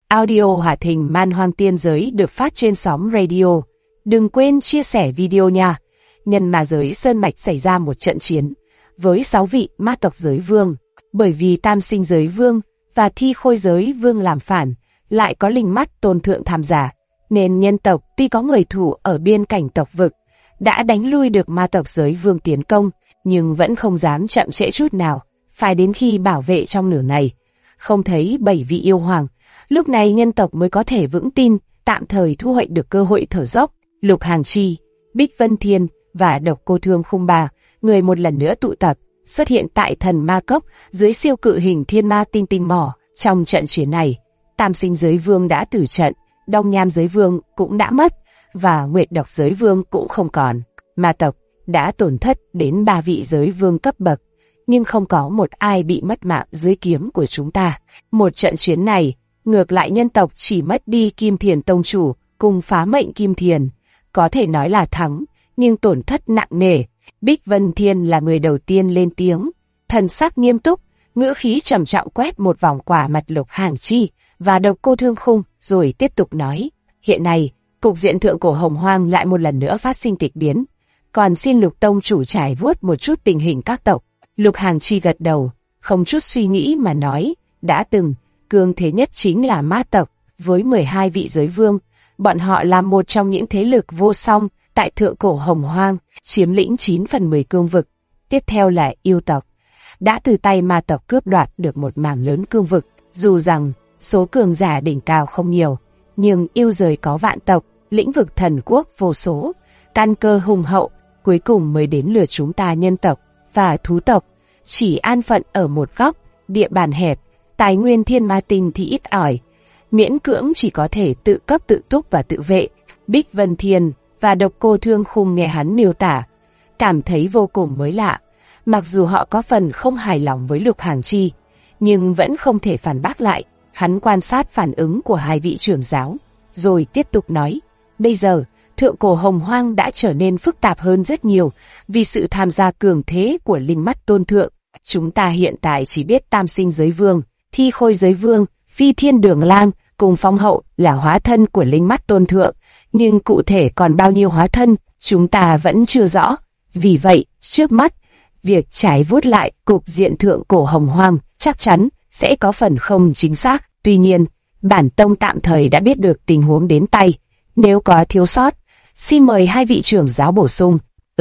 Audio hoạt hình Man Hoang Tiên Giới được phát trên sóng radio. Đừng quên chia sẻ video nha. Nhân ma giới Sơn Mạch xảy ra một trận chiến với 6 vị ma tộc giới vương. Bởi vì Tam Sinh giới vương và Thi Khôi giới vương làm phản, lại có Linh Mắt Tôn Thượng tham gia, nên nhân tộc tuy có người thủ ở biên cảnh tộc vực, đã đánh lui được ma tộc giới vương tiến công, nhưng vẫn không dám chậm trễ chút nào, phải đến khi bảo vệ trong nửa ngày, không thấy 7 vị yêu hoàng. Lúc này nhân tộc mới có thể vững tin, tạm thời thu hoạch được cơ hội thở dốc. Lục Hàng Chi, Bích Vân Thiên và Độc Cô Thương Khung ba người một lần nữa tụ tập, xuất hiện tại Thần Ma Cốc dưới siêu cự hình thiên ma tinh tinh mỏ. Trong trận chiến này, Tam Sinh giới vương đã tử trận, Đông Nham giới vương cũng đã mất, và Nguyệt Độc giới vương cũng không còn. Ma tộc đã tổn thất đến 3 vị giới vương cấp bậc, nhưng không có một ai bị mất mạng dưới kiếm của chúng ta. Một trận chiến này, ngược lại nhân tộc chỉ mất đi Kim Thiền Tông Chủ cùng Phá Mệnh Kim Thiền. Có thể nói là thắng, nhưng tổn thất nặng nề. Bích Vân Thiên là người đầu tiên lên tiếng, thần sắc nghiêm túc, ngữ khí trầm trọng quét một vòng qua mặt Lục Hàng Chi và Độc Cô Thương Khung, rồi tiếp tục nói: hiện nay, cục diện thượng cổ Hồng Hoang lại một lần nữa phát sinh kịch biến, còn xin Lục Tông Chủ trải vuốt một chút tình hình các tộc. Lục Hàng Chi gật đầu, không chút suy nghĩ mà nói: đã từng, cường thế nhất chính là ma tộc, với 12 vị giới vương. Bọn họ là một trong những thế lực vô song tại thượng cổ Hồng Hoang, chiếm lĩnh 9/10 cương vực. Tiếp theo là yêu tộc, đã từ tay ma tộc cướp đoạt được một mảng lớn cương vực. Dù rằng số cường giả đỉnh cao không nhiều, nhưng yêu giới có vạn tộc, lĩnh vực thần quốc vô số, căn cơ hùng hậu. Cuối cùng mới đến lượt chúng ta nhân tộc và thú tộc, chỉ an phận ở một góc, địa bàn hẹp, tài nguyên thiên ma tinh thì ít ỏi, miễn cưỡng chỉ có thể tự cấp tự túc và tự vệ. Bích Vân Thiên và Độc Cô Thương Khung nghe hắn miêu tả, cảm thấy vô cùng mới lạ. Mặc dù họ có phần không hài lòng với Lục Hàng Chi, nhưng vẫn không thể phản bác lại. Hắn quan sát phản ứng của hai vị trưởng giáo, rồi tiếp tục nói: bây giờ, thượng cổ Hồng Hoang đã trở nên phức tạp hơn rất nhiều vì sự tham gia cường thế của Linh Mắt Tôn Thượng. Chúng ta hiện tại chỉ biết Tam Sinh giới vương, Thi Khôi giới vương, Phi Thiên Đường Lang cùng Phong Hậu là hóa thân của Linh Mắt Tôn Thượng, nhưng cụ thể còn bao nhiêu hóa thân, chúng ta vẫn chưa rõ. Vì vậy, trước mắt, việc trải vuốt lại cục diện thượng cổ Hồng Hoang chắc chắn sẽ có phần không chính xác. Tuy nhiên, bản tông tạm thời đã biết được tình huống đến tay. Nếu có thiếu sót, xin mời hai vị trưởng giáo bổ sung.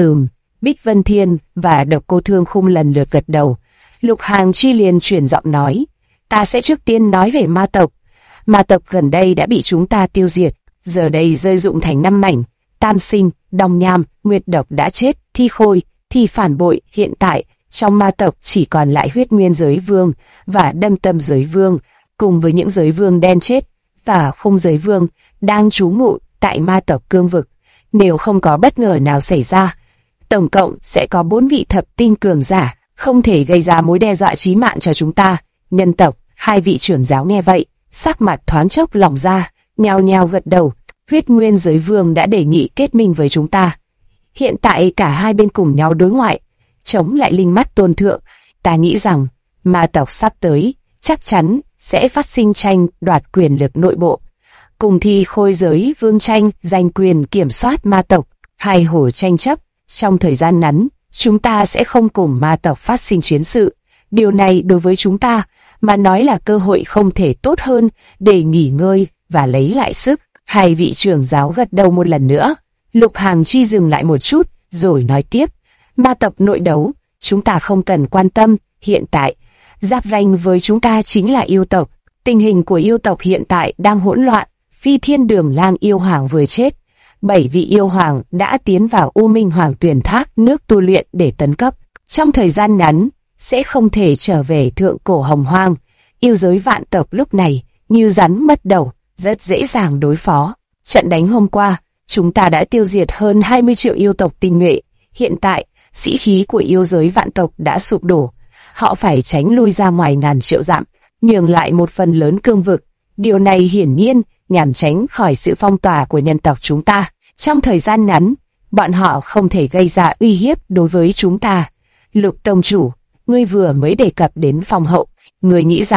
Bích Vân Thiên và Độc Cô Thương Khung lần lượt gật đầu. Lục Hàng Chi liền chuyển giọng nói: ta sẽ trước tiên nói về ma tộc. Ma tộc gần đây đã bị chúng ta tiêu diệt, giờ đây rơi rụng thành 5 mảnh. Tam Sinh, Đông Nham, Nguyệt Độc đã chết, Thi Khôi thì phản bội. Hiện tại, trong ma tộc chỉ còn lại Huyết Nguyên giới vương và Đâm Tâm giới vương, cùng với những giới vương đen chết và Khung giới vương đang trú ngụ tại ma tộc cương vực. Nếu không có bất ngờ nào xảy ra, tổng cộng sẽ có 4 vị thập tinh cường giả, không thể gây ra mối đe dọa chí mạng cho chúng ta. Nhân tộc, hai vị trưởng giáo nghe vậy, sắc mặt thoáng chốc lỏng ra, nhao nhao gật đầu. Huyết Nguyên giới vương đã đề nghị kết minh với chúng ta. Hiện tại cả hai bên cùng nhau đối ngoại, chống lại Linh Mắt Tôn Thượng. Ta nghĩ rằng, ma tộc sắp tới, chắc chắn sẽ phát sinh tranh đoạt quyền lực nội bộ. Cùng Thi Khôi giới vương tranh giành quyền kiểm soát ma tộc, hai hồ tranh chấp. Trong thời gian ngắn, chúng ta sẽ không cùng ma tộc phát sinh chiến sự. Điều này đối với chúng ta mà nói là cơ hội không thể tốt hơn để nghỉ ngơi và lấy lại sức. Hai vị trưởng giáo gật đầu một lần nữa. Lục Hàng Chi dừng lại một chút, rồi nói tiếp: ma tộc nội đấu, chúng ta không cần quan tâm. Hiện tại, giáp ranh với chúng ta chính là yêu tộc. Tình hình của yêu tộc hiện tại đang hỗn loạn. Phi Thiên Đường Lang yêu hoàng vừa chết, 7 vị yêu hoàng đã tiến vào U Minh Hoàng Tuyền Thác nước tu luyện để tấn cấp. Trong thời gian ngắn, sẽ không thể trở về thượng cổ Hồng Hoang. Yêu giới vạn tộc lúc này như rắn mất đầu, rất dễ dàng đối phó. Trận đánh hôm qua, chúng ta đã tiêu diệt hơn 20 triệu yêu tộc tinh nhuệ. Hiện tại, sĩ khí của yêu giới vạn tộc đã sụp đổ. Họ phải tránh lui ra ngoài ngàn triệu dặm, nhường lại một phần lớn cương vực. Điều này hiển nhiên nhằm tránh khỏi sự phong tỏa của nhân tộc chúng ta. Trong thời gian ngắn, bọn họ không thể gây ra uy hiếp đối với chúng ta. Lục Tông Chủ, ngươi vừa mới đề cập đến Phong Hậu. Ngươi nghĩ rằng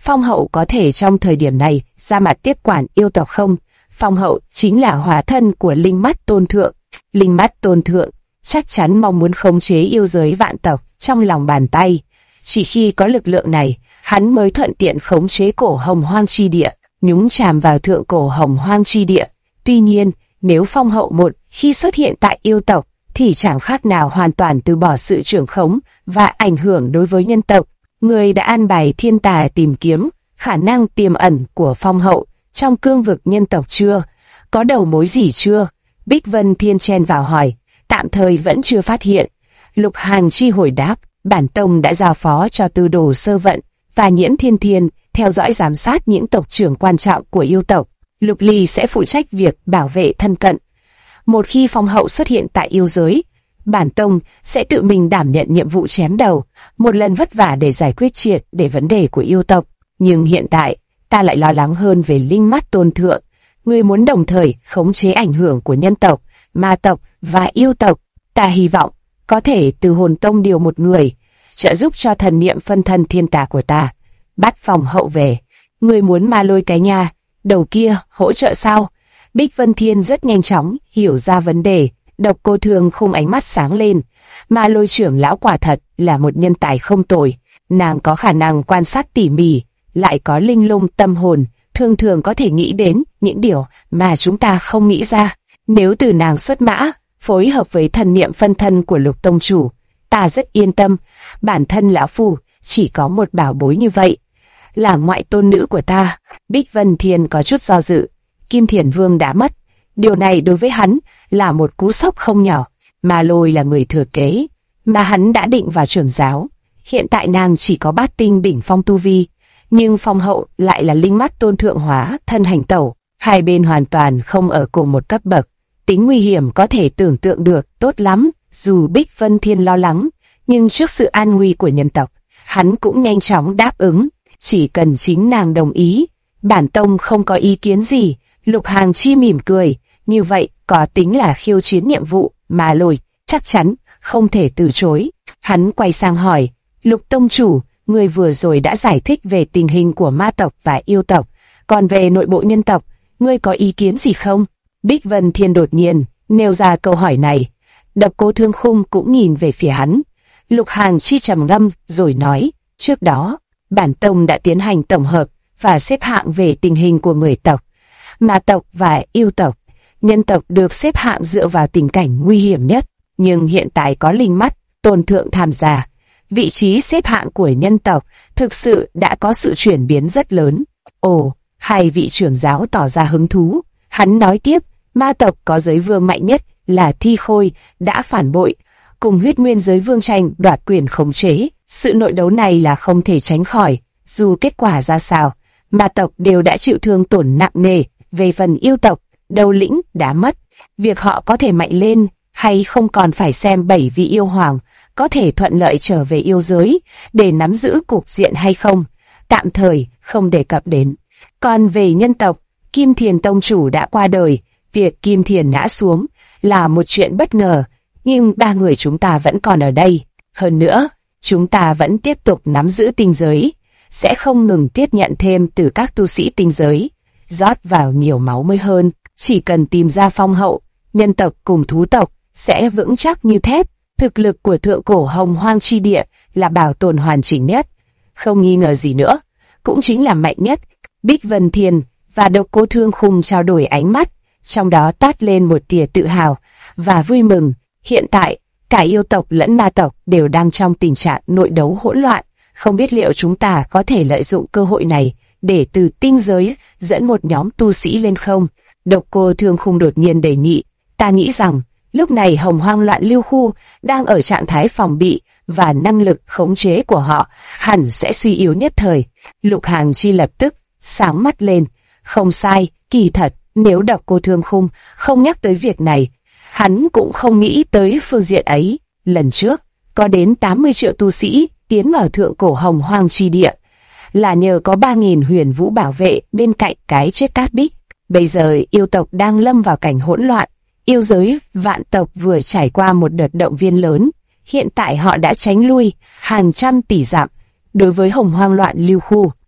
Phong hậu có thể trong thời điểm này ra mặt tiếp quản yêu tộc không? Phong hậu chính là hóa thân của Linh Mắt Tôn Thượng. Linh Mắt Tôn Thượng chắc chắn mong muốn khống chế yêu giới vạn tộc trong lòng bàn tay. Chỉ khi có lực lượng này, hắn mới thuận tiện khống chế cổ Hồng Hoang chi địa, nhúng chàm vào thượng cổ Hồng Hoang chi địa. Tuy nhiên, nếu Phong hậu một khi xuất hiện tại yêu tộc, thì chẳng khác nào hoàn toàn từ bỏ sự trưởng khống và ảnh hưởng đối với nhân tộc. Người đã an bài thiên tài tìm kiếm khả năng tiềm ẩn của Phong hậu trong cương vực nhân tộc chưa? Có đầu mối gì chưa? Bích Vân Thiên chen vào hỏi. Tạm thời vẫn chưa phát hiện. Lục Hàng Chi hồi đáp, bản tông đã giao phó cho Tư Đồ Sơ Vận và Nhiễm Thiên Thiên theo dõi giám sát những tộc trưởng quan trọng của yêu tộc. Lục Ly sẽ phụ trách việc bảo vệ thân cận. Một khi Phong hậu xuất hiện tại yêu giới, bản tông sẽ tự mình đảm nhận nhiệm vụ chém đầu, một lần vất vả để giải quyết triệt để vấn đề của yêu tộc. Nhưng hiện tại, ta lại lo lắng hơn về Linh Mắt Tôn Thượng. Ngươi muốn đồng thời khống chế ảnh hưởng của nhân tộc, ma tộc và yêu tộc. Ta hy vọng có thể từ hồn tông điều một người, trợ giúp cho thần niệm phân thân thiên tà của ta. Bắt Phong hậu về. Ngươi muốn Ma Lôi cái nhà đầu kia hỗ trợ sao? Bích Vân Thiên rất nhanh chóng hiểu ra vấn đề. Độc Cô Thương Khung ánh mắt sáng lên. Ma Lôi trưởng lão quả thật là một nhân tài không tồi. Nàng có khả năng quan sát tỉ mỉ, lại có linh lung tâm hồn, thường thường có thể nghĩ đến những điều mà chúng ta không nghĩ ra. Nếu từ nàng xuất mã, phối hợp với thần niệm phân thân của Lục tông chủ, ta rất yên tâm. Bản thân lão phu chỉ có một bảo bối như vậy, là ngoại tôn nữ của ta. Bích Vân Thiên có chút do dự. Kim Thiền Vương đã mất, điều này đối với hắn là một cú sốc không nhỏ. Ma Lôi là người thừa kế mà hắn đã định vào trưởng giáo. Hiện tại nàng chỉ có bát tinh đỉnh phong tu vi, nhưng Phong hậu lại là Linh Mắt Tôn Thượng hóa thân hành tẩu. Hai bên hoàn toàn không ở cùng một cấp bậc, tính nguy hiểm có thể tưởng tượng được. Tốt lắm. Dù Bích Vân Thiên lo lắng, nhưng trước sự an nguy của nhân tộc, hắn cũng nhanh chóng đáp ứng. Chỉ cần chính nàng đồng ý, bản tông không có ý kiến gì. Lục Hàng Chi mỉm cười. Như vậy có tính là khiêu chiến nhiệm vụ mà Lôi chắc chắn không thể từ chối. Hắn quay sang hỏi, Lục tông chủ, người vừa rồi đã giải thích về tình hình của ma tộc và yêu tộc, còn về nội bộ nhân tộc, ngươi có ý kiến gì không? Bích Vân Thiên đột nhiên nêu ra câu hỏi này. Độc Cô Thương Khung cũng nhìn về phía hắn. Lục Hàng Chi trầm ngâm rồi nói, trước đó bản tông đã tiến hành tổng hợp và xếp hạng về tình hình của 10 tộc, ma tộc và yêu tộc. Nhân tộc được xếp hạng dựa vào tình cảnh nguy hiểm nhất, nhưng hiện tại có Linh Mắt Tôn Thượng tham gia, vị trí xếp hạng của nhân tộc thực sự đã có sự chuyển biến rất lớn. Ồ, hai vị trưởng giáo tỏ ra hứng thú. Hắn nói tiếp, ma tộc có giới vương mạnh nhất là Thi Khôi đã phản bội, cùng Huyết Nguyên giới vương tranh đoạt quyền khống chế. Sự nội đấu này là không thể tránh khỏi. Dù kết quả ra sao, ma tộc đều đã chịu thương tổn nặng nề. Về phần yêu tộc, đầu lĩnh đã mất. Việc họ có thể mạnh lên hay không còn phải xem 7 vị yêu hoàng có thể thuận lợi trở về yêu giới để nắm giữ cục diện hay không. Tạm thời không đề cập đến. Còn về nhân tộc, Kim Thiền tông chủ đã qua đời. Việc Kim Thiền ngã xuống là một chuyện bất ngờ, nhưng 3 người chúng ta vẫn còn ở đây. Hơn nữa, chúng ta vẫn tiếp tục nắm giữ tinh giới, sẽ không ngừng tiếp nhận thêm từ các tu sĩ tinh giới, rót vào nhiều máu mới hơn. Chỉ cần tìm ra Phong hậu, nhân tộc cùng thú tộc sẽ vững chắc như thép. Thực lực của thượng cổ Hồng Hoang chi địa là bảo tồn hoàn chỉnh nhất, không nghi ngờ gì nữa, cũng chính là mạnh nhất. Bích Vân Thiên và Độc Cô Thương Khung trao đổi ánh mắt, trong đó toát lên một tia tự hào và vui mừng. Hiện tại, cả yêu tộc lẫn ma tộc đều đang trong tình trạng nội đấu hỗn loạn, không biết liệu chúng ta có thể lợi dụng cơ hội này để từ tinh giới dẫn một nhóm tu sĩ lên không? Độc Cô Thương Khung đột nhiên đề nghị. Ta nghĩ rằng lúc này Hồng Hoang loạn lưu khu đang ở trạng thái phòng bị và năng lực khống chế của họ hẳn sẽ suy yếu nhất thời. Lục Hàng Chi lập tức sáng mắt lên. Không sai, kỳ thật, nếu Độc Cô Thương Khung không nhắc tới việc này, hắn cũng không nghĩ tới phương diện ấy. Lần trước, có đến 80 triệu tu sĩ tiến vào thượng cổ Hồng Hoang chi địa, là nhờ có 3.000 huyền vũ bảo vệ bên cạnh cái chết Cát Bích. Bây giờ yêu tộc đang lâm vào cảnh hỗn loạn. Yêu giới vạn tộc vừa trải qua một đợt động viên lớn, hiện tại họ đã tránh lui hàng trăm tỷ dặm. Đối với Hồng Hoang loạn lưu khu,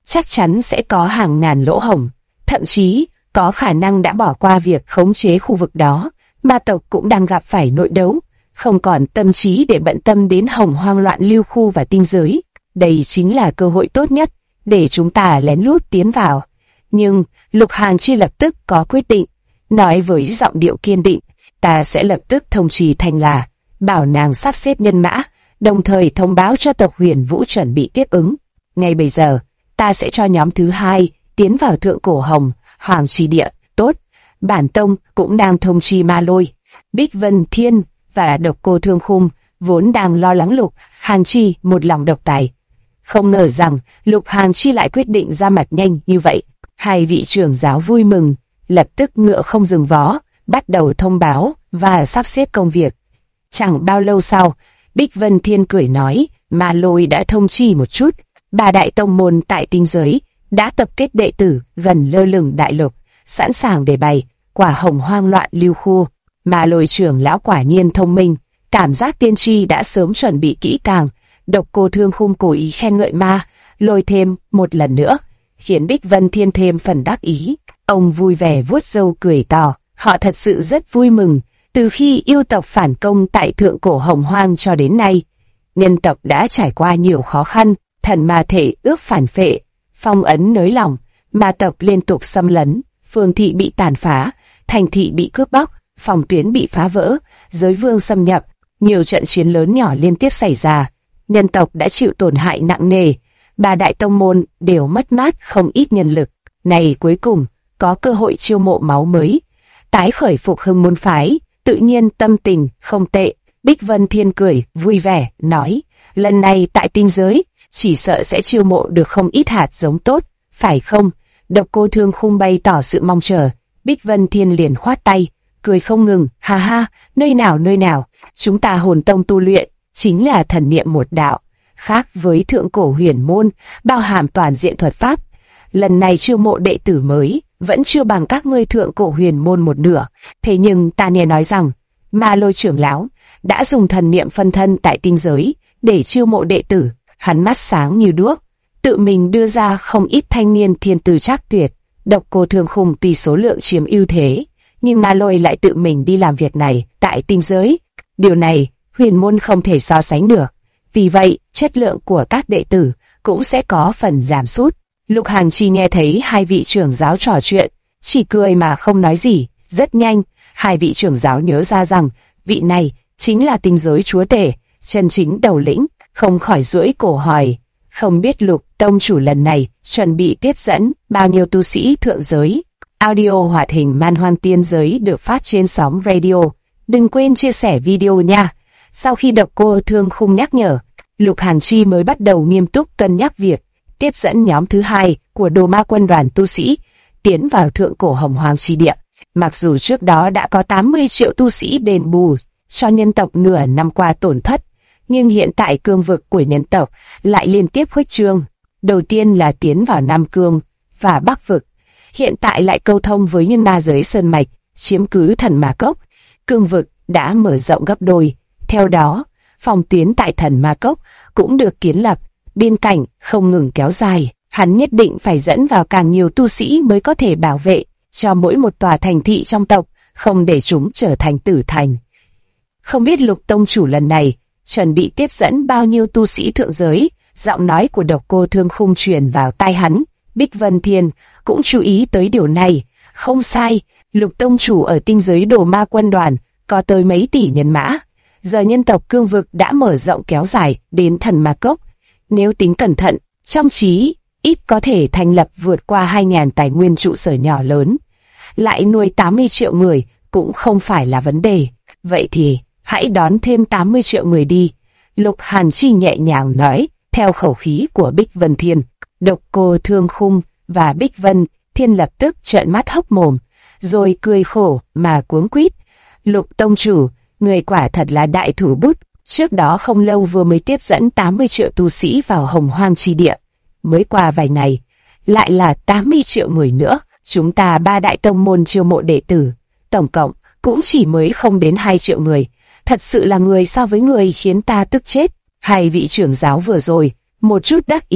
chắc chắn sẽ có hàng ngàn lỗ hổng, thậm chí có khả năng đã bỏ qua việc khống chế khu vực đó. Ma tộc cũng đang gặp phải nội đấu, không còn tâm trí để bận tâm đến hồng hoang loạn lưu khu và tinh giới. Đây chính là cơ hội tốt nhất để chúng ta lén lút tiến vào. Nhưng Lục Hàn Chi lập tức có quyết định, nói với giọng điệu kiên định, ta sẽ lập tức thông trì Thanh La, bảo nàng sắp xếp nhân mã, đồng thời thông báo cho tộc Huyền Vũ chuẩn bị tiếp ứng. Ngay bây giờ, ta sẽ cho nhóm thứ hai tiến vào thượng cổ hồng hoàng trì địa. Tốt, bản tông cũng đang thông trì Ma Lôi, Bích Vân Thiên và Độc Cô Thương Khung vốn đang lo lắng Lục Hàn Chi một lòng độc tài. Không ngờ rằng Lục Hàn Chi lại quyết định ra mặt nhanh như vậy. Hai vị trưởng giáo vui mừng, lập tức ngựa không dừng vó, bắt đầu thông báo và sắp xếp công việc. Chẳng bao lâu sau, Bích Vân Thiên cười nói, Ma Lôi đã thông chi một chút, ba đại tông môn tại tinh giới đã tập kết đệ tử gần lơ lửng đại lục, sẵn sàng để bày quả hồng hoang loạn lưu khu. Ma Lôi trưởng lão quả nhiên thông minh, cảm giác tiên tri đã sớm chuẩn bị kỹ càng. Độc Cô Thương Khung cố ý khen ngợi Ma Lôi thêm một lần nữa, khiến Bích Vân Thiên thêm phần đắc ý. Ông vui vẻ vuốt râu cười to, họ thật sự rất vui mừng. Từ khi yêu tộc phản công tại thượng cổ hồng hoang cho đến nay, nhân tộc đã trải qua nhiều khó khăn, thần ma thể ước phản phệ, phong ấn nới lỏng, ma tộc liên tục xâm lấn, phường thị bị tàn phá, thành thị bị cướp bóc, phòng tuyến bị phá vỡ, giới vương xâm nhập, nhiều trận chiến lớn nhỏ liên tiếp xảy ra. Nhân tộc đã chịu tổn hại nặng nề, ba đại tông môn đều mất mát không ít nhân lực. Này cuối cùng, có cơ hội chiêu mộ máu mới, tái khởi phục hưng môn phái, tự nhiên tâm tình không tệ. Bích Vân Thiên cười, vui vẻ, nói, lần này tại tinh giới, chỉ sợ sẽ chiêu mộ được không ít hạt giống tốt, phải không? Độc Cô Thương Khung bày tỏ sự mong chờ. Bích Vân Thiên liền khoát tay, cười không ngừng, ha ha, nơi nào, chúng ta hồn tông tu luyện, chính là thần niệm một đạo, khác với thượng cổ huyền môn, bao hàm toàn diện thuật pháp. Lần này chiêu mộ đệ tử mới, vẫn chưa bằng các ngươi thượng cổ huyền môn một nửa. Thế nhưng ta nghe nói rằng, Ma Lôi trưởng lão đã dùng thần niệm phân thân tại tinh giới để chiêu mộ đệ tử. Hắn mắt sáng như đuốc, tự mình đưa ra không ít thanh niên thiên tư trác tuyệt. Độc Cô Thương Khung tuy số lượng chiếm ưu thế, nhưng Ma Lôi lại tự mình đi làm việc này tại tinh giới. Điều này huyền môn không thể so sánh được. Vì vậy, chất lượng của các đệ tử cũng sẽ có phần giảm sút. Lục Hàn Chi nghe thấy hai vị trưởng giáo trò chuyện, chỉ cười mà không nói gì. Rất nhanh, hai vị trưởng giáo nhớ ra rằng vị này chính là tinh giới chúa tể, chân chính đầu lĩnh, không khỏi duỗi cổ hỏi, không biết Lục tông chủ lần này chuẩn bị tiếp dẫn bao nhiêu tu sĩ thượng giới. Audio hoạt hình Man Hoang Tiên Giới được phát trên sóng radio. Đừng quên chia sẻ video nha. Sau khi Độc Cô Thương Khung nhắc nhở, Lục Hàn Chi mới bắt đầu nghiêm túc cân nhắc việc tiếp dẫn nhóm thứ hai của Đồ Ma quân đoàn tu sĩ tiến vào thượng cổ hồng hoang chi địa. Mặc dù trước đó đã có 80 triệu tu sĩ đền bù cho nhân tộc nửa năm qua tổn thất, nhưng hiện tại cương vực của nhân tộc lại liên tiếp khuếch trương. Đầu tiên là tiến vào Nam Cương và Bắc vực, hiện tại lại câu thông với nhân ma giới sơn mạch, chiếm cứ Thần Ma Cốc. Cương vực đã mở rộng gấp đôi. Theo đó, phòng tuyến tại Thần Ma Cốc cũng được kiến lập, biên cảnh không ngừng kéo dài. Hắn nhất định phải dẫn vào càng nhiều tu sĩ mới có thể bảo vệ cho mỗi một tòa thành thị trong tộc, không để chúng trở thành tử thành. Không biết Lục tông chủ lần này chuẩn bị tiếp dẫn bao nhiêu tu sĩ thượng giới? Giọng nói của Độc Cô Thương Khung truyền vào tai hắn. Bích Vân Thiên cũng chú ý tới điều này. Không sai, Lục tông chủ ở tinh giới Đồ Ma quân đoàn có tới mấy tỷ nhân mã. Giờ nhân tộc cương vực đã mở rộng kéo dài đến Thần Ma Cốc. Nếu tính cẩn thận, trong chí ít có thể thành lập vượt qua 2.000 tài nguyên trụ sở nhỏ lớn. Lại nuôi 80 triệu người cũng không phải là vấn đề. Vậy thì hãy đón thêm 80 triệu người đi. Lục Hàn Chi nhẹ nhàng nói, theo khẩu khí của Bích Vân Thiên. Độc Cô Thương Khung và Bích Vân Thiên lập tức trợn mắt hốc mồm, rồi cười khổ mà cuống quýt. Lục tông chủ, người quả thật là đại thủ bút. Trước đó không lâu vừa mới tiếp dẫn 80 triệu tu sĩ vào hồng hoang chi địa. Mới qua vài ngày, lại là 80 triệu người nữa. Chúng ta ba đại tông môn chiêu mộ đệ tử, tổng cộng cũng chỉ mới không đến 2 triệu người. Thật sự là người so với người khiến ta tức chết. Hai vị trưởng giáo vừa rồi, một chút đắc ý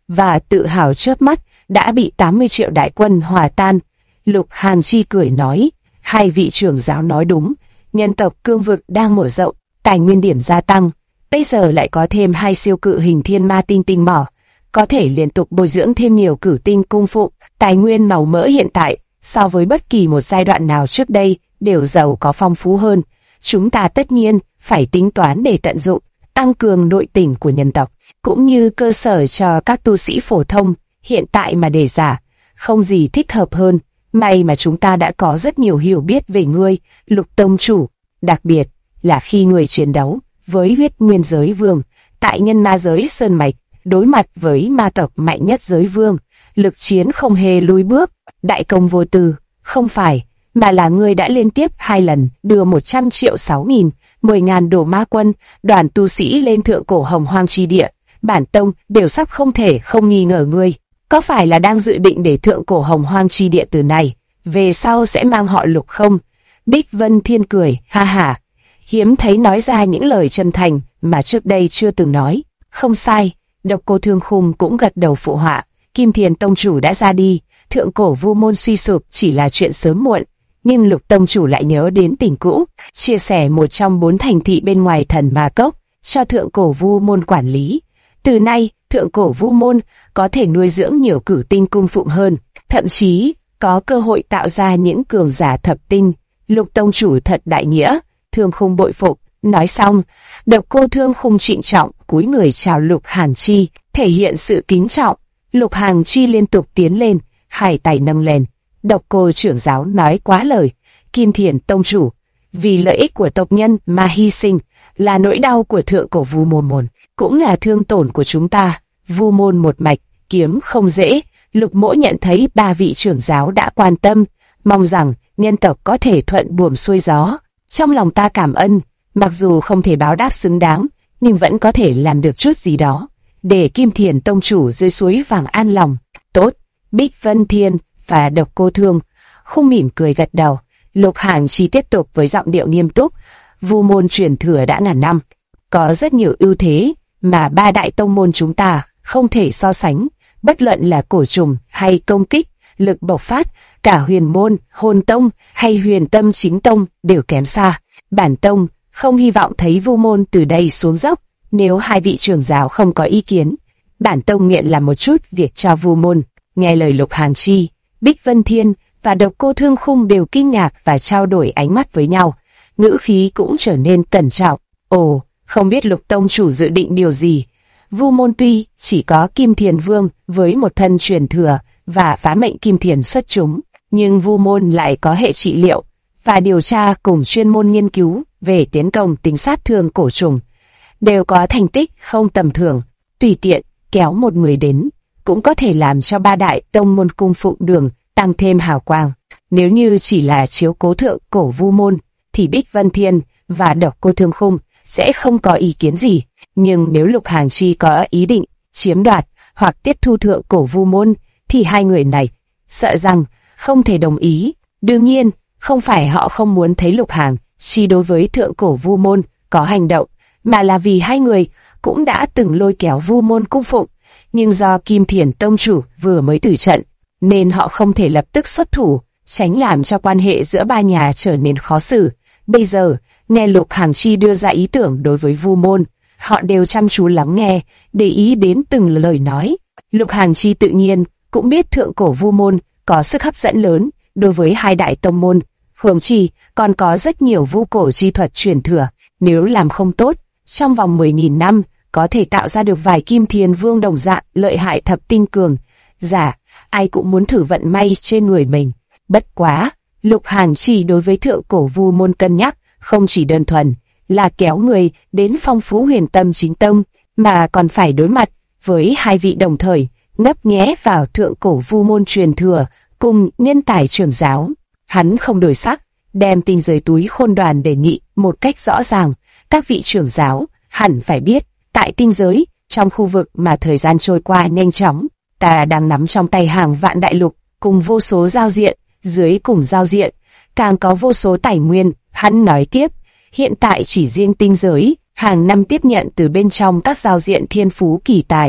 và tự hào chớp mắt đã bị 80 triệu đại quân hòa tan. Lục Hàn Chi cười nói, hai vị trưởng giáo nói đúng, nhân tộc cương vực đang mở rộng, tài nguyên điểm gia tăng, bây giờ lại có thêm hai siêu cự hình thiên ma tinh tinh mỏ, có thể liên tục bồi dưỡng thêm nhiều cử tinh cung phụng, tài nguyên màu mỡ hiện tại so với bất kỳ một giai đoạn nào trước đây đều giàu có phong phú hơn. Chúng ta tất nhiên phải tính toán để tận dụng, tăng cường nội tình của nhân tộc, cũng như cơ sở cho các tu sĩ phổ thông. Hiện tại mà đề giả, không gì thích hợp hơn. May mà chúng ta đã có rất nhiều hiểu biết về ngươi, Lục tông chủ, đặc biệt là khi người chiến đấu với huyết nguyên giới vương tại nhân ma giới sơn mạch, đối mặt với ma tộc mạnh nhất giới vương, lực chiến không hề lùi bước, đại công vô tư. Không phải, mà là ngươi đã liên tiếp 2 lần đưa 100 triệu 6.000, 10.000 đồ ma quân, đoàn tu sĩ lên thượng cổ hồng hoang chi địa. Bản tông đều sắp không thể không nghi ngờ ngươi, có phải là đang dự định để thượng cổ hồng hoang chi địa từ này về sau sẽ mang họ Lục không? Bích Vân Thiên cười, ha ha, hiếm thấy nói ra những lời chân thành mà trước đây chưa từng nói. Không sai, Độc Cô Thương Khung cũng gật đầu phụ họa. Kim Thiền tông chủ đã ra đi, thượng cổ vu môn suy sụp chỉ là chuyện sớm muộn. Nhưng Lục tông chủ lại nhớ đến tình cũ, chia sẻ một trong 4 thành thị bên ngoài Thần Ma Cốc cho thượng cổ vu môn quản lý. Từ nay, thượng cổ vu môn có thể nuôi dưỡng nhiều cử tinh cung phụng hơn, thậm chí có cơ hội tạo ra những cường giả thập tinh. Lục tông chủ thật đại nghĩa, Thương Khung bội phục. Nói xong, Độc Cô Thương Khung trịnh trọng cúi người chào Lục Hàn Chi, thể hiện sự kính trọng. Lục Hàn Chi liên tục tiến lên, hai tay nâng lên. Độc Cô trưởng giáo nói quá lời, Kim Thiền tông chủ, vì lợi ích của tộc nhân mà hy sinh là nỗi đau của thượng cổ vu môn, cũng là thương tổn của chúng ta. Vu môn một mạch, kiếm không dễ. Lục Mỗ nhận thấy 3 vị trưởng giáo đã quan tâm, mong rằng nhân tộc có thể thuận buồm xuôi gió. Trong lòng ta cảm ơn, mặc dù không thể báo đáp xứng đáng, nhưng vẫn có thể làm được chút gì đó, để Kim Thiền tông chủ dưới suối vàng an lòng. Tốt, Bích Vân Thiên và Độc Cô Thương Khung mỉm cười gật đầu. Lục Hàn Chi tiếp tục với giọng điệu nghiêm túc, vu môn truyền thừa đã ngàn năm, có rất nhiều ưu thế mà 3 đại tông môn chúng ta không thể so sánh, bất luận là cổ trùng hay công kích, lực bộc phát, cả huyền môn, hồn tông hay huyền tâm chính tông đều kém xa. Bản tông không hy vọng thấy vu môn từ đây xuống dốc. Nếu hai vị trưởng giáo không có ý kiến, bản tông nguyện làm một chút việc cho vu môn. Nghe lời Lục Hàn Chi, Bích Vân Thiên và Độc Cô Thương Khung đều kinh ngạc và trao đổi ánh mắt với nhau, ngữ khí cũng trở nên cẩn trọng. Ồ, không biết Lục tông chủ dự định điều gì? Vu môn tuy chỉ có Kim Thiền Vương với một thân truyền thừa và phá mệnh Kim Thiền xuất chúng, nhưng vu môn lại có hệ trị liệu và điều tra cùng chuyên môn nghiên cứu về tiến công tính sát thương cổ trùng, đều có thành tích không tầm thường. Tùy tiện kéo một người đến cũng có thể làm cho 3 đại tông môn cung phụng đường tăng thêm hào quang. Nếu như chỉ là chiếu cố thượng cổ vu môn thì Bích Vân Thiên và Độc Cô Thương Khung sẽ không có ý kiến gì, nhưng nếu Lục Hàn Chi có ý định chiếm đoạt hoặc tiếp thu thượng cổ vu môn thì hai người này sợ rằng không thể đồng ý. Đương nhiên, không phải họ không muốn thấy Lục Hàn Chi đối với thượng cổ vu môn có hành động, mà là vì hai người cũng đã từng lôi kéo vu môn cung phụng, nhưng do Kim Thiền tông chủ vừa mới tử trận, nên họ không thể lập tức xuất thủ, tránh làm cho quan hệ giữa 3 nhà trở nên khó xử. Bây giờ, nghe Lục Hàn Chi đưa ra ý tưởng đối với vu môn, họ đều chăm chú lắng nghe, để ý đến từng lời nói. Lục Hàn Chi tự nhiên cũng biết thượng cổ vu môn có sức hấp dẫn lớn đối với hai đại tông môn, huống chi còn có rất nhiều vu cổ chi thuật truyền thừa. Nếu làm không tốt, trong vòng 10.000 năm có thể tạo ra được vài Kim Thiền Vương đồng dạng lợi hại thập tinh cường giả. Ai cũng muốn thử vận may trên người mình. Bất quá, Lục Hàn Chi đối với thượng cổ vu môn cân nhắc không chỉ đơn thuần là kéo người đến phong phú huyền tâm chính tông, mà còn phải đối mặt với hai vị đồng thời nấp nghé vào thượng cổ vu môn truyền thừa cùng nhân tài trưởng giáo. Hắn không đổi sắc, đem tinh giới túi khôn đoàn đề nghị một cách rõ ràng. Các vị trưởng giáo hẳn phải biết, tại tinh giới, trong khu vực mà thời gian trôi qua nhanh chóng, ta đang nắm trong tay hàng vạn đại lục cùng vô số giao diện, dưới cùng giao diện càng có vô số tài nguyên. Hắn nói tiếp, hiện tại chỉ riêng tinh giới hàng năm tiếp nhận từ bên trong các giao diện thiên phú kỳ tài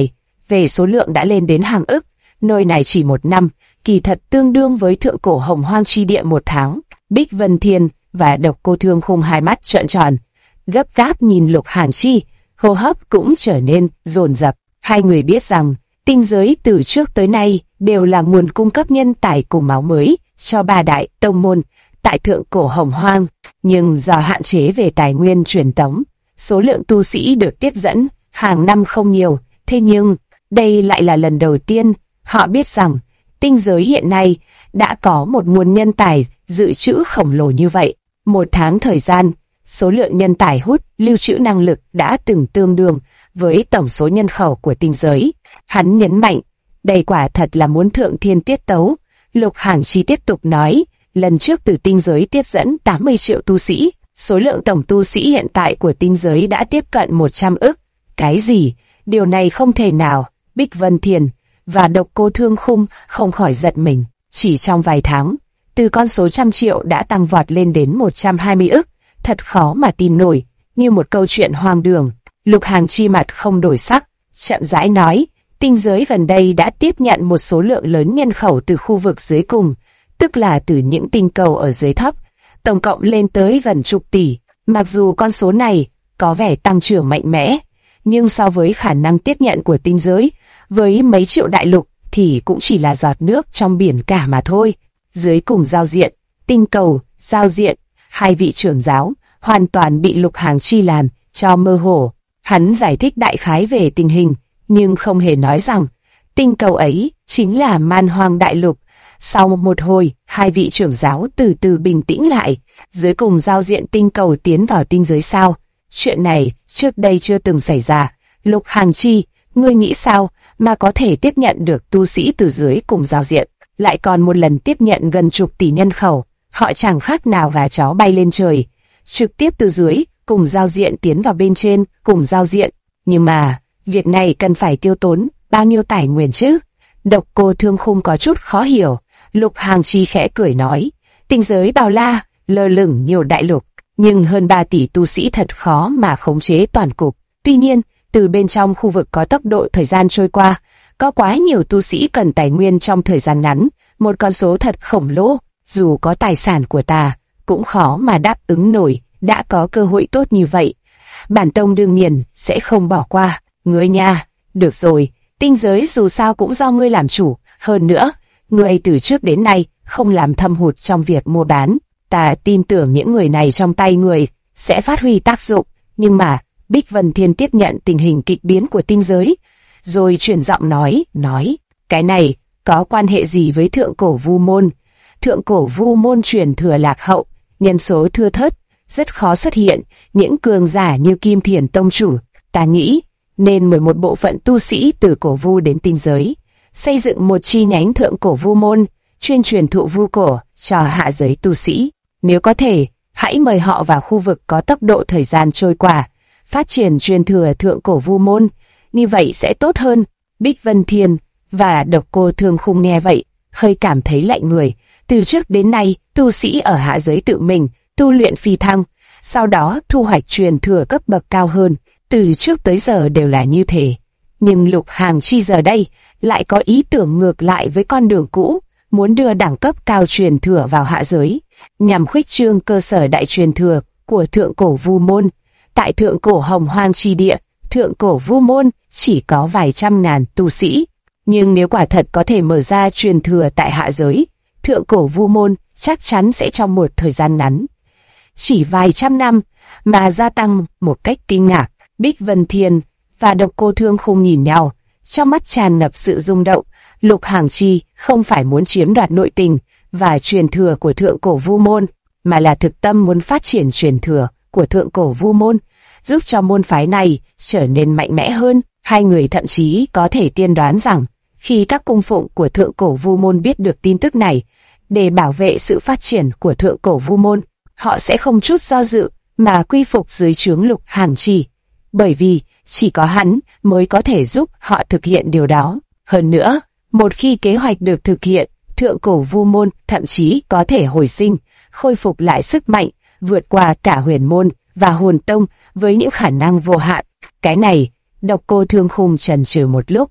về số lượng đã lên đến hàng ức. Nơi này chỉ một năm, kỳ thật tương đương với thượng cổ Hồng Hoang chi địa một tháng. Bích Vân Thiên và Độc Cô Thương Khung hai mắt trợn tròn, gấp gáp nhìn Lục Hàn Chi, hô hấp cũng trở nên dồn dập. Hai người biết rằng tinh giới từ trước tới nay đều là nguồn cung cấp nhân tài cùng máu mới cho ba đại tông môn tại thượng cổ Hồng Hoang, nhưng do hạn chế về tài nguyên truyền tống, số lượng tu sĩ được tiếp dẫn hàng năm không nhiều. Thế nhưng đây lại là lần đầu tiên họ biết rằng tinh giới hiện nay đã có một nguồn nhân tài dự trữ khổng lồ như vậy. Một tháng thời gian, số lượng nhân tài hút lưu trữ năng lực đã từng tương đương với tổng số nhân khẩu của tinh giới. Hắn nhấn mạnh, đây quả thật là muốn thượng thiên tiết tấu. Lục Hàn Chi tiếp tục nói, lần trước từ tinh giới tiếp dẫn 80 triệu tu sĩ, số lượng tổng tu sĩ hiện tại của tinh giới đã tiếp cận 100 ức. Cái gì? Điều này không thể nào. Bích Vân Thiền và Độc Cô Thương Khung không khỏi giật mình. Chỉ trong vài tháng, từ con số trăm triệu đã tăng vọt lên đến 120 ức. Thật khó mà tin nổi, như một câu chuyện hoang đường. Lục Hàn Chi mặt không đổi sắc, chậm rãi nói, tinh giới gần đây đã tiếp nhận một số lượng lớn nhân khẩu từ khu vực dưới cùng, tức là từ những tinh cầu ở dưới thấp, tổng cộng lên tới gần chục tỷ. Mặc dù con số này có vẻ tăng trưởng mạnh mẽ, nhưng so với khả năng tiếp nhận của tinh giới, với mấy triệu đại lục thì cũng chỉ là giọt nước trong biển cả mà thôi. Dưới cùng giao diện, tinh cầu, giao diện, hai vị trưởng giáo hoàn toàn bị Lục Hàn Chi làm cho mơ hồ. Hắn giải thích đại khái về tình hình, nhưng không hề nói rằng tinh cầu ấy chính là Man Hoang Đại Lục. Sau một hồi, hai vị trưởng giáo từ từ bình tĩnh lại. Dưới cùng giao diện tinh cầu tiến vào tinh giới sao? Chuyện này trước đây chưa từng xảy ra. Lục Hàn Chi, ngươi nghĩ sao mà có thể tiếp nhận được tu sĩ từ dưới cùng giao diện, lại còn một lần tiếp nhận gần chục tỷ nhân khẩu? Họ chẳng khác nào gà chó bay lên trời, trực tiếp từ dưới cùng giao diện tiến vào bên trên cùng giao diện. Nhưng mà, việc này cần phải tiêu tốn bao nhiêu tài nguyên chứ? Độc Cô Thương Khung có chút khó hiểu. Lục Hàn Chi khẽ cười nói, tinh giới bao la, lơ lửng nhiều đại lục, nhưng hơn 3 tỷ tu sĩ thật khó mà khống chế toàn cục. Tuy nhiên, từ bên trong khu vực có tốc độ thời gian trôi qua, có quá nhiều tu sĩ cần tài nguyên trong thời gian ngắn, một con số thật khổng lồ. Dù có tài sản của ta, cũng khó mà đáp ứng nổi. Đã có cơ hội tốt như vậy, bản tông đương nhiên sẽ không bỏ qua. Ngươi nha, được rồi, tinh giới dù sao cũng do ngươi làm chủ. Hơn nữa, ngươi từ trước đến nay không làm thâm hụt trong việc mua bán. Ta tin tưởng những người này trong tay ngươi sẽ phát huy tác dụng. Nhưng mà, Bích Vân Thiên tiếp nhận tình hình kịch biến của tinh giới, rồi chuyển giọng nói, cái này có quan hệ gì với thượng cổ Vu Môn? Thượng cổ Vu Môn truyền thừa lạc hậu, nhân số thưa thớt, rất khó xuất hiện những cường giả như Kim Thiền Tông chủ. Ta nghĩ nên mời một bộ phận tu sĩ từ cổ Vu đến tinh giới, xây dựng một chi nhánh thượng cổ Vu Môn, chuyên truyền thụ vu cổ cho hạ giới tu sĩ. Nếu có thể, hãy mời họ vào khu vực có tốc độ thời gian trôi qua, phát triển truyền thừa thượng cổ Vu Môn, như vậy sẽ tốt hơn. Bích Vân Thiên và Độc Cô Thương Khung nghe vậy, hơi cảm thấy lạnh người. Từ trước đến nay, tu sĩ ở hạ giới tự mình tu luyện phi thăng, sau đó thu hoạch truyền thừa cấp bậc cao hơn, từ trước tới giờ đều là như thế. Nhưng Lục Hàn Chi giờ đây lại có ý tưởng ngược lại với con đường cũ, muốn đưa đẳng cấp cao truyền thừa vào hạ giới, nhằm khuếch trương cơ sở đại truyền thừa của thượng cổ Vu Môn. Tại thượng cổ Hồng Hoang chi địa, thượng cổ Vu Môn chỉ có vài trăm ngàn tu sĩ, nhưng nếu quả thật có thể mở ra truyền thừa tại hạ giới, thượng cổ Vu Môn chắc chắn sẽ trong một thời gian ngắn, chỉ vài trăm năm, mà gia tăng một cách kinh ngạc. Bích Vân Thiên và Độc Cô Thương Khung nhìn nhau, trong mắt tràn ngập sự rung động. Lục Hàn Chi không phải muốn chiếm đoạt nội tình và truyền thừa của thượng cổ Vu Môn, mà là thực tâm muốn phát triển truyền thừa của thượng cổ Vu Môn, giúp cho môn phái này trở nên mạnh mẽ hơn. Hai người thậm chí có thể tiên đoán rằng, khi các cung phụng của thượng cổ Vu Môn biết được tin tức này, để bảo vệ sự phát triển của thượng cổ Vu Môn, họ sẽ không chút do dự mà quy phục dưới trướng Lục Hàn Chi, bởi vì chỉ có hắn mới có thể giúp họ thực hiện điều đó. Hơn nữa, một khi kế hoạch được thực hiện, thượng cổ Vu Môn thậm chí có thể hồi sinh, khôi phục lại sức mạnh, vượt qua cả Huyền Môn và Hồn Tông với những khả năng vô hạn. Cái này, Độc Cô Thương Khung chần chừ một lúc,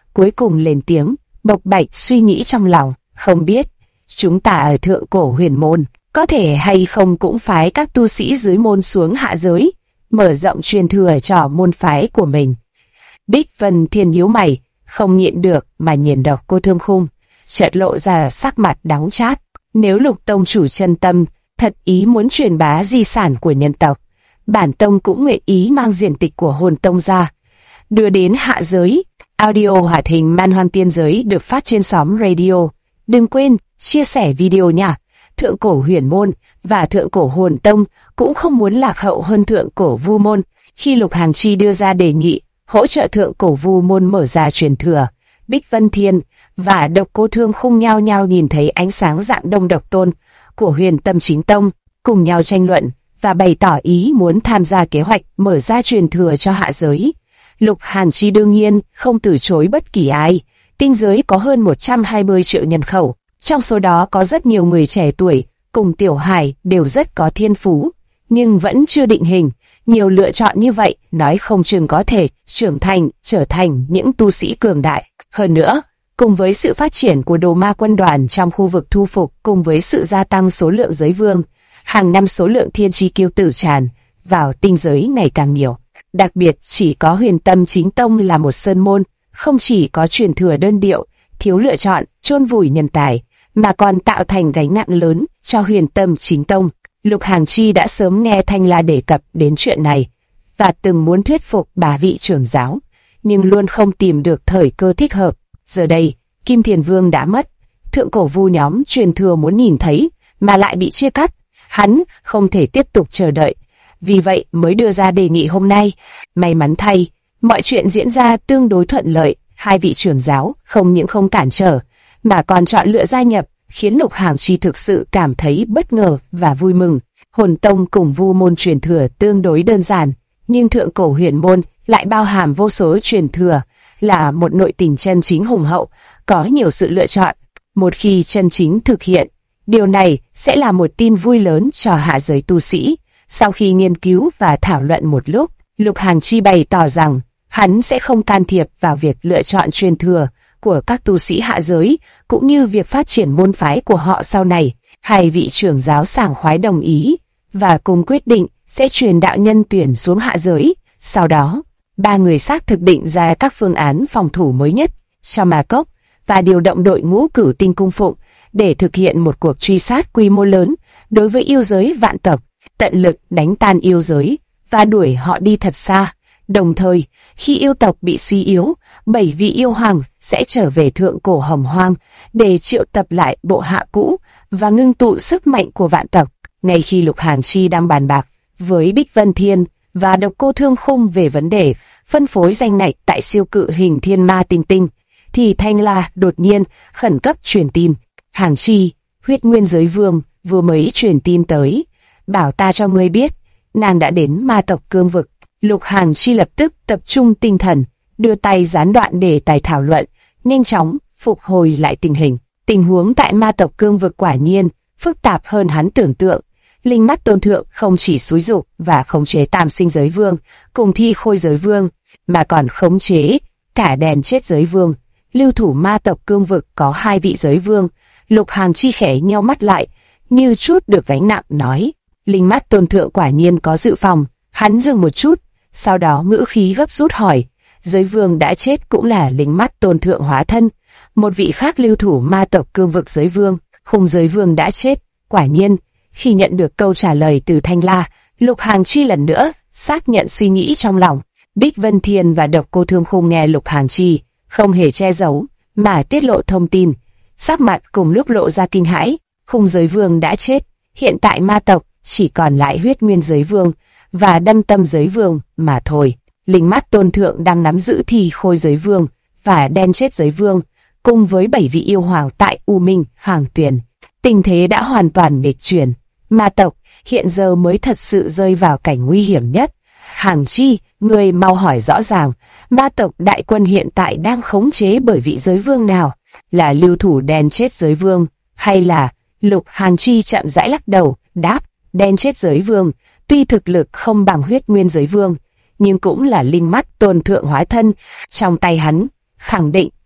cuối cùng lên tiếng, bộc bạch suy nghĩ trong lòng. Không biết, chúng ta ở thượng cổ huyền môn, có thể hay không cũng phái các tu sĩ dưới môn xuống hạ giới, mở rộng truyền thừa cho môn phái của mình. Bích Vân Thiên nhíu mày, không nhịn được mà nhìn Độc Cô Thương Khung, chợt lộ ra sắc mặt đắng chát. Nếu Lục tông chủ chân tâm, thật ý muốn truyền bá di sản của nhân tộc, bản tông cũng nguyện ý mang điển tịch của Hồn tông ra, đưa đến hạ giới. Audio hoạt hình Man Hoang Tiên Giới được phát trên xóm radio. Đừng quên chia sẻ video nha. Thượng cổ huyền môn và thượng cổ hồn tông cũng không muốn lạc hậu hơn thượng cổ vu môn. Khi Lục Hàn Chi đưa ra đề nghị hỗ trợ thượng cổ vu môn mở ra truyền thừa, Bích Vân Thiên và Độc Cô Thương Khung nhao nhao nhìn thấy ánh sáng dạng đông độc tôn của Huyền Tâm Chính Tông, cùng nhau tranh luận và bày tỏ ý muốn tham gia kế hoạch mở ra truyền thừa cho hạ giới. Lục Hàn Chi đương nhiên không từ chối bất kỳ ai. Tinh giới có hơn 120 triệu nhân khẩu, trong số đó có rất nhiều người trẻ tuổi, cùng Tiểu Hải đều rất có thiên phú, nhưng vẫn chưa định hình. Nhiều lựa chọn như vậy, nói không chừng có thể trưởng thành, trở thành những tu sĩ cường đại. Hơn nữa, cùng với sự phát triển của Đồ Ma quân đoàn trong khu vực thu phục, cùng với sự gia tăng số lượng giới vương, hàng năm số lượng thiên chi kiêu tử tràn vào tinh giới ngày càng nhiều. Đặc biệt chỉ có Huyền Tâm Chính Tông là một sơn môn, không chỉ có truyền thừa đơn điệu, thiếu lựa chọn, chôn vùi nhân tài, mà còn tạo thành gánh nặng lớn cho Huyền Tâm Chính Tông. Lục Hàn Chi đã sớm nghe Thanh La đề cập đến chuyện này, và từng muốn thuyết phục bà vị trưởng giáo, nhưng luôn không tìm được thời cơ thích hợp. Giờ đây, Kim Thiền Vương đã mất, thượng cổ vu nhóm truyền thừa muốn nhìn thấy, mà lại bị chia cắt. Hắn không thể tiếp tục chờ đợi, vì vậy mới đưa ra đề nghị hôm nay. May mắn thay, mọi chuyện diễn ra tương đối thuận lợi. Hai vị trưởng giáo không những không cản trở, mà còn chọn lựa gia nhập, khiến Lục Hàn Chi thực sự cảm thấy bất ngờ và vui mừng. Hồn tông cùng vu môn truyền thừa tương đối đơn giản, nhưng thượng cổ huyền môn lại bao hàm vô số truyền thừa, là một nội tình chân chính hùng hậu, có nhiều sự lựa chọn. Một khi chân chính thực hiện, điều này sẽ là một tin vui lớn cho hạ giới tu sĩ. Sau khi nghiên cứu và thảo luận một lúc, Lục Hàn Chi bày tỏ rằng hắn sẽ không can thiệp vào việc lựa chọn truyền thừa của các tu sĩ hạ giới, cũng như việc phát triển môn phái của họ sau này. Hai vị trưởng giáo sảng khoái đồng ý, và cùng quyết định sẽ truyền đạo nhân tuyển xuống hạ giới. Sau đó, ba người xác thực định ra các phương án phòng thủ mới nhất cho Ma Cốc, và điều động đội ngũ Cửu Tinh Cung Phụng để thực hiện một cuộc truy sát quy mô lớn đối với yêu giới vạn tộc, tận lực đánh tan yêu giới và đuổi họ đi thật xa. Đồng thời, khi yêu tộc bị suy yếu, 7 vị yêu hoàng sẽ trở về thượng cổ hồng hoang để triệu tập lại bộ hạ cũ và ngưng tụ sức mạnh của vạn tộc. Ngay khi Lục Hàn Chi đang bàn bạc với Bích Vân Thiên và Độc Cô Thương Khung về vấn đề phân phối danh ngạch tại siêu cự hình thiên ma tinh tinh, thì Thanh La đột nhiên khẩn cấp truyền tin. Hàn Chi, Huyết Nguyên Giới Vương vừa mới truyền tin tới, bảo ta cho ngươi biết, nàng đã đến ma tộc cương vực. Lục Hàn Chi lập tức tập trung tinh thần, đưa tay gián đoạn đề tài thảo luận, nhanh chóng phục hồi lại tình hình. Tình huống tại ma tộc cương vực quả nhiên phức tạp hơn hắn tưởng tượng. Linh Mắt Tôn Thượng không chỉ xúi dục và khống chế Tam Sinh Giới Vương cùng Thi Khôi Giới Vương, mà còn khống chế cả Đèn Chết Giới Vương. Lưu thủ ma tộc cương vực có 2 vị giới vương. Lục Hàn Chi khẽ nheo mắt lại, như chút được gánh nặng, nói: Linh Mắt Tôn Thượng quả nhiên có dự phòng. Hắn dừng một chút, sau đó ngữ khí gấp rút hỏi: Giới vương đã chết cũng là Linh Mắt Tôn Thượng hóa thân. Một vị khác lưu thủ ma tộc cương vực giới vương, Khung Giới Vương đã chết. Quả nhiên, khi nhận được câu trả lời từ Thanh La, Lục Hàn Chi lần nữa xác nhận suy nghĩ trong lòng. Bích Vân Thiên và Độc Cô Thương Khung nghe Lục Hàn Chi không hề che giấu mà tiết lộ thông tin, sắc mặt cùng lúc lộ ra kinh hãi. Khung Giới Vương đã chết, hiện tại ma tộc chỉ còn lại Huyết Nguyên Giới Vương và Đâm Tâm Giới Vương mà thôi. Linh Mắt Tôn Thượng đang nắm giữ Thi Khôi Giới Vương và Đen Chết Giới Vương, cùng với 7 vị yêu hoàng tại U Minh Hoàng Tuyền. Tình thế đã hoàn toàn nghịch chuyển, ma tộc hiện giờ mới thật sự rơi vào cảnh nguy hiểm nhất. Hàn Chi, người mau hỏi rõ ràng, ma tộc đại quân hiện tại đang khống chế bởi vị giới vương nào? Là lưu thủ Đen Chết Giới Vương, hay là... Lục Hàn Chi chậm rãi lắc đầu, đáp: Đen Chết Giới Vương, tuy thực lực không bằng Huyết Nguyên Giới Vương, nhưng cũng là Linh Mắt Tôn Thượng hóa thân. Trong tay hắn, khẳng định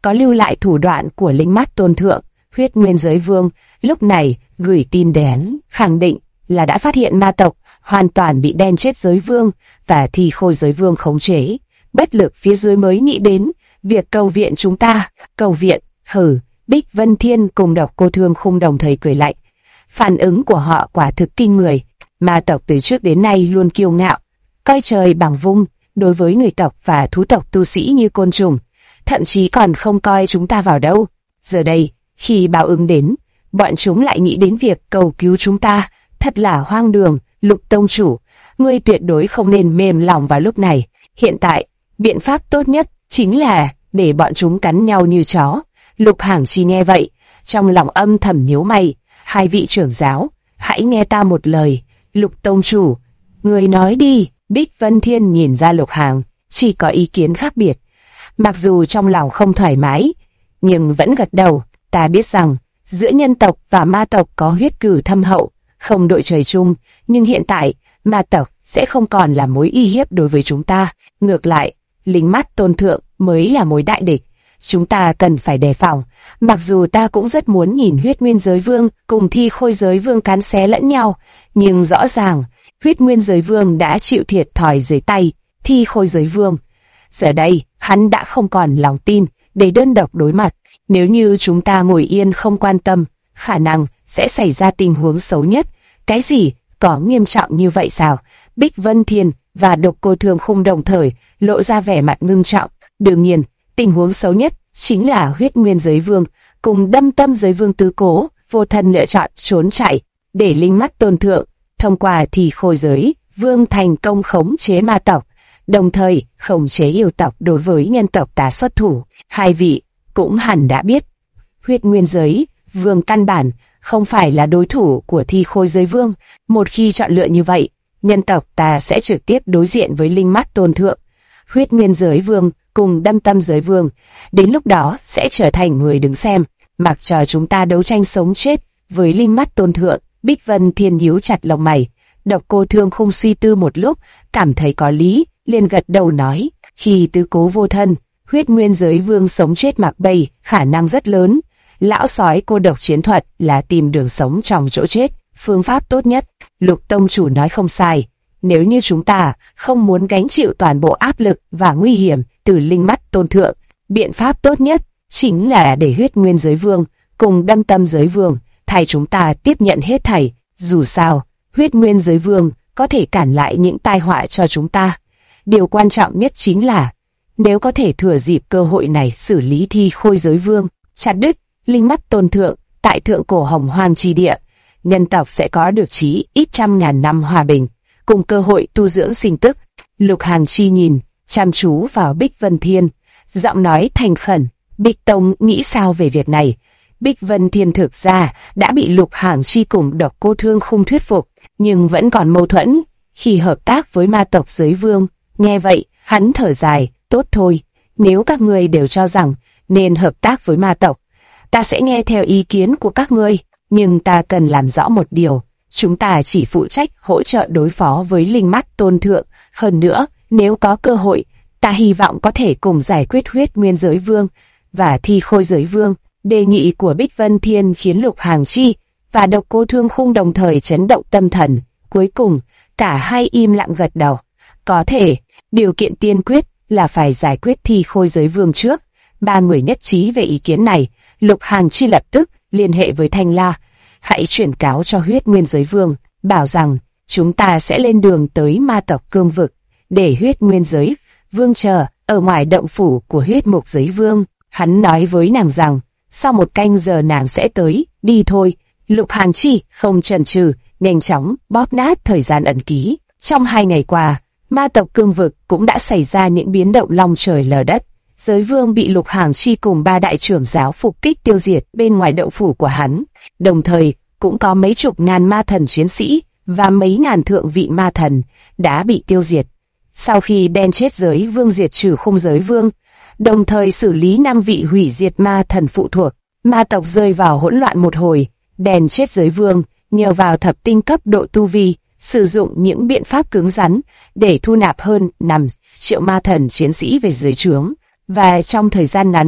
có lưu lại thủ đoạn của Linh Mắt Tôn Thượng. Huyết Nguyên Giới Vương lúc này gửi tin đến, khẳng định là đã phát hiện ma tộc hoàn toàn bị Đen Chết Giới Vương và Thi Khôi Giới Vương khống chế. Bất lực phía dưới mới nghĩ đến việc cầu viện chúng ta. Cầu viện? Hừ. Bích Vân Thiên cùng Độc Cô Thương Khung đồng thời cười lạnh. Phản ứng của họ quả thực kinh người. Ma tộc từ trước đến nay luôn kiêu ngạo, coi trời bằng vung, đối với người tộc và thú tộc tu sĩ như côn trùng, thậm chí còn không coi chúng ta vào đâu. Giờ đây, khi báo ứng đến, bọn chúng lại nghĩ đến việc cầu cứu chúng ta, thật là hoang đường. Lục tông chủ, ngươi tuyệt đối không nên mềm lòng vào lúc này. Hiện tại, biện pháp tốt nhất chính là để bọn chúng cắn nhau như chó. Lục Hàng Chi nghe vậy, trong lòng âm thầm nhíu mày. Hai vị trưởng giáo, hãy nghe ta một lời. Lục tông chủ, người nói đi. Bích Vân Thiên nhìn ra Lục Hàng chỉ có ý kiến khác biệt, mặc dù trong lòng không thoải mái, nhưng vẫn gật đầu. Ta biết rằng giữa nhân tộc và ma tộc có huyết cửu thâm hậu, không đội trời chung, nhưng hiện tại ma tộc sẽ không còn là mối uy hiếp đối với chúng ta. Ngược lại, Linh Mắt Tôn Thượng mới là mối đại địch. Chúng ta cần phải đề phòng. Mặc dù ta cũng rất muốn nhìn Huyết Nguyên Giới Vương cùng Thi Khôi Giới Vương cán xé lẫn nhau, nhưng rõ ràng Huyết Nguyên Giới Vương đã chịu thiệt thòi dưới tay Thi Khôi Giới Vương. Giờ đây, hắn đã không còn lòng tin để đơn độc đối mặt. Nếu như chúng ta ngồi yên không quan tâm, khả năng sẽ xảy ra tình huống xấu nhất. Cái gì? Có nghiêm trọng như vậy sao? Bích Vân Thiên và Độc Cô Thương Khung đồng thời lộ ra vẻ mặt ngưng trọng. Đương nhiên, tình huống xấu nhất chính là Huyết Nguyên Giới Vương cùng Đâm Tâm Giới Vương tứ cố vô thân lựa chọn trốn chạy, để Linh Mắt Tôn Thượng thông qua Thi Khôi Giới Vương thành công khống chế ma tộc, đồng thời khống chế yêu tộc đối với nhân tộc ta xuất thủ. Hai vị cũng hẳn đã biết, Huyết Nguyên Giới Vương căn bản không phải là đối thủ của Thi Khôi Giới Vương. Một khi chọn lựa như vậy, nhân tộc ta sẽ trực tiếp đối diện với Linh Mắt Tôn Thượng. Huyết Nguyên Giới Vương cùng Đâm Tâm Giới Vương đến lúc đó sẽ trở thành người đứng xem, mặc cho chúng ta đấu tranh sống chết với Linh Mắt Tôn Thượng. Bích Vân Thiên nhíu chặt lông mày. Độc Cô Thương Khung suy tư một lúc, cảm thấy có lý, liền gật đầu nói: khi tứ cố vô thân, Huyết Nguyên Giới Vương sống chết mặc bay, khả năng rất lớn. Lão sói cô độc chiến thuật là tìm đường sống trong chỗ chết, phương pháp tốt nhất. Lục tông chủ nói không sai. Nếu như chúng ta không muốn gánh chịu toàn bộ áp lực và nguy hiểm từ Linh Mắt Tôn Thượng, biện pháp tốt nhất chính là để Huyết Nguyên Giới Vương cùng Đâm Tâm Giới Vương thay chúng ta tiếp nhận hết thảy. Dù sao, Huyết Nguyên Giới Vương có thể cản lại những tai họa cho chúng ta. Điều quan trọng nhất chính là nếu có thể thừa dịp cơ hội này xử lý Thi Khôi Giới Vương, chặt đứt Linh Mắt Tôn Thượng tại thượng cổ Hồng Hoang chi địa, nhân tộc sẽ có được chí ít trăm ngàn năm hòa bình, cùng cơ hội tu dưỡng sinh tức. Lục Hàng Chi nhìn chăm chú vào Bích Vân Thiên, giọng nói thành khẩn. Bích Tông nghĩ sao về việc này? Bích Vân Thiên thực ra đã bị Lục Hàng Chi cùng Độc Cô Thương Khung thuyết phục, nhưng vẫn còn mâu thuẫn khi hợp tác với ma tộc Giới Vương. Nghe vậy, hắn thở dài: tốt thôi, nếu các ngươi đều cho rằng nên hợp tác với ma tộc, ta sẽ nghe theo ý kiến của các ngươi, nhưng ta cần làm rõ một điều. Chúng ta chỉ phụ trách hỗ trợ đối phó với Linh Mắt Tôn Thượng. Hơn nữa, nếu có cơ hội, ta hy vọng có thể cùng giải quyết Huyết Nguyên Giới Vương và Thi Khôi Giới Vương. Đề nghị của Bích Vân Thiên khiến Lục Hàng Chi và Độc Cô Thương Khung đồng thời chấn động tâm thần. Cuối cùng, cả hai im lặng gật đầu. Có thể, điều kiện tiên quyết là phải giải quyết Thi Khôi Giới Vương trước. Ba người nhất trí về ý kiến này. Lục Hàng Chi lập tức liên hệ với Thanh La: hãy chuyển cáo cho Huyết Nguyên Giới Vương, bảo rằng chúng ta sẽ lên đường tới ma tộc Cương Vực, để Huyết Nguyên Giới Vương chờ ở ngoài động phủ của Huyết Mục Giới Vương. Hắn nói với nàng rằng sau một canh giờ nàng sẽ tới. Đi thôi. Lục Hàng Chi không chần chừ, nhanh chóng bóp nát thời gian ẩn ký. Trong 2 ngày qua, ma tộc Cương Vực cũng đã xảy ra những biến động long trời lở đất. Giới Vương bị Lục Hàng Chi cùng 3 đại trưởng giáo phục kích tiêu diệt bên ngoài động phủ của hắn. Đồng thời, cũng có mấy chục ngàn ma thần chiến sĩ và mấy ngàn thượng vị ma thần đã bị tiêu diệt. Sau khi Đen Chết Giới Vương diệt trừ Khung Giới Vương, đồng thời xử lý 5 vị hủy diệt ma thần phụ thuộc, ma tộc rơi vào hỗn loạn một hồi. Đen Chết Giới Vương nhờ vào thập tinh cấp độ tu vi, sử dụng những biện pháp cứng rắn để thu nạp hơn 5 triệu ma thần chiến sĩ về dưới trướng, và trong thời gian ngắn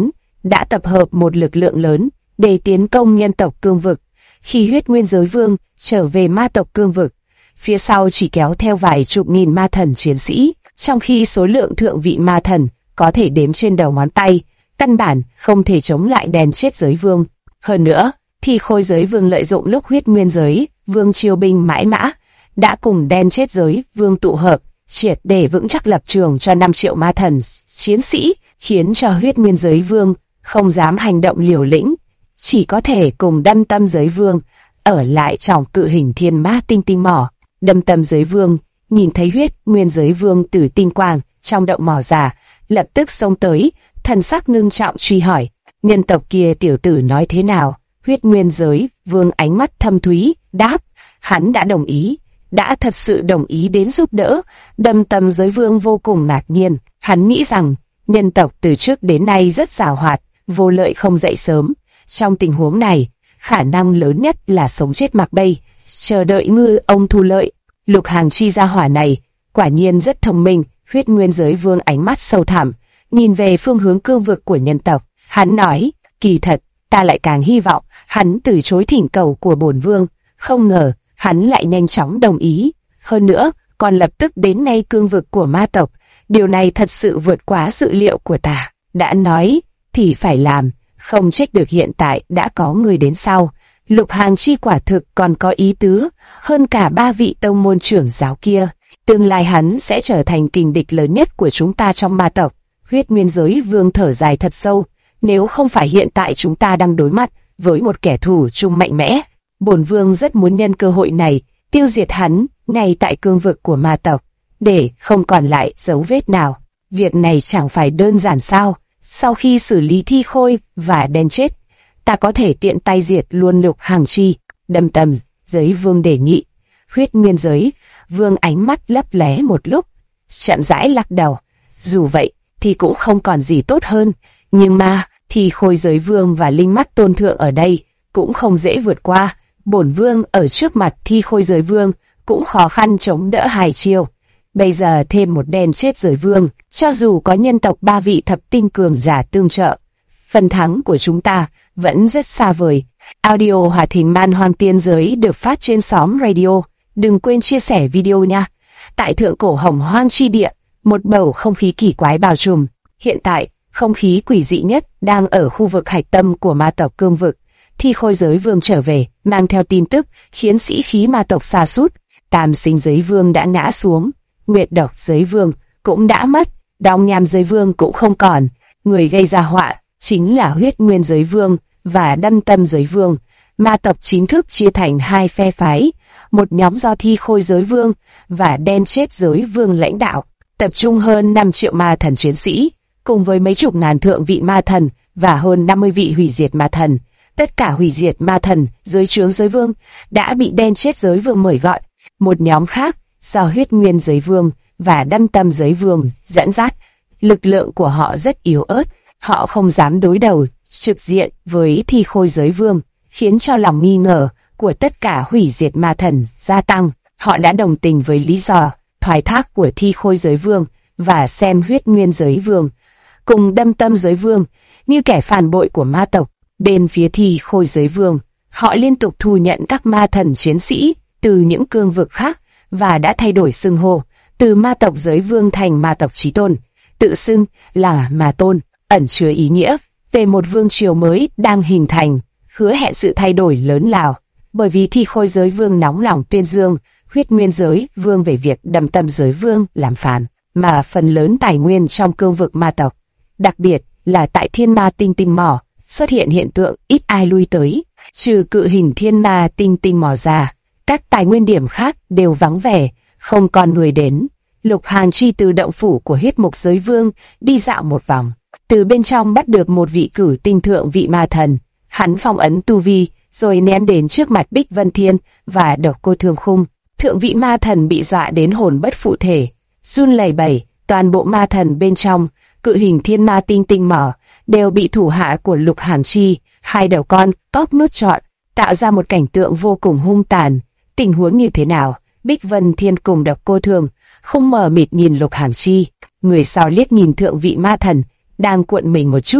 đã tập hợp một lực lượng lớn để tiến công nhân tộc Cương vực. Khi Huyết Nguyên Giới Vương trở về ma tộc Cương vực, phía sau chỉ kéo theo vài chục nghìn ma thần chiến sĩ, trong khi số lượng thượng vị ma thần có thể đếm trên đầu ngón tay, căn bản không thể chống lại đèn chết giới vương. Hơn nữa, thì Khôi Giới Vương lợi dụng lúc Huyết Nguyên Giới Vương chiêu binh mãi mã, đã cùng đen chết giới vương tụ hợp, triệt để vững chắc lập trường cho 5 triệu ma thần chiến sĩ, khiến cho Huyết Nguyên Giới Vương không dám hành động liều lĩnh, chỉ có thể cùng Đâm Tâm Giới Vương ở lại trong Cự Hình Thiên Ma Tinh Tinh mỏ. Đâm Tâm Giới Vương nhìn thấy Huyết Nguyên Giới Vương từ tinh quang trong động mỏ ra, lập tức xông tới, thần sắc ngưng trọng truy hỏi: nhân tộc kia tiểu tử nói thế nào? Huyết Nguyên Giới Vương ánh mắt thâm thúy đáp: hắn đã đồng ý, đã thật sự đồng ý đến giúp đỡ. Đâm Tâm Giới Vương vô cùng ngạc nhiên, hắn nghĩ rằng nhân tộc từ trước đến nay rất giàu hoạt, vô lợi không dậy sớm. Trong tình huống này, khả năng lớn nhất là sống chết mặc bay, chờ đợi ngư ông thu lợi. Lục Hàng Chi gia hỏa này quả nhiên rất thông minh. Huyết Nguyên Giới Vương ánh mắt sâu thẳm, nhìn về phương hướng cương vực của nhân tộc. Hắn nói: kỳ thật, ta lại càng hy vọng hắn từ chối thỉnh cầu của bổn vương. Không ngờ, hắn lại nhanh chóng đồng ý. Hơn nữa, còn lập tức đến ngay cương vực của ma tộc. Điều này thật sự vượt quá dự liệu của ta. Đã nói, thì phải làm. Không trách được hiện tại đã có người đến sau. Lục Hàng Chi quả thực còn có ý tứ hơn cả 3 vị tông môn trưởng giáo kia. Tương lai hắn sẽ trở thành kình địch lớn nhất của chúng ta trong ma tộc. Huyết Nguyên Giới Vương thở dài thật sâu. Nếu không phải hiện tại chúng ta đang đối mặt với một kẻ thù chung mạnh mẽ, bổn vương rất muốn nhân cơ hội này tiêu diệt hắn ngay tại cương vực của ma tộc, để không còn lại dấu vết nào. Việc này chẳng phải đơn giản sao? Sau khi xử lý Thi Khôi và đen chết, ta có thể tiện tay diệt luôn Lục Hàng Chi. Đâm Tâm Giới Vương đề nghị. Huyết Nguyên Giới Vương ánh mắt lấp lé một lúc, chậm rãi lắc đầu. Dù vậy thì cũng không còn gì tốt hơn, nhưng mà Thi Khôi Giới Vương và Linh Mắt Tôn Thượng ở đây cũng không dễ vượt qua. Bổn vương ở trước mặt Thi Khôi Giới Vương cũng khó khăn chống đỡ 2 chiêu. Bây giờ thêm một đen chết giới vương, cho dù có nhân tộc 3 vị thập tinh cường giả tương trợ, phần thắng của chúng ta vẫn rất xa vời. Audio hoạt hình Man Hoang Tiên Giới được phát trên xóm radio. Đừng quên chia sẻ video nha. Tại thượng cổ Hồng Hoang chi địa, một bầu không khí kỳ quái bao trùm. Hiện tại, không khí quỷ dị nhất đang ở khu vực hạch tâm của ma tộc Cương vực. Thi Khôi Giới Vương trở về, mang theo tin tức khiến sĩ khí ma tộc sa sút. Tam Sinh Giới Vương đã ngã xuống, Nguyệt Độc Giới Vương cũng đã mất, Đong Nham Giới Vương cũng không còn. Người gây ra họa chính là Huyết Nguyên Giới Vương và Đâm Tâm Giới Vương. Ma tộc chính thức chia thành 2 phe phái, một nhóm do Thi Khôi Giới Vương và Đen Chết Giới Vương lãnh đạo, tập trung hơn 5 triệu ma thần chiến sĩ, cùng với mấy chục ngàn thượng vị ma thần và hơn 50 vị hủy diệt ma thần. Tất cả hủy diệt ma thần dưới trướng Giới Vương đã bị Đen Chết Giới Vương mời gọi. Một nhóm khác do Huyết Nguyên Giới Vương và Đâm Tâm Giới Vương dẫn dắt, lực lượng của họ rất yếu ớt, họ không dám đối đầu trực diện với Thi Khôi Giới Vương, khiến cho lòng nghi ngờ của tất cả hủy diệt ma thần gia tăng. Họ đã đồng tình với lý do thoái thác của Thi Khôi Giới Vương và xem Huyết Nguyên Giới Vương cùng Đâm Tâm Giới Vương như kẻ phản bội của ma tộc. Bên phía Thi Khôi Giới Vương, họ liên tục thu nhận các ma thần chiến sĩ từ những cương vực khác và đã thay đổi xưng hô từ ma tộc Giới Vương thành ma tộc Chí Tôn, tự xưng là Ma Tôn, ẩn chứa ý nghĩa về một vương triều mới đang hình thành, hứa hẹn sự thay đổi lớn lao. Bởi vì Thi Khôi Giới Vương nóng lòng tuyên dương Huyết Nguyên Giới Vương về việc Đâm Tâm Giới Vương làm phản, mà phần lớn tài nguyên trong cương vực ma tộc, đặc biệt là tại Thiên Ma Tinh Tinh mỏ, xuất hiện hiện tượng ít ai lui tới. Trừ Cự Hình Thiên Ma Tinh Tinh mỏ ra, các tài nguyên điểm khác đều vắng vẻ, không còn người đến. Lục Hàng Chi từ động phủ của Huyết Mục Giới Vương đi dạo một vòng, từ bên trong bắt được một vị cử tinh thượng vị ma thần. Hắn phong ấn tu vi, rồi ném đến trước mặt Bích Vân Thiên và Độc Cô Thương Khung. Thượng vị ma thần bị dọa đến hồn bất phụ thể, run lẩy bẩy. Toàn bộ ma thần bên trong Cự Hình Thiên Ma Tinh Tinh mỏ đều bị thủ hạ của Lục Hàng Chi, 2 đầu con cóc nuốt trọn, tạo ra một cảnh tượng vô cùng hung tàn. Tình huống như thế nào? Bích Vân Thiên cùng Độc Cô Thương Khung mờ mịt nhìn Lục Hàng Chi. Người sau liếc nhìn thượng vị ma thần đang cuộn mình một chút,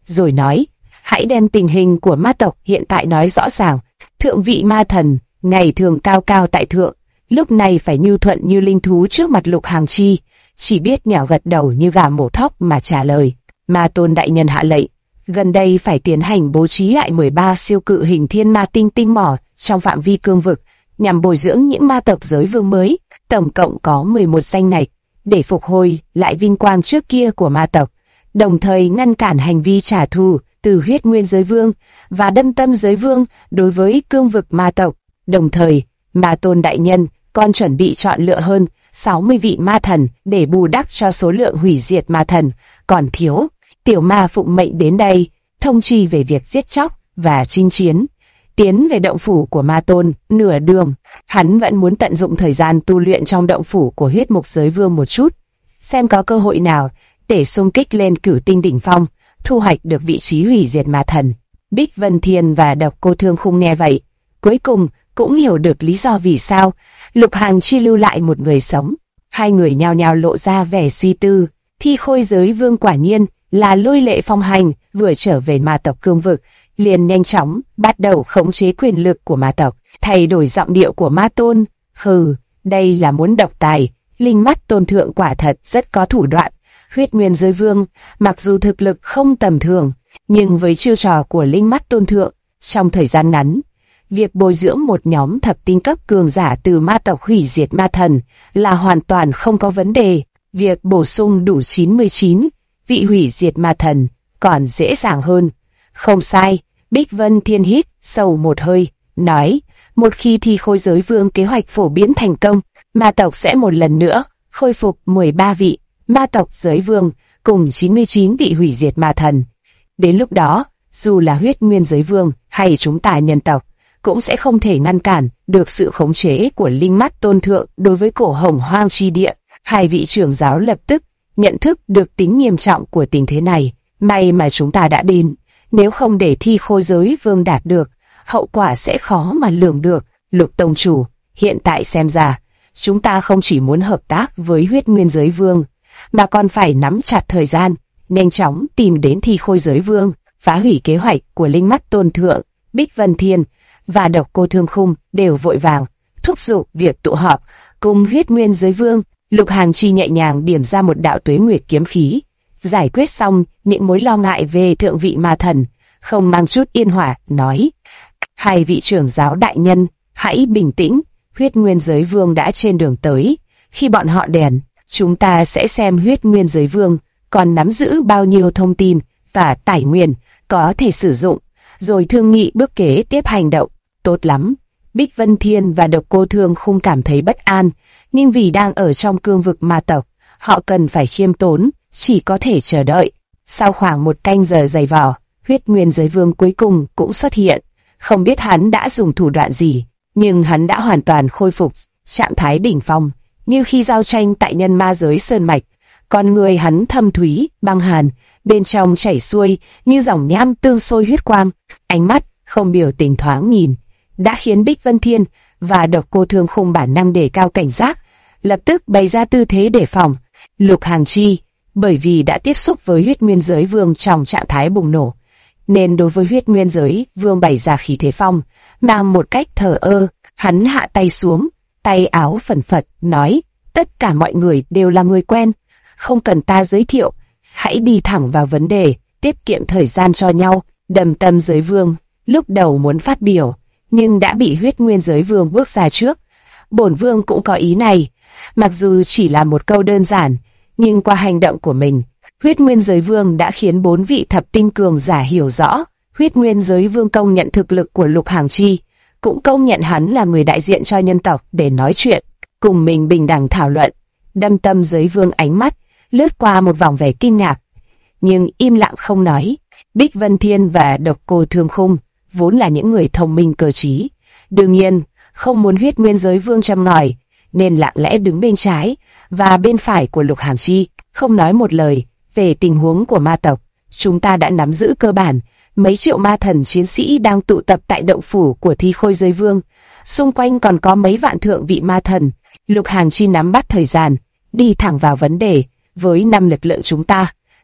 rồi nói, hãy đem tình hình của ma tộc hiện tại nói rõ ràng. Thượng vị ma thần, ngày thường cao cao tại thượng, lúc này phải nhu thuận như linh thú trước mặt Lục Hàng Chi, chỉ biết mèo gật đầu như gà mổ thóc mà trả lời. Ma Tôn đại nhân hạ lệnh, gần đây phải tiến hành bố trí lại 13 siêu cự hình thiên ma tinh tinh mỏ trong phạm vi cương vực, nhằm bồi dưỡng những ma tộc giới vương mới, tổng cộng có 11 danh ngạch, để phục hồi lại vinh quang trước kia của ma tộc, đồng thời ngăn cản hành vi trả thù từ huyết nguyên giới vương và đâm tâm giới vương đối với cương vực ma tộc. Đồng thời, Ma Tôn đại nhân còn chuẩn bị chọn lựa hơn 60 vị ma thần để bù đắp cho số lượng hủy diệt ma thần còn thiếu. Tiểu ma phụng mệnh đến đây, thông chi về việc giết chóc và chinh chiến. Tiến về động phủ của Ma Tôn, nửa đường, hắn vẫn muốn tận dụng thời gian tu luyện trong động phủ của huyết mục giới vương một chút, xem có cơ hội nào để xung kích lên Cửu Tinh đỉnh phong, thu hoạch được vị trí hủy diệt ma thần. Bích Vân Thiên và Độc Cô Thương Khung nghe vậy, cuối cùng cũng hiểu được lý do vì sao Lục Hàng Chi lưu lại một người sống. Hai người nhao nhao lộ ra vẻ suy tư. Thi Khôi giới vương quả nhiên là Lôi Lệ Phong Hành vừa trở về ma tộc cương vực, liền nhanh chóng bắt đầu khống chế quyền lực của ma tộc, thay đổi giọng điệu của Ma Tôn. Hừ, đây là muốn độc tài. Linh mắt tôn thượng quả thật rất có thủ đoạn. Huyết nguyên giới vương mặc dù thực lực không tầm thường, nhưng với chiêu trò của linh mắt tôn thượng, trong thời gian ngắn, việc bồi dưỡng một nhóm thập tinh cấp cường giả từ ma tộc hủy diệt ma thần là hoàn toàn không có vấn đề. Việc bổ sung đủ 99 vị hủy diệt ma thần còn dễ dàng hơn. Không sai, Bích Vân Thiên hít sâu một hơi, nói, một khi Thi Khôi giới vương kế hoạch phổ biến thành công, ma tộc sẽ một lần nữa khôi phục 13 vị ma tộc giới vương cùng 99 vị hủy diệt ma thần. Đến lúc đó, dù là huyết nguyên giới vương hay chúng ta nhân tộc, cũng sẽ không thể ngăn cản được sự khống chế của linh mắt tôn thượng đối với cổ hồng hoang chi địa. Hai vị trưởng giáo lập tức nhận thức được tính nghiêm trọng của tình thế này. May mà chúng ta đã đến, nếu không để Thi Khôi giới vương đạt được, hậu quả sẽ khó mà lường được. Lục tông chủ, hiện tại xem ra, chúng ta không chỉ muốn hợp tác với huyết nguyên giới vương, mà còn phải nắm chặt thời gian, nhanh chóng tìm đến Thi Khôi giới vương, phá hủy kế hoạch của linh mắt tôn thượng. Bích Vân Thiên và Độc Cô Thương Khung đều vội vàng thúc giục việc tụ họp cùng huyết nguyên giới vương. Lục Hàng Chi nhẹ nhàng điểm ra một đạo tuế nguyệt kiếm khí, giải quyết xong những mối lo ngại về thượng vị ma thần, không mang chút yên hỏa, nói, hai vị trưởng giáo đại nhân, hãy bình tĩnh, huyết nguyên giới vương đã trên đường tới. Khi bọn họ đèn, chúng ta sẽ xem huyết nguyên giới vương còn nắm giữ bao nhiêu thông tin và tài nguyên có thể sử dụng, rồi thương nghị bước kế tiếp hành động. Tốt lắm. Bích Vân Thiên và Độc Cô Thương Khung cảm thấy bất an, nhưng vì đang ở trong cương vực ma tộc, họ cần phải khiêm tốn, chỉ có thể chờ đợi. Sau khoảng một canh giờ giày vò, huyết nguyên giới vương cuối cùng cũng xuất hiện. Không biết hắn đã dùng thủ đoạn gì, nhưng hắn đã hoàn toàn khôi phục trạng thái đỉnh phong, như khi giao tranh tại nhân ma giới sơn mạch. Con người hắn thâm thúy, băng hàn, bên trong chảy xuôi như dòng nham tương sôi huyết quang, ánh mắt không biểu tình thoáng nhìn, đã khiến Bích Vân Thiên và Độc Cô Thương Khung bản năng đề cao cảnh giác, lập tức bày ra tư thế đề phòng. Lục Hàng Chi, bởi vì đã tiếp xúc với huyết nguyên giới vương trong trạng thái bùng nổ, nên đối với huyết nguyên giới vương bày ra khí thế phong, mang một cách thờ ơ. Hắn hạ tay xuống, tay áo phẩn phật, nói, tất cả mọi người đều là người quen, không cần ta giới thiệu, hãy đi thẳng vào vấn đề, tiết kiệm thời gian cho nhau. Đầm tâm giới vương lúc đầu muốn phát biểu, nhưng đã bị huyết nguyên giới vương bước ra trước. Bổn vương cũng có ý này, mặc dù chỉ là một câu đơn giản, nhưng qua hành động của mình, huyết nguyên giới vương đã khiến 4 vị thập tinh cường giả hiểu rõ. Huyết nguyên giới vương công nhận thực lực của Lục Hàng Chi, cũng công nhận hắn là người đại diện cho nhân tộc để nói chuyện, cùng mình bình đẳng thảo luận. Đâm tâm giới vương ánh mắt lướt qua một vòng vẻ kinh ngạc, nhưng im lặng không nói. Bích Vân Thiên và Độc Cô Thương Khung vốn là những người thông minh cơ trí, đương nhiên không muốn huyết nguyên giới vương châm ngòi, nên lặng lẽ đứng bên trái và bên phải của Lục Hàng Chi, không nói một lời. Về tình huống của ma tộc, chúng ta đã nắm giữ cơ bản. Mấy triệu ma thần chiến sĩ đang tụ tập tại động phủ của Thi Khôi giới vương, xung quanh còn có mấy vạn thượng vị ma thần. Lục Hàng Chi nắm bắt thời gian, đi thẳng vào vấn đề. Với 5 lực lượng chúng ta,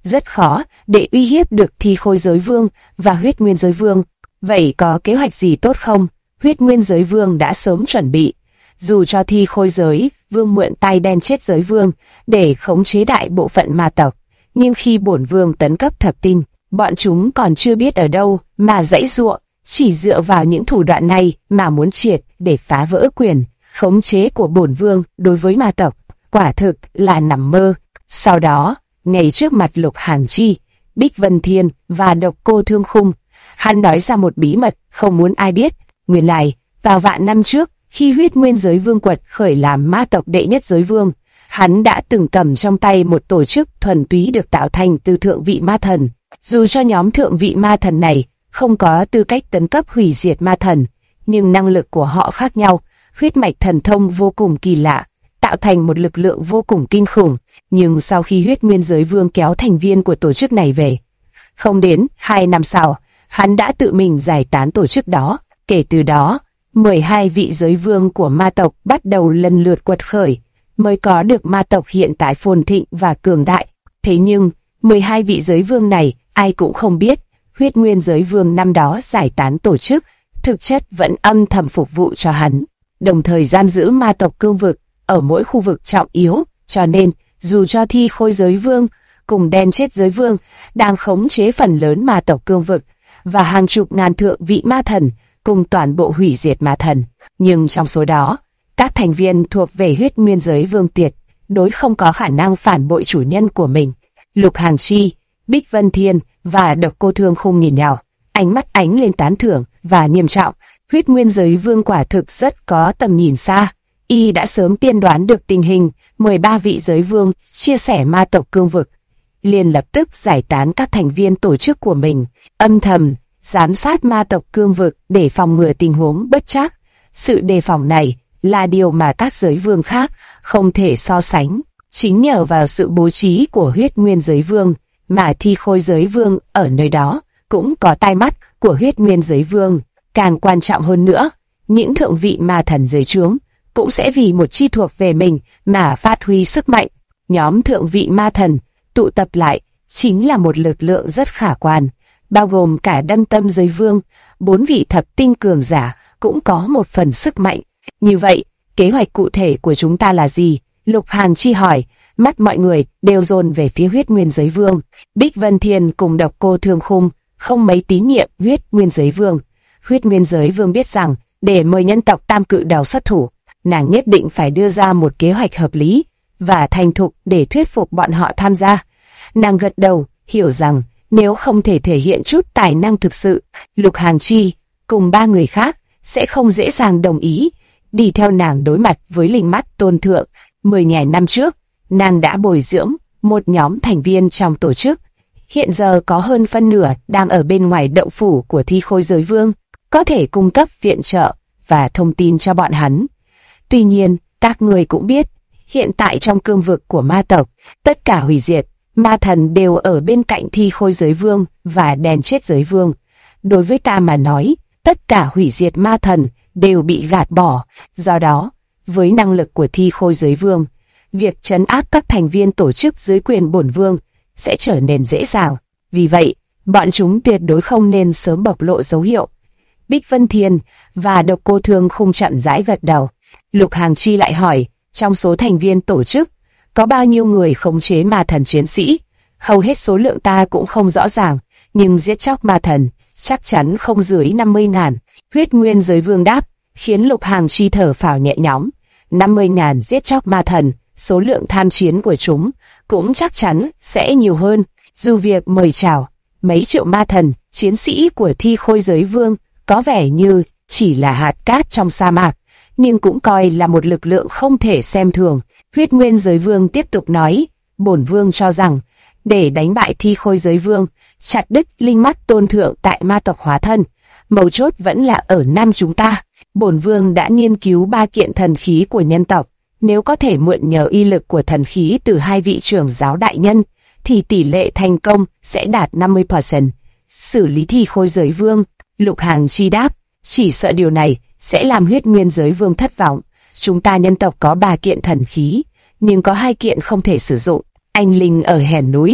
rất khó để uy hiếp được Thi Khôi Giới Vương và Huyết Nguyên Giới Vương. Vậy có kế hoạch gì tốt không? Huyết Nguyên Giới Vương đã sớm chuẩn bị. Dù cho Thi Khôi Giới Vương mượn tay đen chết Giới Vương để khống chế đại bộ phận ma tộc, nhưng khi bổn vương tấn cấp thập tinh, bọn chúng còn chưa biết ở đâu mà giãy giụa, chỉ dựa vào những thủ đoạn này mà muốn triệt để phá vỡ quyền khống chế của bổn vương đối với ma tộc, quả thực là nằm mơ. Sau đó, ngay trước mặt Lục Hàn Chi, Bích Vân Thiên và Độc Cô Thương Khung, hắn nói ra một bí mật không muốn ai biết. Nguyên lai, vào vạn năm trước, khi Huyết Nguyên Giới Vương quật khởi làm ma tộc đệ nhất giới vương, hắn đã từng cầm trong tay một tổ chức thuần túy được tạo thành từ thượng vị ma thần. Dù cho nhóm thượng vị ma thần này không có tư cách tấn cấp hủy diệt ma thần, nhưng năng lực của họ khác nhau, huyết mạch thần thông vô cùng kỳ lạ, tạo thành một lực lượng vô cùng kinh khủng. Nhưng sau khi Huyết Nguyên Giới Vương kéo thành viên của tổ chức này về, không đến 2 năm sau, hắn đã tự mình giải tán tổ chức đó. Kể từ đó, 12 vị giới vương của ma tộc bắt đầu lần lượt quật khởi, mới có được ma tộc hiện tại phồn thịnh và cường đại. Thế nhưng, 12 vị giới vương này, ai cũng không biết, Huyết Nguyên Giới Vương năm đó giải tán tổ chức, thực chất vẫn âm thầm phục vụ cho hắn, đồng thời giam giữ ma tộc cương vực ở mỗi khu vực trọng yếu. Cho nên, dù cho Thi Khôi Giới Vương cùng Đen Chết Giới Vương đang khống chế phần lớn ma tộc cương vực và hàng chục ngàn thượng vị ma thần cùng toàn bộ hủy diệt ma thần, nhưng trong số đó, các thành viên thuộc về Huyết Nguyên Giới Vương tuyệt đối không có khả năng phản bội chủ nhân của mình. Lục Hàn Chi, Bích Vân Thiên và Độc Cô Thương Khung nhìn nhau, ánh mắt ánh lên tán thưởng và nghiêm trọng. Huyết Nguyên Giới Vương quả thực rất có tầm nhìn xa. Y đã sớm tiên đoán được tình hình 13 vị giới vương chia sẻ ma tộc cương vực, liền lập tức giải tán các thành viên tổ chức của mình, âm thầm giám sát ma tộc cương vực để phòng ngừa tình huống bất trắc. Sự đề phòng này là điều mà các giới vương khác không thể so sánh. Chính nhờ vào sự bố trí của Huyết Nguyên Giới Vương mà Thi Khôi Giới Vương ở nơi đó cũng có tai mắt của Huyết Nguyên Giới Vương. Càng quan trọng hơn nữa, những thượng vị ma thần dưới trướng cũng sẽ vì một chi thuộc về mình mà phát huy sức mạnh. Nhóm thượng vị ma thần tụ tập lại chính là một lực lượng rất khả quan, bao gồm cả Đâm Tâm Giới Vương, 4 vị thập tinh cường giả cũng có một phần sức mạnh. Như vậy, kế hoạch cụ thể của chúng ta là gì? Lục Hàn Chi hỏi. Mắt mọi người đều dồn về phía Huyết Nguyên Giới Vương. Bích Vân Thiên cùng Độc Cô Thương Khung không mấy tín nhiệm Huyết Nguyên Giới Vương. Huyết Nguyên Giới Vương biết rằng để mời nhân tộc Tam Cự Đầu xuất thủ, nàng nhất định phải đưa ra một kế hoạch hợp lý và thành thục để thuyết phục bọn họ tham gia. Nàng gật đầu, hiểu rằng nếu không thể thể hiện chút tài năng thực sự, Lục Hàn Chi cùng 3 người khác sẽ không dễ dàng đồng ý đi theo nàng đối mặt với Linh Mắt Tôn Thượng. 10.000 năm trước, nàng đã bồi dưỡng một nhóm thành viên trong tổ chức. Hiện giờ có hơn phân nửa đang ở bên ngoài động phủ của Thi Khôi Giới Vương, có thể cung cấp viện trợ và thông tin cho bọn hắn. Tuy nhiên, các người cũng biết, hiện tại trong cương vực của ma tộc, tất cả hủy diệt, ma thần đều ở bên cạnh Thi Khôi Giới Vương và Đen Chết Giới Vương. Đối với ta mà nói, tất cả hủy diệt ma thần đều bị gạt bỏ. Do đó, với năng lực của Thi Khôi Giới Vương, việc trấn áp các thành viên tổ chức dưới quyền bổn vương sẽ trở nên dễ dàng. Vì vậy, bọn chúng tuyệt đối không nên sớm bộc lộ dấu hiệu. Bích Vân Thiên và Độc Cô Thương Khung chậm rãi gật đầu. Lục Hàn Chi lại hỏi, trong số thành viên tổ chức, có bao nhiêu người khống chế ma thần chiến sĩ? Hầu hết số lượng ta cũng không rõ ràng, nhưng giết chóc ma thần chắc chắn không dưới 50.000. Huyết Nguyên Giới Vương đáp, khiến Lục Hàn Chi thở phào nhẹ nhõm. 50.000 giết chóc ma thần, số lượng tham chiến của chúng cũng chắc chắn sẽ nhiều hơn. Dù việc mời chào mấy triệu ma thần chiến sĩ của Thi Khôi Giới Vương có vẻ như chỉ là hạt cát trong sa mạc, nhưng cũng coi là một lực lượng không thể xem thường. Huyết Nguyên Giới Vương tiếp tục nói, bổn vương cho rằng, để đánh bại Thi Khôi Giới Vương, chặt đứt Linh Mắt Tôn Thượng tại ma tộc hóa thân, mấu chốt vẫn là ở nam chúng ta. Bổn vương đã nghiên cứu 3 kiện thần khí của nhân tộc, nếu có thể mượn nhờ uy lực của thần khí từ 2 vị trưởng giáo đại nhân, thì tỷ lệ thành công sẽ đạt 50%. Xử lý Thi Khôi Giới Vương, Lục Hàn Chi đáp, chỉ sợ điều này sẽ làm Huyết Nguyên Giới Vương thất vọng. Chúng ta nhân tộc có 3 kiện thần khí, nhưng có 2 kiện không thể sử dụng. Anh linh ở hẻm núi,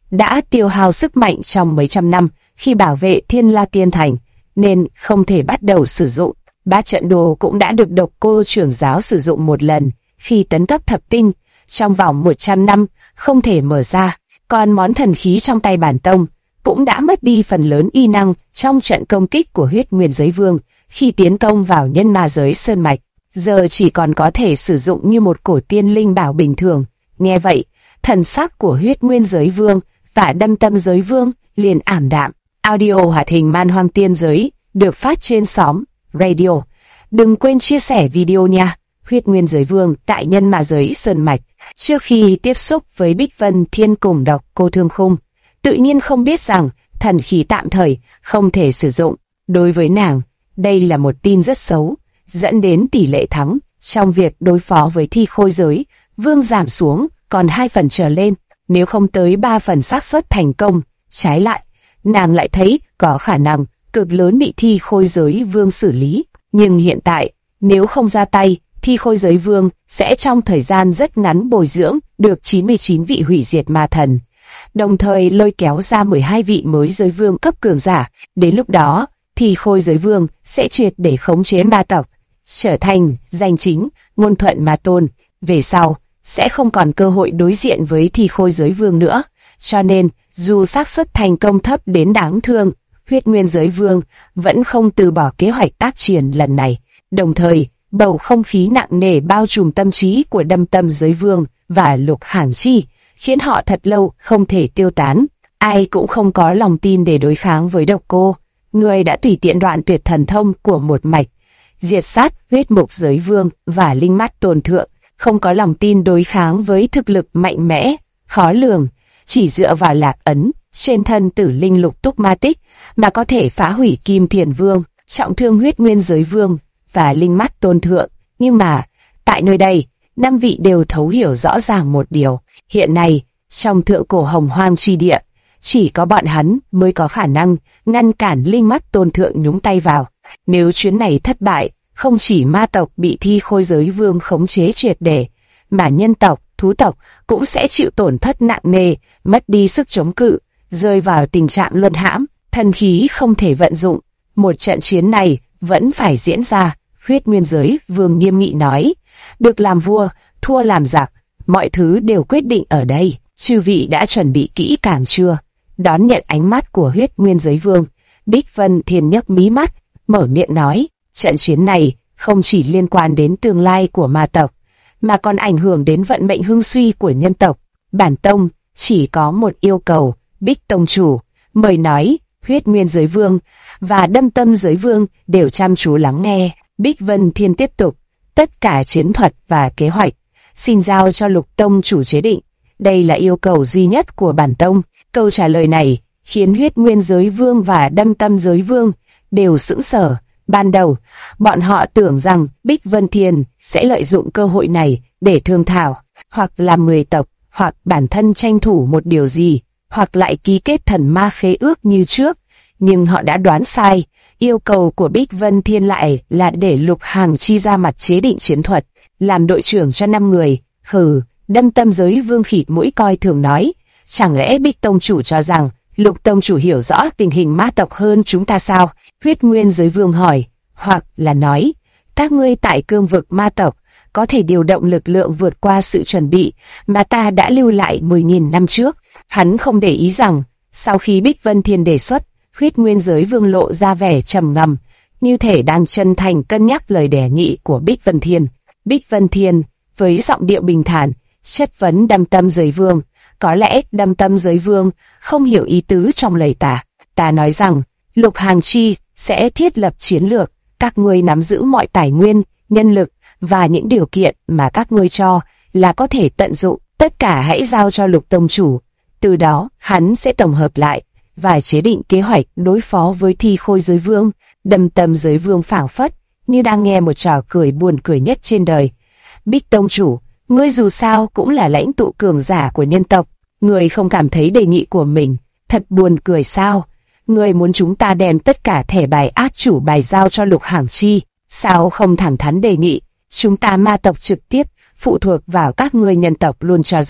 đã tiêu hao sức mạnh trong mấy trăm năm khi bảo vệ Thiên La Tiên Thành, nên không thể bắt đầu sử dụng. Bát trận đồ cũng đã được Độc Cô trưởng giáo sử dụng một lần khi tấn cấp thập tinh, trong vòng 100 năm không thể mở ra. Còn món thần khí trong tay bản tông cũng đã mất đi phần lớn uy năng trong trận công kích của Huyết Nguyên Giới Vương khi tiến công vào nhân ma giới sơn mạch, giờ chỉ còn có thể sử dụng như một cổ tiên linh bảo bình thường. Nghe vậy, thần sắc của Huyết Nguyên Giới Vương và Đâm Tâm Giới Vương liền ảm đạm. Audio hoạt hình Man Hoang Tiên Giới được phát trên xóm Radio. Đừng quên chia sẻ video nha. Huyết Nguyên Giới Vương tại nhân ma giới sơn mạch, trước khi tiếp xúc với Bích Vân Thiên cùng Độc Cô Thương Khung, tự nhiên không biết rằng thần khí tạm thời không thể sử dụng. Đối với nàng, đây là một tin rất xấu, dẫn đến tỷ lệ thắng trong việc đối phó với Thi Khôi Giới Vương giảm xuống còn 2 phần trở lên, nếu không tới 3 phần xác suất thành công. Trái lại, nàng lại thấy có khả năng cực lớn bị Thi Khôi Giới Vương xử lý. Nhưng hiện tại, nếu không ra tay, Thi Khôi Giới Vương sẽ trong thời gian rất ngắn bồi dưỡng được 99 vị hủy diệt ma thần, đồng thời lôi kéo ra 12 vị mới giới vương cấp cường giả. Đến lúc đó, Thi Khôi Giới Vương sẽ triệt để khống chế ma tộc, trở thành danh chính ngôn thuận ma tôn. Về sau, sẽ không còn cơ hội đối diện với Thi Khôi Giới Vương nữa. Cho nên, dù xác suất thành công thấp đến đáng thương, Huyết Nguyên Giới Vương vẫn không từ bỏ kế hoạch tác chiến lần này. Đồng thời, bầu không khí nặng nề bao trùm tâm trí của Đâm Tâm Giới Vương và Lục Hàng Chi, khiến họ thật lâu không thể tiêu tán. Ai cũng không có lòng tin để đối kháng với Độc Cô. Người đã tùy tiện đoạn tuyệt thần thông của một mạch, diệt sát Huyết Mục Giới Vương và Linh Mắt Tôn Thượng, không có lòng tin đối kháng với thực lực mạnh mẽ, khó lường, chỉ dựa vào lạc ấn trên thân Tử Linh Lục Túc Ma Tích mà có thể phá hủy Kim Thiền Vương, trọng thương Huyết Nguyên Giới Vương và Linh Mắt Tôn Thượng. Nhưng mà, tại nơi đây, 5 vị đều thấu hiểu rõ ràng một điều. Hiện nay, trong thượng cổ Hồng Hoang chi địa, chỉ có bọn hắn mới có khả năng ngăn cản Linh Mắt Tôn Thượng nhúng tay vào. Nếu chuyến này thất bại, không chỉ ma tộc bị Thi Khôi Giới Vương khống chế triệt để, mà nhân tộc, thú tộc cũng sẽ chịu tổn thất nặng nề, mất đi sức chống cự, rơi vào tình trạng luân hãm, thần khí không thể vận dụng. Một trận chiến này vẫn phải diễn ra. Huyết Nguyên Giới Vương nghiêm nghị nói, được làm vua, thua làm giặc, mọi thứ đều quyết định ở đây. Chư vị đã chuẩn bị kỹ càng chưa? Đón nhận ánh mắt của Huyết Nguyên Giới Vương, Bích Vân Thiên nhấc mí mắt, mở miệng nói, trận chiến này không chỉ liên quan đến tương lai của ma tộc, mà còn ảnh hưởng đến vận mệnh hưng suy của nhân tộc. Bản tông chỉ có một yêu cầu. Bích tông chủ, mời nói. Huyết Nguyên Giới Vương và Đâm Tâm Giới Vương đều chăm chú lắng nghe. Bích Vân Thiên tiếp tục, tất cả chiến thuật và kế hoạch xin giao cho Lục tông chủ chế định. Đây là yêu cầu duy nhất của bản tông. Câu trả lời này khiến Huyết Nguyên Giới Vương và Đâm Tâm Giới Vương đều sững sờ. Ban đầu, bọn họ tưởng rằng Bích Vân Thiên sẽ lợi dụng cơ hội này để thương thảo, hoặc làm người tộc, hoặc bản thân tranh thủ một điều gì, hoặc lại ký kết thần ma khế ước như trước. Nhưng họ đã đoán sai. Yêu cầu của Bích Vân Thiên lại là để Lục Hàng Chi ra mặt chế định chiến thuật, làm đội trưởng cho 5 người. Hừ, Đâm Tâm Giới Vương khịt mũi coi thường nói, chẳng lẽ Bích tông chủ cho rằng Lục tông chủ hiểu rõ tình hình ma tộc hơn chúng ta sao? Huyết Nguyên Giới Vương hỏi, hoặc là nói, các ngươi tại cương vực ma tộc có thể điều động lực lượng vượt qua sự chuẩn bị mà ta đã lưu lại 10.000 năm trước. Hắn không để ý rằng, sau khi Bích Vân Thiên đề xuất, Huyết Nguyên Giới Vương lộ ra vẻ trầm ngâm, như thể đang chân thành cân nhắc lời đề nghị của Bích Vân Thiên. Bích Vân Thiên, với giọng điệu bình thản, chất vấn Đâm Tâm Giới Vương. Có lẽ Đâm Tâm Giới Vương không hiểu ý tứ trong lời ta. Ta nói rằng, Lục Hàng Chi sẽ thiết lập chiến lược, các ngươi nắm giữ mọi tài nguyên, nhân lực và những điều kiện mà các ngươi cho là có thể tận dụng. Tất cả hãy giao cho Lục tông chủ. Từ đó, hắn sẽ tổng hợp lại và chế định kế hoạch đối phó với Thi Khôi Giới Vương. Đâm Tâm Giới Vương phảng phất như đang nghe một trò cười buồn cười nhất trên đời. Bích tông chủ, ngươi dù sao cũng là lãnh tụ cường giả của nhân tộc, ngươi không cảm thấy đề nghị của mình thật buồn cười sao? Ngươi muốn chúng ta đem tất cả thẻ bài át chủ bài giao cho Lục Hàng Chi, sao không thẳng thắn đề nghị chúng ta ma tộc trực tiếp phụ thuộc vào các ngươi nhân tộc luôn cho rồi?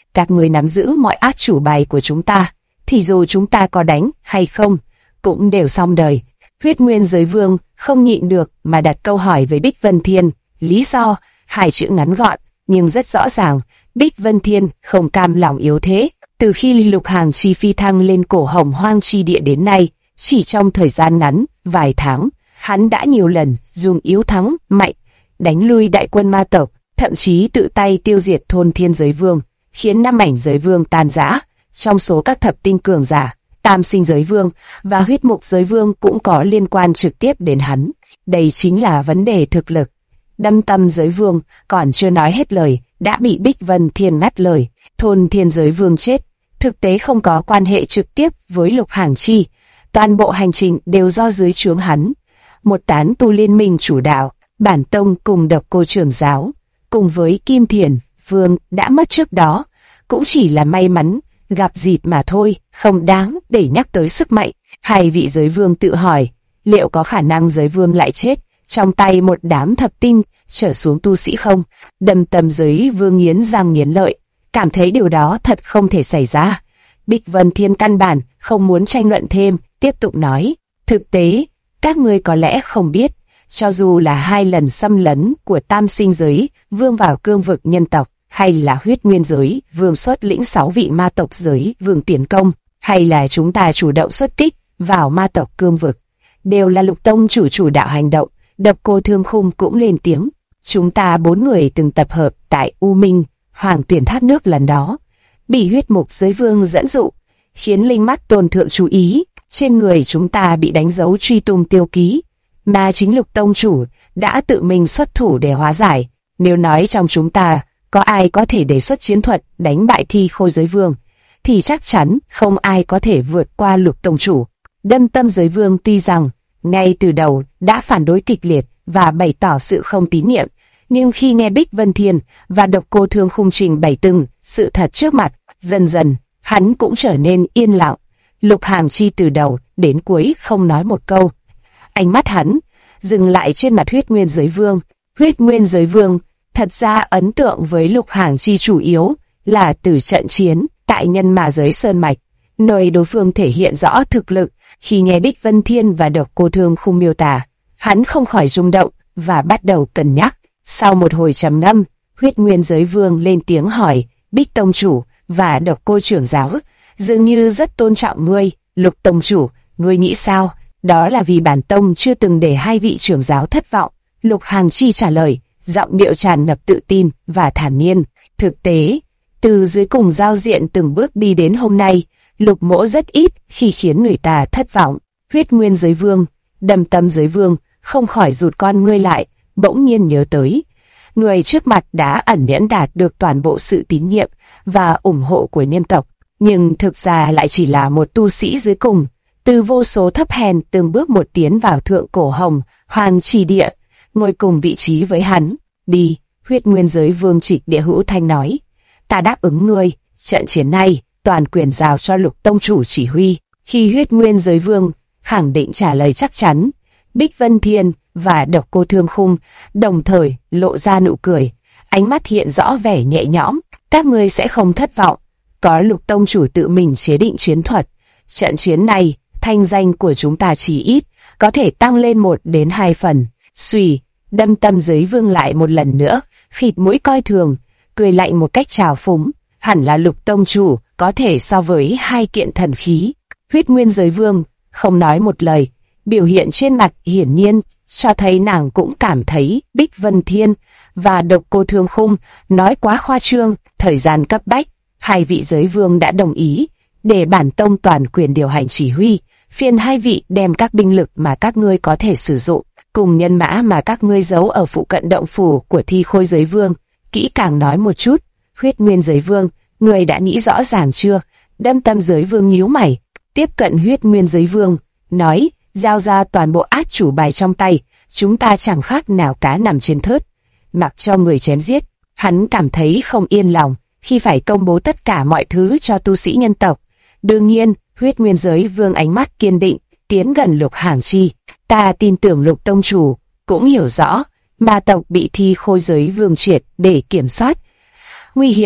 các ngươi nắm giữ mọi át chủ bài của chúng ta, thì dù chúng ta có đánh hay không, cũng đều xong đời. Huyết Nguyên Giới Vương không nhịn được mà đặt câu hỏi với Bích Vân Thiên. Lý do, hai chữ ngắn gọn, nhưng rất rõ ràng. Bích Vân Thiên không cam lòng yếu thế. Từ khi Lục Hàng Chi phi thăng lên cổ Hồng Hoang chi địa đến nay, chỉ trong thời gian ngắn, vài tháng, hắn đã nhiều lần dùng yếu thắng mạnh, đánh lui đại quân ma tộc, thậm chí tự tay tiêu diệt thôn Thiên Giới Vương, khiến 5 mảnh giới vương tan rã. Trong số các thập tinh cường giả, Tam Sinh Giới Vương và Huyết Mục Giới Vương cũng có liên quan trực tiếp đến hắn. Đây chính là vấn đề thực lực. Đâm Tâm Giới Vương còn chưa nói hết lời, đã bị Bích Vân Thiên ngắt lời. Thôn Thiên Giới Vương chết, thực tế không có quan hệ trực tiếp với Lục Hàng Chi. Toàn bộ hành trình đều do dưới trướng hắn. Một tán tu liên minh chủ đạo, Bản Tông cùng Độc Cô trưởng giáo, cùng với Kim Thiền Vương đã mất trước đó, cũng chỉ là may mắn gặp dịp mà thôi, không đáng để nhắc tới sức mạnh. Hai vị giới vương tự hỏi, liệu có khả năng giới vương lại chết trong tay một đám thập tinh trở xuống tu sĩ không? Đâm Tâm Giới Vương nghiến răng nghiến lợi, cảm thấy điều đó thật không thể xảy ra. Bích Vân Thiên căn bản không muốn tranh luận thêm, tiếp tục nói, thực tế, các ngươi có lẽ không biết, cho dù là 2 lần xâm lấn của Tam Sinh Giới Vương vào cương vực nhân tộc, hay là Huyết Nguyên Giới Vương xuất lĩnh 6 vị ma tộc giới vương tiến công, hay là chúng ta chủ động xuất kích vào ma tộc cương vực, đều là Lục Tông chủ đạo hành động. Độc Cô Thương Khung cũng lên tiếng, chúng ta 4 người từng tập hợp tại U Minh Hoàng Tuyển Thác Nước lần đó, bị Huyết Mục Giới Vương dẫn dụ, khiến linh mắt Tôn Thượng chú ý, trên người chúng ta bị đánh dấu truy tung tiêu ký, mà chính Lục Tông chủ đã tự mình xuất thủ để hóa giải. Nếu nói trong chúng ta có ai có thể đề xuất chiến thuật đánh bại Thi Khôi Giới Vương, thì chắc chắn không ai có thể vượt qua Lục Tông chủ. Đâm Tâm Giới Vương tuy rằng ngay từ đầu đã phản đối kịch liệt và bày tỏ sự không tín nhiệm, nhưng khi nghe Bích Vân Thiên và Độc Cô Thương Khung trình bày từng sự thật trước mặt, dần dần hắn cũng trở nên yên lặng. Lục Hàng Chi từ đầu đến cuối không nói một câu. Ánh mắt hắn dừng lại trên mặt Huyết Nguyên Giới Vương. Huyết Nguyên Giới Vương thật ra ấn tượng với Lục Hàng Chi chủ yếu là từ trận chiến tại Nhân Ma Giới Sơn Mạch, nơi đối phương thể hiện rõ thực lực. Khi nghe Bích Vân Thiên và Độc Cô Thương Khung miêu tả, hắn không khỏi rung động và bắt đầu cân nhắc. Sau một hồi trầm ngâm, Huyết Nguyên Giới Vương lên tiếng hỏi, Bích Tông chủ và Độc Cô trưởng giáo dường như rất tôn trọng ngươi. Lục Tông chủ, ngươi nghĩ sao? Đó là vì bản tông chưa từng để 2 vị trưởng giáo thất vọng. Lục Hàng Chi trả lời, giọng điệu tràn ngập tự tin và thản nhiên. Thực tế, từ dưới cùng giao diện từng bước đi đến hôm nay, Lục Mỗ rất ít khi khiến người ta thất vọng. Huyết Nguyên Giới Vương, Đâm Tâm Giới Vương không khỏi rụt con ngươi lại, bỗng nhiên nhớ tới, người trước mặt đã ẩn nhẫn đạt được toàn bộ sự tín nhiệm và ủng hộ của nhân tộc, nhưng thực ra lại chỉ là một tu sĩ dưới cùng, từ vô số thấp hèn từng bước một tiến vào thượng cổ Hồng Hoang chỉ địa, ngồi cùng vị trí với hắn. Đi. Huyết Nguyên Giới Vương Trịch Địa Hữu Thanh nói, ta đáp ứng ngươi, trận chiến này toàn quyền giao cho Lục Tông chủ chỉ huy. Khi Huyết Nguyên Giới Vương khẳng định trả lời chắc chắn, Bích Vân Thiên và Độc Cô Thương Khung đồng thời lộ ra nụ cười, ánh mắt hiện rõ vẻ nhẹ nhõm. Các ngươi sẽ không thất vọng, có Lục Tông chủ tự mình chế định chiến thuật, trận chiến này thanh danh của chúng ta chỉ ít có thể tăng lên 1 đến 2 phần. Xuy, Đâm Tâm Giới Vương lại một lần nữa khịt mũi coi thường, cười lạnh một cách trào phúng, hẳn là Lục Tông chủ có thể so với 2 kiện thần khí. Huyết Nguyên Giới Vương không nói một lời, biểu hiện trên mặt hiển nhiên cho thấy nàng cũng cảm thấy Bích Vân Thiên và Độc Cô Thương Khung nói quá khoa trương. Thời gian cấp bách, 2 vị giới vương đã đồng ý để bản tông toàn quyền điều hành chỉ huy, phiền 2 vị đem các binh lực mà các ngươi có thể sử dụng cùng nhân mã mà các ngươi giấu ở phụ cận động phủ của Thi Khôi Giới Vương kỹ càng nói một chút. Huyết Nguyên Giới Vương, ngươi đã nghĩ rõ ràng chưa? Đâm Tâm Giới Vương nhíu mày, tiếp cận Huyết Nguyên Giới Vương, nói, giao ra toàn bộ át chủ bài trong tay, chúng ta chẳng khác nào cá nằm trên thớt, mặc cho người chém giết. Hắn cảm thấy không yên lòng khi phải công bố tất cả mọi thứ cho tu sĩ nhân tộc. Đương nhiên, Huyết Nguyên Giới Vương ánh mắt kiên định, tiến gần Lục Hàng Chi. Ta tin tưởng Lục Tông chủ cũng hiểu rõ, ma tộc bị Thi Khôi Giới Vương triệt để kiểm soát. Nguy hiểm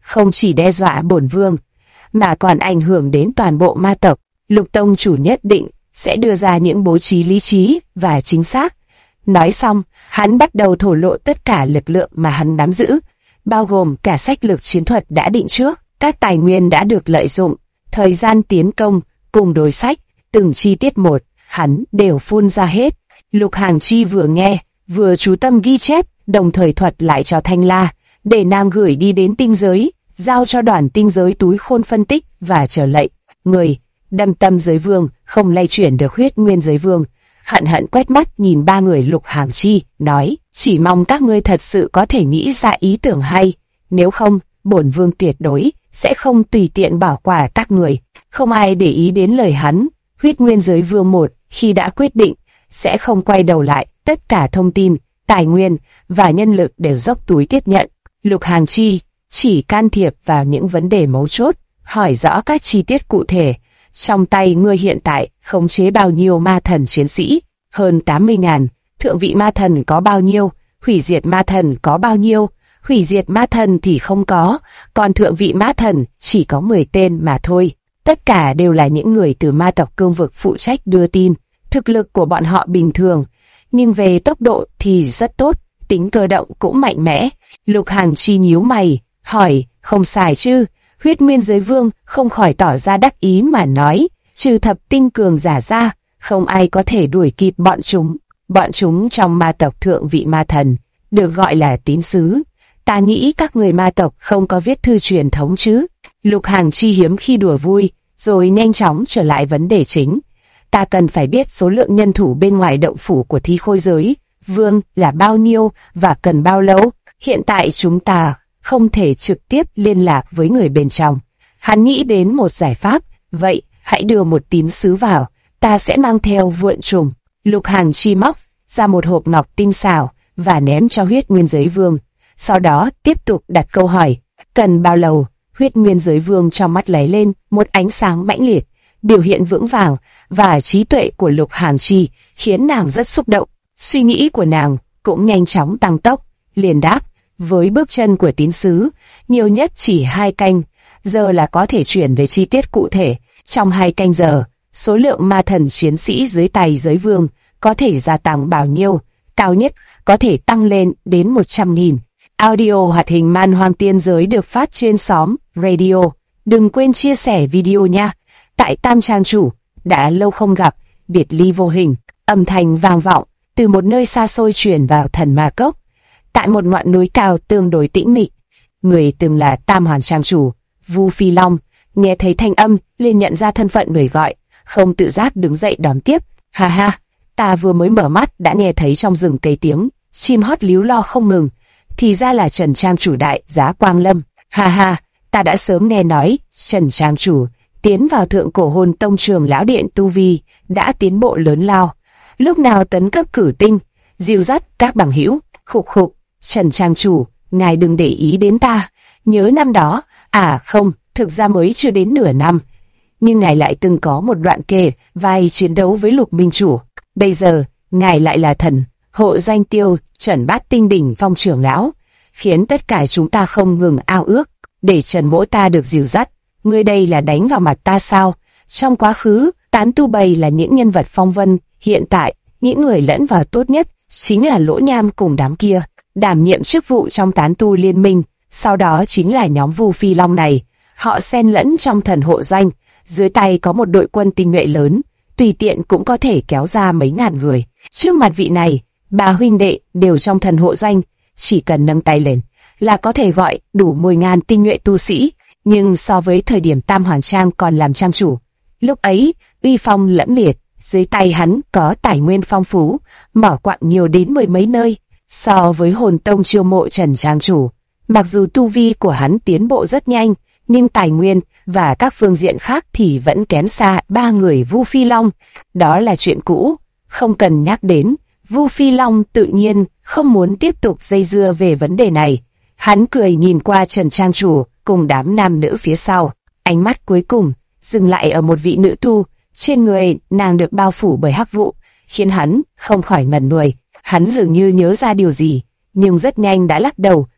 không chỉ đe dọa bổn vương, mà còn ảnh hưởng đến toàn bộ ma tộc. Lục tông chủ nhất định sẽ đưa ra những bố trí lý trí và chính xác. Nói xong, hắn bắt đầu thổ lộ tất cả lực lượng mà hắn nắm giữ, bao gồm cả sách lược chiến thuật đã định trước, các tài nguyên đã được lợi dụng, thời gian tiến công, cùng đối sách, từng chi tiết một, hắn đều phun ra hết. Lục Hàng Chi vừa nghe, vừa chú tâm ghi chép, đồng thời thuật lại cho Thanh La, để nàng gửi đi đến tinh giới, giao cho đoàn tinh giới túi khôn phân tích và chờ lệnh. Người đâm tâm giới vương không lay chuyển được huyết nguyên giới vương, hận hận quét mắt nhìn ba người Lục Hàng Chi, nói: chỉ mong các ngươi thật sự có thể nghĩ ra ý tưởng hay, nếu không, bổn vương tuyệt đối sẽ không tùy tiện bỏ qua các người. Không ai để ý đến lời hắn. Huyết nguyên giới vương một khi đã quyết định sẽ không quay đầu lại, tất cả thông tin, tài nguyên và nhân lực đều dốc túi tiếp nhận. Lục Hàng Chi chỉ can thiệp vào những vấn đề mấu chốt, hỏi rõ các chi tiết cụ thể. Trong tay ngươi hiện tại khống chế bao nhiêu ma thần chiến sĩ? Hơn 80.000. Thượng vị ma thần có bao nhiêu? Hủy diệt ma thần có bao nhiêu? Hủy diệt ma thần thì không có, còn thượng vị ma thần chỉ có 10 tên mà thôi. Tất cả đều là những người từ ma tộc cương vực phụ trách đưa tin. Thực lực của bọn họ bình thường, nhưng về tốc độ thì rất tốt, tính cơ động cũng mạnh mẽ. Lục Hàng Chi nhíu mày, hỏi: không sai chứ? Huyết nguyên giới vương không khỏi tỏ ra đắc ý mà nói: trừ thập tinh cường giả ra, không ai có thể đuổi kịp bọn chúng. Bọn chúng trong ma tộc thượng vị ma thần, được gọi là tín sứ. Ta nghĩ các người ma tộc không có viết thư truyền thống chứ? Lục Hàng Chi hiếm khi đùa vui, rồi nhanh chóng trở lại vấn đề chính. Ta cần phải biết số lượng nhân thủ bên ngoài động phủ của Thi Khôi giới vương là bao nhiêu và cần bao lâu. Hiện tại chúng ta không thể trực tiếp liên lạc với người bên trong. Hắn nghĩ đến một giải pháp: vậy hãy đưa một tín sứ vào, ta sẽ mang theo vượn trùng. Lục Hàng Chi móc ra một hộp ngọc tinh xảo và ném cho huyết nguyên giới vương. Sau đó tiếp tục đặt câu hỏi: cần bao lâu? Huyết nguyên giới vương trong mắt lóe lên một ánh sáng mãnh liệt. Biểu hiện vững vàng và trí tuệ của Lục Hàng Chi khiến nàng rất xúc động. Suy nghĩ của nàng cũng nhanh chóng tăng tốc, liền đáp: với bước chân của tín sứ, nhiều nhất chỉ 2 canh giờ là có thể chuyển về chi tiết cụ thể. Trong 2 canh giờ, số lượng ma thần chiến sĩ dưới tay giới vương có thể gia tăng bao nhiêu? Cao nhất có thể tăng lên đến 100.000. Audio hoạt hình Man Hoang Tiên Giới được phát trên xóm Radio. Đừng quên chia sẻ video nha. Tại Tam Trang chủ, đã lâu không gặp, biệt ly vô hình. Âm thanh vang vọng từ một nơi xa xôi truyền vào Thần Ma Cốc. Tại một ngọn núi cao tương đối tĩnh mịch, người từng là Tam Hoàn Trang chủ, Vu Phi Long, nghe thấy thanh âm liền nhận ra thân phận người gọi, không tự giác đứng dậy đón tiếp. Ha ha, ta vừa mới mở mắt đã nghe thấy trong rừng cây tiếng chim hót líu lo không ngừng, thì ra là Trần Trang chủ đại giá Quang Lâm. Ha ha, ta đã sớm nghe nói Trần Trang chủ tiến vào Thượng Cổ Hồn Tông Trường lão điện tu vi đã tiến bộ lớn lao, lúc nào tấn cấp cử tinh, dìu dắt các bằng hữu. Khục khục, Trần Trang chủ, ngài đừng để ý đến ta. Nhớ năm đó, không, thực ra mới chưa đến nửa năm, nhưng ngài lại từng có một đoạn kề vai chiến đấu với Lục Minh chủ. Bây giờ, ngài lại là thần hộ danh tiêu Trần Bát Tinh đỉnh phong trưởng lão, khiến tất cả chúng ta không ngừng ao ước để Trần mỗ ta được dìu dắt. Ngươi đây là đánh vào mặt ta sao? Trong quá khứ, tán tu bầy là những nhân vật phong vân, hiện tại, những người lẫn vào tốt nhất chính là Lỗ Nham cùng đám kia, đảm nhiệm chức vụ trong tán tu liên minh. Sau đó chính là nhóm Vu Phi Long này, họ xen lẫn trong thần hộ doanh, dưới tay có một đội quân tinh nhuệ lớn, tùy tiện cũng có thể kéo ra mấy ngàn người. Trước mặt vị này, ba huynh đệ đều trong thần hộ doanh, chỉ cần nâng tay lên là có thể gọi đủ 10.000 tinh nhuệ tu sĩ. Nhưng so với thời điểm Tam Hoàng Trang còn làm trang chủ, lúc ấy uy phong lẫm liệt, dưới tay hắn có tài nguyên phong phú, mỏ quặng nhiều đến 10 mấy nơi. So với Hồn Tông chiêu mộ Trần Trang chủ, mặc dù tu vi của hắn tiến bộ rất nhanh, nhưng tài nguyên và các phương diện khác thì vẫn kém xa ba người Vu Phi Long. Đó là chuyện cũ, không cần nhắc đến. Vu Phi Long tự nhiên không muốn tiếp tục dây dưa về vấn đề này. Hắn cười nhìn qua Trần Trang chủ cùng đám nam nữ phía sau, ánh mắt cuối cùng dừng lại ở một vị nữ tu, trên người nàng được bao phủ bởi hắc vụ, khiến hắn không khỏi ngẩn người. Hắn dường như nhớ ra điều gì, nhưng rất nhanh đã lắc đầu,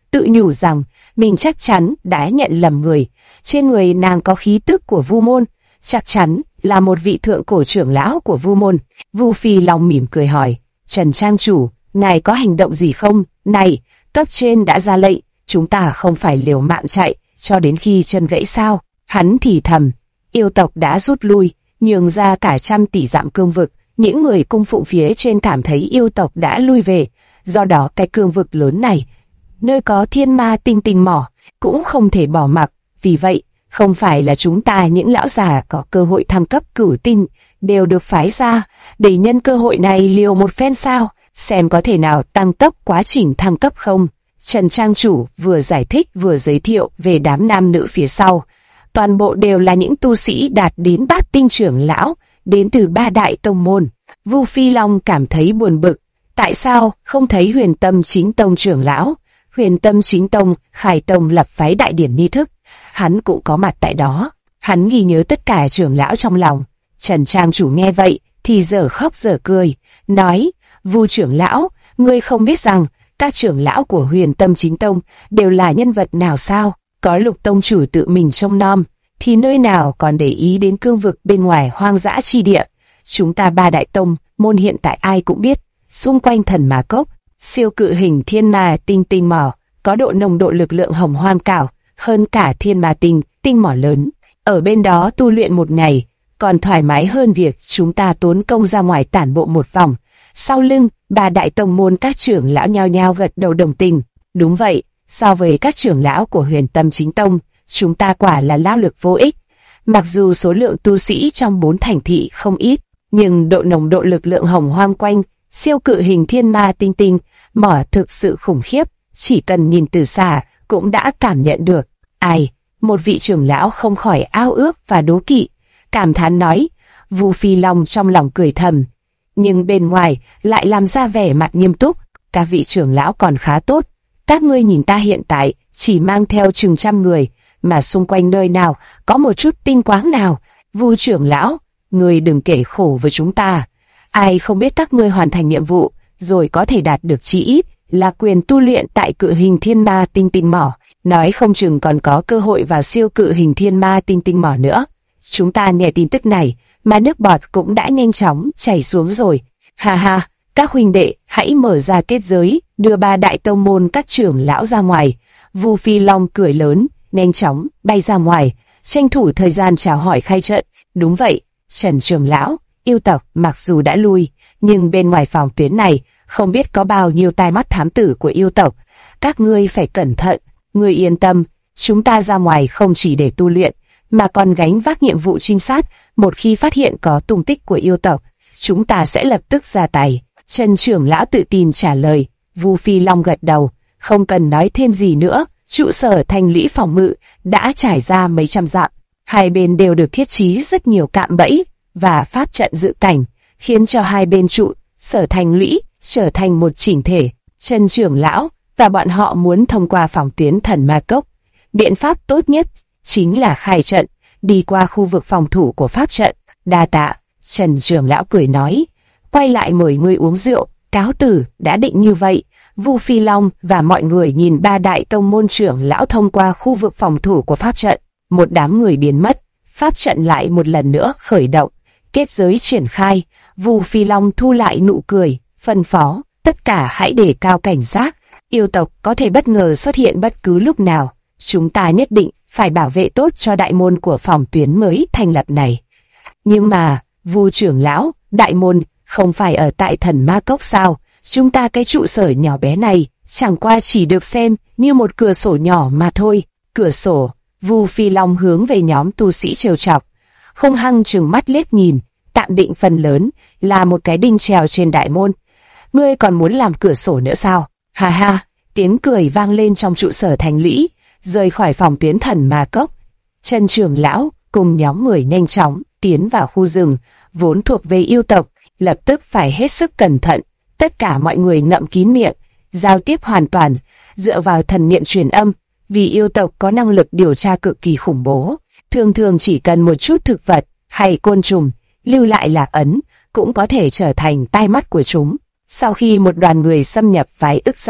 tự nhủ rằng mình chắc chắn đã nhận lầm người. Trên người nàng có khí tức của Vu môn, chắc chắn là một vị thượng cổ trưởng lão của Vu môn. Vu Phi Long mỉm cười hỏi, Trần trang chủ, ngài có hành động gì không? Này, cấp trên đã ra lệnh, chúng ta không phải liều mạng chạy cho đến khi chân gãy sao? Hắn thì thầm, yêu tộc đã rút lui, nhường ra cả 100 tỷ dặm cương vực. Những người cung phụng phía trên cảm thấy yêu tộc đã lui về, do đó cái cương vực lớn này, nơi có thiên ma tinh tinh mỏ, cũng không thể bỏ mặc. Vì vậy, không phải là chúng ta những lão già có cơ hội thăng cấp cửu tinh đều được phái ra để nhân cơ hội này liều một phen sao, xem có thể nào tăng tốc quá trình thăng cấp không. Trần trang chủ vừa giải thích vừa giới thiệu về đám nam nữ phía sau. Toàn bộ đều là những tu sĩ đạt đến bát tinh trưởng lão, đến từ 3 đại tông môn. Vu Phi Long cảm thấy buồn bực, tại sao không thấy Huyền Tâm Chính Tông trưởng lão? Huyền Tâm Chính Tông, Khải Tông lập phái đại điển nghi thức, hắn cũng có mặt tại đó. Hắn ghi nhớ tất cả trưởng lão trong lòng. Trần trang chủ nghe vậy thì dở khóc dở cười, nói: Vu trưởng lão, ngươi không biết rằng các trưởng lão của Huyền Tâm Chính Tông đều là nhân vật nào sao? Có Lục tông chủ tự mình trông nom, thì nơi nào còn để ý đến cương vực bên ngoài hoang dã chi địa. Chúng ta 3 đại tông môn hiện tại ai cũng biết, xung quanh Thần Ma Cốc, siêu cự hình thiên ma tinh tinh mỏ có độ nồng độ lực lượng hồng hoang cao hơn cả thiên ma tinh tinh mỏ lớn. Ở bên đó tu luyện một ngày còn thoải mái hơn việc chúng ta tốn công ra ngoài tản bộ một vòng. Sau lưng 3 đại tông môn các trưởng lão nhao nhao gật đầu đồng tình. Đúng vậy, so với các trưởng lão của Huyền Tâm Chính Tông, chúng ta quả là lao lực vô ích. Mặc dù số lượng tu sĩ trong 4 thành thị không ít, nhưng độ nồng độ lực lượng hồng hoang quanh siêu cự hình thiên ma tinh tinh mỏ thực sự khủng khiếp, chỉ cần nhìn từ xa cũng đã cảm nhận được. Ai, một vị trưởng lão không khỏi ao ước và đố kỵ, cảm thán nói. Vu Phi Long trong lòng cười thầm, nhưng bên ngoài lại làm ra vẻ mặt nghiêm túc. Các vị trưởng lão còn khá tốt, các ngươi nhìn ta hiện tại chỉ mang theo chừng 100 người, mà xung quanh nơi nào có một chút tinh quáng nào. Vu trưởng lão, ngươi đừng kể khổ với chúng ta. Ai không biết các ngươi hoàn thành nhiệm vụ rồi có thể đạt được chí ít là quyền tu luyện tại cự hình thiên ma tinh tinh mỏ, nói không chừng còn có cơ hội vào siêu cự hình thiên ma tinh tinh mỏ nữa. Chúng ta nghe tin tức này mà nước bọt cũng đã nhanh chóng chảy xuống rồi. Ha ha, các huynh đệ hãy mở ra kết giới, đưa 3 đại tông môn các trưởng lão ra ngoài. Vu Phi Long cười lớn, nhanh chóng bay ra ngoài, tranh thủ thời gian chào hỏi khai trận. Đúng vậy, Trần trưởng lão, yêu tộc mặc dù đã lui, nhưng bên ngoài phòng tuyến này không biết có bao nhiêu tai mắt thám tử của yêu tộc. Các ngươi phải cẩn thận. Ngươi yên tâm, chúng ta ra ngoài không chỉ để tu luyện, mà còn gánh vác nhiệm vụ trinh sát. Một khi phát hiện có tung tích của yêu tộc, chúng ta sẽ lập tức ra tay. Trần trưởng lão tự tin trả lời. Vu Phi Long gật đầu, không cần nói thêm gì nữa. Trụ sở thành lũy phòng ngự đã trải ra mấy trăm dặm, hai bên đều được thiết trí rất nhiều cạm bẫy và pháp trận dự cảnh, khiến cho hai bên trụ sở thành lũy trở thành một chỉnh thể. Trần trưởng lão và bọn họ muốn thông qua phòng tuyến Thần Ma Cốc, biện pháp tốt nhất chính là khai trận, đi qua khu vực phòng thủ của pháp trận. Đa tạ. Trần trưởng lão cười nói, quay lại mời ngươi uống rượu, cáo từ. Đã định như vậy, Vu Phi Long và mọi người nhìn 3 đại tông môn trưởng lão thông qua khu vực phòng thủ của pháp trận. Một đám người biến mất, pháp trận lại một lần nữa khởi động, kết giới triển khai. Vu Phi Long thu lại nụ cười, phân phó tất cả hãy đề cao cảnh giác, yêu tộc có thể bất ngờ xuất hiện bất cứ lúc nào. Chúng ta nhất định phải bảo vệ tốt cho đại môn của phòng tuyến mới thành lập này. Nhưng mà, Vu trưởng lão, đại môn không phải ở tại Thần Ma Cốc sao? Chúng ta cái trụ sở nhỏ bé này chẳng qua chỉ được xem như một cửa sổ nhỏ mà thôi. Cửa sổ. Vu Phi Long hướng về nhóm tu sĩ trêu chọc, hung hăng trừng mắt liếc nhìn, tạm định phần lớn là một cái đinh treo trên đại môn. Ngươi còn muốn làm cửa sổ nữa sao? Ha ha, tiếng cười vang lên trong trụ sở thành lũy. Rời khỏi phòng tuyến Thần Ma Cốc, Trần trưởng lão cùng nhóm người nhanh chóng tiến vào khu rừng vốn thuộc về yêu tộc, lập tức phải hết sức cẩn thận. Tất cả mọi người ngậm kín miệng, giao tiếp hoàn toàn dựa vào thần niệm truyền âm, vì yêu tộc có năng lực điều tra cực kỳ khủng bố. Thường thường chỉ cần một chút thực vật hay côn trùng lưu lại lạc ấn cũng có thể trở thành tai mắt của chúng. Sau khi một đoàn người xâm nhập vài ức dặm,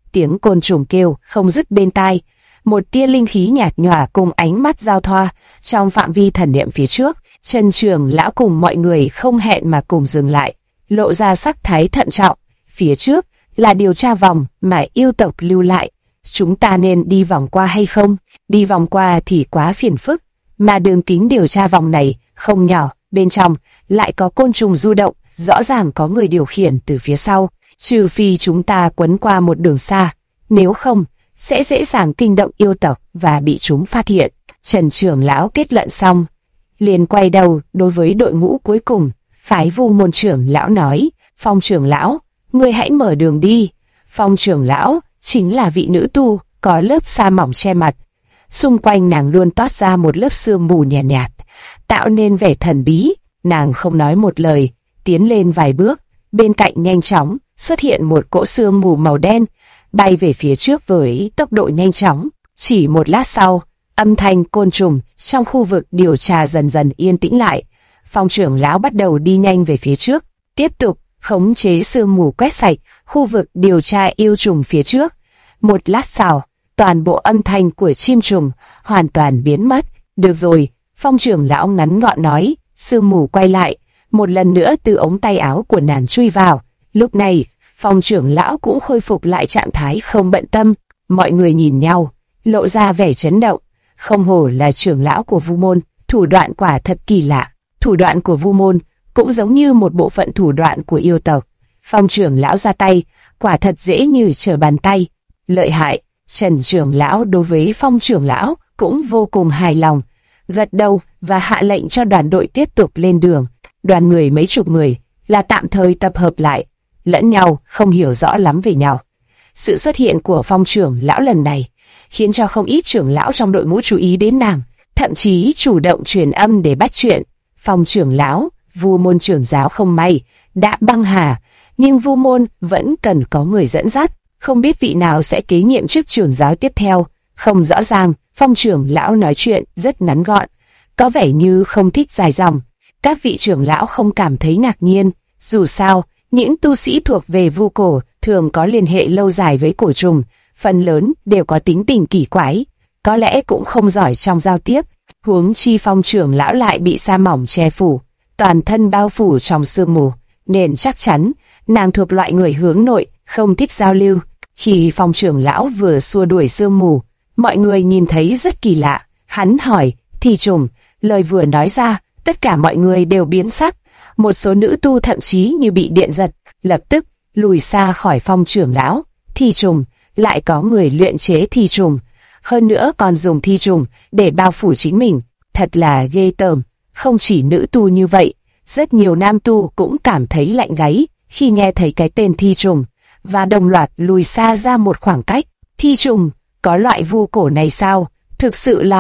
tiếng côn trùng kêu không dứt bên tai. Một tia linh khí nhạt nhòa cùng ánh mắt giao thoa trong phạm vi thần niệm phía trước. Trần trưởng lão cùng mọi người không hẹn mà cùng dừng lại, lộ ra sắc thái thận trọng. Phía trước là điều tra vòng mà yêu tộc lưu lại. Chúng ta nên đi vòng qua hay không? Đi vòng qua thì quá phiền phức, mà đường kính điều tra vòng này không nhỏ, bên trong lại có côn trùng du động, rõ ràng có người điều khiển từ phía sau. Trừ phi chúng ta quấn qua một đường xa, nếu không sẽ dễ dàng kinh động yêu tộc và bị chúng phát hiện. Trần trưởng lão kết luận xong, liền quay đầu đối với đội ngũ cuối cùng, phái Vu môn trưởng lão nói: Phong trưởng lão, ngươi hãy mở đường đi. Phong trưởng lão chính là vị nữ tu có lớp sa mỏng che mặt, xung quanh nàng luôn toát ra một lớp sương mù nhạt nhạt, tạo nên vẻ thần bí. Nàng không nói một lời, tiến lên vài bước, bên cạnh nhanh chóng xuất hiện một cỗ sương mù màu đen, bay về phía trước với tốc độ nhanh chóng. Chỉ một lát sau, âm thanh côn trùng trong khu vực điều tra dần dần yên tĩnh lại. Phong trưởng lão bắt đầu đi nhanh về phía trước, tiếp tục khống chế sương mù quét sạch khu vực điều tra yêu trùng phía trước. Một lát sau, toàn bộ âm thanh của chim trùng hoàn toàn biến mất. Được rồi, Phong trưởng lão ngắn gọn nói. Sương mù quay lại, một lần nữa từ ống tay áo của nàng chui vào. Lúc này, Phong trưởng lão cũng khôi phục lại trạng thái không bận tâm. Mọi người nhìn nhau, lộ ra vẻ chấn động. Không hổ là trưởng lão của Vu môn, thủ đoạn quả thật kỳ lạ. Thủ đoạn của Vu môn cũng giống như một bộ phận thủ đoạn của yêu tộc. Phong trưởng lão ra tay, quả thật dễ như trở bàn tay. Lợi hại. Trần trưởng lão đối với Phong trưởng lão cũng vô cùng hài lòng, gật đầu và hạ lệnh cho đoàn đội tiếp tục lên đường. Đoàn người mấy chục người là tạm thời tập hợp lại, lẫn nhau không hiểu rõ lắm về nhau. Sự xuất hiện của Phong trưởng lão lần này khiến cho không ít trưởng lão trong đội ngũ chú ý đến nàng, thậm chí chủ động truyền âm để bắt chuyện. Phong trưởng lão, Vu môn trưởng giáo không may đã băng hà, nhưng Vu môn vẫn cần có người dẫn dắt, không biết vị nào sẽ kế nhiệm chức trưởng giáo tiếp theo. Không rõ ràng. Phong trưởng lão nói chuyện rất ngắn gọn, có vẻ như không thích dài dòng. Các vị trưởng lão không cảm thấy ngạc nhiên, dù sao, những tu sĩ thuộc về Vu cổ thường có liên hệ lâu dài với cổ trùng, phần lớn đều có tính tình kỳ quái, có lẽ cũng không giỏi trong giao tiếp. Huống chi Phong trưởng lão lại bị sa mỏng che phủ, toàn thân bao phủ trong sương mù, nên chắc chắn nàng thuộc loại người hướng nội, không thích giao lưu. Khi Phong trưởng lão vừa xua đuổi sương mù, mọi người nhìn thấy rất kỳ lạ. Hắn hỏi: Thi trùng? Lời vừa nói ra, tất cả mọi người đều biến sắc. Một số nữ tu thậm chí như bị điện giật, lập tức lùi xa khỏi Phong trưởng lão. Thi trùng? Lại có người luyện chế thi trùng, hơn nữa còn dùng thi trùng để bao phủ chính mình, thật là ghê tởm. Không chỉ nữ tu như vậy, rất nhiều nam tu cũng cảm thấy lạnh gáy khi nghe thấy cái tên thi trùng, và đồng loạt lùi xa ra một khoảng cách. Thi trùng? Có loại vu cổ này sao? Thật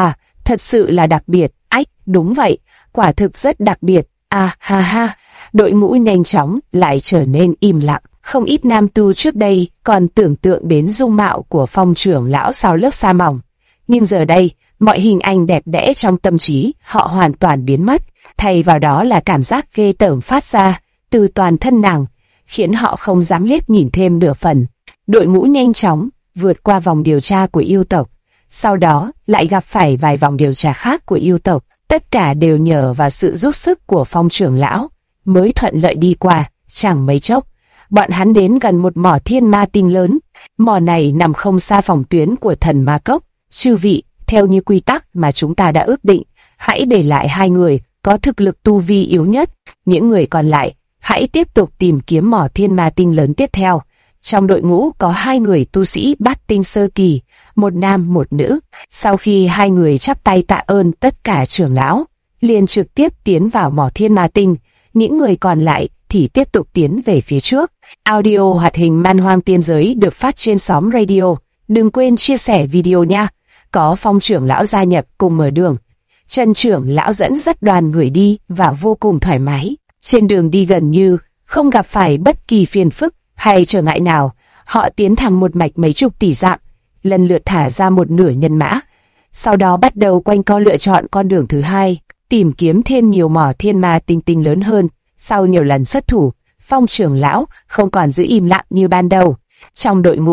sự là đặc biệt. Ách, đúng vậy, quả thực rất đặc biệt. À ha ha. Đội ngũ nhanh chóng lại trở nên im lặng. Không ít nam tu trước đây còn tưởng tượng đến dung mạo của Phong trưởng lão sau lớp sa mỏng, nhưng giờ đây, mọi hình ảnh đẹp đẽ trong tâm trí họ hoàn toàn biến mất, thay vào đó là cảm giác ghê tởm phát ra từ toàn thân nàng, khiến họ không dám liếc nhìn thêm nửa phần. Đội ngũ nhanh chóng vượt qua vòng điều tra của yêu tộc, sau đó lại gặp phải vài vòng điều tra khác của yêu tộc, tất cả đều nhờ vào sự giúp sức của Phong trưởng lão mới thuận lợi đi qua. Chẳng mấy chốc, bọn hắn đến gần một mỏ thiên ma tinh lớn. Mỏ này nằm không xa phòng tuyến của thần ma cốc. Chư vị, theo như quy tắc mà chúng ta đã ước định, hãy để lại 2 người có thực lực tu vi yếu nhất. Những người còn lại, hãy tiếp tục tìm kiếm mỏ thiên ma tinh lớn tiếp theo. Trong đội ngũ có 2 người tu sĩ bát tinh sơ kỳ, một nam một nữ. Sau khi 2 người chắp tay tạ ơn tất cả trưởng lão, liền trực tiếp tiến vào mỏ thiên ma tinh. Những người còn lại thì tiếp tục tiến về phía trước. Audio hoạt hình Man Hoang Tiên Giới được phát trên xóm radio. Đừng quên chia sẻ video nha. Có Phong trưởng lão gia nhập cùng mở đường. Trần trưởng lão dẫn dắt đoàn người đi và vô cùng thoải mái. Trên đường đi gần như không gặp phải bất kỳ phiền phức hay trở ngại nào. Họ tiến thẳng một mạch mấy chục tỷ dặm, lần lượt thả ra một nửa nhân mã. Sau đó bắt đầu quanh co lựa chọn con đường thứ 2, tìm kiếm thêm nhiều mỏ thiên ma tinh tinh lớn hơn. Sau nhiều lần xuất thủ, Phong trưởng lão không còn giữ im lặng như ban đầu. Trong đội ngũ,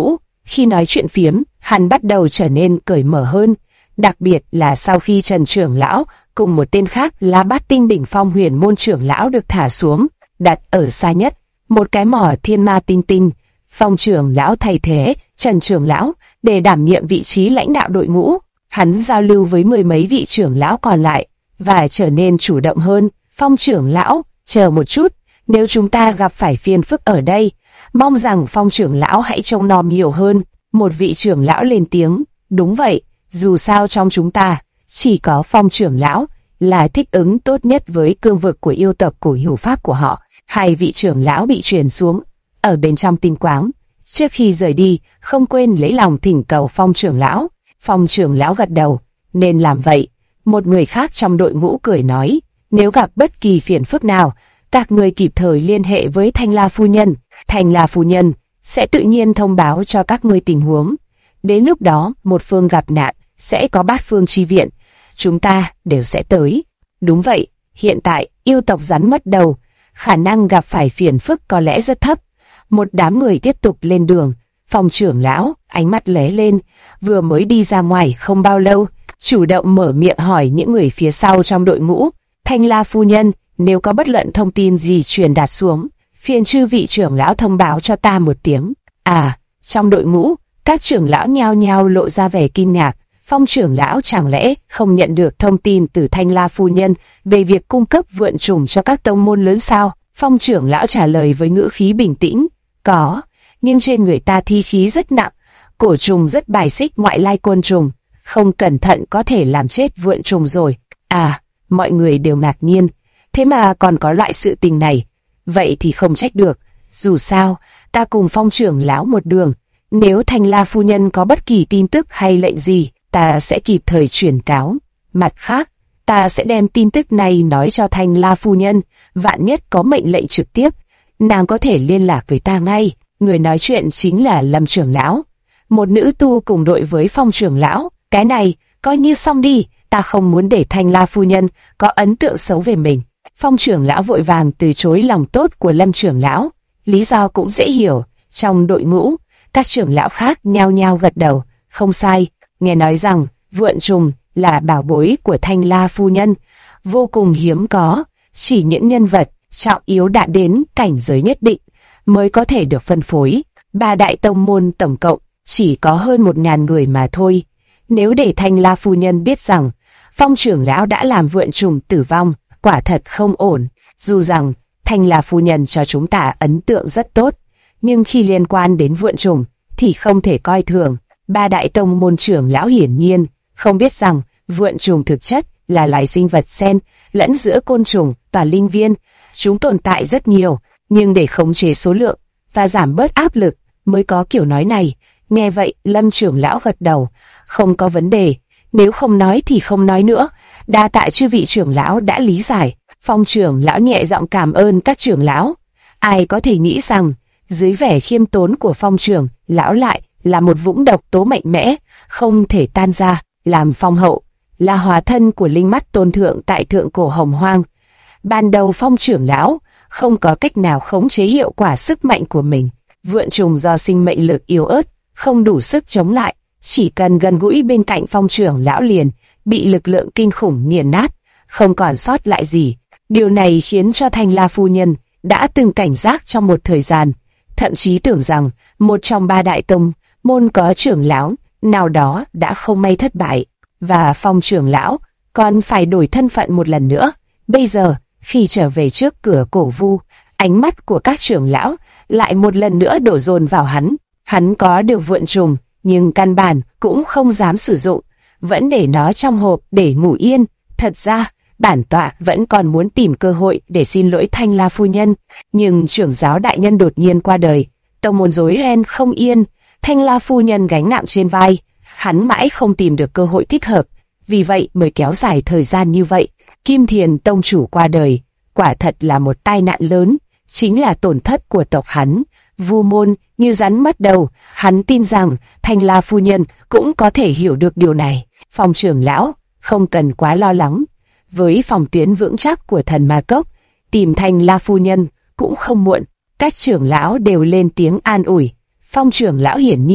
Khi nói chuyện phiếm, hắn bắt đầu trở nên cởi mở hơn, đặc biệt là sau khi Trần trưởng lão cùng một tên khác là Bát Tinh đỉnh phong Huyền môn trưởng lão được thả xuống, đặt ở xa nhất, một cái mỏ thiên ma tinh tinh. Phong trưởng lão thay thế Trần trưởng lão để đảm nhiệm vị trí lãnh đạo đội ngũ. Hắn giao lưu với mười mấy vị trưởng lão còn lại và trở nên chủ động hơn. Phong trưởng lão, chờ một chút, nếu chúng ta gặp phải phiền phức ở đây, mong rằng Phong trưởng lão hãy trông nom nhiều hơn. Một vị trưởng lão lên tiếng, đúng vậy, dù sao trong chúng ta, chỉ có Phong trưởng lão là thích ứng tốt nhất với cương vực của yêu tộc của hữu pháp của họ. Hai vị trưởng lão bị truyền xuống ở bên trong tinh quáng. Trước khi rời đi, không quên lấy lòng thỉnh cầu Phong trưởng lão. Phong trưởng lão gật đầu, nên làm vậy. Một người khác trong đội ngũ cười nói, nếu gặp bất kỳ phiền phức nào, các người kịp thời liên hệ với Thanh La phu nhân. Thanh La phu nhân sẽ tự nhiên thông báo cho các ngươi tình huống. Đến lúc đó, một phương gặp nạn, sẽ có bát phương chi viện. Chúng ta đều sẽ tới. Đúng vậy, hiện tại yêu tộc rắn mất đầu, khả năng gặp phải phiền phức có lẽ rất thấp. Một đám người tiếp tục lên đường. Phong trưởng lão, ánh mắt lóe lên, vừa mới đi ra ngoài không bao lâu, chủ động mở miệng hỏi những người phía sau trong đội ngũ. Thanh La phu nhân, nếu có bất luận thông tin gì truyền đạt xuống, phiền chư vị trưởng lão thông báo cho ta một tiếng. À, trong đội ngũ, các trưởng lão nhao nhao lộ ra vẻ kinh ngạc. Phong trưởng lão chẳng lẽ không nhận được thông tin từ Thanh La phu nhân về việc cung cấp vượn trùng cho các tông môn lớn sao? Phong trưởng lão trả lời với ngữ khí bình tĩnh, có, nhưng trên người ta thi khí rất nặng, cổ trùng rất bài xích ngoại lai côn trùng, không cẩn thận có thể làm chết vượn trùng rồi. À, mọi người đều ngạc nhiên, thế mà còn có loại sự tình này, vậy thì không trách được, dù sao, ta cùng Phong trưởng lão một đường, nếu Thanh La phu nhân có bất kỳ tin tức hay lệnh gì, ta sẽ kịp thời truyền cáo. Mặt khác, ta sẽ đem tin tức này nói cho Thanh La phu nhân, vạn nhất có mệnh lệnh trực tiếp, nàng có thể liên lạc với ta ngay. Người nói chuyện chính là Lâm trưởng lão, một nữ tu cùng đội với Phong trưởng lão. Cái này coi như xong đi, ta không muốn để Thanh La phu nhân có ấn tượng xấu về mình. Phong trưởng lão vội vàng từ chối lòng tốt của Lâm trưởng lão, lý do cũng dễ hiểu. Trong đội ngũ, các trưởng lão khác nhao nhao gật đầu, không sai. Nghe nói rằng vượn trùng là bảo bối của Thanh La phu nhân, vô cùng hiếm có, chỉ những nhân vật trọng yếu đã đến cảnh giới nhất định mới có thể được phân phối. Ba đại tông môn tổng cộng chỉ có hơn 1000 người mà thôi. Nếu để Thanh La phu nhân biết rằng Phong trưởng lão đã làm vượn trùng tử vong, quả thật không ổn. Dù rằng Thanh La phu nhân cho chúng ta ấn tượng rất tốt, nhưng khi liên quan đến vượn trùng thì không thể coi thường. Ba đại tông môn trưởng lão hiển nhiên không biết rằng vượn trùng thực chất là loài sinh vật xen lẫn giữa côn trùng và linh viên. Chúng tồn tại rất nhiều, nhưng để khống chế số lượng và giảm bớt áp lực mới có kiểu nói này. Nghe vậy, Lâm trưởng lão gật đầu, không có vấn đề, nếu không nói thì không nói nữa, đa tạ chư vị trưởng lão đã lý giải. Phong trưởng lão nhẹ giọng cảm ơn các trưởng lão. Ai có thể nghĩ rằng dưới vẻ khiêm tốn của Phong trưởng lão lại là một vũng độc tố mạnh mẽ, không thể tan ra. Làm Phong hậu là hóa thân của linh mắt tôn thượng tại thượng cổ Hồng Hoang. Ban đầu Phong trưởng lão không có cách nào khống chế hiệu quả sức mạnh của mình. Vượn trùng do sinh mệnh lực yếu ớt, không đủ sức chống lại, chỉ cần gần gũi bên cạnh Phong trưởng lão liền bị lực lượng kinh khủng nghiền nát, không còn sót lại gì. Điều này khiến cho Thanh La phu nhân đã từng cảnh giác trong một thời gian, thậm chí tưởng rằng một trong ba đại tông môn có trưởng lão nào đó đã không may thất bại, và Phong trưởng lão còn phải đổi thân phận một lần nữa. Bây giờ, khi trở về trước cửa cổ vu, ánh mắt của các trưởng lão lại một lần nữa đổ dồn vào hắn. Hắn có được vượn trùng, nhưng căn bản cũng không dám sử dụng, vẫn để nó trong hộp để ngủ yên. Thật ra, bản tọa vẫn còn muốn tìm cơ hội để xin lỗi Thanh La phu nhân, nhưng trưởng giáo đại nhân đột nhiên qua đời, tông môn rối ren không yên, Thanh La phu nhân gánh nặng trên vai, hắn mãi không tìm được cơ hội thích hợp, vì vậy mới kéo dài thời gian như vậy. Kim Thiền tông chủ qua đời, quả thật là một tai nạn lớn, chính là tổn thất của tộc hắn. Vu môn như rắn mất đầu, hắn tin rằng Thanh La phu nhân cũng có thể hiểu được điều này. Phong trưởng lão không cần quá lo lắng, với phòng tuyến vững chắc của thần ma cốc, tìm Thanh La phu nhân cũng không muộn. Các trưởng lão đều lên tiếng an ủi. Phong trưởng lão hiển nhiên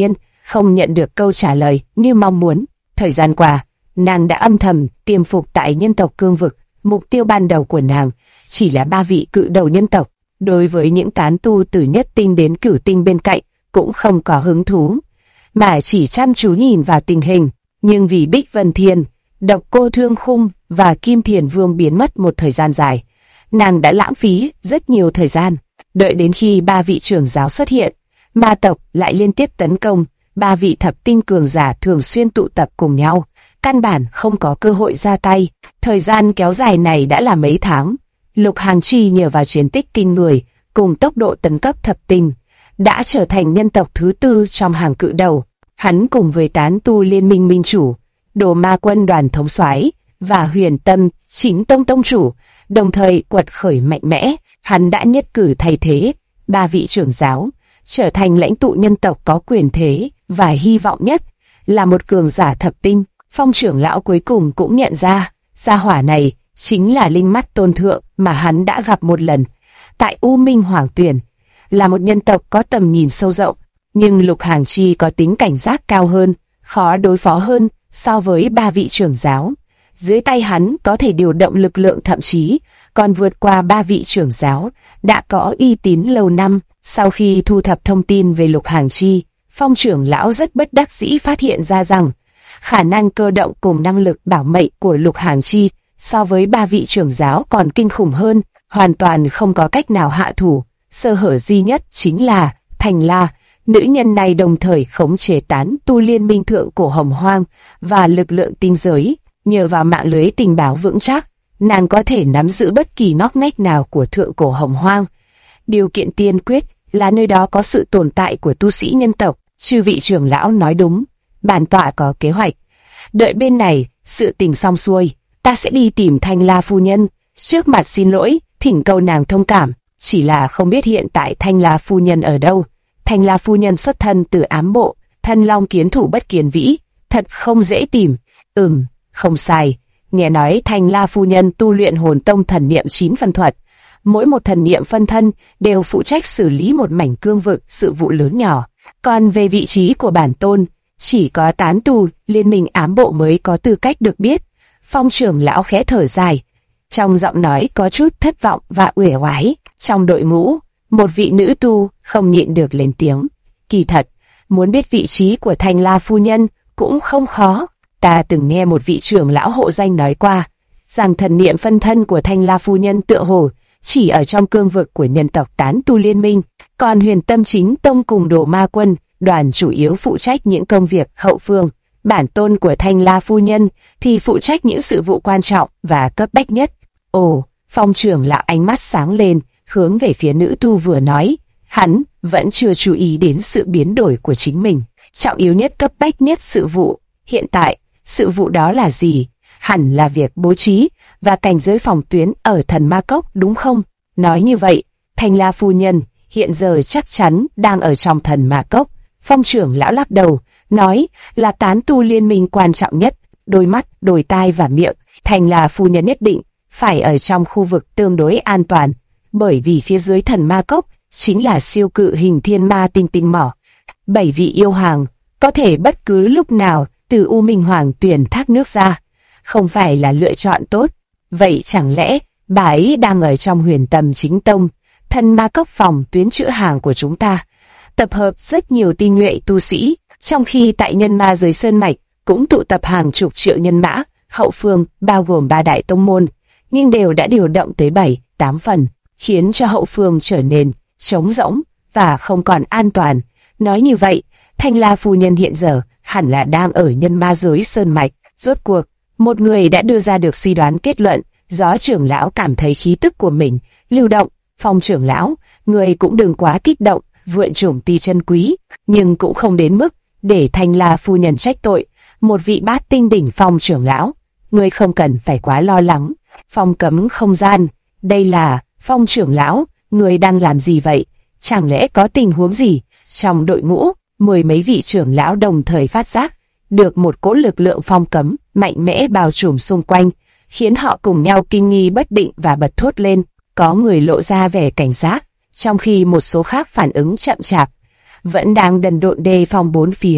không nhận được câu trả lời như mong muốn. Thời gian qua, nàng đã âm thầm tiềm phục tại nhân tộc cương vực. Mục tiêu ban đầu của nàng chỉ là 3 vị cự đầu nhân tộc. Đối với những tán tu từ nhất tinh đến cửu tinh bên cạnh cũng không có hứng thú, mà chỉ chăm chú nhìn vào tình hình. Nhưng vì Bích Vân Thiên, Độc Cô Thương Khung và Kim Thiền Vương biến mất một thời gian dài, nàng đã lãng phí rất nhiều thời gian. Đợi đến khi 3 vị trưởng giáo xuất hiện, ma tộc lại liên tiếp tấn công. 3 vị thập tinh cường giả thường xuyên tụ tập cùng nhau, căn bản không có cơ hội ra tay. Thời gian kéo dài này đã là mấy tháng. Lục Hàng Chi nhờ vào chiến tích kinh người cùng tốc độ tấn cấp thập tinh, đã trở thành nhân tộc thứ 4 trong hàng cự đầu. Hắn cùng với tán tu liên minh minh chủ, Đồ Ma Quân đoàn thống soái và Huyền Tâm chính tông tông chủ, đồng thời quật khởi mạnh mẽ. Hắn đã nhất cử thay thế 3 vị trưởng giáo, trở thành lãnh tụ nhân tộc có quyền thế và hy vọng nhất, là một cường giả thập tinh. Phong trưởng lão cuối cùng cũng nhận ra, gia hỏa này chính là linh mắt tôn thượng mà hắn đã gặp một lần tại U Minh Hoàng Tuyền, là một nhân tộc có tầm nhìn sâu rộng. Nhưng Lục Hàng Chi có tính cảnh giác cao hơn, khó đối phó hơn so với 3 vị trưởng giáo. Dưới tay hắn có thể điều động lực lượng, thậm chí còn vượt qua 3 vị trưởng giáo đã có uy tín lâu năm. Sau khi thu thập thông tin về Lục Hàng Chi, Phong trưởng lão rất bất đắc dĩ phát hiện ra rằng khả năng cơ động cùng năng lực bảo mệnh của Lục Hàng Chi so với 3 vị trưởng giáo còn kinh khủng hơn, hoàn toàn không có cách nào hạ thủ. Sơ hở duy nhất chính là Thành La. Nữ nhân này đồng thời khống chế tán tu liên minh thượng cổ Hồng Hoang và lực lượng tinh giới. Nhờ vào mạng lưới tình báo vững chắc, nàng có thể nắm giữ bất kỳ ngóc ngách nào của thượng cổ Hồng Hoang. Điều kiện tiên quyết là nơi đó có sự tồn tại của tu sĩ nhân tộc. Chư vị trưởng lão nói đúng, bản tọa có kế hoạch. Đợi bên này sự tình xong xuôi, ta sẽ đi tìm Thanh La phu nhân. Trước mặt xin lỗi, thỉnh cầu nàng thông cảm, chỉ là không biết hiện tại Thanh La phu nhân ở đâu. Thanh La phu nhân xuất thân từ ám bộ, thân long kiến thủ bất kiến vĩ, thật không dễ tìm. Không sai, nghe nói Thanh La phu nhân tu luyện hồn tông thần niệm 9 phân thuật. Mỗi một thần niệm phân thân đều phụ trách xử lý một mảnh cương vực, sự vụ lớn nhỏ. Còn về vị trí của bản tôn, chỉ có tán tu liên minh ám bộ mới có tư cách được biết. Phong trưởng lão khẽ thở dài, trong giọng nói có chút thất vọng và uể oải. Trong đội ngũ, một vị nữ tu không nhịn được lên tiếng. Kỳ thật, muốn biết vị trí của Thanh La phu nhân cũng không khó. Ta từng nghe một vị trưởng lão hộ danh nói qua, rằng thần niệm phân thân của Thanh La phu nhân tựa hồ chỉ ở trong cương vực của nhân tộc tán tu liên minh, còn Huyền Tâm chính tông cùng Đồ Ma Quân đoàn chủ yếu phụ trách những công việc hậu phương. Bản tôn của Thanh La phu nhân thì phụ trách những sự vụ quan trọng và cấp bách nhất. Ồ, Phong trưởng lão ánh mắt sáng lên, hướng về phía nữ tu vừa nói. Hắn vẫn chưa chú ý đến sự biến đổi của chính mình. Trọng yếu nhất, cấp bách nhất sự vụ. Hiện tại, sự vụ đó là gì? Hẳn là việc bố trí và cảnh giới phòng tuyến ở Thần Ma Cốc, đúng không? Nói như vậy, Thanh La phu nhân hiện giờ chắc chắn đang ở trong Thần Ma Cốc. Phong trưởng lão lắc đầu, nói là tán tu liên minh quan trọng nhất, đôi mắt, đôi tai và miệng. Thanh La phu nhân nhất định phải ở trong khu vực tương đối an toàn, bởi vì phía dưới Thần Ma Cốc chính là siêu cự hình thiên ma tinh tinh mỏ. 7 vị yêu hoàng có thể bất cứ lúc nào từ U Minh Hoàng Tuyền thác nước ra, không phải là lựa chọn tốt. Vậy chẳng lẽ bà ấy đang ở trong Huyền Tâm chính tông, Thần Ma Cốc phòng tuyến chữ hàng của chúng ta, tập hợp rất nhiều tinh nhuệ tu sĩ, trong khi tại nhân ma giới sơn mạch cũng tụ tập hàng chục triệu nhân mã. Hậu phương bao gồm 3 đại tông môn, nhưng đều đã điều động tới 7-8 phần, khiến cho hậu phương trở nên trống rỗng và không còn an toàn. Nói như vậy, Thanh La phu nhân hiện giờ hẳn là đang ở nhân ma giới sơn mạch. Rốt cuộc, một người đã đưa ra được suy đoán kết luận. Gió trưởng lão cảm thấy khí tức của mình lưu động. Phong trưởng lão, người cũng đừng quá kích động, vượn trùng ti chân quý, nhưng cũng không đến mức để Thanh La phu nhân trách tội. Một vị bát tinh đỉnh phong trưởng lão, người không cần phải quá lo lắng. Phong cấm không gian, đây là Phong trưởng lão, người đang làm gì vậy? Chẳng lẽ có tình huống gì? Trong đội ngũ, 10 mấy vị trưởng lão đồng thời phát giác được một cỗ lực lượng phong cấm mạnh mẽ bao trùm xung quanh, khiến họ cùng nhau kinh nghi bất định và bật thốt lên. Có người lộ ra vẻ cảnh giác, trong khi một số khác phản ứng chậm chạp, vẫn đang đần độn đề phòng bốn phía.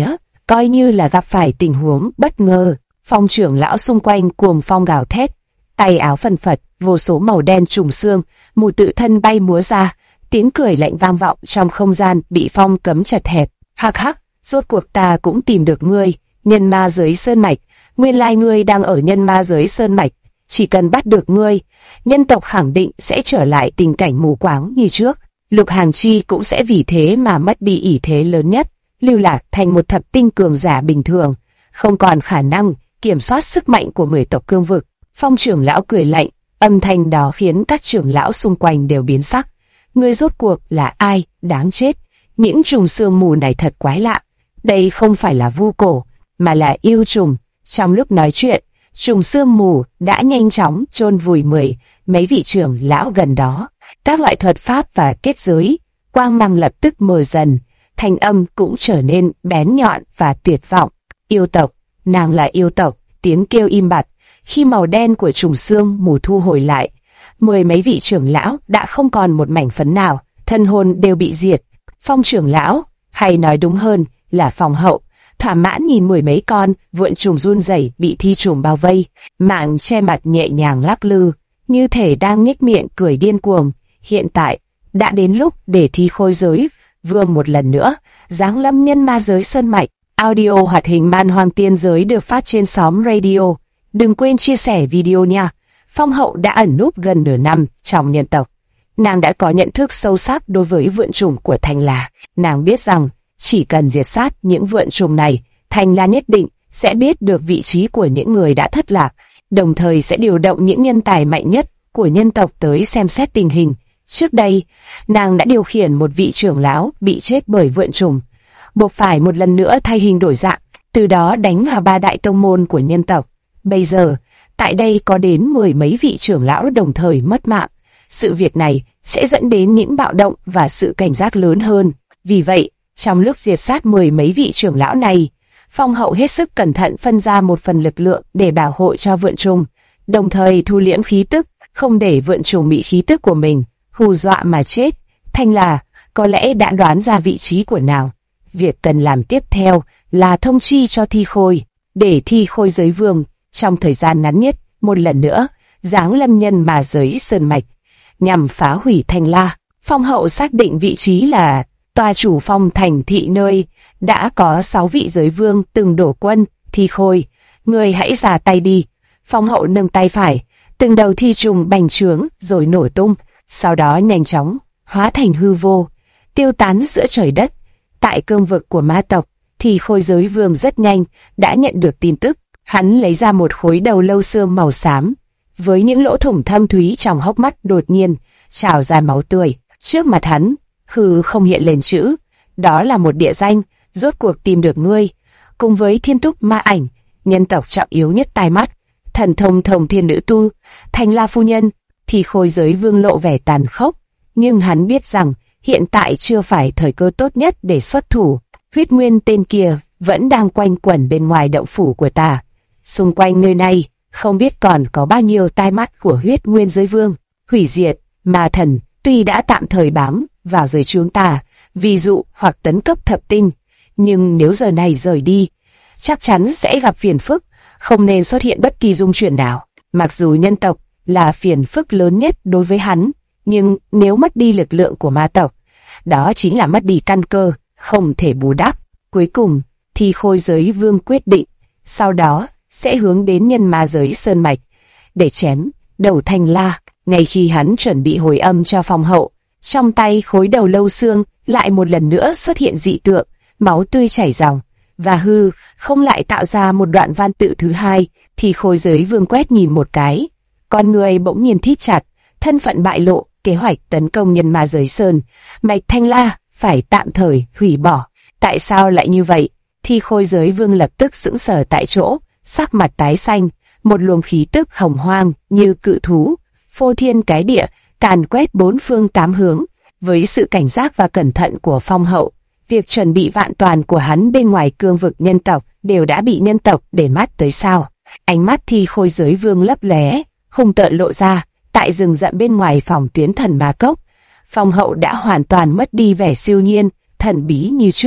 coi như là gặp phải tình huống bất ngờ. Phong trưởng lão xung quanh cuồng phong gào thét, tay áo phần phật, vô số màu đen trùng xương, mù tự thân bay múa ra, tiếng cười lạnh vang vọng trong không gian bị phong cấm chật hẹp. Hắc hắc, rốt cuộc ta cũng tìm được ngươi, nhân ma giới sơn mạch. Nguyên lai ngươi đang ở nhân ma giới sơn mạch. Chỉ cần bắt được ngươi, nhân tộc khẳng định sẽ trở lại tình cảnh mù quáng như trước. Lục Hàng Chi cũng sẽ vì thế mà mất đi ỷ thế lớn nhất, lưu lạc thành một thập tinh cường giả bình thường, không còn khả năng kiểm soát sức mạnh của 10 tộc cương vực. Phong trưởng lão cười lạnh, âm thanh đó khiến các trưởng lão xung quanh đều biến sắc. Ngươi rốt cuộc là ai, đáng chết. Những trùng xương mù này thật quái lạ. Đây không phải là vu cổ, mà là yêu trùng. Trong lúc nói chuyện, trùng xương mù đã nhanh chóng chôn vùi mấy vị trưởng lão gần đó. Các loại thuật pháp và kết giới, quang mang lập tức mờ dần, thanh âm cũng trở nên bén nhọn và tuyệt vọng. Yêu tộc, nàng là yêu tộc, tiếng kêu im bặt. Khi màu đen của trùng xương mù thu hồi lại, mấy vị trưởng lão đã không còn một mảnh phấn nào, thân hồn đều bị diệt. Phong trưởng lão, hay nói đúng hơn là Phong hậu, thỏa mãn nhìn mấy con vượn trùng run rẩy bị thi trùng bao vây, mạng che mặt nhẹ nhàng lắc lư, như thể đang nhếch miệng cười điên cuồng. Hiện tại đã đến lúc để thi khôi giới vương một lần nữa giáng lâm nhân ma giới sơn mạch. Audio hoạt hình Man Hoang Tiên Giới được phát trên xóm radio. Đừng quên chia sẻ video nha. Phong hậu đã ẩn núp gần nửa năm trong nhân tộc. Nàng đã có nhận thức sâu sắc đối với vượn trùng của Thanh La. Nàng biết rằng chỉ cần diệt sát những vượn trùng này, Thanh La nhất định sẽ biết được vị trí của những người đã thất lạc, đồng thời sẽ điều động những nhân tài mạnh nhất của nhân tộc tới xem xét tình hình. Trước đây, nàng đã điều khiển một vị trưởng lão bị chết bởi vượn trùng, buộc phải một lần nữa thay hình đổi dạng, từ đó đánh vào 3 đại tông môn của nhân tộc. Bây giờ, tại đây có đến 10 mấy vị trưởng lão đồng thời mất mạng. Sự việc này sẽ dẫn đến những bạo động và sự cảnh giác lớn hơn. Vì vậy, trong lúc diệt sát 10 mấy vị trưởng lão này, Phong hậu hết sức cẩn thận phân ra một phần lực lượng để bảo hộ cho vượn trùng, đồng thời thu liễm khí tức, không để vượn trùng bị khí tức của mình hù dọa mà chết. Thanh La có lẽ đã đoán ra vị trí của nàng. Việc cần làm tiếp theo là thông chi cho Thi Khôi, để Thi Khôi giới vương trong thời gian ngắn nhất một lần nữa giáng lâm nhân ma giới sơn mạch nhằm phá hủy Thanh La. Phong hậu xác định vị trí là tòa chủ phong thành thị nơi đã có 6 vị giới vương từng đổ quân. Thi Khôi, người hãy ra tay đi. Phong hậu nâng tay phải, từng đầu thi trùng bành trướng rồi nổ tung, sau đó nhanh chóng hóa thành hư vô, tiêu tán giữa trời đất. Tại cương vực của ma tộc, Thi Khôi giới vương rất nhanh đã nhận được tin tức. Hắn lấy ra một khối đầu lâu xương màu xám, với những lỗ thủng thâm thúy trong hốc mắt đột nhiên trào ra máu tươi. Trước mặt hắn, hư không hiện lên chữ, đó là một địa danh. Rốt cuộc tìm được ngươi. Cùng với thiên túc ma ảnh, nhân tộc trọng yếu nhất tai mắt, thần thông thông thiên nữ tu, Thanh La phu nhân, Thì Khôi giới vương lộ vẻ tàn khốc, nhưng hắn biết rằng hiện tại chưa phải thời cơ tốt nhất để xuất thủ. Huyết nguyên tên kia vẫn đang quanh quẩn bên ngoài động phủ của ta. Xung quanh nơi này không biết còn có bao nhiêu tai mắt của huyết nguyên giới vương. Hủy diệt, ma thần tuy đã tạm thời bám vào giới chúng ta, ví dụ hoặc tấn cấp thập tinh, nhưng nếu giờ này rời đi, chắc chắn sẽ gặp phiền phức, không nên xuất hiện bất kỳ dung chuyển nào. Mặc dù nhân tộc là phiền phức lớn nhất đối với hắn, nhưng nếu mất đi lực lượng của ma tộc, đó chính là mất đi căn cơ, không thể bù đắp. Cuối cùng, Thi Khôi giới vương quyết định, sau đó sẽ hướng đến nhân ma giới sơn mạch để chém đầu Thanh La. Ngay khi hắn chuẩn bị hồi âm cho Phong hậu, trong tay khối đầu lâu xương lại một lần nữa xuất hiện dị tượng, máu tươi chảy ròng, và hư không lại tạo ra một đoạn văn tự thứ hai. Thì Khôi giới vương quét nhìn một cái, con người bỗng nhiên thít chặt, thân phận bại lộ, kế hoạch tấn công nhân ma giới sơn mạch Thanh La phải tạm thời hủy bỏ. Tại sao lại như vậy? Thì Khôi giới vương lập tức sững sờ tại chỗ, sắc mặt tái xanh, một luồng khí tức hồng hoang như cự thú phô thiên cái địa càn quét 4 phương 8 hướng. Với sự cảnh giác và cẩn thận của Phong hậu, việc chuẩn bị vạn toàn của hắn bên ngoài cương vực nhân tộc đều đã bị nhân tộc để mắt tới sao. Ánh mắt Thi Khôi giới vương lấp lóe, hung tợn lộ ra. Tại rừng rậm bên ngoài phòng tuyến thần ma cốc, Phong hậu đã hoàn toàn mất đi vẻ siêu nhiên, thần bí như trước.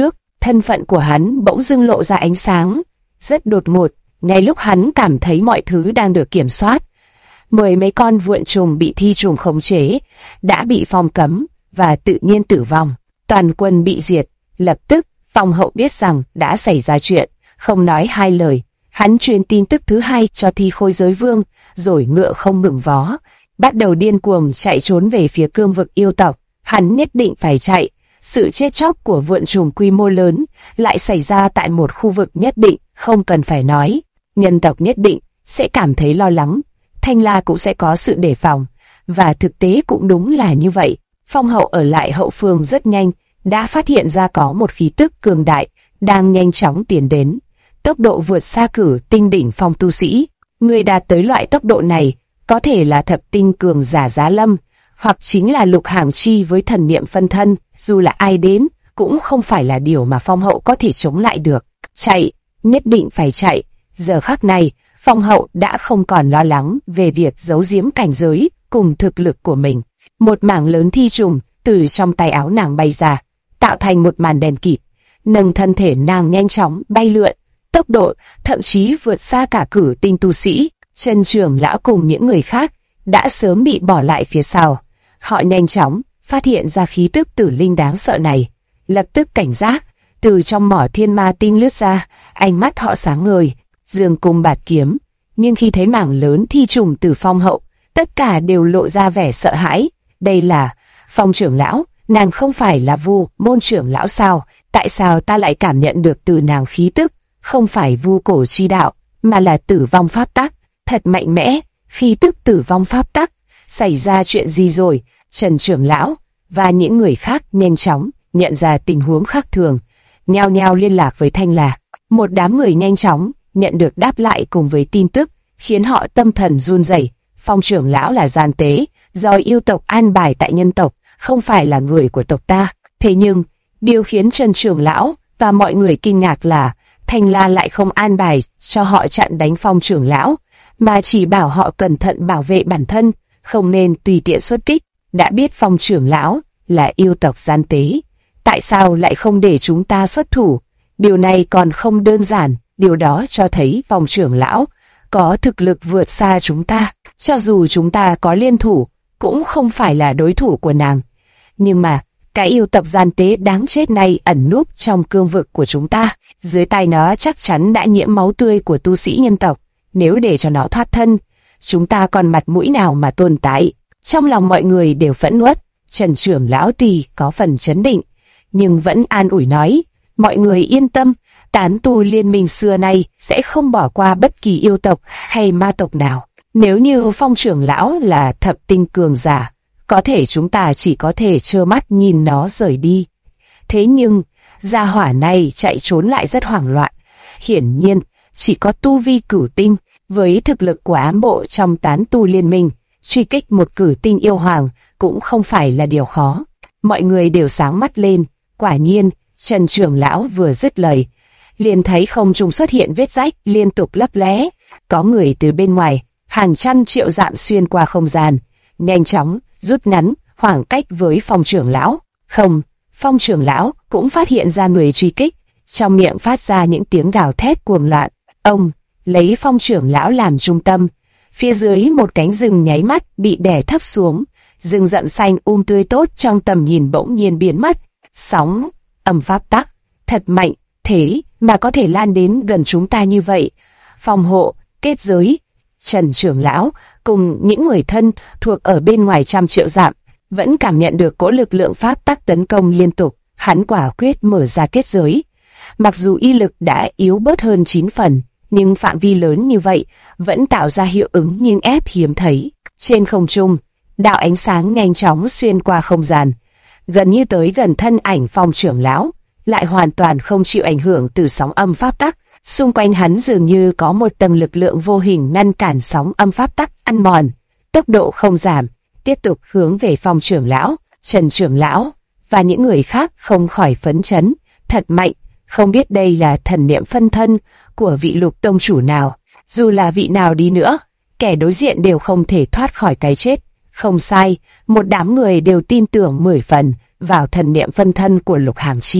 thân phận của hắn bỗng dưng lộ ra ánh sáng. Rất đột ngột, ngay lúc hắn cảm thấy mọi thứ đang được kiểm soát, mười mấy con vượn trùng bị thi trùng khống chế, đã bị phong cấm và tự nhiên tử vong. Toàn quân bị diệt. Lập tức, Phong Hậu biết rằng đã xảy ra chuyện, không nói hai lời. Hắn truyền tin tức thứ hai cho Thi Khôi Giới Vương, rồi ngựa không ngừng vó, bắt đầu điên cuồng chạy trốn về phía cương vực yêu tộc. Hắn nhất định phải chạy. Sự chết chóc của vượn trùng quy mô lớn lại xảy ra tại một khu vực nhất định, không cần phải nói. Nhân tộc nhất định sẽ cảm thấy lo lắng, Thanh La cũng sẽ có sự đề phòng, và thực tế cũng đúng là như vậy. Phong Hậu ở lại hậu phương rất nhanh, đã phát hiện ra có một khí tức cường đại đang nhanh chóng tiến đến, tốc độ vượt xa cử tinh đỉnh phong tu sĩ. Người đạt tới loại tốc độ này có thể là thập tinh cường giả Giá Lâm, hoặc chính là Lục Hàng Chi với thần niệm phân thân. Dù là ai đến cũng không phải là điều mà Phong Hậu có thể chống lại được. Chạy, nhất định phải chạy. Giờ khắc này, Phong Hậu đã không còn lo lắng về việc giấu giếm cảnh giới cùng thực lực của mình. Một mảng lớn thi trùng từ trong tay áo nàng bay ra, tạo thành một màn đen kịt. Nâng thân thể nàng nhanh chóng bay lượn, tốc độ thậm chí vượt xa cả cử tinh tu sĩ. Trần Trưởng Lão cùng những người khác đã sớm bị bỏ lại phía sau. Họ nhanh chóng phát hiện ra khí tức tử linh đáng sợ này, lập tức cảnh giác. Từ trong mỏ thiên ma tinh lướt ra, ánh mắt họ sáng ngời, dương cung bạt kiếm. Nhưng khi thấy mảng lớn thi trùng từ Phong Hậu, tất cả đều lộ ra vẻ sợ hãi. Đây là Phong trưởng lão, nàng không phải là Vu Môn trưởng lão sao? Tại sao ta lại cảm nhận được từ nàng khí tức không phải vu cổ chi đạo, mà là tử vong pháp tắc? Thật mạnh mẽ, khí tức tử vong pháp tắc. Xảy ra chuyện gì rồi? Trần trưởng lão và những người khác nhanh chóng nhận ra tình huống khác thường, nhao nhao liên lạc với Thanh La. Một đám người nhanh chóng nhận được đáp lại cùng với tin tức, khiến họ tâm thần run rẩy. Phong trưởng lão là gian tế, do yêu tộc an bài tại nhân tộc, không phải là người của tộc ta. Thế nhưng, điều khiến Trần trưởng lão và mọi người kinh ngạc là Thanh La lại không an bài cho họ chặn đánh Phong trưởng lão, mà chỉ bảo họ cẩn thận bảo vệ bản thân, không nên tùy tiện xuất kích. Đã biết Phong trưởng lão là yêu tộc gian tế, tại sao lại không để chúng ta xuất thủ? Điều này còn không đơn giản, điều đó cho thấy Phong trưởng lão có thực lực vượt xa chúng ta. Cho dù chúng ta có liên thủ, cũng không phải là đối thủ của nàng. Nhưng mà, cái yêu tộc gian tế đáng chết này ẩn núp trong cương vực của chúng ta. Dưới tay nó chắc chắn đã nhiễm máu tươi của tu sĩ nhân tộc. Nếu để cho nó thoát thân, chúng ta còn mặt mũi nào mà tồn tại? Trong lòng mọi người đều phẫn uất. Trần trưởng lão tuy có phần chấn định, nhưng vẫn an ủi nói, mọi người yên tâm, tán tu liên minh xưa nay sẽ không bỏ qua bất kỳ yêu tộc hay ma tộc nào. Nếu như Phong trưởng lão là thập tinh cường giả, có thể chúng ta chỉ có thể trơ mắt nhìn nó rời đi. Thế nhưng, gia hỏa này chạy trốn lại rất hoảng loạn. Hiển nhiên, chỉ có tu vi cửu tinh, với thực lực của ám bộ trong tán tu liên minh, truy kích một cửu tinh yêu hoàng cũng không phải là điều khó. Mọi người đều sáng mắt lên. Quả nhiên, Trần trưởng lão vừa dứt lời, liền thấy không trung xuất hiện vết rách liên tục lấp lé. Có người từ bên ngoài, hàng trăm triệu dặm xuyên qua không gian, nhanh chóng rút ngắn khoảng cách với Phong trưởng lão. Không, Phong trưởng lão cũng phát hiện ra người truy kích, trong miệng phát ra những tiếng gào thét cuồng loạn. Ông lấy Phong trưởng lão làm trung tâm, phía dưới một cánh rừng nháy mắt bị đè thấp xuống, rừng rậm xanh tươi tốt trong tầm nhìn bỗng nhiên biến mất. Sóng âm pháp tắc thật mạnh, thế mà có thể lan đến gần chúng ta như vậy. Phòng hộ, kết giới. Trần trưởng lão cùng những người thân thuộc ở bên ngoài trăm triệu dặm vẫn cảm nhận được cỗ lực lượng pháp tắc tấn công liên tục. Hắn quả quyết mở ra kết giới. Mặc dù y lực đã yếu bớt hơn 9 phần, nhưng phạm vi lớn như vậy vẫn tạo ra hiệu ứng nghiêng ép hiếm thấy. Trên không trung, đạo ánh sáng nhanh chóng xuyên qua không gian, gần như tới gần thân ảnh Phong trưởng lão, lại hoàn toàn không chịu ảnh hưởng từ sóng âm pháp tắc. Xung quanh hắn dường như có một tầng lực lượng vô hình ngăn cản sóng âm pháp tắc ăn mòn. Tốc độ không giảm, tiếp tục hướng về Phong trưởng lão. Trần trưởng lão và những người khác không khỏi phấn chấn. Thật mạnh, không biết đây là thần niệm phân thân của vị Lục tông chủ nào. Dù là vị nào đi nữa, kẻ đối diện đều không thể thoát khỏi cái chết. Không sai, một đám người đều tin tưởng 10 phần vào thần niệm phân thân của Lục Hàng Chi.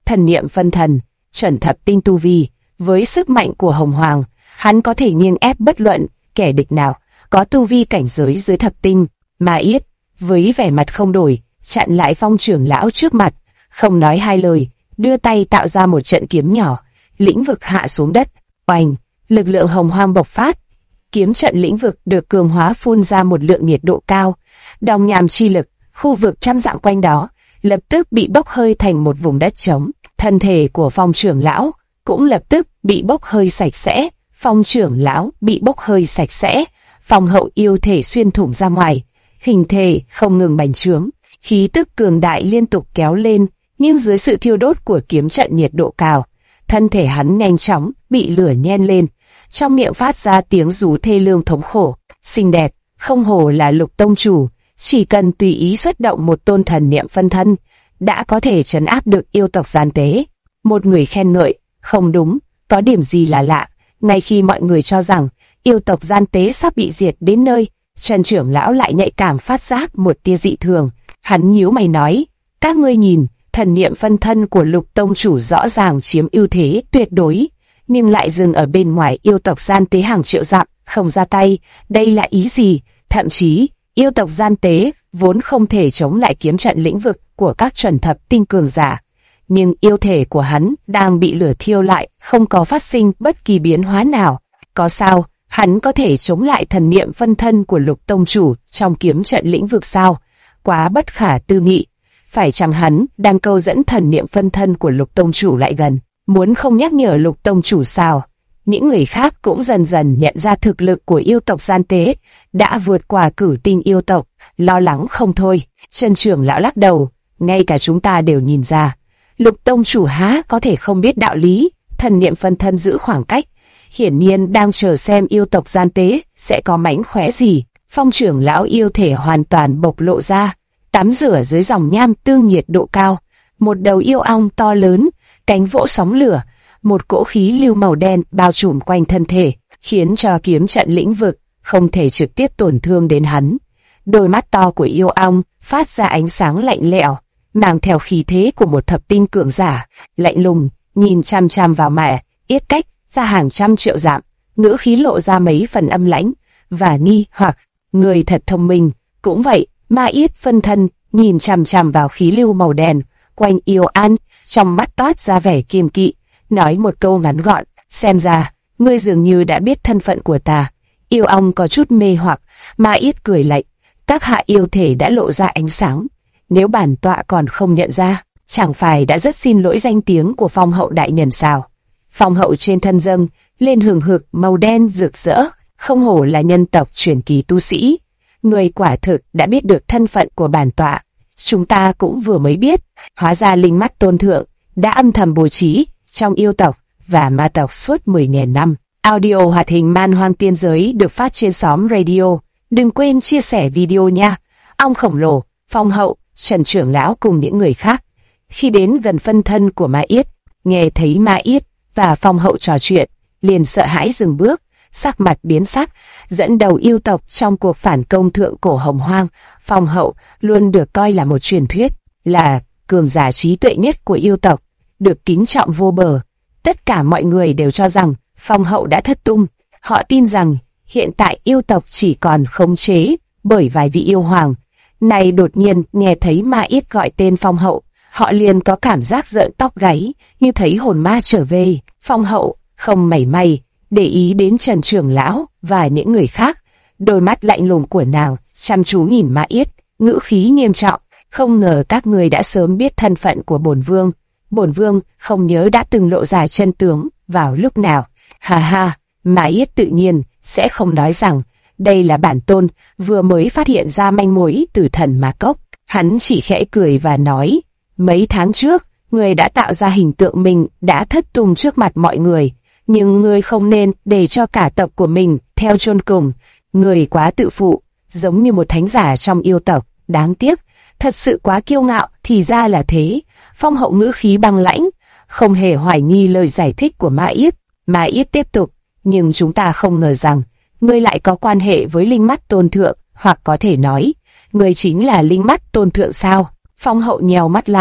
thần niệm phân thần, chuẩn thập tinh tu vi, với sức mạnh của Hồng Hoàng, hắn có thể nghiêng ép bất luận kẻ địch nào có tu vi cảnh giới dưới thập tinh. Ma Yết với vẻ mặt không đổi, chặn lại Phong trưởng lão trước mặt, không nói hai lời, đưa tay tạo ra một trận kiếm nhỏ, lĩnh vực hạ xuống đất. Oanh, lực lượng Hồng Hoang bộc phát, kiếm trận lĩnh vực được cường hóa, phun ra một lượng nhiệt độ cao, đồng nham chi lực, khu vực trăm dặm quanh đó lập tức bị bốc hơi thành một vùng đất trống. Thân thể của Phong trưởng lão cũng lập tức bị bốc hơi sạch sẽ. Phong trưởng lão bị bốc hơi sạch sẽ, Phong hậu yêu thể xuyên thủng ra ngoài, hình thể không ngừng bành trướng, khí tức cường đại liên tục kéo lên, nhưng dưới sự thiêu đốt của kiếm trận nhiệt độ cao, thân thể hắn nhanh chóng bị lửa nhen lên, trong miệng phát ra tiếng rú thê lương thống khổ. Xinh đẹp, không hổ là Lục tông chủ, chỉ cần tùy ý xuất động một tôn thần niệm phân thân, đã có thể trấn áp được yêu tộc gian tế. Một người khen ngợi, không đúng, có điểm gì là lạ. Ngay khi mọi người cho rằng yêu tộc gian tế sắp bị diệt đến nơi, Trần trưởng lão lại nhạy cảm phát giác một tia dị thường. Hắn nhíu mày nói, các ngươi nhìn, thần niệm phân thân của Lục tông chủ rõ ràng chiếm ưu thế tuyệt đối, nhưng lại dừng ở bên ngoài yêu tộc gian tế hàng triệu dặm, không ra tay. Đây là ý gì? Thậm chí, yêu tộc gian tế vốn không thể chống lại kiếm trận lĩnh vực của các chuẩn thập tinh cường giả, nhưng yêu thể của hắn đang bị lửa thiêu lại, không có phát sinh bất kỳ biến hóa nào. Có sao hắn có thể chống lại thần niệm phân thân của Lục tông chủ trong kiếm trận lĩnh vực sao? Quá bất khả tư nghị. Phải chăng hắn đang câu dẫn thần niệm phân thân của Lục tông chủ lại gần, muốn không nhắc nhở Lục tông chủ sao? Những người khác cũng dần dần nhận ra thực lực của yêu tộc gian tế đã vượt qua cửu tinh yêu tộc, lo lắng không thôi. Trần trưởng lão lắc đầu, ngay cả chúng ta đều nhìn ra, Lục tông chủ há có thể không biết đạo lý. Thần niệm phân thân giữ khoảng cách, hiển nhiên đang chờ xem yêu tộc gian tế sẽ có mánh khóe gì. Phong trưởng lão yêu thể hoàn toàn bộc lộ ra, tắm rửa dưới dòng nham tương nhiệt độ cao. Một đầu yêu ong to lớn, cánh vỗ sóng lửa, một cỗ khí lưu màu đen bao trùm quanh thân thể, khiến cho kiếm trận lĩnh vực không thể trực tiếp tổn thương đến hắn. Đôi mắt to của yêu ong phát ra ánh sáng lạnh lẽo, mang theo khí thế của một thập tinh cường giả, lạnh lùng nhìn chăm chăm vào Ma Yết cách ra hàng trăm triệu dặm, ngữ khí lộ ra mấy phần âm lãnh và nghi hoặc. Người thật thông minh. Cũng vậy, Ma Yết phân thân nhìn chăm chăm vào khí lưu màu đen quanh yêu an, trong mắt toát ra vẻ kiêng kỵ, nói một câu ngắn gọn, xem ra ngươi dường như đã biết thân phận của ta. Yêu ong có chút mê hoặc, Ma Yết cười lạnh, các hạ yêu thể đã lộ ra ánh sáng, nếu bản tọa còn không nhận ra, chẳng phải đã rất xin lỗi danh tiếng của Phong hậu đại nhân sao? Phong hậu trên thân dâng lên hừng hực màu đen rực rỡ, không hổ là nhân tộc truyền kỳ tu sĩ. Người quả thực đã biết được thân phận của bản tọa. Chúng ta cũng vừa mới biết, hóa ra linh mắt tôn thượng đã âm thầm bố trí trong yêu tộc và ma tộc suốt 10.000 năm. Audio hoạt hình Man Hoang Tiên Giới được phát trên xóm radio. Đừng quên chia sẻ video nha. Ong khổng lồ, Phong hậu, Trần trưởng lão cùng những người khác, khi đến gần phân thân của Ma Yết, nghe thấy Ma Yết và Phong hậu trò chuyện, liền sợ hãi dừng bước, sắc mặt biến sắc. Dẫn đầu yêu tộc trong cuộc phản công thượng cổ Hồng Hoang, Phong hậu luôn được coi là một truyền thuyết, là cường giả trí tuệ nhất của yêu tộc, được kính trọng vô bờ. Tất cả mọi người đều cho rằng Phong hậu đã thất tung. Họ tin rằng hiện tại yêu tộc chỉ còn khống chế bởi vài vị yêu hoàng. Này đột nhiên nghe thấy Ma Yết gọi tên Phong hậu, họ liền có cảm giác rợn tóc gáy, như thấy hồn ma trở về. Phong hậu không mảy may để ý đến Trần trưởng lão và những người khác, đôi mắt lạnh lùng của nàng chăm chú nhìn Ma Yết, ngữ khí nghiêm trọng, không ngờ các người đã sớm biết thân phận của bổn vương. Bổn vương không nhớ đã từng lộ ra chân tướng vào lúc nào. Ha ha, Ma Yết tự nhiên sẽ không nói rằng đây là bản tôn vừa mới phát hiện ra manh mối từ thần Ma Cốc. Hắn chỉ khẽ cười và nói, mấy tháng trước, người đã tạo ra hình tượng mình đã thất tung trước mặt mọi người, nhưng người không nên để cho cả tộc của mình theo chôn cùng. Người quá tự phụ, giống như một thánh giả trong yêu tộc, đáng tiếc, thật sự quá kiêu ngạo. Thì ra là thế. Phong hậu ngữ khí băng lãnh, không hề hoài nghi lời giải thích của Ma Yết. Ma Yết tiếp tục, nhưng chúng ta không ngờ rằng ngươi lại có quan hệ với linh mắt tôn thượng, hoặc có thể nói, ngươi chính là linh mắt tôn thượng sao? Phong hậu nheo mắt lại,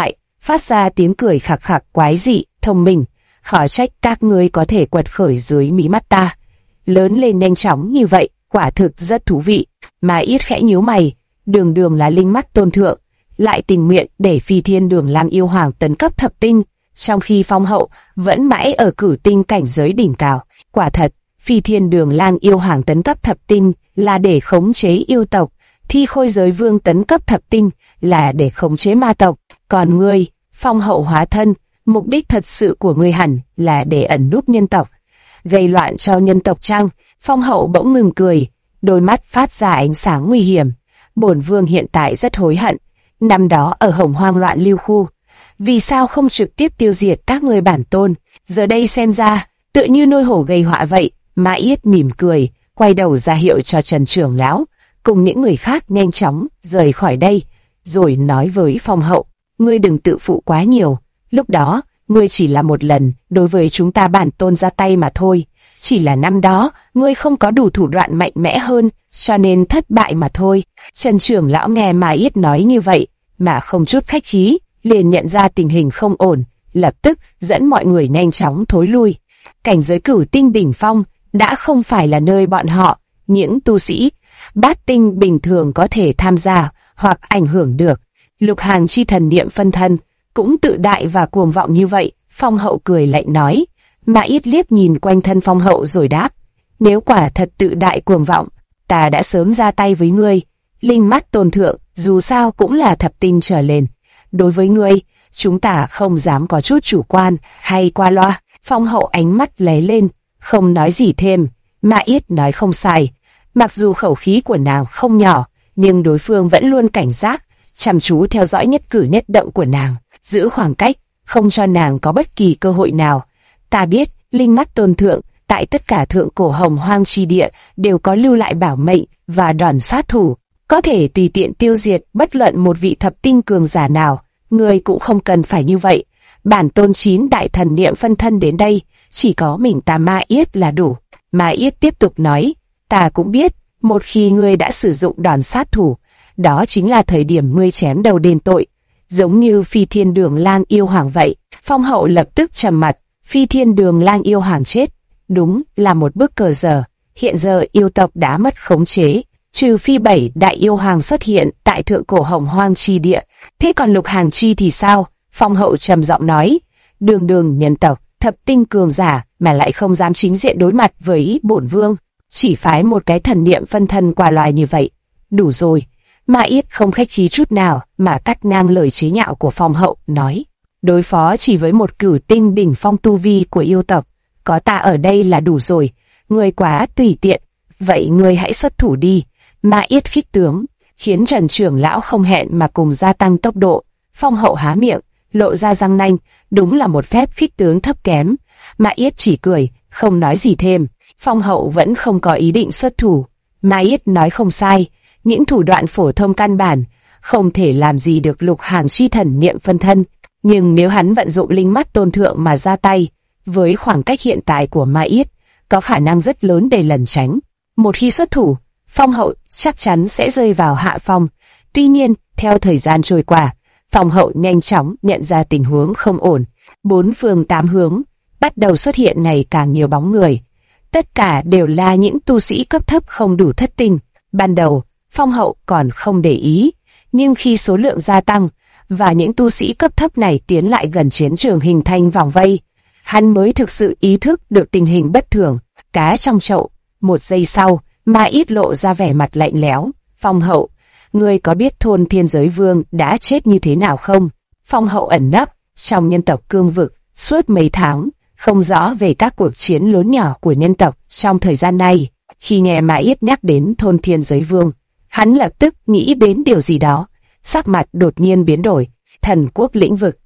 phát ra tiếng cười khạc khạc quái dị, thông minh. Khó trách các ngươi có thể quật khởi dưới mí mắt ta. Lớn lên nhanh chóng như vậy, quả thực rất thú vị. Mà ít khẽ nhíu mày, đường đường là linh mắt tôn thượng, lại tình nguyện để Phi Thiên Đường Lang yêu hoàng tấn cấp thập tinh, trong khi Phong Hậu vẫn mãi ở cửu tinh cảnh giới đỉnh cao. Quả thật, Phi Thiên Đường Lang yêu hoàng tấn cấp thập tinh là để khống chế yêu tộc, Thi Khôi Giới Vương tấn cấp thập tinh là để khống chế ma tộc. Còn ngươi, Phong Hậu hóa thân, mục đích thật sự của ngươi hẳn là để ẩn núp nhân tộc, gây loạn cho nhân tộc chăng? Phong Hậu bỗng ngừng cười, đôi mắt phát ra ánh sáng nguy hiểm. Bổn vương hiện tại rất hối hận, năm đó ở Hồng Hoang loạn lưu khu, vì sao không trực tiếp tiêu diệt các ngươi bản tôn? Giờ đây xem ra, tựa như nuôi hổ gây họa vậy. Mã Yết mỉm cười, quay đầu ra hiệu cho Trần trưởng lão cùng những người khác nhanh chóng rời khỏi đây, rồi nói với Phong Hậu: ngươi đừng tự phụ quá nhiều. Lúc đó, ngươi chỉ là một lần đối với chúng ta bản tôn ra tay mà thôi. Chỉ là năm đó, ngươi không có đủ thủ đoạn mạnh mẽ hơn, cho nên thất bại mà thôi. Trần trưởng lão nghe Mã Yết nói như vậy, mà không chút khách khí, liền nhận ra tình hình không ổn, lập tức dẫn mọi người nhanh chóng thối lui. Cảnh giới cửu tinh đỉnh phong đã không phải là nơi bọn họ, những tu sĩ bát tinh bình thường có thể tham gia hoặc ảnh hưởng được. Lục Hàng chi thần niệm phân thân cũng tự đại và cuồng vọng như vậy. Phong Hậu cười lạnh nói. Mã Yết liếc nhìn quanh thân Phong Hậu rồi đáp: nếu quả thật tự đại cuồng vọng, ta đã sớm ra tay với ngươi. Linh mắt tôn thượng dù sao cũng là thập tinh trở lên, đối với ngươi, chúng ta không dám có chút chủ quan hay qua loa. Phong Hậu ánh mắt lóe lên, không nói gì thêm. Mã Yết nói không sai, mặc dù khẩu khí của nàng không nhỏ, nhưng đối phương vẫn luôn cảnh giác, chăm chú theo dõi nhất cử nhất động của nàng, giữ khoảng cách, không cho nàng có bất kỳ cơ hội nào. Ta biết, linh mắt tôn thượng tại tất cả thượng cổ Hồng Hoang chi địa đều có lưu lại bảo mệnh và đòn sát thủ, có thể tùy tiện tiêu diệt bất luận một vị thập tinh cường giả nào. Ngươi cũng không cần phải như vậy. Bản tôn 9 đại thần niệm phân thân đến đây, chỉ có mình ta Mã Yết là đủ. Mã Yết tiếp tục nói, ta cũng biết, một khi ngươi đã sử dụng đòn sát thủ, đó chính là thời điểm ngươi chém đầu đền tội, giống như Phi Thiên Đường Lang yêu hoàng vậy. Phong Hậu lập tức trầm mặt. Phi Thiên Đường Lang yêu hoàng chết, đúng là một bước cờ giờ. Hiện giờ yêu tộc đã mất khống chế, trừ phi 7 đại yêu hoàng xuất hiện tại thượng cổ Hồng Hoang chi địa. Thế còn Lục Hàng chi thì sao? Phong Hậu trầm giọng nói, đường đường nhân tộc, thập tinh cường giả mà lại không dám chính diện đối mặt với bổn vương, chỉ phái một cái thần niệm phân thân qua loài như vậy, đủ rồi. Mã Yết không khách khí chút nào mà cắt ngang lời chế nhạo của Phong Hậu, nói, đối phó chỉ với một cửu tinh đỉnh phong tu vi của yêu tộc, có ta ở đây là đủ rồi. Ngươi quá tùy tiện, vậy ngươi hãy xuất thủ đi. Mã Yết khích tướng, khiến Trần trưởng lão không hẹn mà cùng gia tăng tốc độ. Phong Hậu há miệng, lộ ra răng nanh, đúng là một phép khích tướng thấp kém. Mã Yết chỉ cười, không nói gì thêm. Phong Hậu vẫn không có ý định xuất thủ. Mã Yết nói không sai, những thủ đoạn phổ thông căn bản không thể làm gì được Lục Hàng chi thần niệm phân thân, nhưng nếu hắn vận dụng linh mắt tôn thượng mà ra tay, với khoảng cách hiện tại của Mã Yết, có khả năng rất lớn để lẩn tránh. Một khi xuất thủ, Phong Hậu chắc chắn sẽ rơi vào hạ phong. Tuy nhiên, theo thời gian trôi qua, Phong Hậu nhanh chóng nhận ra tình huống không ổn. 4 phương 8 hướng bắt đầu xuất hiện ngày càng nhiều bóng người. Tất cả đều là những tu sĩ cấp thấp không đủ thất tinh. Ban đầu, Phong Hậu còn không để ý, nhưng khi số lượng gia tăng và những tu sĩ cấp thấp này tiến lại gần chiến trường hình thành vòng vây, hắn mới thực sự ý thức được tình hình bất thường. Cá trong chậu. Một giây sau, Mã Yết lộ ra vẻ mặt lạnh lẽo. Phong Hậu, ngươi có biết thôn Thiên Giới Vương đã chết như thế nào không? Phong Hậu ẩn nấp trong nhân tộc cương vực suốt mấy tháng, không rõ về các cuộc chiến lớn nhỏ của nhân tộc trong thời gian này. Khi nghe Mã Yết nhắc đến thôn Thiên Giới Vương, hắn lập tức nghĩ đến điều gì đó, sắc mặt đột nhiên biến đổi. Thần quốc lĩnh vực,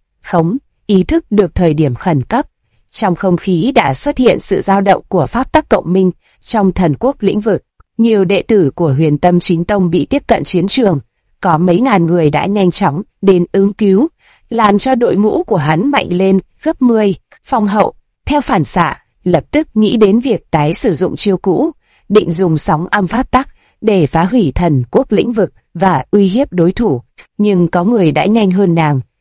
ý thức được thời điểm khẩn cấp. Trong không khí đã xuất hiện sự dao động của pháp tắc cộng minh trong thần quốc lĩnh vực. Nhiều đệ tử của Huyền Tâm Chính Tông bị tiếp cận chiến trường, có mấy ngàn người đã nhanh chóng đến ứng cứu, làm cho đội ngũ của hắn mạnh lên gấp 10. Phong Hậu, theo phản xạ, lập tức nghĩ đến việc tái sử dụng chiêu cũ, định dùng sóng âm pháp tắc để phá hủy thần quốc lĩnh vực và uy hiếp đối thủ. Nhưng có người đã nhanh hơn nàng,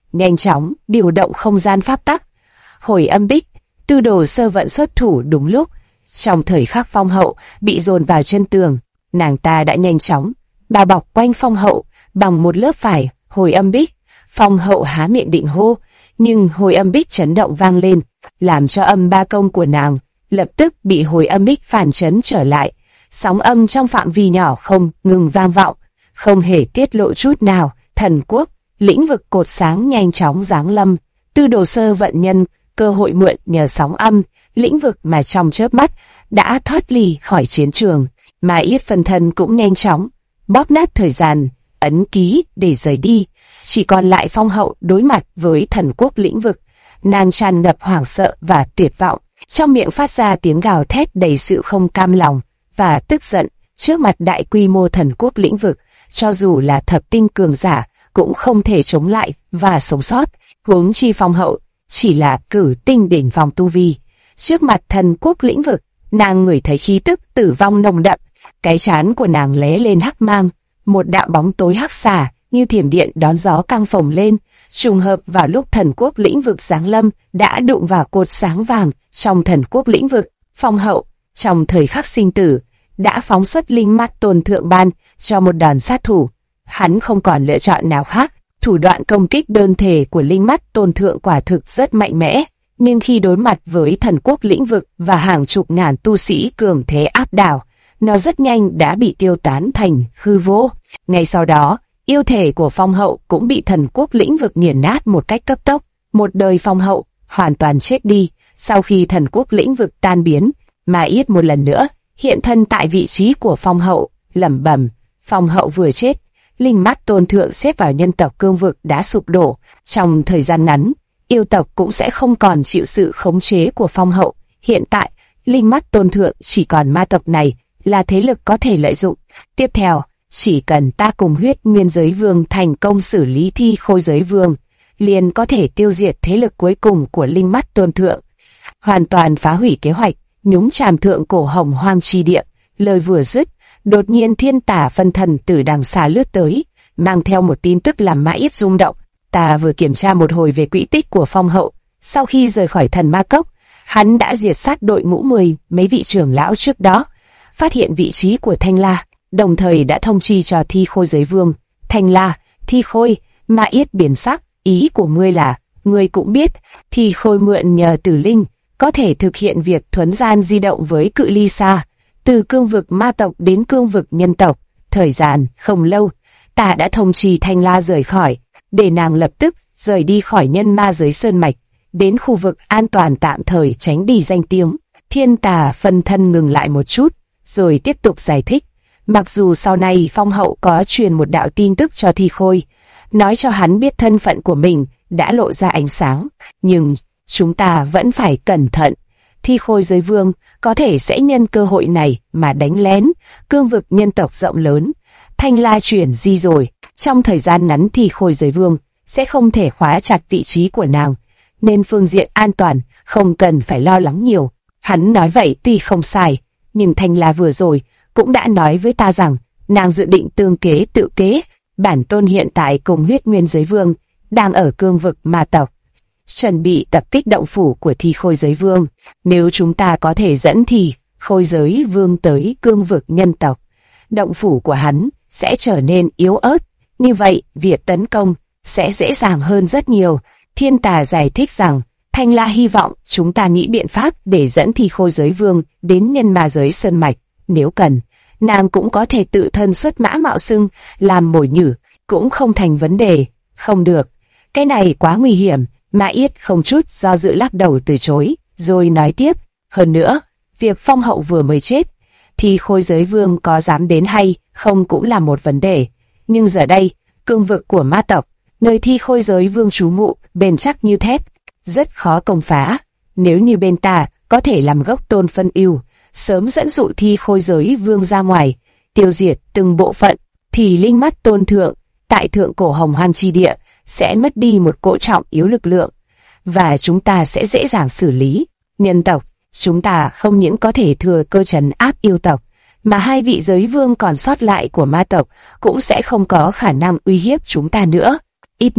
nhanh chóng điều động không gian pháp tắc. Hồi âm bích, Tư Đồ Sơ vận xuất thủ đúng lúc. Trong thời khắc Phong Hậu bị dồn vào chân tường, nàng ta đã nhanh chóng bao bọc quanh Phong Hậu bằng một lớp vải hồi âm bích. Phong Hậu há miệng định hô, nhưng hồi âm bích chấn động vang lên, làm cho âm ba công của nàng lập tức bị hồi âm bích phản chấn trở lại. Sóng âm trong phạm vi nhỏ không ngừng vang vọng, không hề tiết lộ chút nào. Thần quốc, lĩnh vực cột sáng nhanh chóng giáng lâm. Tư Đồ Sơ vận nhân cơ hội mượn nhờ sóng âm, lĩnh vực mà trong chớp mắt đã thoát ly khỏi chiến trường. Mà Yết phân thân cũng nhanh chóng bóp nát thời gian ấn ký để rời đi. Chỉ còn lại Phong Hậu đối mặt với thần quốc lĩnh vực. Nàng tràn ngập hoảng sợ và tuyệt vọng, trong miệng phát ra tiếng gào thét đầy sự không cam lòng và tức giận trước mặt đại quy mô thần quốc lĩnh vực. Cho dù là thập tinh cường giả cũng không thể chống lại và sống sót, huống chi Phong Hậu chỉ là cửu tinh đỉnh phong tu vi. Trước mặt thần quốc lĩnh vực, nàng ngửi thấy khí tức tử vong nồng đậm, cái trán của nàng lóe lên hắc mang, một đạo bóng tối hắc xà như thiểm điện đón gió căng phồng lên, trùng hợp vào lúc thần quốc lĩnh vực giáng lâm đã đụng vào cột sáng vàng trong thần quốc lĩnh vực. Phong Hậu trong thời khắc sinh tử đã phóng xuất linh mắt tôn thượng ban cho một đòn sát thủ. Hắn không còn lựa chọn nào khác. Thủ đoạn công kích đơn thể của linh mắt tôn thượng quả thực rất mạnh mẽ, nhưng khi đối mặt với thần quốc lĩnh vực và hàng chục ngàn tu sĩ cường thế áp đảo, nó rất nhanh đã bị tiêu tán thành hư vô. Ngay sau đó, yêu thể của Phong Hậu cũng bị thần quốc lĩnh vực nghiền nát một cách cấp tốc. Một đời Phong Hậu hoàn toàn chết đi. Sau khi thần quốc lĩnh vực tan biến, Ma Yết một lần nữa hiện thân tại vị trí của Phong Hậu, lẩm bẩm: Phong Hậu vừa chết, linh mắt tôn thượng xếp vào nhân tộc cương vực đã sụp đổ. Trong thời gian ngắn, yêu tộc cũng sẽ không còn chịu sự khống chế của Phong Hậu. Hiện tại, linh mắt tôn thượng chỉ còn ma tộc này là thế lực có thể lợi dụng. Tiếp theo, chỉ cần ta cùng Huyết Nguyên Giới Vương thành công xử lý Thi Khôi Giới Vương, liền có thể tiêu diệt thế lực cuối cùng của linh mắt tôn thượng, hoàn toàn phá hủy kế hoạch nhúng chàm thượng cổ Hồng Hoang chi địa. Lời vừa dứt, đột nhiên Thiên Tả phân thần từ đằng xa lướt tới, mang theo một tin tức làm Ma Yết rung động. Ta vừa kiểm tra một hồi về quỹ tích của Phong Hậu, sau khi rời khỏi thần ma cốc, hắn đã diệt sát đội ngũ 10 mấy vị trưởng lão trước đó, phát hiện vị trí của Thanh La, đồng thời đã thông chi cho Thi Khôi Giới Vương. Thanh La, Thi Khôi, Ma Yết biến sắc, ý của ngươi là, ngươi cũng biết, Thi Khôi mượn nhờ Tử Linh, có thể thực hiện việc thuấn gian di động với cự ly xa, từ cương vực ma tộc đến cương vực nhân tộc. Thời gian không lâu, ta đã thông trì Thanh La rời khỏi, để nàng lập tức rời đi khỏi nhân ma giới sơn mạch, đến khu vực an toàn tạm thời tránh đi danh tiếng. Thiên Tà phân thân ngừng lại một chút, rồi tiếp tục giải thích. Mặc dù sau này Phong Hậu có truyền một đạo tin tức cho Thi Khôi, nói cho hắn biết thân phận của mình đã lộ ra ánh sáng, nhưng chúng ta vẫn phải cẩn thận. Thi Khôi Giới Vương có thể sẽ nhân cơ hội này mà đánh lén cương vực nhân tộc rộng lớn. Thanh La chuyển di rồi, trong thời gian ngắn Thi Khôi Giới Vương sẽ không thể khóa chặt vị trí của nàng, nên phương diện an toàn không cần phải lo lắng nhiều. Hắn nói vậy tuy không sai, nhưng Thanh La vừa rồi cũng đã nói với ta rằng nàng dự định tương kế tự kế. Bản tôn hiện tại cùng Huyết Nguyên Giới Vương đang ở cương vực ma tộc, chuẩn bị tập kích động phủ của Thi Khôi Giới Vương. Nếu chúng ta có thể dẫn Thi Khôi Giới Vương tới cương vực nhân tộc, động phủ của hắn sẽ trở nên yếu ớt, như vậy việc tấn công sẽ dễ dàng hơn rất nhiều. Thiên Tà giải thích rằng Thanh La hy vọng chúng ta nghĩ biện pháp để dẫn Thi Khôi Giới Vương đến nhân ma giới sơn mạch. Nếu cần, nàng cũng có thể tự thân xuất mã mạo xưng làm mồi nhử, cũng không thành vấn đề. Không được, cái này quá nguy hiểm. Ma Yết không chút do dự lắc đầu từ chối, rồi nói tiếp. Hơn nữa, việc Phong Hậu vừa mới chết, thì Khôi Giới Vương có dám đến hay không cũng là một vấn đề. Nhưng giờ đây, cương vực của ma tộc, nơi Thi Khôi Giới Vương trú ngụ, bền chắc như thép, rất khó công phá. Nếu như bên ta có thể làm gốc tôn phân ưu, sớm dẫn dụ Thi Khôi Giới Vương ra ngoài, tiêu diệt từng bộ phận, thì linh mắt tôn thượng tại thượng cổ Hồng Hoang chi địa sẽ mất đi một cỗ trọng yếu lực lượng, và chúng ta sẽ dễ dàng xử lý. Nhân tộc, chúng ta không những có thể thừa cơ trấn áp yêu tộc, mà hai vị giới vương còn sót lại của ma tộc cũng sẽ không có khả năng uy hiếp chúng ta nữa. Ít nhất,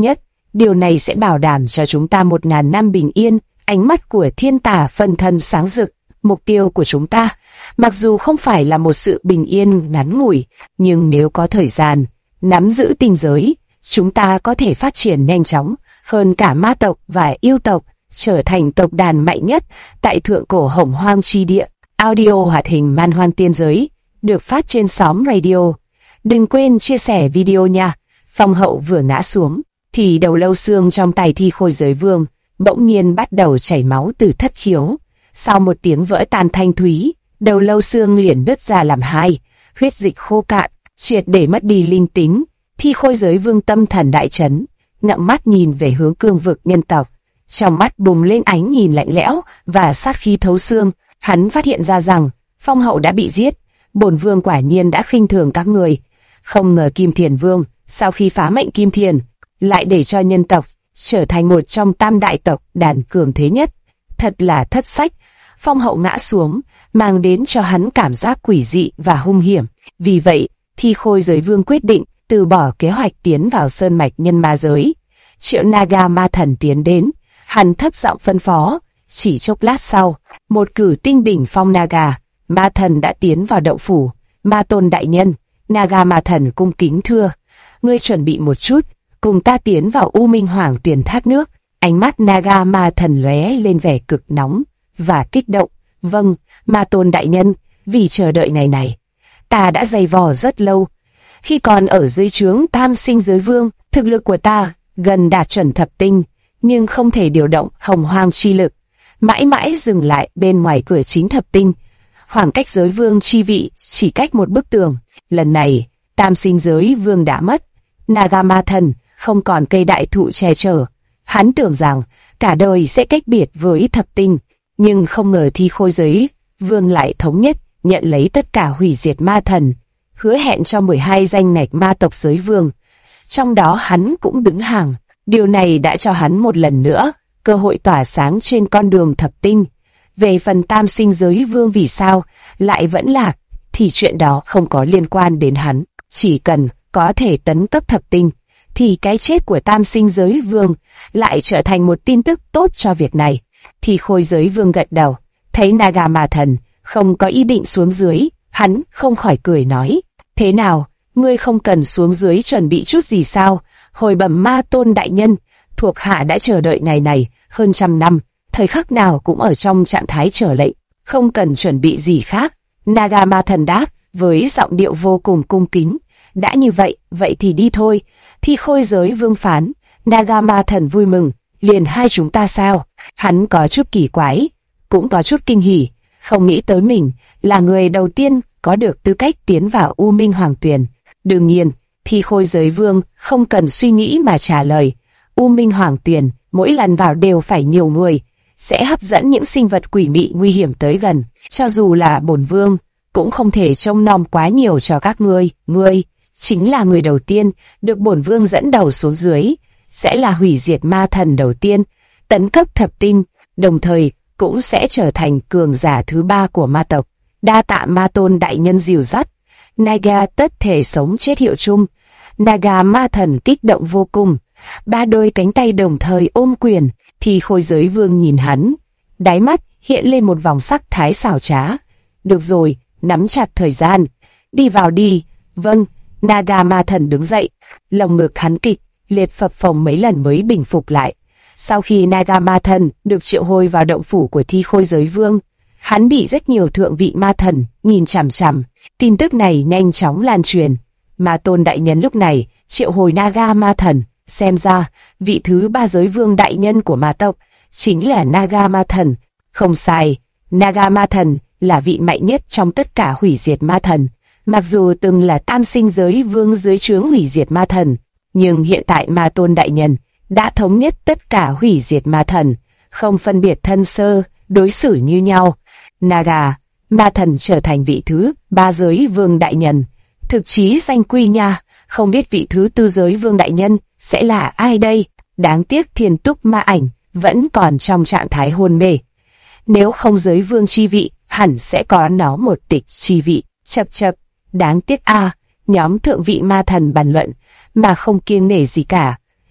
Điều này sẽ bảo đảm cho chúng ta 1000 năm bình yên. Ánh mắt của thiên tả phân thân sáng rực. Mục tiêu của chúng ta, mặc dù không phải là một sự bình yên ngắn ngủi, nhưng nếu có thời gian, nắm giữ tinh giới, chúng ta có thể phát triển nhanh chóng hơn cả ma tộc và yêu tộc, trở thành tộc đàn mạnh nhất tại thượng cổ Hồng Hoang chi địa. Audio hoạt hình Man Hoang Tiên Giới được phát trên xóm radio. Đừng quên chia sẻ video nha. Phong hậu vừa ngã xuống, thì đầu lâu xương trong tay Thi Khôi Giới Vương bỗng nhiên bắt đầu chảy máu từ thất khiếu. Sau một tiếng vỡ tan thanh thúy, đầu lâu xương liền đứt ra làm hai, huyết dịch khô cạn, triệt để mất đi linh tính. Thi Khôi Giới Vương tâm thần đại chấn, ngậm mắt nhìn về hướng cương vực nhân tộc. Trong mắt bùng lên ánh nhìn lạnh lẽo và sát khí thấu xương. Hắn phát hiện ra rằng Phong hậu đã bị giết. Bổn vương quả nhiên đã khinh thường các người. Không ngờ Kim Thiền Vương sau khi phá mệnh Kim Thiền lại để cho nhân tộc trở thành một trong tam đại tộc đàn cường thế nhất. Thật là thất sách. Phong hậu ngã xuống, mang đến cho hắn cảm giác quỷ dị và hung hiểm. Vì vậy, Thi Khôi Giới Vương quyết định từ bỏ kế hoạch tiến vào sơn mạch nhân ma giới. Triệu Naga ma thần tiến đến, hắn thấp giọng phân phó. Chỉ chốc lát sau, một cử tinh đỉnh phong Naga ma thần đã tiến vào động phủ. Ma tôn đại nhân, Naga ma thần cung kính thưa, ngươi chuẩn bị một chút, cùng ta tiến vào U Minh Hoàng Tuyền thác nước. Ánh mắt Naga ma thần lóe lên vẻ cực nóng và kích động. Vâng, ma tôn đại nhân, vì chờ đợi ngày này, ta đã dày vò rất lâu. Khi còn ở dưới trướng Tam Sinh Giới Vương, thực lực của ta gần đạt chuẩn thập tinh, nhưng không thể điều động hồng hoang chi lực, mãi mãi dừng lại bên ngoài cửa chính thập tinh. Khoảng cách giới vương chi vị chỉ cách một bức tường. Lần này, Tam Sinh Giới Vương đã mất. Naga ma thần không còn cây đại thụ che chở. Hắn tưởng rằng cả đời sẽ cách biệt với thập tinh, nhưng không ngờ Thi Khôi Giới Vương lại thống nhất nhận lấy tất cả hủy diệt ma thần, hứa hẹn cho 12 danh ngạch ma tộc giới vương. Trong đó hắn cũng đứng hàng. Điều này đã cho hắn một lần nữa cơ hội tỏa sáng trên con đường thập tinh. Về phần Tam Sinh Giới Vương vì sao lại vẫn lạc, thì chuyện đó không có liên quan đến hắn. Chỉ cần có thể tấn cấp thập tinh, thì cái chết của Tam Sinh Giới Vương lại trở thành một tin tức tốt cho việc này. Thì Khôi Giới Vương gật đầu, thấy Naga ma thần không có ý định xuống dưới, hắn không khỏi cười nói, thế nào, ngươi không cần xuống dưới chuẩn bị chút gì sao? Hồi bẩm ma tôn đại nhân, thuộc hạ đã chờ đợi ngày này hơn 100 năm, thời khắc nào cũng ở trong trạng thái chờ lệnh, không cần chuẩn bị gì khác. Naga ma thần đáp với giọng điệu vô cùng cung kính. Đã như vậy, vậy thì đi thôi. Thi Khôi Giới Vương phán. Naga ma thần vui mừng, liền hai chúng ta sao? Hắn có chút kỳ quái, cũng có chút kinh hỉ, không nghĩ tới mình là người đầu tiên có được tư cách tiến vào U Minh Hoàng Tuyền. Đương nhiên, Thi Khôi Giới Vương không cần suy nghĩ mà trả lời. U Minh Hoàng Tuyền mỗi lần vào đều phải nhiều người, sẽ hấp dẫn những sinh vật quỷ mị nguy hiểm tới gần. Cho dù là bổn vương, cũng không thể trông nom quá nhiều cho các ngươi. Ngươi chính là người đầu tiên được bổn vương dẫn đầu xuống dưới, sẽ là hủy diệt ma thần đầu tiên, tấn cấp thập tinh, đồng thời cũng sẽ trở thành cường giả thứ 3 của ma tộc. Đa tạ ma tôn đại nhân dìu dắt. Naga tất thể sống chết hiệu chung. Naga ma thần kích động vô cùng, 3 đôi cánh tay đồng thời ôm quyền. Thì Khôi Giới Vương nhìn hắn, đáy mắt hiện lên một vòng sắc thái xảo trá. Được rồi, nắm chặt thời gian, đi vào đi. Vâng. Naga ma thần đứng dậy, lồng ngực hắn kịch liệt phập phồng mấy lần mới bình phục lại. Sau khi Naga ma thần được triệu hồi vào động phủ của Thi Khôi Giới Vương, hắn bị rất nhiều thượng vị ma thần nhìn chằm chằm. Tin tức này nhanh chóng lan truyền. Ma tôn đại nhân lúc này triệu hồi Naga ma thần, xem ra vị thứ 3 giới vương đại nhân của ma tộc chính là Naga ma thần. Không sai, Naga ma thần là vị mạnh nhất trong tất cả hủy diệt ma thần. Mặc dù từng là Tam Sinh Giới Vương dưới trướng hủy diệt ma thần, nhưng hiện tại ma tôn đại nhân đã thống nhất tất cả hủy diệt ma thần, không phân biệt thân sơ, đối xử như nhau. Naga ma thần trở thành vị thứ 3 giới vương đại nhân, thực chí danh quy nha. Không biết vị thứ 4 giới vương đại nhân sẽ là ai đây? Đáng tiếc Thiên Túc ma ảnh vẫn còn trong trạng thái hôn mê. Nếu không giới vương chi vị, hẳn sẽ có nó một tịch chi vị. Chập chập, đáng tiếc a. Nhóm thượng vị ma thần bàn luận mà không kiêng nể gì cả.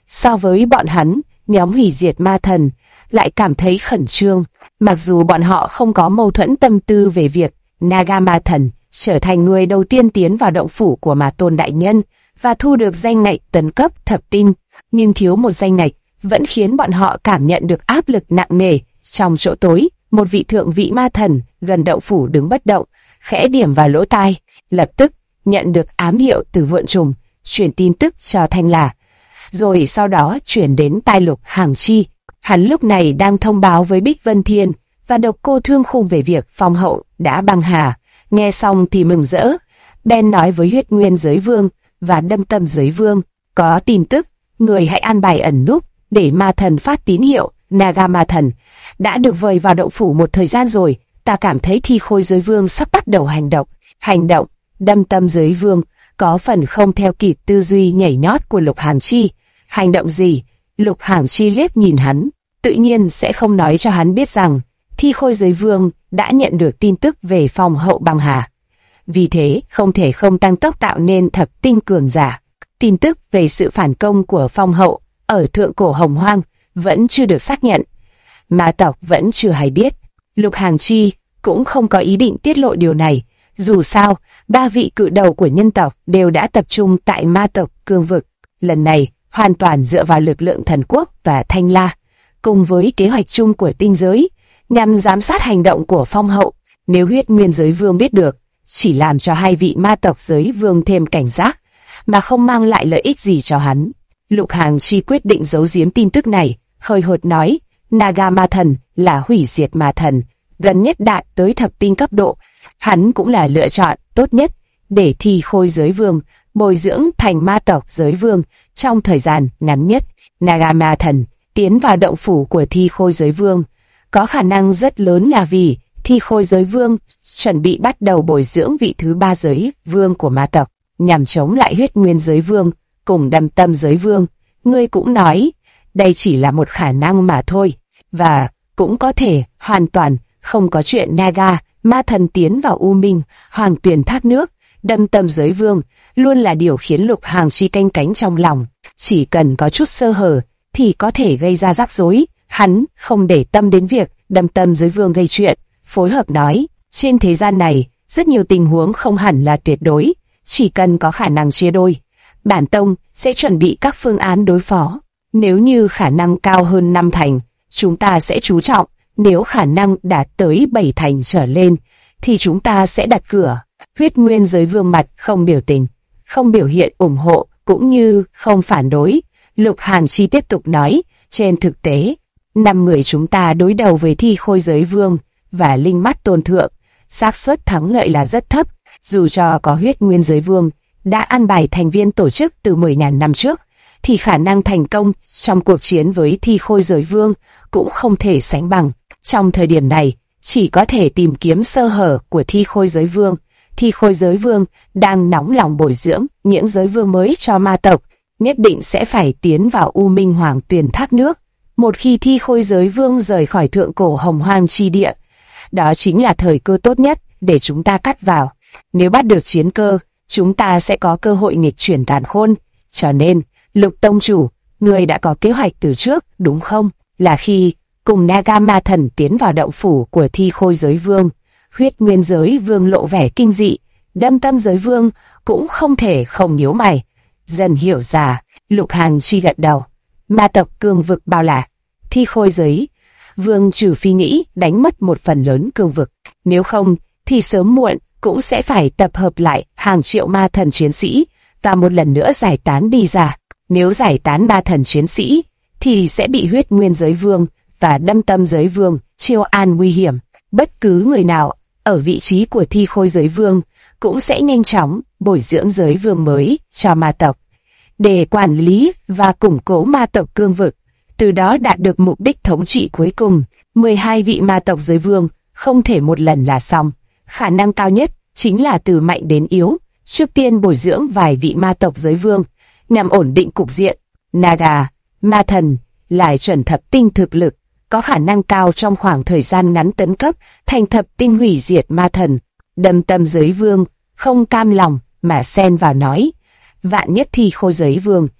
So với bọn hắn, nhóm hủy diệt ma thần lại cảm thấy khẩn trương, mặc dù bọn họ không có mâu thuẫn tâm tư về việc Naga ma thần trở thành người đầu tiên tiến vào động phủ của Ma Tôn đại nhân và thu được danh ngạch tấn cấp thập tinh, nhưng thiếu một danh ngạch vẫn khiến bọn họ cảm nhận được áp lực nặng nề. Trong chỗ tối, một vị thượng vị ma thần gần động phủ đứng bất động, khẽ điểm vào lỗ tai, lập tức nhận được ám hiệu từ vượn trùng, chuyển tin tức cho Thanh La, rồi sau đó chuyển đến tai Lục Hàng Chi. Hắn lúc này đang thông báo với Bích Vân Thiên và Độc Cô Thương Khung về việc Phong Hậu đã băng hà. Nghe xong thì mừng rỡ, Ben nói với Huyết Nguyên Giới Vương và Đâm Tâm Giới Vương, có tin tức, người hãy an bài ẩn núp để ma thần phát tín hiệu. Naga ma thần đã được vời vào động phủ một thời gian rồi, ta cảm thấy Thi Khôi Giới Vương sắp bắt đầu hành động. Đâm Tâm Giới Vương có phần không theo kịp tư duy nhảy nhót của Lục Hàng Chi. Hành động gì? Lục Hàng Chi liếc nhìn hắn, tự nhiên sẽ không nói cho hắn biết rằng Thi Khôi Giới Vương đã nhận được tin tức về Phong Hậu băng hà, vì thế không thể không tăng tốc tạo nên thập tinh cường giả. Tin tức về sự phản công của Phong Hậu ở Thượng Cổ Hồng Hoang vẫn chưa được xác nhận, ma tộc vẫn chưa hay biết. Lục Hàng Chi cũng không có ý định tiết lộ điều này, dù sao, ba vị cự đầu của nhân tộc đều đã tập trung tại ma tộc cương vực, lần này hoàn toàn dựa vào lực lượng thần quốc và Thanh La, cùng với kế hoạch chung của tinh giới, nhằm giám sát hành động của Phong Hậu. Nếu Huyết Nguyên Giới Vương biết được, chỉ làm cho hai vị ma tộc giới vương thêm cảnh giác, mà không mang lại lợi ích gì cho hắn. Lục Hàng Chi quyết định giấu giếm tin tức này, hơi hợt nói, Naga ma thần là hủy diệt ma thần, gần nhất đạt tới thập tinh cấp độ, hắn cũng là lựa chọn tốt nhất để Thi Khôi Giới Vương bồi dưỡng thành ma tộc giới vương trong thời gian ngắn nhất. Naga ma thần tiến vào động phủ của Thi Khôi Giới Vương, có khả năng rất lớn là vì Thi Khôi Giới Vương chuẩn bị bắt đầu bồi dưỡng vị thứ ba giới vương của ma tộc, nhằm chống lại Huyết Nguyên Giới Vương cùng Đâm Tâm Giới Vương. Ngươi cũng nói, đây chỉ là một khả năng mà thôi, và cũng có thể hoàn toàn không có chuyện Naga ma thần tiến vào U Minh Hoàng Tuyền thác nước. Đâm Tâm Giới Vương luôn là điều khiến Lục Hàng Chi canh cánh trong lòng, chỉ cần có chút sơ hở thì có thể gây ra rắc rối. Hắn không để tâm đến việc Đâm Tâm Giới Vương gây chuyện, phối hợp nói, trên thế gian này rất nhiều tình huống không hẳn là tuyệt đối, chỉ cần có khả năng chia đôi, bản tông sẽ chuẩn bị các phương án đối phó. Nếu như khả năng cao hơn 5 thành, chúng ta sẽ chú trọng, nếu khả năng đạt tới 7 thành trở lên, thì chúng ta sẽ đặt cửa. Huyết Nguyên Giới Vương mặt không biểu tình, không biểu hiện ủng hộ cũng như không phản đối. Lục Hàng Chi tiếp tục nói, trên thực tế, 5 người chúng ta đối đầu với Thi Khôi Giới Vương và Linh Mắt Tôn Thượng, xác suất thắng lợi là rất thấp. Dù cho có Huyết Nguyên Giới Vương đã an bài thành viên tổ chức từ 10.000 năm trước, thì khả năng thành công trong cuộc chiến với Thi Khôi Giới Vương cũng không thể sánh bằng. Trong thời điểm này, chỉ có thể tìm kiếm sơ hở của Thi Khôi Giới Vương. Thi Khôi Giới Vương đang nóng lòng bồi dưỡng những giới vương mới cho ma tộc, nhất định sẽ phải tiến vào U Minh Hoàng Tuyền thác nước. Một khi Thi Khôi Giới Vương rời khỏi Thượng Cổ Hồng Hoang chi địa, đó chính là thời cơ tốt nhất để chúng ta cắt vào. Nếu bắt được chiến cơ, chúng ta sẽ có cơ hội nghịch chuyển càn khôn. Cho nên, Lục Tông Chủ, người đã có kế hoạch từ trước, đúng không? Là khi cùng Naga ma thần tiến vào động phủ của Thi Khôi Giới Vương, Huyết Nguyên Giới Vương lộ vẻ kinh dị, Đâm Tâm Giới Vương cũng không thể không nhíu mày. Dần hiểu ra, Lục Hàng Chi gật đầu. Ma tộc cương vực bao la, Thi Khôi Giới Vương trừ phi nghĩ đánh mất một phần lớn cương vực, nếu không thì sớm muộn cũng sẽ phải tập hợp lại hàng triệu ma thần chiến sĩ và một lần nữa giải tán đi ra. Nếu giải tán ma thần chiến sĩ thì sẽ bị Huyết Nguyên Giới Vương và Đâm Tâm Giới Vương chiêu an nguy hiểm. Bất cứ người nào ở vị trí của Thi Khôi Giới Vương cũng sẽ nhanh chóng bồi dưỡng giới vương mới cho ma tộc để quản lý và củng cố ma tộc cương vực, từ đó đạt được mục đích thống trị cuối cùng. 12 vị ma tộc giới vương không thể một lần là xong, khả năng cao nhất chính là từ mạnh đến yếu, trước tiên bồi dưỡng vài vị ma tộc giới vương nhằm ổn định cục diện. Naga ma thần lại chuẩn thập tinh thực lực, có khả năng cao trong khoảng thời gian ngắn tấn cấp thành thập tinh hủy diệt ma thần. Đâm Tâm Giới Vương không cam lòng mà xen vào nói, vạn nhất Thi Khôi Giới Vương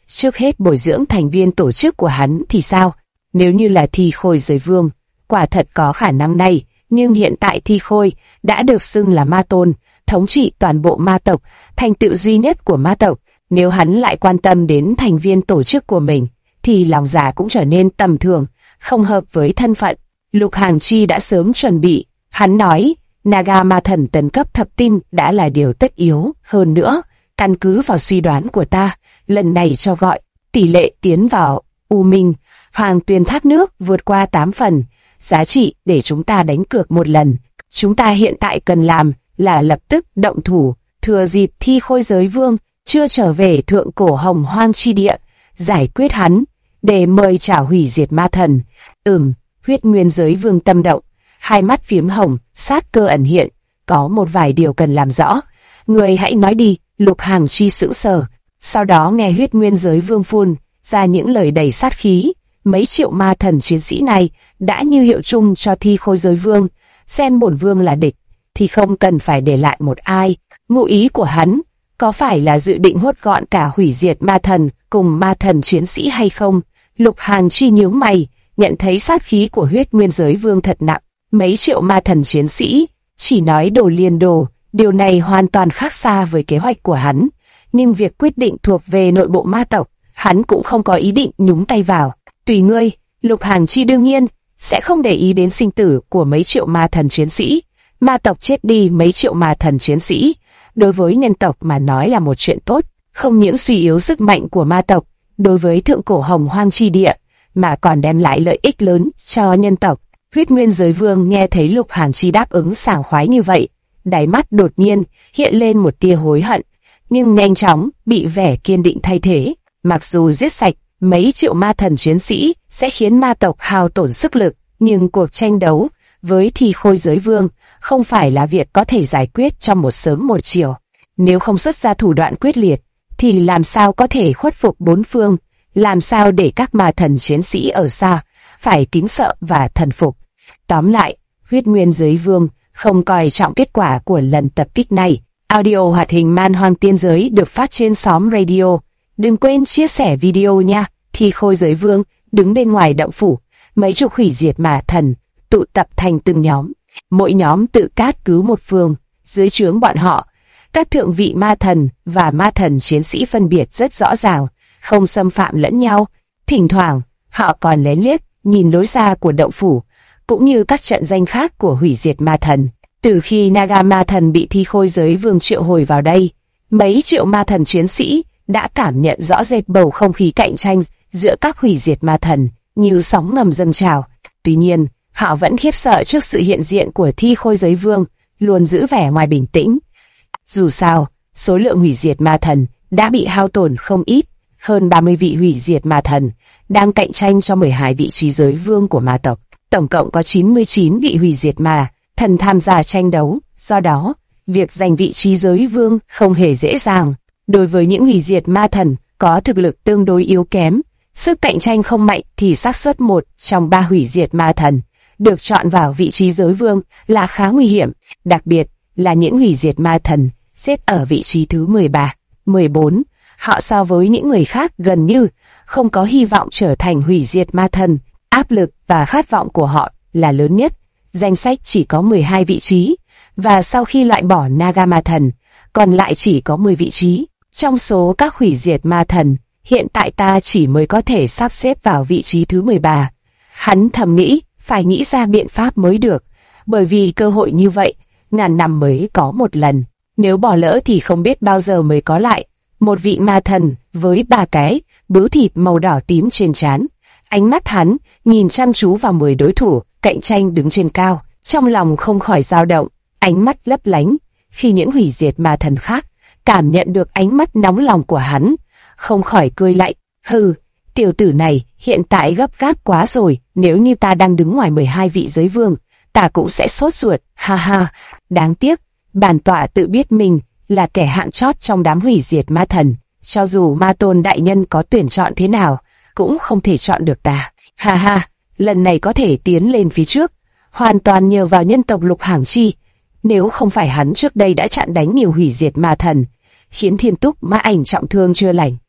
trước hết bồi dưỡng thành viên tổ chức của hắn thì sao? Nếu như là Thi Khôi Giới Vương, quả thật có khả năng này, nhưng hiện tại Thi Khôi đã được xưng là ma tôn, thống trị toàn bộ ma tộc, thành tựu duy nhất của ma tộc. Nếu hắn lại quan tâm đến thành viên tổ chức của mình, thì lòng dạ cũng trở nên tầm thường, không hợp với thân phận. Lục Hàng Chi đã sớm chuẩn bị, hắn nói, Naga ma thần tấn cấp thập tinh đã là điều tất yếu. Hơn nữa, căn cứ vào suy đoán của ta, lần này cho gọi, tỷ lệ tiến vào U Minh, Hoàng Tuyền Thác Nước vượt qua 8 phần, giá trị để chúng ta đánh cược một lần. Chúng ta hiện tại cần làm là lập tức động thủ, thừa dịp Thi Khôi Giới Vương chưa trở về thượng cổ hồng hoang chi địa, giải quyết hắn, để mời trả hủy diệt ma thần. Huyết Nguyên Giới Vương tâm động, hai mắt phiếm hồng, sát cơ ẩn hiện, có một vài điều cần làm rõ. Người hãy nói đi. Lục Hàng Chi sững sờ, sau đó nghe Huyết Nguyên Giới Vương phun ra những lời đầy sát khí. Mấy triệu ma thần chiến sĩ này đã như hiệu chung cho Thi Khôi Giới Vương, xem bổn vương là địch thì không cần phải để lại một ai. Ngụ ý của hắn có phải là dự định hốt gọn cả hủy diệt ma thần cùng ma thần chiến sĩ hay không? Lục Hàng Chi nhíu mày, nhận thấy sát khí của Huyết Nguyên Giới Vương thật nặng. Mấy triệu ma thần chiến sĩ chỉ nói đồ liền đồ, điều này hoàn toàn khác xa với kế hoạch của hắn. Nhưng việc quyết định thuộc về nội bộ ma tộc, hắn cũng không có ý định nhúng tay vào. Tùy ngươi. Lục Hàng Chi đương nhiên sẽ không để ý đến sinh tử của mấy triệu ma thần chiến sĩ. Ma tộc chết đi mấy triệu ma thần chiến sĩ, đối với nhân tộc mà nói là một chuyện tốt, không những suy yếu sức mạnh của ma tộc đối với thượng cổ hồng hoang chi địa, mà còn đem lại lợi ích lớn cho nhân tộc. Huyết Nguyên Giới Vương nghe thấy Lục Hàng Chi đáp ứng sảng khoái như vậy, đáy mắt đột nhiên hiện lên một tia hối hận, nhưng nhanh chóng bị vẻ kiên định thay thế. Mặc dù giết sạch mấy triệu ma thần chiến sĩ sẽ khiến ma tộc hao tổn sức lực, nhưng cuộc tranh đấu với Thi Khôi Giới Vương không phải là việc có thể giải quyết trong một sớm một chiều. Nếu không xuất ra thủ đoạn quyết liệt, thì làm sao có thể khuất phục bốn phương, làm sao để các ma thần chiến sĩ ở xa phải kính sợ và thần phục. Tóm lại, Huyết Nguyên Giới Vương không coi trọng kết quả của lần tập kích này. Audio hoạt hình Man Hoang Tiên Giới được phát trên xóm radio. Đừng quên chia sẻ video nha. Thi Khôi Giới Vương đứng bên ngoài động phủ, mấy chục hủy diệt ma thần tụ tập thành từng nhóm, mỗi nhóm tự cát cứ một phương. Dưới trướng bọn họ, các thượng vị ma thần và ma thần chiến sĩ phân biệt rất rõ ràng, không xâm phạm lẫn nhau. Thỉnh thoảng, họ còn lén liếc nhìn lối ra của động phủ, cũng như các trận danh khác của hủy diệt ma thần. Từ khi Naga ma thần bị Thi Khôi Giới Vương triệu hồi vào đây, mấy triệu ma thần chiến sĩ đã cảm nhận rõ rệt bầu không khí cạnh tranh giữa các hủy diệt ma thần như sóng ngầm dâng trào. Tuy nhiên, họ vẫn khiếp sợ trước sự hiện diện của Thi Khôi Giới Vương, luôn giữ vẻ ngoài bình tĩnh. Dù sao, số lượng hủy diệt ma thần đã bị hao tổn không ít, hơn 30 vị hủy diệt ma thần đang cạnh tranh cho 12 vị trí giới vương của ma tộc. Tổng cộng có 99 vị hủy diệt ma thần tham gia tranh đấu, do đó, việc giành vị trí giới vương không hề dễ dàng. Đối với những hủy diệt ma thần có thực lực tương đối yếu kém, sức cạnh tranh không mạnh thì xác suất 1 trong 3 hủy diệt ma thần được chọn vào vị trí giới vương là khá nguy hiểm, đặc biệt là những hủy diệt ma thần xếp ở vị trí thứ 13, 14. Họ so với những người khác gần như không có hy vọng trở thành hủy diệt ma thần, áp lực và khát vọng của họ là lớn nhất. Danh sách chỉ có 12 vị trí, và sau khi loại bỏ Naga ma thần, còn lại chỉ có 10 vị trí. Trong số các hủy diệt ma thần, hiện tại ta chỉ mới có thể sắp xếp vào vị trí thứ 13. Hắn thầm nghĩ, phải nghĩ ra biện pháp mới được, bởi vì cơ hội như vậy, ngàn năm mới có một lần. Nếu bỏ lỡ thì không biết bao giờ mới có lại. Một vị ma thần với 3 cái bướu thịt màu đỏ tím trên trán. Ánh mắt hắn nhìn chăm chú vào 10 đối thủ cạnh tranh đứng trên cao, trong lòng không khỏi dao động, ánh mắt lấp lánh. Khi những hủy diệt ma thần khác cảm nhận được ánh mắt nóng lòng của hắn, không khỏi cười lạnh. Hừ, tiểu tử này hiện tại gấp gáp quá rồi, nếu như ta đang đứng ngoài 12 vị giới vương, ta cũng sẽ sốt ruột, ha ha. Đáng tiếc, bản tọa tự biết mình là kẻ hạng chót trong đám hủy diệt ma thần, cho dù ma tôn đại nhân có tuyển chọn thế nào, cũng không thể chọn được ta. Ha ha, lần này có thể tiến lên phía trước, hoàn toàn nhờ vào nhân tộc Lục Hàng Chi. Nếu không phải hắn trước đây đã chặn đánh nhiều hủy diệt ma thần, khiến Thiên Túc Ma Ảnh trọng thương chưa lành,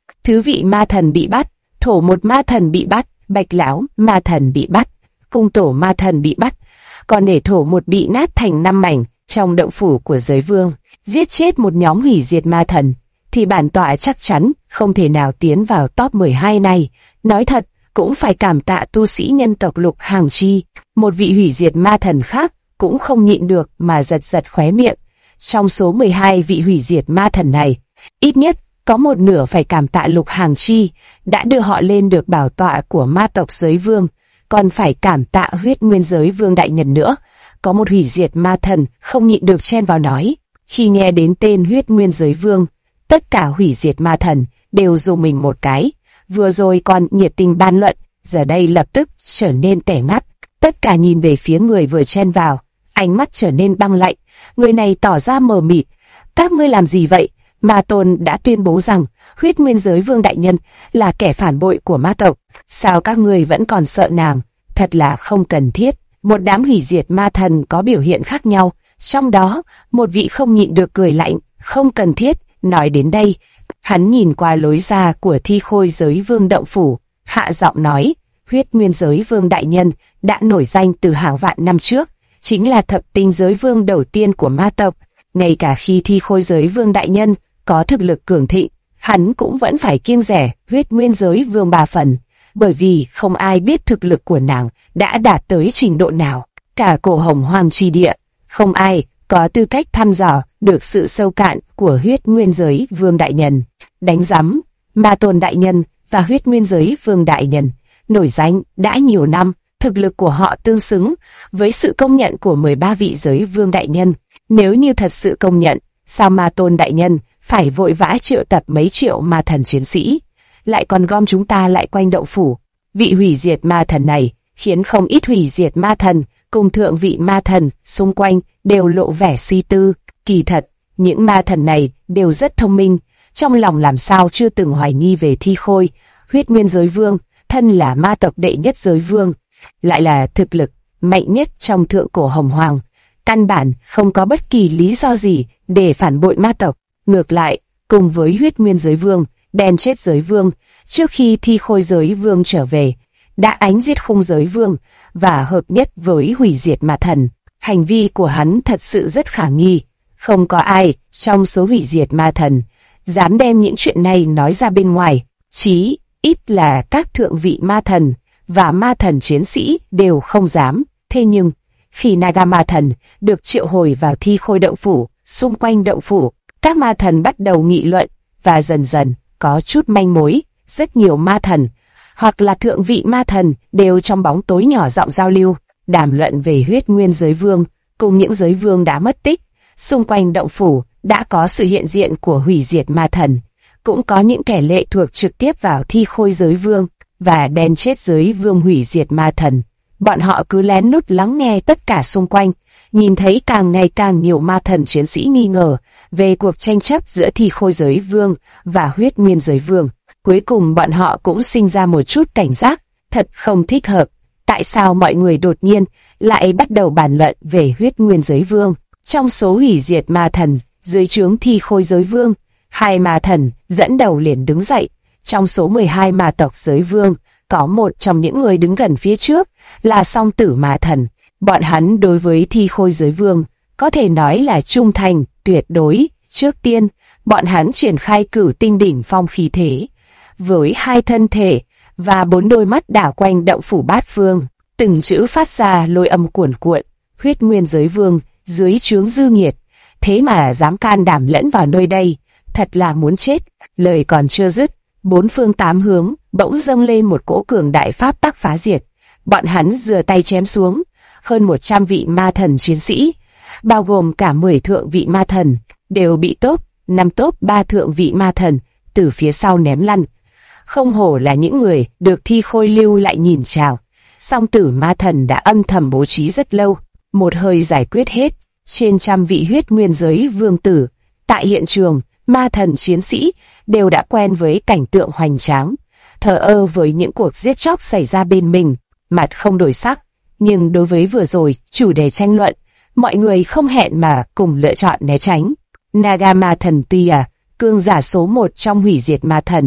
Thứ vị ma thần bị bắt, thổ một ma thần bị bắt, bạch lão ma thần bị bắt, cung tổ ma thần bị bắt, còn để thổ một bị nát thành 5 mảnh trong động phủ của giới vương. Giết chết một nhóm hủy diệt ma thần, thì bản tọa chắc chắn không thể nào tiến vào top 12 này. Nói thật, cũng phải cảm tạ tu sĩ nhân tộc Lục Hàng Chi. Một vị hủy diệt ma thần khác cũng không nhịn được mà giật giật khóe miệng. Trong số 12 vị hủy diệt ma thần này, ít nhất có một nửa phải cảm tạ Lục Hàng Chi đã đưa họ lên được bảo tọa của ma tộc giới vương, còn phải cảm tạ Huyết Nguyên Giới Vương đại nhân nữa. Có một hủy diệt ma thần không nhịn được chen vào nói. Khi nghe đến tên Huyết Nguyên Giới Vương, tất cả hủy diệt ma thần đều rùng mình một cái. Vừa rồi còn nhiệt tình bàn luận, giờ đây lập tức trở nên tẻ ngắt. Tất cả nhìn về phía người vừa chen vào, ánh mắt trở nên băng lạnh. Người này tỏ ra mờ mịt. Các ngươi làm gì vậy? Ma Tôn đã tuyên bố rằng Huyết Nguyên Giới Vương đại nhân là kẻ phản bội của ma tộc. Sao các ngươi vẫn còn sợ nàng? Thật là không cần thiết. Một đám hủy diệt ma thần có biểu hiện khác nhau, trong đó một vị không nhịn được cười lạnh. Không cần thiết. Nói đến đây, hắn nhìn qua lối ra của Thi Khôi Giới Vương động phủ, hạ giọng nói: Huyết Nguyên Giới Vương đại nhân đã nổi danh từ hàng vạn năm trước, chính là thập tinh giới vương đầu tiên của ma tộc. Ngay cả khi Thi Khôi Giới Vương đại nhân có thực lực cường thịnh, hắn cũng vẫn phải kiêng rẻ Huyết Nguyên Giới Vương 3 phần, bởi vì không ai biết thực lực của nàng đã đạt tới trình độ nào. Cả cổ Hồng Hoang chi địa, không ai có tư cách thăm dò được sự sâu cạn của Huyết Nguyên Giới Vương đại nhân. Đánh rắm, Ma Tôn đại nhân và Huyết Nguyên Giới Vương đại nhân nổi danh đã nhiều năm, thực lực của họ tương xứng với sự công nhận của 13 vị giới vương đại nhân. Nếu như thật sự công nhận, sao Ma Tôn đại nhân phải vội vã triệu tập mấy triệu ma thần chiến sĩ, lại còn gom chúng ta lại quanh động phủ? Vị hủy diệt ma thần này khiến không ít hủy diệt ma thần cùng thượng vị ma thần xung quanh đều lộ vẻ suy tư. Kỳ thật, những ma thần này đều rất thông minh, trong lòng làm sao chưa từng hoài nghi về Thi Khôi Huyết Nguyên Giới Vương, thân là ma tộc đệ nhất giới vương, lại là thực lực mạnh nhất trong thượng cổ Hồng Hoang, căn bản không có bất kỳ lý do gì để phản bội ma tộc. Ngược lại, cùng với Huyết Nguyên Giới Vương, đen chết giới vương, trước khi Thi Khôi Giới Vương trở về, đã ánh giết Khung Giới Vương và hợp nhất với hủy diệt ma thần. Hành vi của hắn thật sự rất khả nghi, không có ai trong số hủy diệt ma thần dám đem những chuyện này nói ra bên ngoài, chí ít là các thượng vị ma thần và ma thần chiến sĩ đều không dám. Thế nhưng, khi Naga ma thần được triệu hồi vào Thi Khôi động phủ, xung quanh động phủ, các ma thần bắt đầu nghị luận và dần dần có chút manh mối. Rất nhiều ma thần, hoặc là thượng vị ma thần, đều trong bóng tối nhỏ giọng giao lưu, đàm luận về Huyết Nguyên Giới Vương cùng những giới vương đã mất tích. Xung quanh động phủ đã có sự hiện diện của hủy diệt ma thần, cũng có những kẻ lệ thuộc trực tiếp vào Thi Khôi Giới Vương và đen chết giới vương hủy diệt ma thần. Bọn họ cứ lén lút lắng nghe tất cả xung quanh, nhìn thấy càng ngày càng nhiều ma thần chiến sĩ nghi ngờ về cuộc tranh chấp giữa Thi Khôi Giới Vương và Huyết Nguyên Giới Vương. Cuối cùng bọn họ cũng sinh ra một chút cảnh giác, thật không thích hợp. Tại sao mọi người đột nhiên lại bắt đầu bàn luận về Huyết Nguyên Giới Vương? Trong số hủy diệt ma thần dưới trướng Thi Khôi Giới Vương, 2 ma thần dẫn đầu liền đứng dậy. Trong số 12 ma tộc giới vương, có một trong những người đứng gần phía trước là Song Tử ma thần. Bọn hắn đối với Thi Khôi Giới Vương có thể nói là trung thành tuyệt đối. Trước tiên, bọn hắn triển khai Cửu Tinh đỉnh phong khí thế, với 2 thân thể và 4 đôi mắt đảo quanh động phủ bát phương, từng chữ phát ra lôi âm cuồn cuộn. Huyết Nguyên Giới Vương dưới trướng dư nghiệt, thế mà dám can đảm lẫn vào nơi đây, thật là muốn chết. Lời còn chưa dứt, 4 phương 8 hướng bỗng dâng lên một cỗ cường đại pháp tắc phá diệt. Bọn hắn giơ tay chém xuống, hơn 100 vị ma thần chiến sĩ, bao gồm cả 10 thượng vị ma thần, đều bị top 5 top 3 thượng vị ma thần từ phía sau ném lăn. Không hổ là những người được Thi Khôi lưu lại nhìn chào. Song Tử ma thần đã âm thầm bố trí rất lâu, một hơi giải quyết hết trên trăm vị Huyết Nguyên Giới Vương tử. Tại hiện trường, ma thần chiến sĩ đều đã quen với cảnh tượng hoành tráng, thờ ơ với những cuộc giết chóc xảy ra bên mình, mặt không đổi sắc. Nhưng đối với vừa rồi chủ đề tranh luận, mọi người không hẹn mà cùng lựa chọn né tránh. Naga ma thần tuy cương giả số 1 trong hủy diệt ma thần,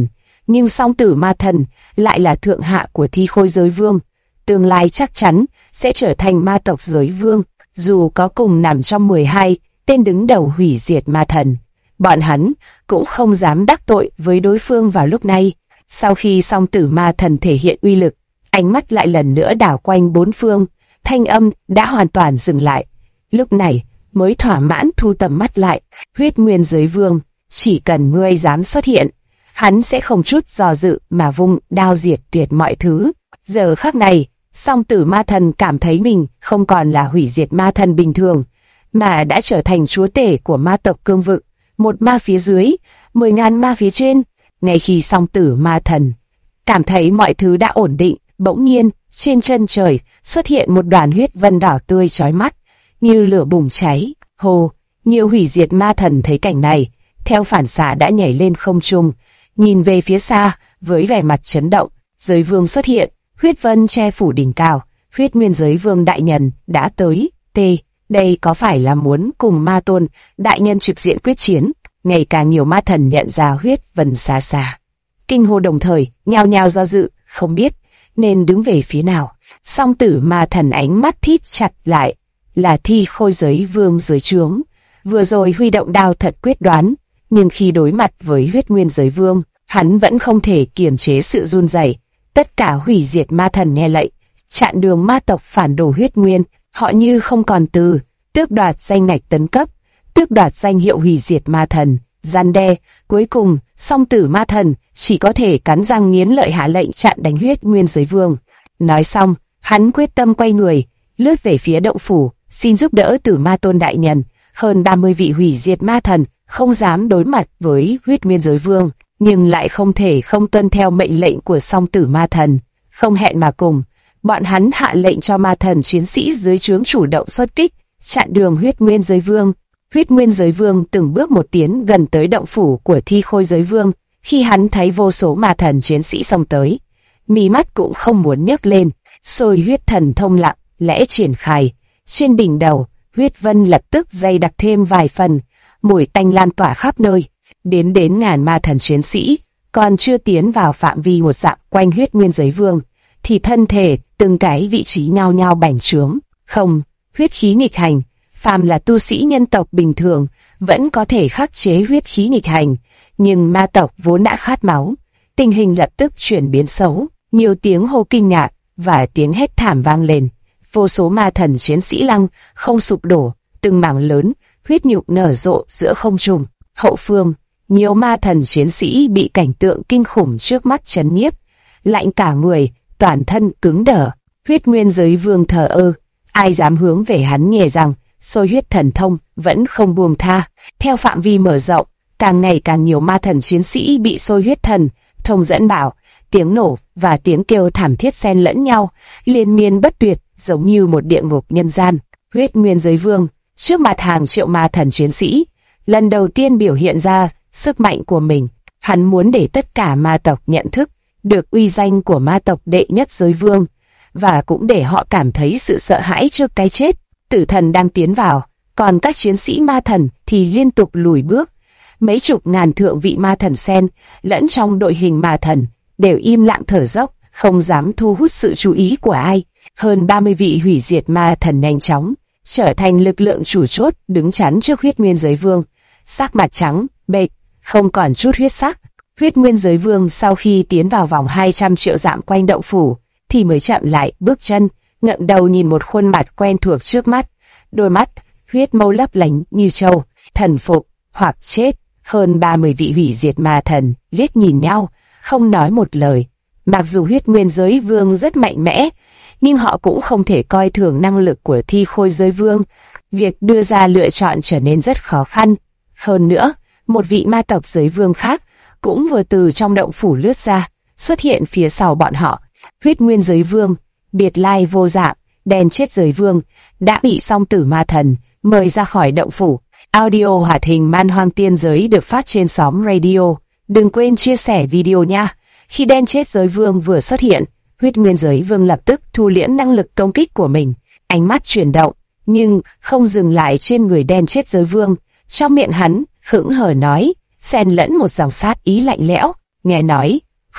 nhưng song tử ma thần lại là thượng hạ của thi khôi giới vương, tương lai chắc chắn sẽ trở thành ma tộc giới vương, dù có cùng nằm trong 12 tên đứng đầu hủy diệt ma thần. Bọn hắn cũng không dám đắc tội với đối phương vào lúc này. Sau khi song tử ma thần thể hiện uy lực, ánh mắt lại lần nữa đảo quanh bốn phương, thanh âm đã hoàn toàn dừng lại. Lúc này mới thỏa mãn thu tầm mắt lại. Huyết Nguyên giới vương, chỉ cần ngươi dám xuất hiện, hắn sẽ không chút do dự mà vung đao diệt tuyệt mọi thứ. Giờ khắc này, song tử ma thần cảm thấy mình không còn là hủy diệt ma thần bình thường, mà đã trở thành chúa tể của ma tộc cương vực. Một ma phía dưới, 10.000 ma phía trên. Ngay khi song tử ma thần cảm thấy mọi thứ đã ổn định, bỗng nhiên trên chân trời xuất hiện một đoàn huyết vân đỏ tươi chói mắt, như lửa bùng cháy. Hồ, nhiều hủy diệt ma thần thấy cảnh này, theo phản xạ đã nhảy lên không trung, nhìn về phía xa với vẻ mặt chấn động. Giới vương xuất hiện, huyết vân che phủ đỉnh cao. Huyết Nguyên giới vương đại nhân đã tới. Đây có phải là muốn cùng ma tôn đại nhân trực diện quyết chiến? Ngày càng nhiều ma thần nhận ra huyết vân xa xa, kinh hô đồng thời, nhao nhao do dự, không biết nên đứng về phía nào. Song tử ma thần ánh mắt thít chặt lại, là thi khôi giới vương dưới trướng. Vừa rồi huy động đao thật quyết đoán, nhưng khi đối mặt với huyết nguyên giới vương, hắn vẫn không thể kiềm chế sự run rẩy. Tất cả hủy diệt ma thần nghe lệnh, chặn đường ma tộc phản đồ huyết nguyên. Họ như không còn từ, tước đoạt danh ngạch tấn cấp, tước đoạt danh hiệu hủy diệt ma thần, gian đe. Cuối cùng, song tử ma thần chỉ có thể cắn răng nghiến lợi hạ lệnh chặn đánh huyết nguyên giới vương. Nói xong, hắn quyết tâm quay người, lướt về phía động phủ, xin giúp đỡ tử ma tôn đại nhân. Hơn 30 vị hủy diệt ma thần không dám đối mặt với huyết nguyên giới vương, nhưng lại không thể không tuân theo mệnh lệnh của song tử ma thần. Không hẹn mà cùng, bọn hắn hạ lệnh cho ma thần chiến sĩ dưới trướng chủ động xuất kích, chặn đường huyết nguyên giới vương. Huyết Nguyên giới vương từng bước một tiến gần tới động phủ của thi khôi giới vương. Khi hắn thấy vô số ma thần chiến sĩ xông tới, mí mắt cũng không muốn nhấc lên. Xôi huyết thần thông lặng lẽ triển khai, trên đỉnh đầu huyết vân lập tức dày đặc thêm vài phần, mùi tanh lan tỏa khắp nơi. Đến ngàn ma thần chiến sĩ còn chưa tiến vào phạm vi một dặm quanh huyết nguyên giới vương, thì thân thể từng cái vị trí nhao nhao bành trướng. Không, huyết khí nghịch hành. Phàm là tu sĩ nhân tộc bình thường vẫn có thể khắc chế huyết khí nghịch hành, nhưng ma tộc vốn đã khát máu. Tình hình lập tức chuyển biến xấu, nhiều tiếng hô kinh ngạc và tiếng hét thảm vang lên. Vô số ma thần chiến sĩ lăng không sụp đổ, từng mảng lớn huyết nhục nở rộ giữa không trung. Hậu phương, nhiều ma thần chiến sĩ bị cảnh tượng kinh khủng trước mắt chấn nhiếp, lạnh cả người, toàn thân cứng đờ. Huyết Nguyên giới vương thờ ơ, ai dám hướng về hắn nhè rằng xôi huyết thần thông vẫn không buông tha. Theo phạm vi mở rộng, càng ngày càng nhiều ma thần chiến sĩ bị xôi huyết thần thông dẫn bảo, tiếng nổ và tiếng kêu thảm thiết xen lẫn nhau, liên miên bất tuyệt, giống như một địa ngục nhân gian. Huyết Nguyên giới vương trước mặt hàng triệu ma thần chiến sĩ, lần đầu tiên biểu hiện ra sức mạnh của mình. Hắn muốn để tất cả ma tộc nhận thức được uy danh của ma tộc đệ nhất giới vương, và cũng để họ cảm thấy sự sợ hãi trước cái chết. Tử thần đang tiến vào, còn các chiến sĩ ma thần thì liên tục lùi bước. Mấy chục ngàn thượng vị ma thần xen lẫn trong đội hình ma thần đều im lặng thở dốc, không dám thu hút sự chú ý của ai. Hơn 30 vị hủy diệt ma thần nhanh chóng trở thành lực lượng chủ chốt đứng chắn trước huyết nguyên giới vương, sắc mặt trắng bệch, không còn chút huyết sắc. Huyết Nguyên giới vương sau khi tiến vào vòng 200 triệu dặm quanh động phủ thì mới chậm lại bước chân, ngẩng đầu nhìn một khuôn mặt quen thuộc trước mắt. Đôi mắt huyết mâu lấp lánh như trâu, thần phục hoặc chết. Hơn 30 vị hủy diệt ma thần liếc nhìn nhau, không nói một lời. Mặc dù huyết nguyên giới vương rất mạnh mẽ, nhưng họ cũng không thể coi thường năng lực của thi khôi giới vương. Việc đưa ra lựa chọn trở nên rất khó khăn. Hơn nữa, một vị ma tộc giới vương khác cũng vừa từ trong động phủ lướt ra, xuất hiện phía sau bọn họ. Huyết Nguyên giới vương, biệt lai vô dạng, đen chết giới vương, đã bị song tử ma thần mời ra khỏi động phủ. Audio hoạt hình Man Hoang Tiên Giới được phát trên xóm radio. Đừng quên chia sẻ video nha. Khi đen chết giới vương vừa xuất hiện, huyết nguyên giới vương lập tức thu liễm năng lực công kích của mình. Ánh mắt chuyển động, nhưng không dừng lại trên người đen chết giới vương. Trong miệng hắn hững hờ nói, xen lẫn một dòng sát ý lạnh lẽo. Nghe nói,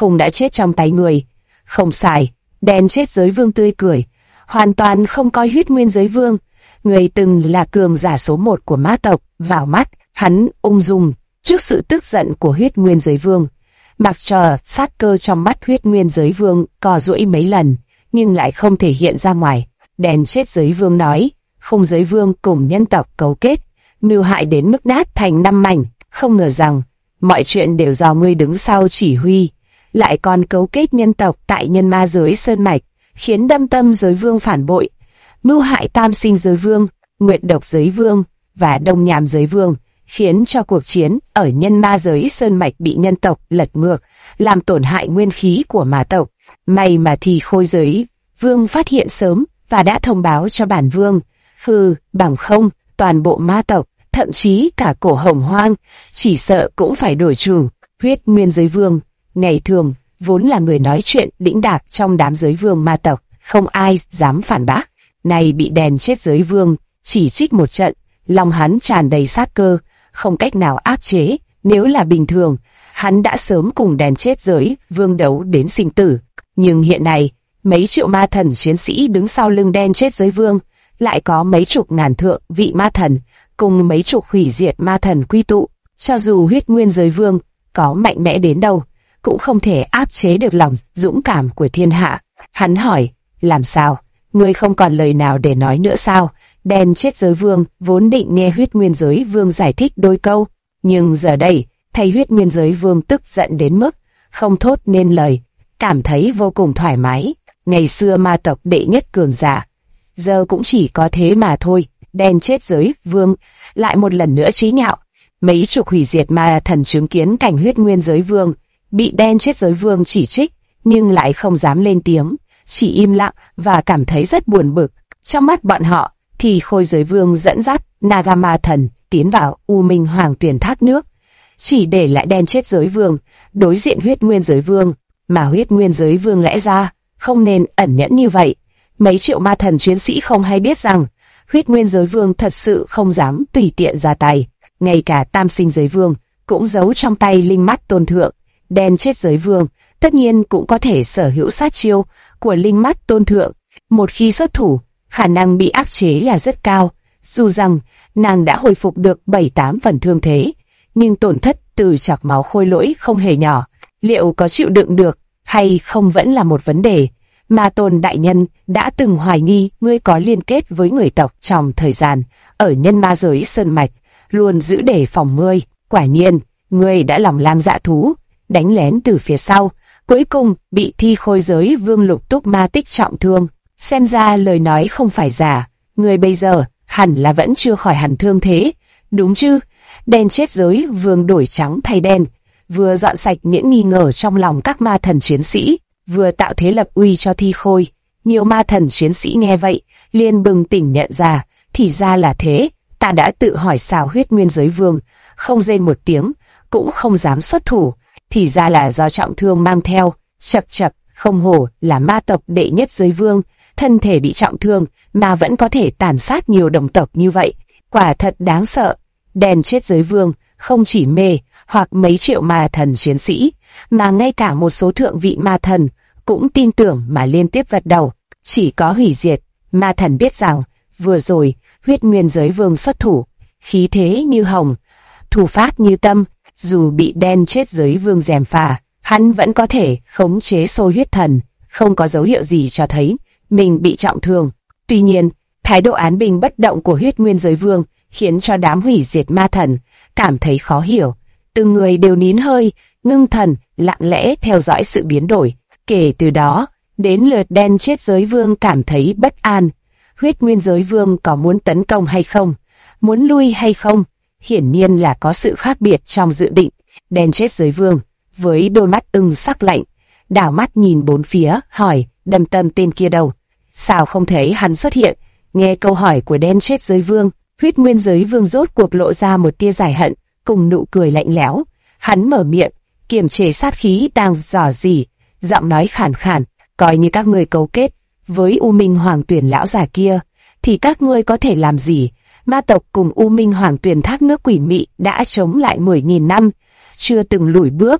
Khung đã chết trong tay người. Không sai, đen chết giới vương tươi cười, hoàn toàn không coi huyết nguyên giới vương, người từng là cường giả số 1 của ma tộc, vào mắt hắn ung dung trước sự tức giận của huyết nguyên giới vương. Mặc cho sát cơ trong mắt huyết nguyên giới vương co duỗi mấy lần, nhưng lại không thể hiện ra ngoài. Đen chết giới vương nói, Khung giới vương cùng nhân tộc cấu kết, mưu hại đến mức nát thành 5 mảnh, không ngờ rằng mọi chuyện đều do ngươi đứng sau chỉ huy, lại còn cấu kết nhân tộc tại nhân ma giới sơn mạch, khiến Đâm Tâm giới vương phản bội, mưu hại Tam Sinh giới vương, Nguyệt Độc giới vương và Đông Nham giới vương, khiến cho cuộc chiến ở nhân ma giới sơn mạch bị nhân tộc lật ngược, làm tổn hại nguyên khí của ma tộc. May mà Thi Khôi giới vương phát hiện sớm và đã thông báo cho bản vương. Bằng không, toàn bộ ma tộc, thậm chí cả cổ Hồng Hoang, chỉ sợ cũng phải đổi chủ. Huyết nguyên giới vương, ngày thường, vốn là người nói chuyện đĩnh đạc trong đám giới vương ma tộc, không ai dám phản bác. Này bị đèn chết giới vương, chỉ trích một trận, lòng hắn tràn đầy sát cơ, không cách nào áp chế. Nếu là bình thường, hắn đã sớm cùng đèn chết giới vương đấu đến sinh tử. Nhưng hiện nay, mấy triệu ma thần chiến sĩ đứng sau lưng đen chết giới vương, lại có mấy chục ngàn thượng vị ma thần, cùng mấy chục hủy diệt ma thần quy tụ. Cho dù huyết nguyên giới vương có mạnh mẽ đến đâu, cũng không thể áp chế được lòng dũng cảm của thiên hạ. Hắn hỏi, làm sao? Ngươi không còn lời nào để nói nữa sao? Đen chết giới vương vốn định nghe huyết nguyên giới vương giải thích đôi câu, nhưng giờ đây, thấy huyết nguyên giới vương tức giận đến mức không thốt nên lời, cảm thấy vô cùng thoải mái. Ngày xưa ma tộc đệ nhất cường giả, giờ cũng chỉ có thế mà thôi. Đen chết giới vương lại một lần nữa chí nhạo. Mấy chục hủy diệt ma thần chứng kiến cảnh huyết nguyên giới vương bị đen chết giới vương chỉ trích, nhưng lại không dám lên tiếng, chỉ im lặng và cảm thấy rất buồn bực. Trong mắt bọn họ, thì Khôi giới vương dẫn dắt Naga ma thần tiến vào U Minh Hoàng Tuyền thác nước, chỉ để lại đen chết giới vương đối diện huyết nguyên giới vương. Mà huyết nguyên giới vương lẽ ra không nên ẩn nhẫn như vậy. Mấy triệu ma thần chiến sĩ không hay biết rằng huyết nguyên giới vương thật sự không dám tùy tiện ra tay. Ngay cả Tam Sinh giới vương cũng giấu trong tay linh mắt tôn thượng. Đen chết giới vương tất nhiên cũng có thể sở hữu sát chiêu của linh mắt tôn thượng. Một khi xuất thủ, khả năng bị áp chế là rất cao. Dù rằng nàng đã hồi phục được 7-8 phần thương thế, nhưng tổn thất từ chọc máu khôi lỗi không hề nhỏ. Liệu có chịu đựng được hay không vẫn là một vấn đề. Ma Tôn đại nhân đã từng hoài nghi ngươi có liên kết với người tộc trong thời gian ở nhân ma giới sơn mạch, luôn giữ đề phòng ngươi. Quả nhiên, ngươi đã lòng lang dạ thú, đánh lén từ phía sau, cuối cùng bị Thi Khôi giới vương Lục Túc ma tích trọng thương. Xem ra lời nói không phải giả, ngươi bây giờ hẳn là vẫn chưa khỏi hẳn thương thế, đúng chứ? Đen chết giới vương đổi trắng thay đen, vừa dọn sạch những nghi ngờ trong lòng các ma thần chiến sĩ, vừa tạo thế lập uy cho Thi Khôi. Nhiều ma thần chiến sĩ nghe vậy, liền bừng tỉnh nhận ra, thì ra là thế. Ta đã tự hỏi sao huyết nguyên giới vương không rên một tiếng, cũng không dám xuất thủ, thì ra là do trọng thương mang theo. Chập chập, không hổ là ma tộc đệ nhất giới vương, thân thể bị trọng thương mà vẫn có thể tàn sát nhiều đồng tộc như vậy, quả thật đáng sợ. Đen chết giới vương không chỉ mê hoặc mấy triệu ma thần chiến sĩ, mà ngay cả một số thượng vị ma thần cũng tin tưởng mà liên tiếp gật đầu. Chỉ có hủy diệt ma thần biết rằng vừa rồi huyết nguyên giới vương xuất thủ, khí thế như hồng, thủ phát như tâm. Dù bị đen chết giới vương gièm pha, hắn vẫn có thể khống chế xôi huyết thần, không có dấu hiệu gì cho thấy mình bị trọng thương. Tuy nhiên, thái độ án bình bất động của huyết nguyên giới vương khiến cho đám hủy diệt ma thần cảm thấy khó hiểu. Từng người đều nín hơi, ngưng thần, lặng lẽ theo dõi sự biến đổi. Kể từ đó, đến lượt đen chết giới vương cảm thấy bất an. Huyết nguyên giới vương có muốn tấn công hay không? Muốn lui hay không? Hiển nhiên là có sự khác biệt trong dự định. Đen chết giới vương, với đôi mắt ưng sắc lạnh, đảo mắt nhìn bốn phía, hỏi, Đâm Tâm tên kia đâu? Sao không thấy hắn xuất hiện? Nghe câu hỏi của đen chết giới vương, huyết nguyên giới vương rốt cuộc lộ ra một tia giải hận, cùng nụ cười lạnh lẽo. Hắn mở miệng, kiềm chế sát khí đang rò rỉ, giọng nói khàn khàn, coi như các ngươi cấu kết với U Minh Hoàng Tuyền lão già kia, thì các ngươi có thể làm gì? Ma tộc cùng U Minh Hoàng Tuyền thác nước quỷ mị đã chống lại 10.000 năm, chưa từng lùi bước.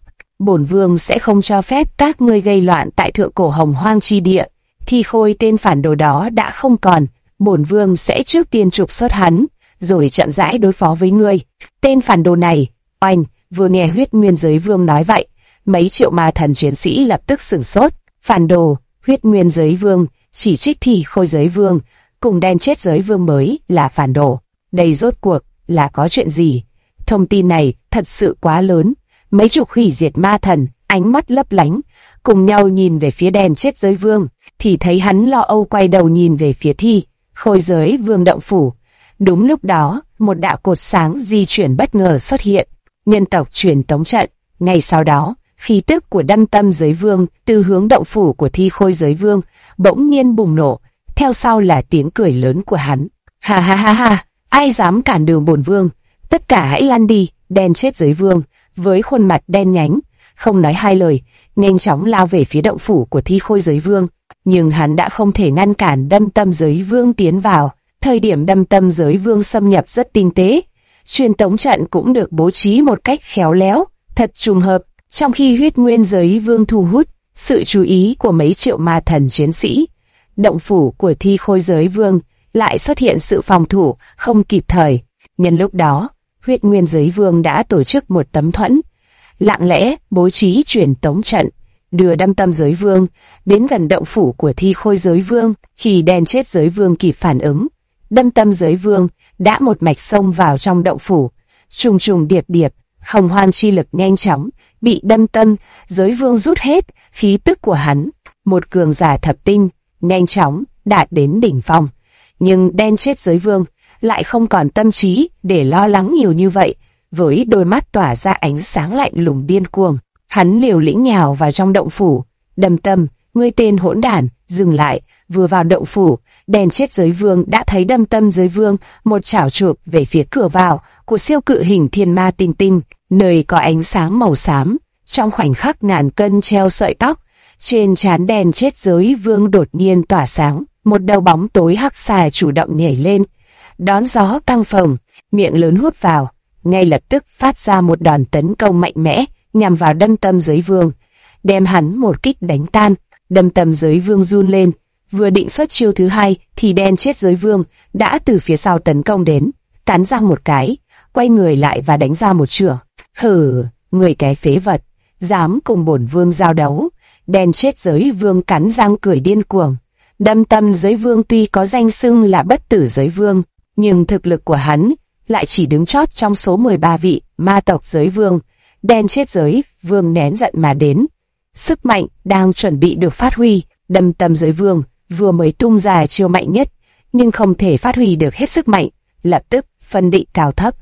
bổn vương sẽ không cho phép các ngươi gây loạn tại thượng cổ hồng hoang chi địa. Thi Khôi tên phản đồ đó đã không còn, bổn vương sẽ trước tiên trục xuất hắn, rồi chậm rãi đối phó với ngươi. Tên phản đồ này, oanh, vừa nghe Huyết Nguyên Giới Vương nói vậy, mấy triệu ma thần chiến sĩ lập tức sửng sốt. Phản đồ, Huyết Nguyên Giới Vương, chỉ trích Thi Khôi Giới Vương, cùng Đen Chết Giới Vương mới là phản đồ. Đây rốt cuộc là có chuyện gì? Thông tin này thật sự quá lớn. Mấy chục hủy diệt ma thần, ánh mắt lấp lánh, cùng nhau nhìn về phía Đen Chết Giới Vương, thì thấy hắn lo âu quay đầu nhìn về phía Thi Khôi Giới Vương động phủ. Đúng lúc đó, một đạo cột sáng di chuyển bất ngờ xuất hiện, nhân tộc truyền tống trận. Ngay sau đó, khí tức của Đâm Tâm Giới Vương từ hướng động phủ của Thi Khôi Giới Vương bỗng nhiên bùng nổ, theo sau là tiếng cười lớn của hắn. Ha ha ha ha, ai dám cản đường bổn vương, tất cả hãy lăn đi. Đen Chết Giới Vương với khuôn mặt đen nhánh, không nói hai lời, nhanh chóng lao về phía động phủ của Thi Khôi Giới Vương. Nhưng hắn đã không thể ngăn cản Đâm Tâm Giới Vương tiến vào. Thời điểm Đâm Tâm Giới Vương xâm nhập rất tinh tế, truyền tống trận cũng được bố trí một cách khéo léo, thật trùng hợp. Trong khi Huyết Nguyên Giới Vương thu hút sự chú ý của mấy triệu ma thần chiến sĩ, động phủ của Thi Khôi Giới Vương lại xuất hiện sự phòng thủ không kịp thời. Nhân lúc đó, Huyết Nguyên Giới Vương đã tổ chức một tấm thuẫn, lặng lẽ bố trí truyền tống trận, đưa Đâm Tâm Giới Vương đến gần động phủ của Thi Khôi Giới Vương. Khi Đen Chết Giới Vương kịp phản ứng, Đâm Tâm Giới Vương đã một mạch xông vào trong động phủ. Trùng trùng điệp điệp, hồng hoang chi lực nhanh chóng bị Đâm Tâm Giới Vương rút hết khí tức của hắn. Một cường giả thập tinh nhanh chóng đạt đến đỉnh phong, nhưng Đen Chết Giới Vương lại không còn tâm trí để lo lắng nhiều như vậy. Với đôi mắt tỏa ra ánh sáng lạnh lùng điên cuồng, hắn liều lĩnh nhào vào trong động phủ. Đâm Tâm, ngươi tên hỗn đản, dừng lại! Vừa vào động phủ, Đen Chết Giới Vương đã thấy Đâm Tâm Giới Vương một chảo chụp về phía cửa vào của siêu cự hình thiên ma tinh tinh, nơi có ánh sáng màu xám. Trong khoảnh khắc ngàn cân treo sợi tóc, trên trán Đen Chết Giới Vương đột nhiên tỏa sáng, một đầu bóng tối hắc xà chủ động nhảy lên, đón gió căng phồng, miệng lớn hút vào, ngay lập tức phát ra một đòn tấn công mạnh mẽ nhằm vào Đâm Tâm Giới Vương, đem hắn một kích đánh tan. Đâm Tâm Giới Vương run lên, vừa định xuất chiêu thứ hai thì Đen Chết Giới Vương đã từ phía sau tấn công đến, cắn răng một cái, quay người lại và đánh ra một chưởng. Hừ, người cái phế vật, dám cùng bổn vương giao đấu! Đen Chết Giới Vương cắn răng cười điên cuồng. Đâm Tâm Giới Vương tuy có danh xưng là Bất Tử Giới Vương, nhưng thực lực của hắn lại chỉ đứng chót trong số 13 vị ma tộc giới vương. Đen Chết Giới Vương nén giận mà đến, sức mạnh đang chuẩn bị được phát huy. Đâm Tâm Giới Vương vừa mới tung ra chiêu mạnh nhất, nhưng không thể phát huy được hết sức mạnh, lập tức phân định cao thấp.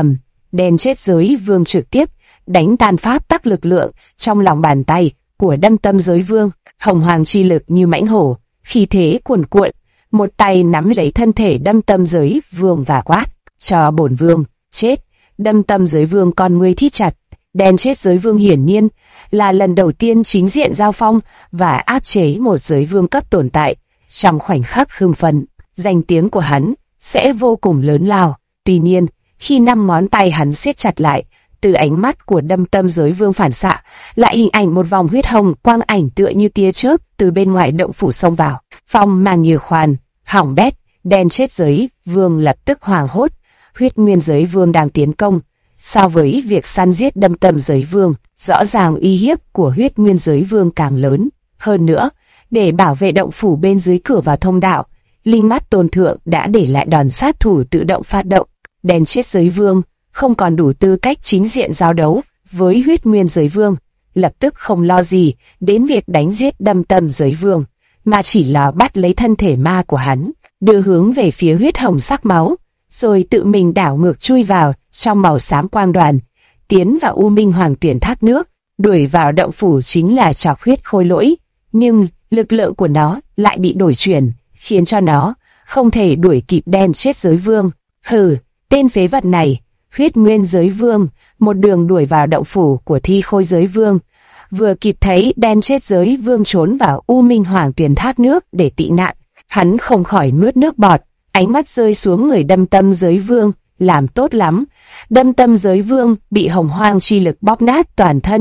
Đen Chết Giới Vương trực tiếp đánh tan pháp tắc lực lượng trong lòng bàn tay của Đâm Tâm Giới Vương. Hồng hoàng chi lực như mãnh hổ, khí thế cuồn cuộn, một tay nắm lấy thân thể Đâm Tâm Giới Vương và quát: cho bổn vương chết! Đâm Tâm Giới Vương con ngươi thít chặt. Đen Chết Giới Vương hiển nhiên là lần đầu tiên chính diện giao phong và áp chế một giới vương cấp tồn tại. Trong khoảnh khắc hưng phấn, danh tiếng của hắn sẽ vô cùng lớn lao. Tuy nhiên, khi 5 ngón tay hắn siết chặt lại, từ ánh mắt của Đâm Tâm Giới Vương phản xạ lại hình ảnh một vòng huyết hồng quang ảnh tựa như tia chớp từ bên ngoài động phủ xông vào. Phong mang như khoan, hỏng bét! Đen Chết Giới Vương lập tức hoảng hốt. Huyết Nguyên Giới Vương đang tiến công. So với việc săn giết Đâm Tâm Giới Vương, rõ ràng uy hiếp của Huyết Nguyên Giới Vương càng lớn. Hơn nữa, để bảo vệ động phủ bên dưới cửa vào thông đạo, Linh Mắt Tôn Thượng đã để lại đòn sát thủ tự động phát động. Đen Chết Giới Vương không còn đủ tư cách chính diện giao đấu với Huyết Nguyên Giới Vương, lập tức không lo gì đến việc đánh giết Đâm Tâm Giới Vương, mà chỉ là bắt lấy thân thể ma của hắn, đưa hướng về phía huyết hồng sắc máu, rồi tự mình đảo ngược chui vào trong màu xám quang đoàn, tiến vào U Minh Hoàng Tuyển Thác Nước. Đuổi vào động phủ chính là Trọc Huyết Khôi Lỗi, nhưng lực lượng của nó lại bị đổi chuyển, khiến cho nó không thể đuổi kịp Đen Chết Giới Vương. Hừ, tên phế vật này! Huyết Nguyên Giới Vương một đường đuổi vào động phủ của Thi Khôi Giới Vương, vừa kịp thấy Đen Chết Giới Vương trốn vào U Minh Hoàng Tuyển Thác Nước để tị nạn, hắn không khỏi nuốt nước bọt, ánh mắt rơi xuống người Đâm Tâm Giới Vương. Làm tốt lắm! Đâm Tâm Giới Vương bị hồng hoang chi lực bóp nát toàn thân,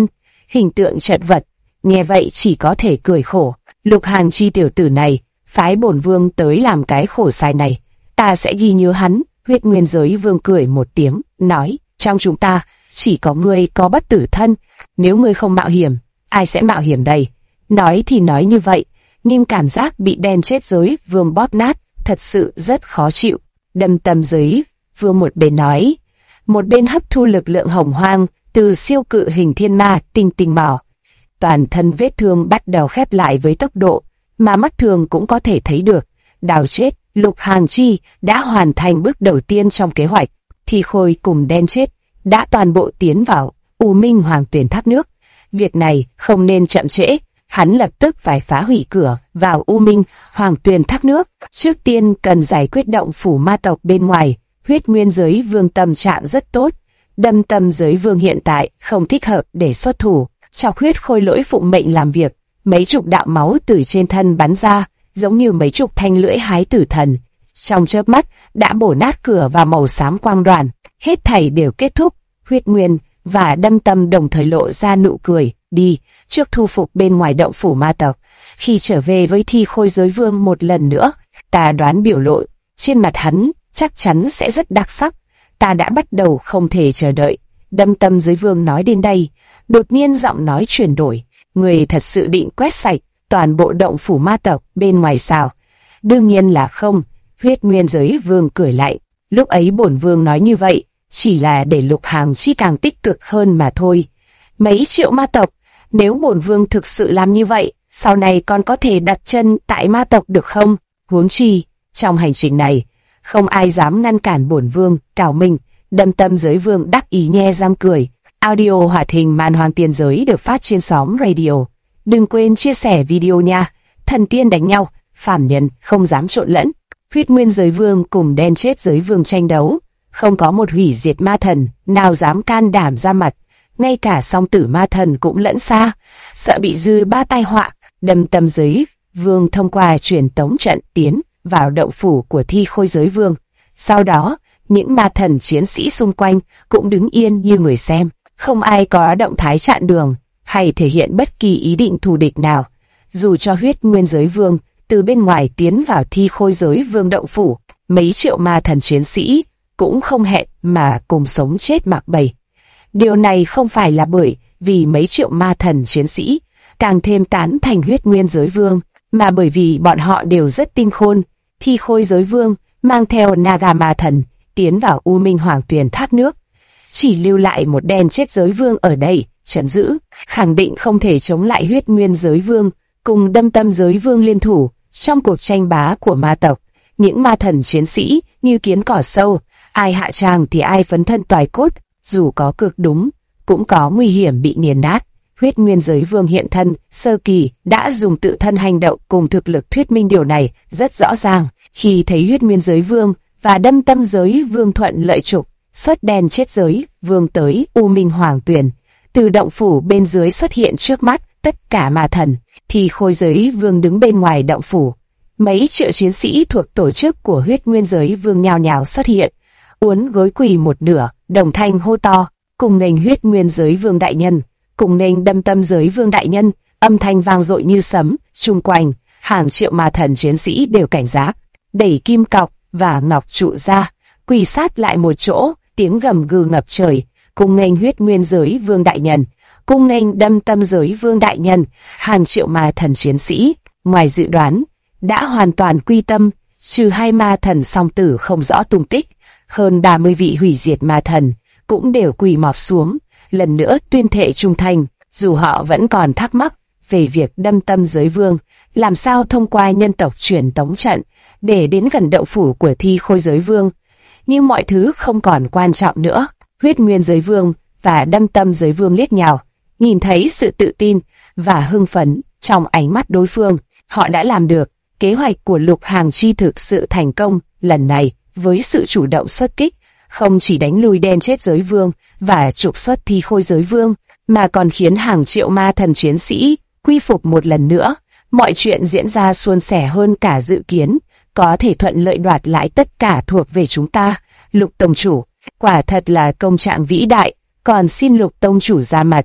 hình tượng chật vật. Nghe vậy chỉ có thể cười khổ. Lục Hàng Chi tiểu tử này, phái bổn vương tới làm cái khổ sai này, ta sẽ ghi nhớ hắn. Huyết Nguyên Giới Vương cười một tiếng, nói, trong chúng ta, chỉ có ngươi có bất tử thân, nếu ngươi không mạo hiểm, ai sẽ mạo hiểm đây? Nói thì nói như vậy, nhưng cảm giác bị đen chết Giới Vương bóp nát, thật sự rất khó chịu. Đâm Tâm Giới Vương một bên nói, một bên hấp thu lực lượng hồng hoang từ siêu cự hình thiên ma tinh tinh mỏ. Toàn thân vết thương bắt đầu khép lại với tốc độ mà mắt thường cũng có thể thấy được. Đào chết, Lục Hàng Chi đã hoàn thành bước đầu tiên trong kế hoạch. Thi Khôi cùng đen chết đã toàn bộ tiến vào U Minh Hoàng Tuyền thác nước. Việc này không nên chậm trễ, hắn lập tức phải phá hủy cửa vào U Minh Hoàng Tuyền thác nước. Trước tiên cần giải quyết động phủ ma tộc bên ngoài. Huyết Nguyên Giới Vương tâm trạng rất tốt. Đâm Tâm Giới Vương hiện tại không thích hợp để xuất thủ. Chọc Huyết Khôi lỗi phụng mệnh làm việc, mấy chục đạo máu từ trên thân bắn ra, giống như mấy chục thanh lưỡi hái tử thần. Trong chớp mắt đã bổ nát cửa vào màu xám quang đoàn. Hết thảy đều kết thúc. Huyết Nguyên và Đâm Tâm đồng thời lộ ra nụ cười. Đi, trước thu phục bên ngoài động phủ ma tộc. Khi trở về với Thi Khôi Giới Vương một lần nữa, ta đoán biểu lộ trên mặt hắn chắc chắn sẽ rất đặc sắc. Ta đã bắt đầu không thể chờ đợi. Đâm Tâm Giới Vương nói đến đây, đột nhiên giọng nói chuyển đổi. Người thật sự định quét sạch toàn bộ động phủ ma tộc bên ngoài sao? Đương nhiên là không. Huyết Nguyên Giới Vương cười lại. Lúc ấy bổn vương nói như vậy chỉ là để Lục Hàng Chi càng tích cực hơn mà thôi. Mấy triệu ma tộc, nếu bổn vương thực sự làm như vậy, sau này còn có thể đặt chân tại ma tộc được không? Huống chi, trong hành trình này, không ai dám ngăn cản bổn vương. Cảo Minh, Đâm Tâm Giới Vương đắc ý nhe răng cười. Audio hoạt hình Man Hoang Tiên Giới được phát trên xóm radio. Đừng quên chia sẻ video nha. Thần tiên đánh nhau, phản nhân không dám trộn lẫn. Huyết Nguyên Giới Vương cùng Đen Chết Giới Vương tranh đấu, không có một hủy diệt ma thần nào dám can đảm ra mặt. Ngay cả Song Tử ma thần cũng lẫn xa, sợ bị dư ba tai họa. Đâm Tâm Giới Vương thông qua truyền tống trận tiến vào động phủ của Thi Khôi Giới Vương. Sau đó, những ma thần chiến sĩ xung quanh cũng đứng yên như người xem. Không ai có động thái chặn đường hay thể hiện bất kỳ ý định thù địch nào. Dù cho Huyết Nguyên Giới Vương từ bên ngoài tiến vào Thi Khôi Giới Vương động phủ, mấy triệu ma thần chiến sĩ cũng không hẹn mà cùng sống chết mặc bầy. Điều này không phải là bởi vì mấy triệu ma thần chiến sĩ càng thêm tán thành Huyết Nguyên Giới Vương, mà bởi vì bọn họ đều rất tinh khôn. Thi Khôi Giới Vương mang theo Naga ma thần tiến vào U Minh Hoàng Tuyền thác nước, chỉ lưu lại một Đen Chết Giới Vương ở đây trấn giữ, khẳng định không thể chống lại Huyết Nguyên Giới Vương cùng Đâm Tâm Giới Vương liên thủ trong cuộc tranh bá của ma tộc. Những ma thần chiến sĩ như kiến cỏ sâu, ai hạ tràng thì ai phấn thân toài cốt, dù có cực đúng, cũng có nguy hiểm bị nghiền nát. Huyết Nguyên Giới Vương hiện thân sơ kỳ đã dùng tự thân hành động cùng thực lực thuyết minh điều này rất rõ ràng. Khi thấy Huyết Nguyên Giới Vương và Đâm Tâm Giới Vương thuận lợi trục xuất Đen Chết Giới Vương tới U Minh Hoàng Tuyền, từ động phủ bên dưới xuất hiện trước mắt tất cả ma thần. Thì Khôi Giới Vương đứng bên ngoài động phủ. Mấy triệu chiến sĩ thuộc tổ chức của Huyết Nguyên Giới Vương nhào nhào xuất hiện, uốn gối quỳ một nửa, đồng thanh hô to, cùng nghênh Huyết Nguyên Giới Vương đại nhân, cùng nghênh Đâm Tâm Giới Vương đại nhân. Âm thanh vang dội như sấm, chung quanh hàng triệu ma thần chiến sĩ đều cảnh giác, đẩy kim cọc và ngọc trụ ra, quỳ sát lại một chỗ, tiếng gầm gừ ngập trời, cùng nghênh Huyết Nguyên Giới Vương đại nhân, cùng nghênh Đâm Tâm Giới Vương đại nhân. Hàng triệu ma thần chiến sĩ, ngoài dự đoán, đã hoàn toàn quy tâm, trừ hai ma thần Song Tử không rõ tung tích, hơn 30 vị hủy diệt ma thần cũng đều quỳ mọp xuống, lần nữa tuyên thệ trung thành. Dù họ vẫn còn thắc mắc về việc Đâm Tâm Giới Vương làm sao thông qua nhân tộc truyền tống trận để đến gần động phủ của Thi Khôi Giới Vương, nhưng mọi thứ không còn quan trọng nữa. Huyết Nguyên Giới Vương và Đâm Tâm Giới Vương liếc nhau, nhìn thấy sự tự tin và hưng phấn trong ánh mắt đối phương. Họ đã làm được. Kế hoạch của Lục Hàng Chi thực sự thành công. Lần này, với sự chủ động xuất kích, không chỉ đánh lui Đen Chết Giới Vương và trục xuất Thi Khôi Giới Vương, mà còn khiến hàng triệu ma thần chiến sĩ quy phục một lần nữa. Mọi chuyện diễn ra suôn sẻ hơn cả dự kiến, có thể thuận lợi đoạt lại tất cả thuộc về chúng ta. Lục Tông Chủ, quả thật là công trạng vĩ đại, còn xin Lục Tông Chủ ra mặt.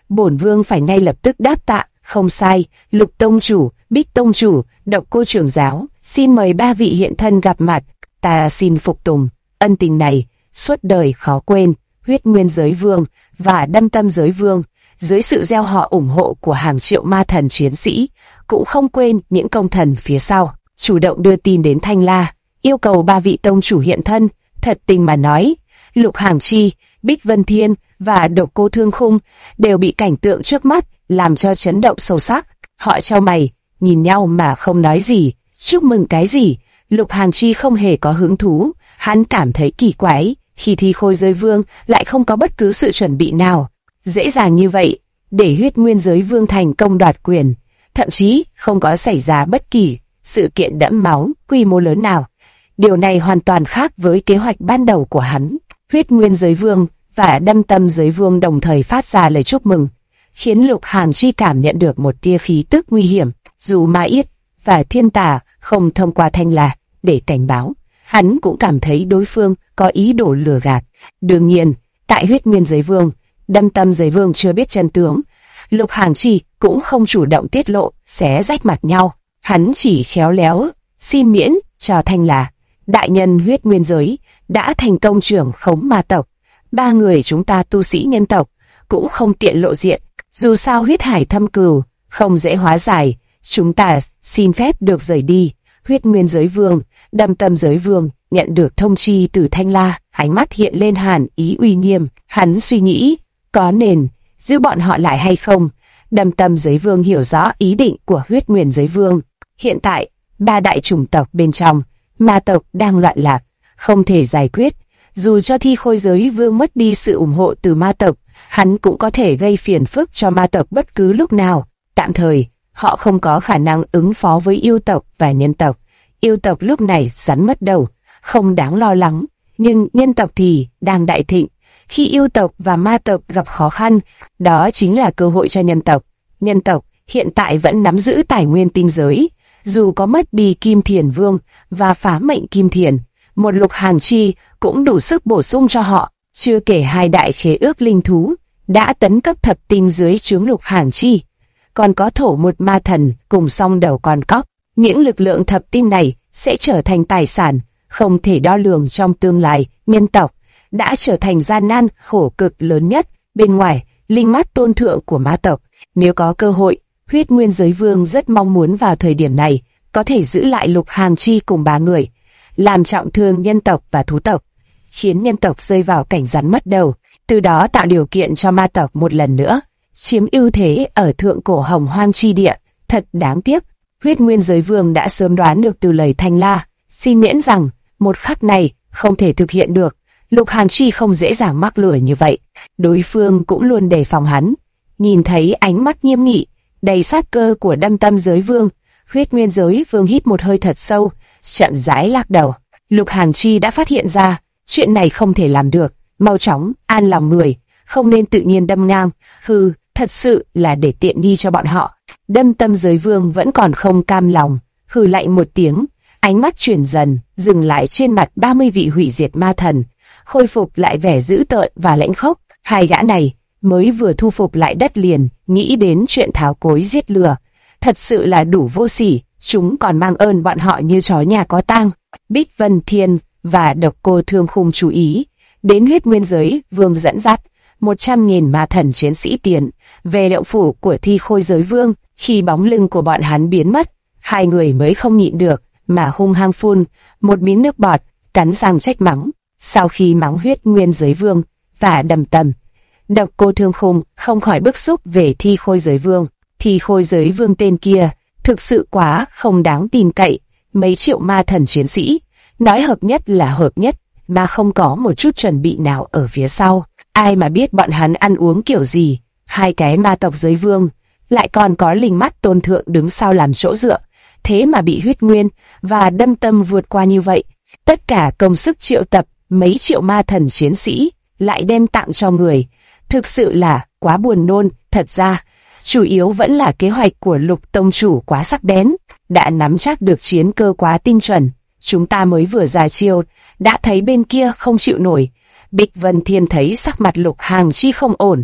bổn vương phải ngay lập tức đáp tạ. Không sai, Lục tông chủ, Bích tông chủ, Độc cô trưởng giáo, xin mời ba vị hiện thân gặp mặt. Ta xin phục tùng ân tình này, suốt đời khó quên. Huyết Nguyên Giới Vương và Đâm Tâm Giới Vương, dưới sự gieo họ ủng hộ của hàng triệu ma thần chiến sĩ, cũng không quên những công thần phía sau, chủ động đưa tin đến Thanh La, yêu cầu ba vị tông chủ hiện thân. Thật tình mà nói, Lục Hàng Chi, Bích Vân Thiên và Độc Cô Thương Khung đều bị cảnh tượng trước mắt làm cho chấn động sâu sắc. Họ chau mày, nhìn nhau mà không nói gì. Chúc mừng cái gì? Lục Hàng Chi không hề có hứng thú, hắn cảm thấy kỳ quái khi Thi Khôi Giới Vương lại không có bất cứ sự chuẩn bị nào. Dễ dàng như vậy, để Huyết Nguyên Giới Vương thành công đoạt quyền, thậm chí không có xảy ra bất kỳ sự kiện đẫm máu, quy mô lớn nào. Điều này hoàn toàn khác với kế hoạch ban đầu của hắn. Huyết Nguyên Giới Vương và Đâm Tâm Giới Vương đồng thời phát ra lời chúc mừng, khiến Lục Hàng Chi cảm nhận được một tia khí tức nguy hiểm. Dù Ma Yết và Thiên Tà không thông qua Thanh La để cảnh báo, hắn cũng cảm thấy đối phương có ý đồ lừa gạt. Đương nhiên, tại Huyết Nguyên Giới Vương, Đâm Tâm Giới Vương chưa biết chân tướng, Lục Hàng Chi cũng không chủ động tiết lộ, xé rách mặt nhau. Hắn chỉ khéo léo xin miễn cho Thanh La, đại nhân Huyết Nguyên Giới đã thành công trưởng khống ma tộc. Ba người chúng ta tu sĩ nhân tộc cũng không tiện lộ diện, dù sao huyết hải thâm cừu không dễ hóa giải. Chúng ta xin phép được rời đi. Huyết Nguyên Giới Vương, Đâm Tâm Giới Vương nhận được thông chi từ Thanh La, ánh mắt hiện lên hàn ý uy nghiêm. Hắn suy nghĩ, có nên giữ bọn họ lại hay không? Đâm Tâm Giới Vương hiểu rõ ý định của Huyết Nguyên Giới Vương. Hiện tại, ba đại chủng tộc bên trong, ma tộc đang loạn lạc, không thể giải quyết. Dù cho Thi Khôi Giới Vương mất đi sự ủng hộ từ ma tộc, hắn cũng có thể gây phiền phức cho ma tộc bất cứ lúc nào. Tạm thời, họ không có khả năng ứng phó với yêu tộc và nhân tộc. Yêu tộc lúc này rắn mất đầu, không đáng lo lắng, nhưng nhân tộc thì đang đại thịnh. Khi yêu tộc và ma tộc gặp khó khăn, đó chính là cơ hội cho nhân tộc. Nhân tộc hiện tại vẫn nắm giữ tài nguyên tinh giới, dù có mất đi Kim Thiền Vương và phá mệnh Kim Thiền, một Lục Hàng Chi cũng đủ sức bổ sung cho họ. Chưa kể hai đại khế ước linh thú đã tấn cấp thập tinh dưới trướng Lục Hàng Chi, còn có Thổ Một Ma Thần cùng song đầu con cóc. Những lực lượng thập tinh này sẽ trở thành tài sản không thể đo lường trong tương lai. Nhân tộc đã trở thành gian nan khổ cực lớn nhất bên ngoài linh mắt tôn thượng của ma tộc. Nếu có cơ hội, Huyết Nguyên Giới Vương rất mong muốn vào thời điểm này có thể giữ lại Lục Hàng Chi cùng ba người, làm trọng thương nhân tộc và thú tộc, khiến nhân tộc rơi vào cảnh rắn mất đầu, từ đó tạo điều kiện cho ma tộc một lần nữa chiếm ưu thế ở thượng cổ Hồng Hoang chi địa. Thật đáng tiếc, Huyết Nguyên Giới Vương đã sớm đoán được từ lời Thanh La xin miễn rằng một khắc này không thể thực hiện được. Lục Hàng Chi không dễ dàng mắc lửa như vậy, đối phương cũng luôn đề phòng hắn. Nhìn thấy ánh mắt nghiêm nghị, đầy sát cơ của Đâm Tâm Giới Vương, Huyết Nguyên Giới Vương hít một hơi thật sâu, chậm rãi lắc đầu. Lục Hàng Chi đã phát hiện ra chuyện này không thể làm được, mau chóng an lòng người, không nên tự nhiên đâm ngang. Hừ, thật sự là để tiện nghi cho bọn họ. Đâm Tâm Giới Vương vẫn còn không cam lòng, hừ lạnh một tiếng, ánh mắt chuyển dần dừng lại trên mặt 30 vị hủy diệt ma thần, khôi phục lại vẻ dữ tợn và lãnh khốc. Hai gã này mới vừa thu phục lại đất liền, nghĩ đến chuyện tháo cối giết lừa, thật sự là đủ vô sỉ. Chúng còn mang ơn bọn họ như chó nhà có tang. Bích Vân Thiên và Độc Cô Thương Khung chú ý đến Huyết Nguyên Giới Vương dẫn dắt 100.000 ma thần chiến sĩ tiến về động phủ của Thi Khôi Giới Vương. Khi bóng lưng của bọn hắn biến mất, hai người mới không nhịn được mà hung hăng phun một miếng nước bọt, cắn răng trách mắng. Sau khi mắng Huyết Nguyên Giới Vương và Đâm Tâm, Độc Cô Thương Khung không khỏi bức xúc về Thi Khôi Giới Vương. Thi Khôi Giới Vương tên kia thực sự quá không đáng tin cậy. Mấy triệu ma thần chiến sĩ, nói hợp nhất là hợp nhất, mà không có một chút chuẩn bị nào ở phía sau. Ai mà biết bọn hắn ăn uống kiểu gì. Hai cái ma tộc giới vương lại còn có linh mắt tôn thượng đứng sau làm chỗ dựa, thế mà bị Huyết Nguyên và Đâm Tâm vượt qua như vậy. Tất cả công sức triệu tập mấy triệu ma thần chiến sĩ lại đem tặng cho người, thực sự là quá buồn nôn. Thật ra chủ yếu vẫn là kế hoạch của Lục tông chủ quá sắc bén, đã nắm chắc được chiến cơ quá tinh chuẩn. Chúng ta mới vừa ra chiêu đã thấy bên kia không chịu nổi. Bích Vân Thiên thấy sắc mặt Lục Hàng Chi không ổn,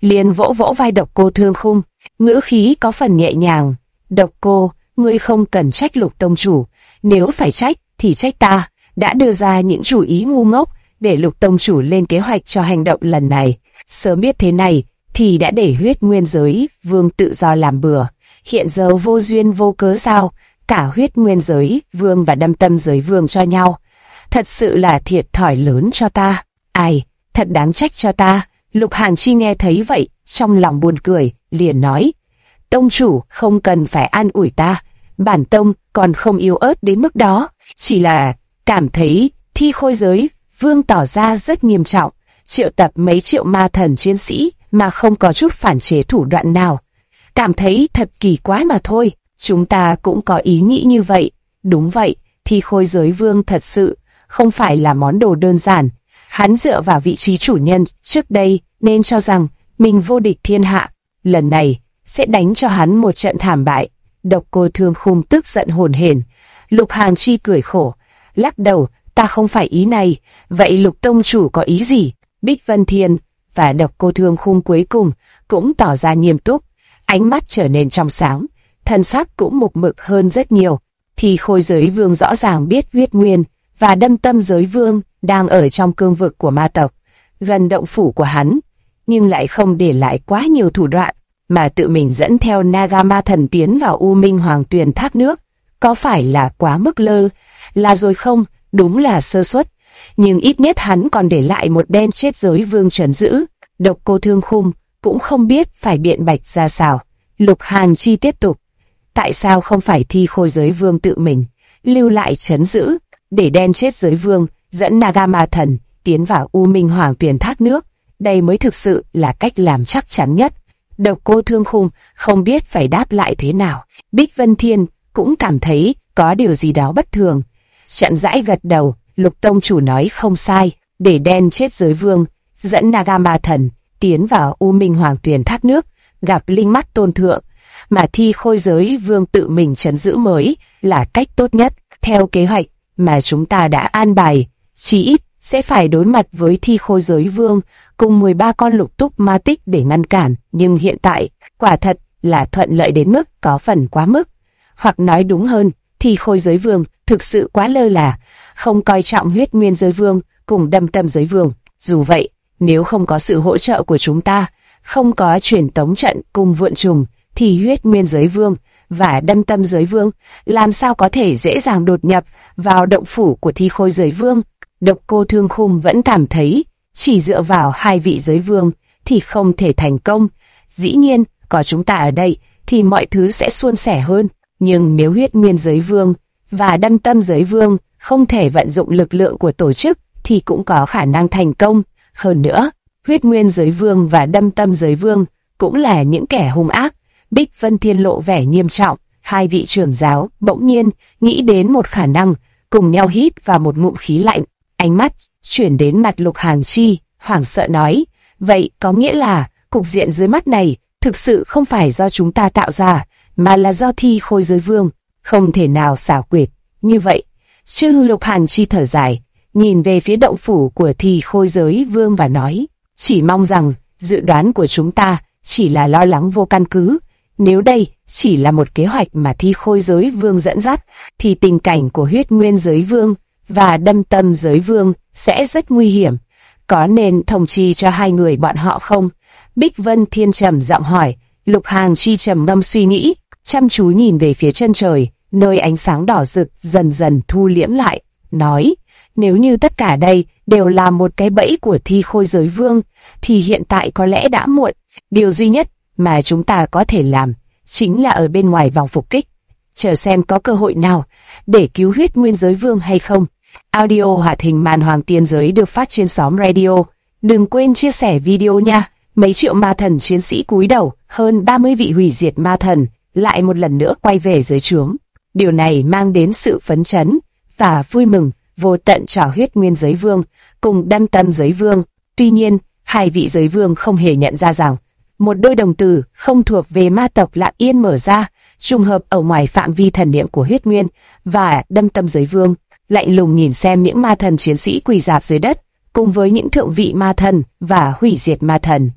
liền vỗ vỗ vai Độc Cô Thương Khung, ngữ khí có phần nhẹ nhàng. Độc Cô, ngươi không cần trách Lục tông chủ, nếu phải trách thì trách ta, đã đưa ra những chủ ý ngu ngốc để Lục tông chủ lên kế hoạch cho hành động lần này. Sớm biết thế này thì đã để Huyết Nguyên Giới Vương tự do làm bừa. Hiện giờ vô duyên vô cớ sao cả Huyết Nguyên Giới Vương và Đâm Tâm Giới Vương cho nhau, thật sự là thiệt thòi lớn cho ta. Ai, thật đáng trách cho ta. Lục Hàn Chi nghe thấy vậy, trong lòng buồn cười, liền nói: tông chủ không cần phải an ủi ta, bản tông còn không yếu ớt đến mức đó, chỉ là cảm thấy Thi Khôi Giới Vương tỏ ra rất nghiêm trọng, triệu tập mấy triệu ma thần chiến sĩ mà không có chút phản chế thủ đoạn nào, cảm thấy thật kỳ quái mà thôi. Chúng ta cũng có ý nghĩ như vậy. Đúng vậy, Thi Khôi Giới Vương thật sự không phải là món đồ đơn giản. Hắn dựa vào vị trí chủ nhân trước đây nên cho rằng mình vô địch thiên hạ, lần này sẽ đánh cho hắn một trận thảm bại. Độc Cô Thương Khung tức giận hồn hển. Lục Hàn Chi cười khổ, lắc đầu: ta không phải ý này. Vậy Lục tông chủ có ý gì? Bích Vân Thiên và Độc Cô Thương Khung cuối cùng cũng tỏ ra nghiêm túc, ánh mắt trở nên trong sáng, thân sắc cũng mục mực hơn rất nhiều. Thì Khôi Giới Vương rõ ràng biết Huyết Nguyên và Đâm Tâm Giới Vương đang ở trong cương vực của ma tộc, gần động phủ của hắn, nhưng lại không để lại quá nhiều thủ đoạn, mà tự mình dẫn theo Naga Ma Thần tiến vào U Minh Hoàng Tuyền thác nước. Có phải là quá mức lơ là rồi không? Đúng là sơ suất, nhưng ít nhất hắn còn để lại một đen chết Giới Vương trấn giữ. Độc Cô Thương Khung cũng không biết phải biện bạch ra sao. Lục Hàn Chi tiếp tục: tại sao không phải Thi Khôi Giới Vương tự mình lưu lại trấn giữ, để đen chết Giới Vương dẫn Naga Ma Thần tiến vào U Minh Hoàng Tuyền thác nước? Đây mới thực sự là cách làm chắc chắn nhất. Độc Cô Thương Khung không biết phải đáp lại thế nào. Bích Vân Thiên cũng cảm thấy có điều gì đó bất thường, chậm rãi gật đầu. Lục tông chủ nói không sai, để đen chết Giới Vương dẫn Naga Ma Thần tiến vào U Minh Hoàng Tuyền thác nước, gặp linh mắt tôn thượng, mà Thi Khôi Giới Vương tự mình trấn giữ mới là cách tốt nhất. Theo kế hoạch mà chúng ta đã an bài, chí ít sẽ phải đối mặt với Thi Khôi Giới Vương cùng 13 con lục túc ma tích để ngăn cản, nhưng hiện tại quả thật là thuận lợi đến mức có phần quá mức. Hoặc nói đúng hơn, Thi Khôi Giới Vương thực sự quá lơ là, không coi trọng Huyết Nguyên Giới Vương cùng Đâm Tâm Giới Vương. Dù vậy, nếu không có sự hỗ trợ của chúng ta, không có truyền tống trận cùng vượn trùng, thì Huyết Nguyên Giới Vương và Đâm Tâm Giới Vương làm sao có thể dễ dàng đột nhập vào động phủ của Thi Khôi Giới Vương? Độc Cô Thương Khung vẫn cảm thấy chỉ dựa vào hai vị giới vương thì không thể thành công. Dĩ nhiên, có chúng ta ở đây thì mọi thứ sẽ suôn sẻ hơn. Nhưng nếu Huyết Nguyên Giới Vương và Đâm Tâm Giới Vương không thể vận dụng lực lượng của tổ chức thì cũng có khả năng thành công. Hơn nữa, Huyết Nguyên Giới Vương và Đâm Tâm Giới Vương cũng là những kẻ hung ác. Bích Vân Thiên lộ vẻ nghiêm trọng. Hai vị trưởng giáo bỗng nhiên nghĩ đến một khả năng, cùng nhau hít vào một ngụm khí lạnh. Ánh mắt chuyển đến mặt Lục Hàn Chi, hoảng sợ nói: vậy có nghĩa là cục diện dưới mắt này thực sự không phải do chúng ta tạo ra, mà là do Thi Khôi Giới Vương, không thể nào xảo quyệt như vậy chứ? Lục Hàn Chi thở dài, nhìn về phía động phủ của Thi Khôi Giới Vương và nói: chỉ mong rằng dự đoán của chúng ta chỉ là lo lắng vô căn cứ. Nếu đây chỉ là một kế hoạch mà Thi Khôi Giới Vương dẫn dắt, thì tình cảnh của Huyết Nguyên Giới Vương và Đâm Tâm Giới Vương sẽ rất nguy hiểm. Có nên thông chi cho hai người bọn họ không? Bích Vân Thiên trầm giọng hỏi. Lục Hàn Chi trầm ngâm suy nghĩ, chăm chú nhìn về phía chân trời, nơi ánh sáng đỏ rực dần dần thu liễm lại, nói: nếu như tất cả đây đều là một cái bẫy của Thi Khôi Giới Vương, thì hiện tại có lẽ đã muộn. Điều duy nhất mà chúng ta có thể làm chính là ở bên ngoài vòng phục kích, chờ xem có cơ hội nào để cứu Huyết Nguyên Giới Vương hay không. Audio hoạt hình màn Hoàng Tiên Giới được phát trên xóm radio. Đừng quên chia sẻ video nha. Mấy triệu ma thần chiến sĩ cúi đầu, hơn 30 vị hủy diệt ma thần lại một lần nữa quay về dưới trướng. Điều này mang đến sự phấn chấn và vui mừng vô tận cho Huyết Nguyên Giới Vương cùng Đâm Tâm Giới Vương. Tuy nhiên, hai vị giới vương không hề nhận ra rằng một đôi đồng tử không thuộc về ma tộc lặng yên mở ra, trùng hợp ở ngoài phạm vi thần niệm của Huyết Nguyên và Đâm Tâm Giới Vương, lạnh lùng nhìn xem những ma thần chiến sĩ quỳ rạp dưới đất, cùng với những thượng vị ma thần và hủy diệt ma thần.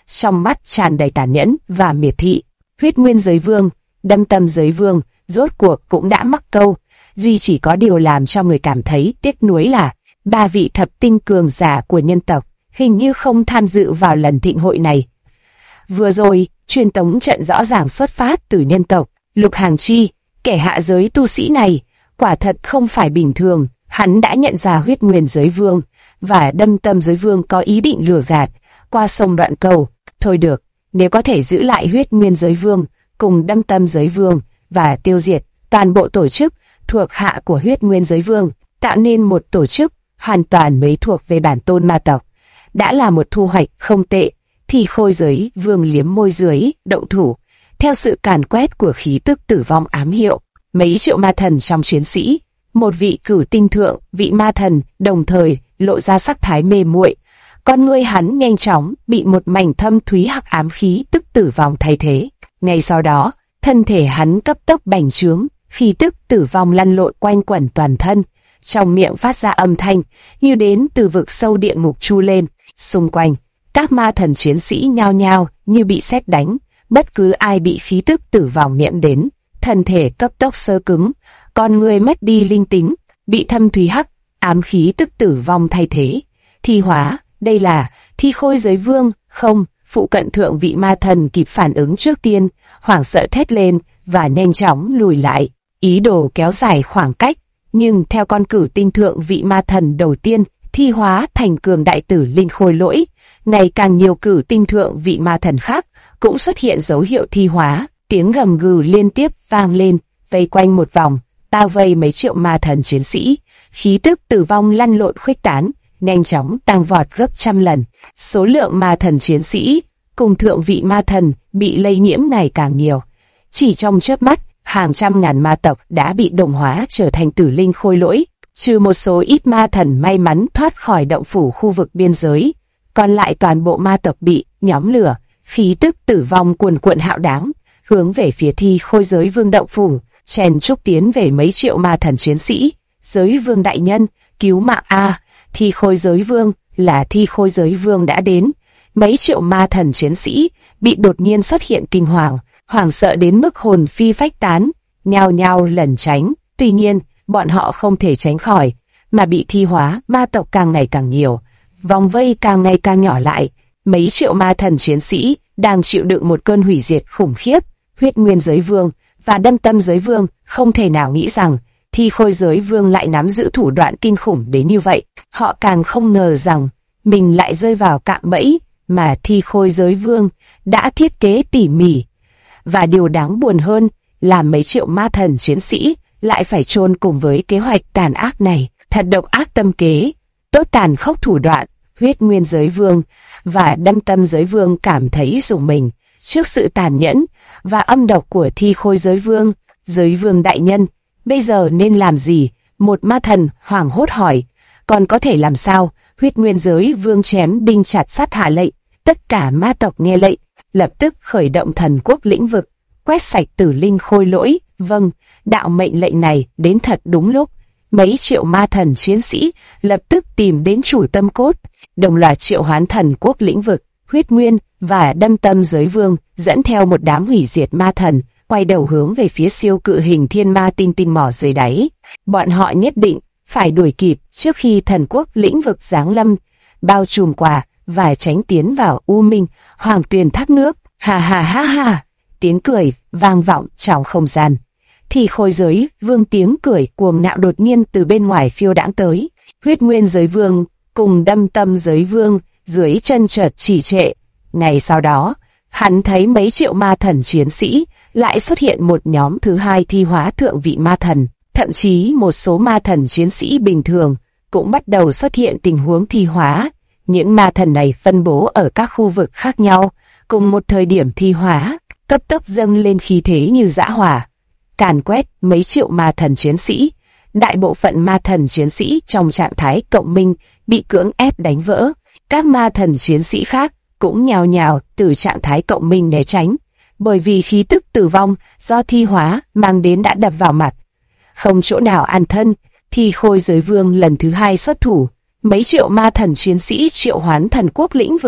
trong mắt tràn đầy tàn nhẫn và miệt thị. Huyết Nguyên Giới Vương, Đâm Tâm Giới Vương, rốt cuộc cũng đã mắc câu. Duy chỉ có điều làm cho người cảm thấy tiếc nuối là 3 vị thập tinh cường giả của nhân tộc hình như không tham dự vào lần thịnh hội này. Vừa rồi, truyền tống trận rõ ràng xuất phát từ nhân tộc. Lục Hàng Chi, kẻ hạ giới tu sĩ này, quả thật không phải bình thường. Hắn đã nhận ra Huyết Nguyên Giới Vương và Đâm Tâm Giới Vương có ý định lừa gạt, qua sông đoạn cầu. Thôi được, nếu có thể giữ lại Huyết Nguyên Giới Vương cùng Đâm Tâm Giới Vương và tiêu diệt toàn bộ tổ chức thuộc hạ của Huyết Nguyên Giới Vương, tạo nên một tổ chức hoàn toàn mới thuộc về bản tôn ma tộc, đã là một thu hoạch không tệ. Thì Khôi Giới Vương liếm môi dưới, động thủ. Theo sự càn quét của khí tức tử vong ám hiệu, mấy triệu ma thần trong chiến sĩ, một vị cửu tinh thượng, vị ma thần, đồng thời lộ ra sắc thái mê muội. Con ngươi hắn nhanh chóng bị một mảnh thâm thúy hắc ám khí tức tử vong thay thế. Ngay sau đó, thân thể hắn cấp tốc bành trướng, khí tức tử vong lăn lộn quanh quẩn toàn thân, trong miệng phát ra âm thanh như đến từ vực sâu địa ngục chu lên. Xung quanh, các ma thần chiến sĩ nhao nhao như bị sét đánh, bất cứ ai bị khí tức tử vong nhiễm đến, thân thể cấp tốc sơ cứng, con người mất đi linh tính, bị thâm thúy hắc ám khí tức tử vong thay thế. Thi hóa, đây là Thi Khôi Giới Vương, không? Phụ cận thượng vị ma thần kịp phản ứng trước tiên, hoảng sợ thét lên và nhanh chóng lùi lại, ý đồ kéo dài khoảng cách. Nhưng theo con cửu tinh thượng vị ma thần đầu tiên thi hóa thành cường đại tử linh khôi lỗi, ngày càng nhiều cửu tinh thượng vị ma thần khác cũng xuất hiện dấu hiệu thi hóa. Tiếng gầm gừ liên tiếp vang lên, vây quanh một vòng, bao vây mấy triệu ma thần chiến sĩ. Khí tức tử vong lăn lộn khuếch tán, nhanh chóng tăng vọt gấp trăm lần. Số lượng ma thần chiến sĩ cùng thượng vị ma thần bị lây nhiễm ngày càng nhiều. Chỉ trong chớp mắt, hàng trăm ngàn ma tộc đã bị đồng hóa trở thành tử linh khôi lỗi, trừ một số ít ma thần may mắn thoát khỏi động phủ khu vực biên giới, còn lại toàn bộ ma tộc bị nhóm lửa, khí tức tử vong cuồn cuộn hạo đáng, hướng về phía Thi Khôi Giới Vương động phủ, chen chúc tiến về mấy triệu ma thần chiến sĩ. Giới Vương đại nhân, cứu mạng a! Thi Khôi Giới Vương, là Thi Khôi Giới Vương đã đến. Mấy triệu ma thần chiến sĩ bị đột nhiên xuất hiện kinh hoàng, hoảng sợ đến mức hồn phi phách tán, nhao nhao lẩn tránh. Tuy nhiên, bọn họ không thể tránh khỏi, mà bị thi hóa ma tộc càng ngày càng nhiều, vòng vây càng ngày càng nhỏ lại. Mấy triệu ma thần chiến sĩ đang chịu đựng một cơn hủy diệt khủng khiếp. Huyết Nguyên Giới Vương và Đâm Tâm Giới Vương không thể nào nghĩ rằng Thi Khôi Giới Vương lại nắm giữ thủ đoạn kinh khủng đến như vậy. Họ càng không ngờ rằng mình lại rơi vào cạm bẫy mà Thi Khôi Giới Vương đã thiết kế tỉ mỉ. Và điều đáng buồn hơn là mấy triệu ma thần chiến sĩ lại phải chôn cùng với kế hoạch tàn ác này. Thật độc ác tâm kế, tốt tàn khốc thủ đoạn. Huyết Nguyên Giới Vương và Đâm Tâm Giới Vương cảm thấy rùng mình trước sự tàn nhẫn và âm độc của Thi Khôi Giới Vương. Giới Vương đại nhân, bây giờ nên làm gì? Một ma thần hoảng hốt hỏi. Còn có thể làm sao? Huyết Nguyên Giới Vương chém đinh chặt sắt hạ lệnh. Tất cả ma tộc nghe lệnh, lập tức khởi động thần quốc lĩnh vực, quét sạch tử linh khôi lỗi. Vâng, đạo mệnh lệnh này đến thật đúng lúc. Mấy triệu ma thần chiến sĩ lập tức tìm đến chủ tâm cốt, đồng loạt triệu hoán thần quốc lĩnh vực. Huyết Nguyên và Đâm Tâm Giới Vương dẫn theo một đám hủy diệt ma thần, quay đầu hướng về phía siêu cự hình thiên ma tinh tinh mỏ dưới đáy. Bọn họ nhất định phải đuổi kịp trước khi thần quốc lĩnh vực giáng lâm, bao trùm qua và tránh tiến vào U Minh Hoàng Tuyền thác nước. Ha ha ha ha! Tiếng cười vang vọng trong không gian. Thì Khôi Giới Vương tiếng cười cuồng ngạo đột nhiên từ bên ngoài phiêu đãng tới. Huyết Nguyên Giới Vương cùng Đâm Tâm Giới Vương dưới chân chợt trì trệ. Ngày sau đó, hắn thấy mấy triệu ma thần chiến sĩ lại xuất hiện một nhóm thứ hai thi hóa thượng vị ma thần. Thậm chí một số ma thần chiến sĩ bình thường cũng bắt đầu xuất hiện tình huống thi hóa. Những ma thần này phân bố ở các khu vực khác nhau, cùng một thời điểm thi hóa, cấp tốc dâng lên khí thế như dã hỏa, càn quét mấy triệu ma thần chiến sĩ. Đại bộ phận ma thần chiến sĩ trong trạng thái cộng minh bị cưỡng ép đánh vỡ. Các ma thần chiến sĩ khác cũng nhào nhào từ trạng thái cộng minh né tránh, bởi vì khí tức tử vong do thi hóa mang đến đã đập vào mặt. Không chỗ nào an thân, Thi Khôi Giới Vương lần thứ hai xuất thủ. Mấy triệu ma thần chiến sĩ triệu hoán thần quốc lĩnh vực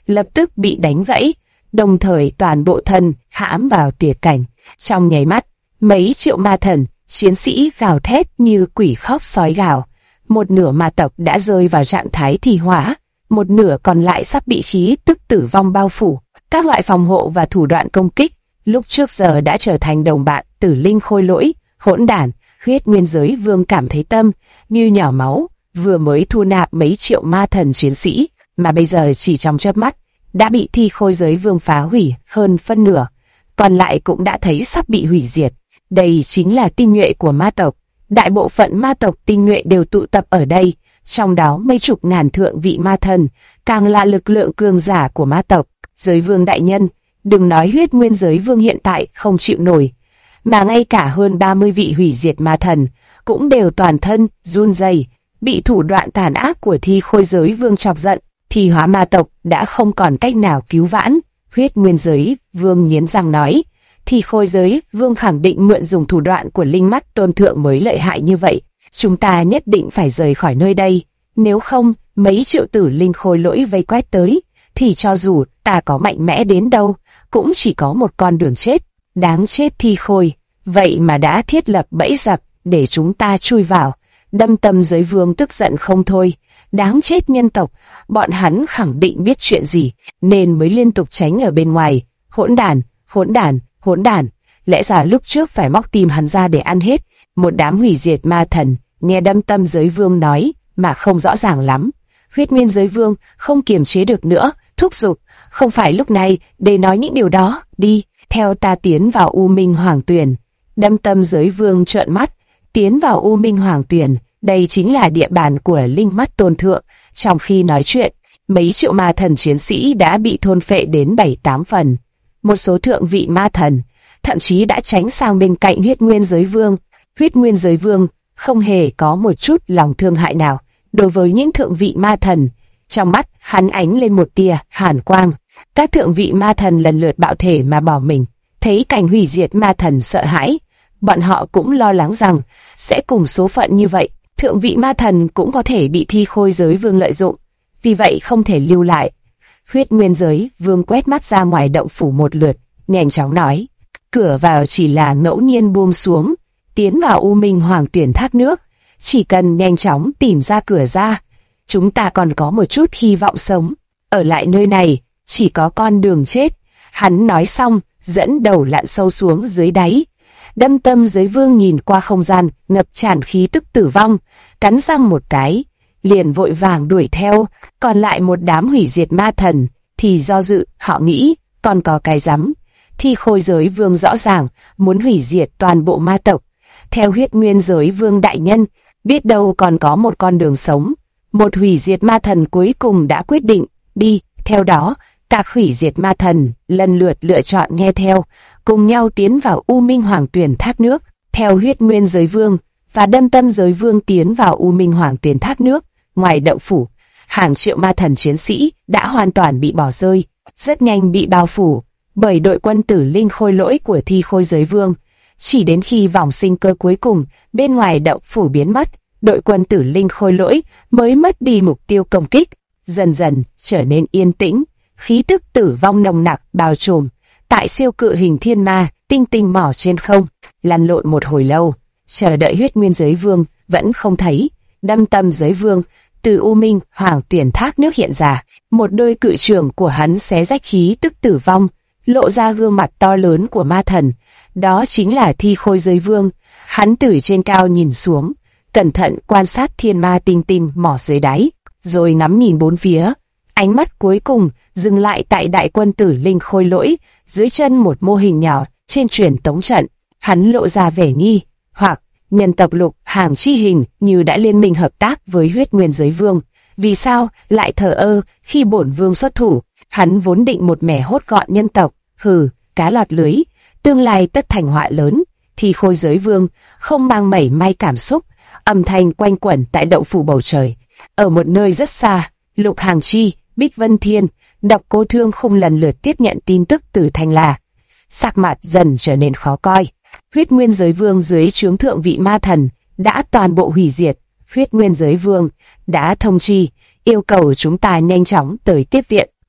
lập tức bị đánh gãy, đồng thời toàn bộ thân hãm vào tuyệt cảnh. Trong nháy mắt, mấy triệu ma thần, chiến sĩ gào thét như quỷ khóc sói gào. Một nửa ma tộc đã rơi vào trạng thái thi hóa, một nửa còn lại sắp bị khí tức tử vong bao phủ. Các loại phòng hộ và thủ đoạn công kích lúc trước giờ đã trở thành đồng bạn. Tử linh khôi lỗi, hỗn đản, Huyết Nguyên Giới Vương cảm thấy tâm như nhỏ máu, vừa mới thu nạp mấy triệu ma thần chiến sĩ, mà bây giờ chỉ trong chớp mắt đã bị Thi Khôi Giới Vương phá hủy hơn phân nửa, còn lại cũng đã thấy sắp bị hủy diệt. Đây chính là tinh nhuệ của ma tộc. Đại bộ phận ma tộc tinh nhuệ đều tụ tập ở đây, trong đó mấy chục ngàn thượng vị ma thần, càng là lực lượng cường giả của ma tộc. Giới Vương đại nhân, đừng nói Huyết Nguyên Giới Vương hiện tại không chịu nổi, mà ngay cả hơn 30 vị hủy diệt ma thần cũng đều toàn thân run rẩy, bị thủ đoạn tàn ác của Thi Khôi Giới Vương chọc giận. Thi hóa ma tộc đã không còn cách nào cứu vãn. Huyết Nguyên Giới Vương nghiến răng nói, Thi Khôi Giới Vương khẳng định mượn dùng thủ đoạn của Linh Mắt Tôn Thượng mới lợi hại như vậy. Chúng ta nhất định phải rời khỏi nơi đây, nếu không mấy triệu tử linh khôi lỗi vây quét tới, thì cho dù ta có mạnh mẽ đến đâu, cũng chỉ có một con đường chết. Đáng chết Thi Khôi, vậy mà đã thiết lập bẫy dập để chúng ta chui vào. Đâm Tâm Giới Vương tức giận không thôi. Đáng chết nhân tộc, bọn hắn khẳng định biết chuyện gì, nên mới liên tục tránh ở bên ngoài. Hỗn đản, hỗn đản, hỗn đản, lẽ ra lúc trước phải móc tim hắn ra để ăn hết. Một đám hủy diệt ma thần, nghe Đâm Tâm Giới Vương nói, mà không rõ ràng lắm. Huyết Nguyên Giới Vương không kiềm chế được nữa, thúc giục, không phải lúc này để nói những điều đó, đi, theo ta tiến vào U Minh Hoàng Tuyền. Đâm Tâm Giới Vương trợn mắt, tiến vào U Minh Hoàng Tuyền, đây chính là địa bàn của Linh Mắt Tôn Thượng. Trong khi nói chuyện, mấy triệu ma thần chiến sĩ đã bị thôn phệ đến 7-8 phần. Một số thượng vị ma thần thậm chí đã tránh sang bên cạnh Huyết Nguyên Giới Vương. Huyết Nguyên Giới Vương không hề có một chút lòng thương hại nào đối với những thượng vị ma thần. Trong mắt hắn ánh lên một tia hàn quang. Các thượng vị ma thần lần lượt bạo thể mà bỏ mình. Thấy cảnh hủy diệt ma thần sợ hãi, bọn họ cũng lo lắng rằng sẽ cùng số phận như vậy, thượng vị ma thần cũng có thể bị Thi Khôi Giới Vương lợi dụng, vì vậy không thể lưu lại. Huyết Nguyên Giới Vương quét mắt ra ngoài động phủ một lượt, nhanh chóng nói, cửa vào chỉ là ngẫu nhiên buông xuống, tiến vào U Minh Hoàng Tuyển thác nước, chỉ cần nhanh chóng tìm ra cửa ra, chúng ta còn có một chút hy vọng sống. Ở lại nơi này chỉ có con đường chết. Hắn nói xong, dẫn đầu lặn sâu xuống dưới đáy. Đâm Tâm Giới Vương nhìn qua không gian ngập tràn khí tức tử vong, cắn răng một cái, liền vội vàng đuổi theo. Còn lại một đám hủy diệt ma thần thì do dự, họ nghĩ còn có cái rắm. Thi Khôi Giới Vương rõ ràng muốn hủy diệt toàn bộ ma tộc. Theo Huyết Nguyên Giới Vương đại nhân, biết đâu còn có một con đường sống. Một hủy diệt ma thần cuối cùng đã quyết định đi. Theo đó, các hủy diệt ma thần lần lượt lựa chọn nghe theo, cùng nhau tiến vào U Minh Hoàng Tuyền thác nước. Theo Huyết Nguyên Giới Vương và Đâm Tâm Giới Vương tiến vào U Minh Hoàng Tuyền thác nước, ngoài động phủ, hàng triệu ma thần chiến sĩ đã hoàn toàn bị bỏ rơi, rất nhanh bị bao phủ bởi đội quân tử linh khôi lỗi của Thi Khôi Giới Vương. Chỉ đến khi vòng sinh cơ cuối cùng bên ngoài động phủ biến mất, đội quân tử linh khôi lỗi mới mất đi mục tiêu công kích, dần dần trở nên yên tĩnh. Khí tức tử vong nồng nặc bao trùm tại siêu cự hình thiên ma tinh tinh mỏ trên không. Lăn lộn một hồi lâu, chờ đợi Huyết Nguyên Giới Vương vẫn không thấy. Đâm Tâm Giới Vương từ U Minh Hoàng Tuyển thác nước hiện ra, một đôi cự trưởng của hắn xé rách khí tức tử vong, lộ ra gương mặt to lớn của ma thần. Đó chính là Thi Khôi Giới Vương. Hắn từ trên cao nhìn xuống, cẩn thận quan sát thiên ma tinh tinh mỏ dưới đáy, rồi ngắm nhìn bốn phía. Ánh mắt cuối cùng dừng lại tại đại quân tử linh khôi lỗi dưới chân một mô hình nhỏ trên truyền tống trận. Hắn lộ ra vẻ nghi hoặc nhân tộc lục hàng chi hình như đã liên minh hợp tác với Huyết Nguyên Giới Vương. Vì sao lại thờ ơ khi bổn vương xuất thủ? Hắn vốn định một mẻ hốt gọn nhân tộc. Hừ, cá lọt lưới, tương lai tất thành họa lớn. Thi Khôi Giới Vương không mang mảy may cảm xúc. Âm thanh quanh quẩn tại động phủ bầu trời. Ở một nơi rất xa, Lục Hàng Chi, Bích Vân Thiên, Độc Cô Thương Khung lần lượt tiếp nhận tin tức từ Thanh La. Sắc mặt dần trở nên khó coi. Huyết Nguyên Giới Vương dưới trướng thượng vị ma thần đã toàn bộ hủy diệt. Huyết Nguyên Giới Vương đã thông chi, yêu cầu chúng ta nhanh chóng tới tiếp viện.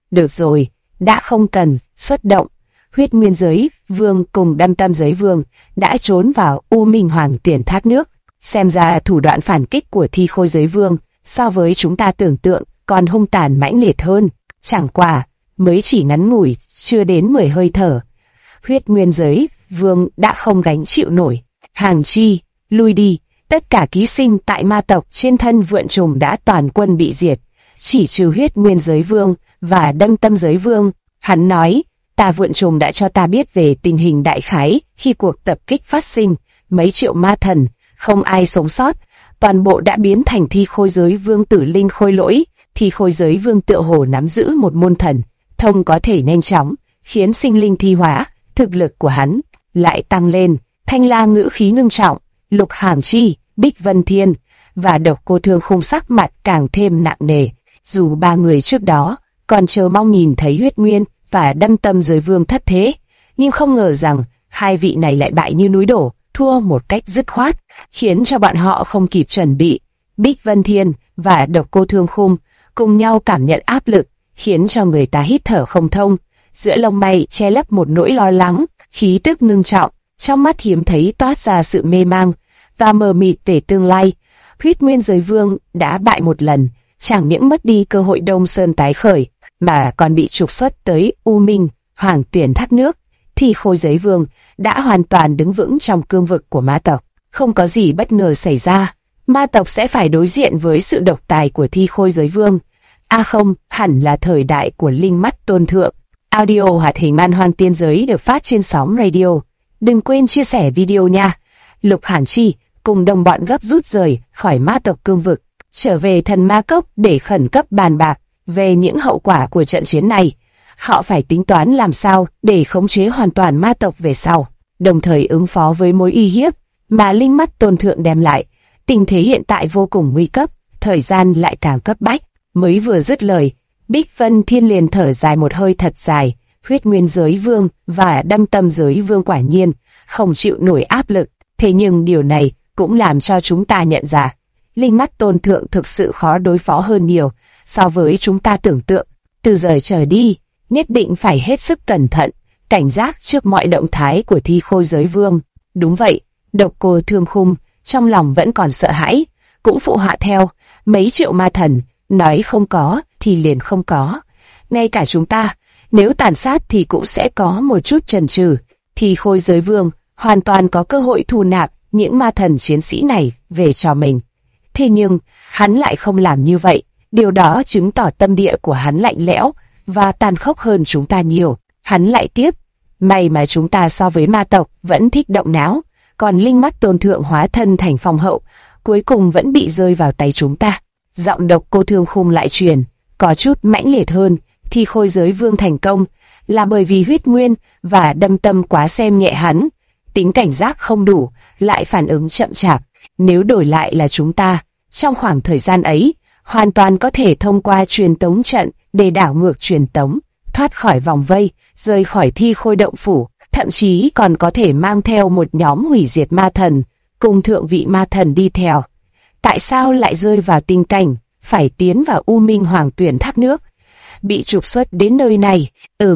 Được rồi, đã không cần xuất động. Huyết Nguyên Giới Vương cùng Đâm Tâm Giới Vương đã trốn vào U Minh Hoàng Tuyển Thác Nước. Xem ra thủ đoạn phản kích của Thi Khôi Giới Vương so với chúng ta tưởng tượng còn hung tàn mãnh liệt hơn. Chẳng qua, mới chỉ ngắn ngủi, chưa đến 10 hơi thở, Huyết Nguyên Giới Vương đã không gánh chịu nổi. Hàng Chi, lui đi, tất cả ký sinh tại ma tộc trên thân vượn trùng đã toàn quân bị diệt, chỉ trừ Huyết Nguyên Giới Vương và Đâm Tâm Giới Vương. Hắn nói, ta vượn trùng đã cho ta biết về tình hình đại khái khi cuộc tập kích phát sinh, mấy triệu ma thần, không ai sống sót, toàn bộ đã biến thành Thi Khôi Giới Vương tử linh khôi lỗi. Thi Khôi Giới Vương tựa hồ nắm giữ một môn thần thông có thể nhanh chóng khiến sinh linh thi hóa, thực lực của hắn lại tăng lên. Thanh La ngữ khí ngưng trọng, Lục Hàng Chi, Bích Vân Thiên và Độc Cô Thương Khung sắc mặt càng thêm nặng nề. Dù ba người trước đó còn chờ mong nhìn thấy Huyết Nguyên và Đâm Tâm Giới Vương thất thế, nhưng không ngờ rằng hai vị này lại bại như núi đổ, thua một cách dứt khoát, khiến cho bọn họ không kịp chuẩn bị. Bích Vân Thiên và Độc Cô Thương Khung cùng nhau cảm nhận áp lực, khiến cho người ta hít thở không thông. Giữa lông mày che lấp một nỗi lo lắng, khí tức ngưng trọng, trong mắt hiếm thấy toát ra sự mê mang và mờ mịt về tương lai. Huyết Nguyên Giới Vương đã bại một lần, chẳng những mất đi cơ hội Đông Sơn tái khởi, mà còn bị trục xuất tới U Minh Hoàng Tuyển Thác Nước. Thi Khôi Giới Vương đã hoàn toàn đứng vững trong cương vực của ma tộc, không có gì bất ngờ xảy ra, ma tộc sẽ phải đối diện với sự độc tài của Thi Khôi Giới Vương. Không, hẳn là thời đại của Linh Mắt Tôn Thượng. Audio hoạt hình Man Hoang Tiên Giới được phát trên sóng radio. Đừng quên chia sẻ video nha. Lục Hàn Chi cùng đồng bọn gấp rút rời khỏi ma tộc cương vực, trở về Thần Ma Cốc để khẩn cấp bàn bạc về những hậu quả của trận chiến này. Họ phải tính toán làm sao để khống chế hoàn toàn ma tộc về sau, đồng thời ứng phó với mối uy hiếp mà Linh Mắt Tôn Thượng đem lại. Tình thế hiện tại vô cùng nguy cấp, thời gian lại càng cấp bách. Mới vừa dứt lời, Bích Vân Thiên liền thở dài một hơi thật dài. Huyết Nguyên Giới Vương và Đâm Tâm Giới Vương quả nhiên không chịu nổi áp lực. Thế nhưng điều này cũng làm cho chúng ta nhận ra, Linh Mắt Tôn Thượng thực sự khó đối phó hơn nhiều so với chúng ta tưởng tượng. Từ giờ trở đi, nhất định phải hết sức cẩn thận, cảnh giác trước mọi động thái của Thi Khôi Giới Vương. Đúng vậy, Độc Cô Thương Khung trong lòng vẫn còn sợ hãi, cũng phụ họa theo. Mấy triệu ma thần, nói không có thì liền không có. Ngay cả chúng ta, nếu tàn sát thì cũng sẽ có một chút chần chừ. Thi Khôi Giới Vương hoàn toàn có cơ hội thu nạp những ma thần chiến sĩ này về cho mình. Thế nhưng, hắn lại không làm như vậy. Điều đó chứng tỏ tâm địa của hắn lạnh lẽo và tàn khốc hơn chúng ta nhiều. Hắn lại tiếp, may mà chúng ta so với ma tộc vẫn thích động não, còn Linh Mắt Tôn Thượng hóa thân thành phong hậu, cuối cùng vẫn bị rơi vào tay chúng ta. Giọng Độc Cô Thương Khung lại truyền, có chút mãnh liệt hơn. Thi Khôi Giới Vương thành công là bởi vì Huyết Nguyên và Đâm Tâm quá xem nhẹ hắn, tính cảnh giác không đủ, lại phản ứng chậm chạp. Nếu đổi lại là chúng ta, trong khoảng thời gian ấy, hoàn toàn có thể thông qua truyền tống trận để đảo ngược truyền tống, thoát khỏi vòng vây, rời khỏi Thi Khôi động phủ, thậm chí còn có thể mang theo một nhóm hủy diệt ma thần, cùng thượng vị ma thần đi theo. Tại sao lại rơi vào tình cảnh phải tiến vào U Minh Hoàng Tuyển Thác Nước, bị trục xuất đến nơi này?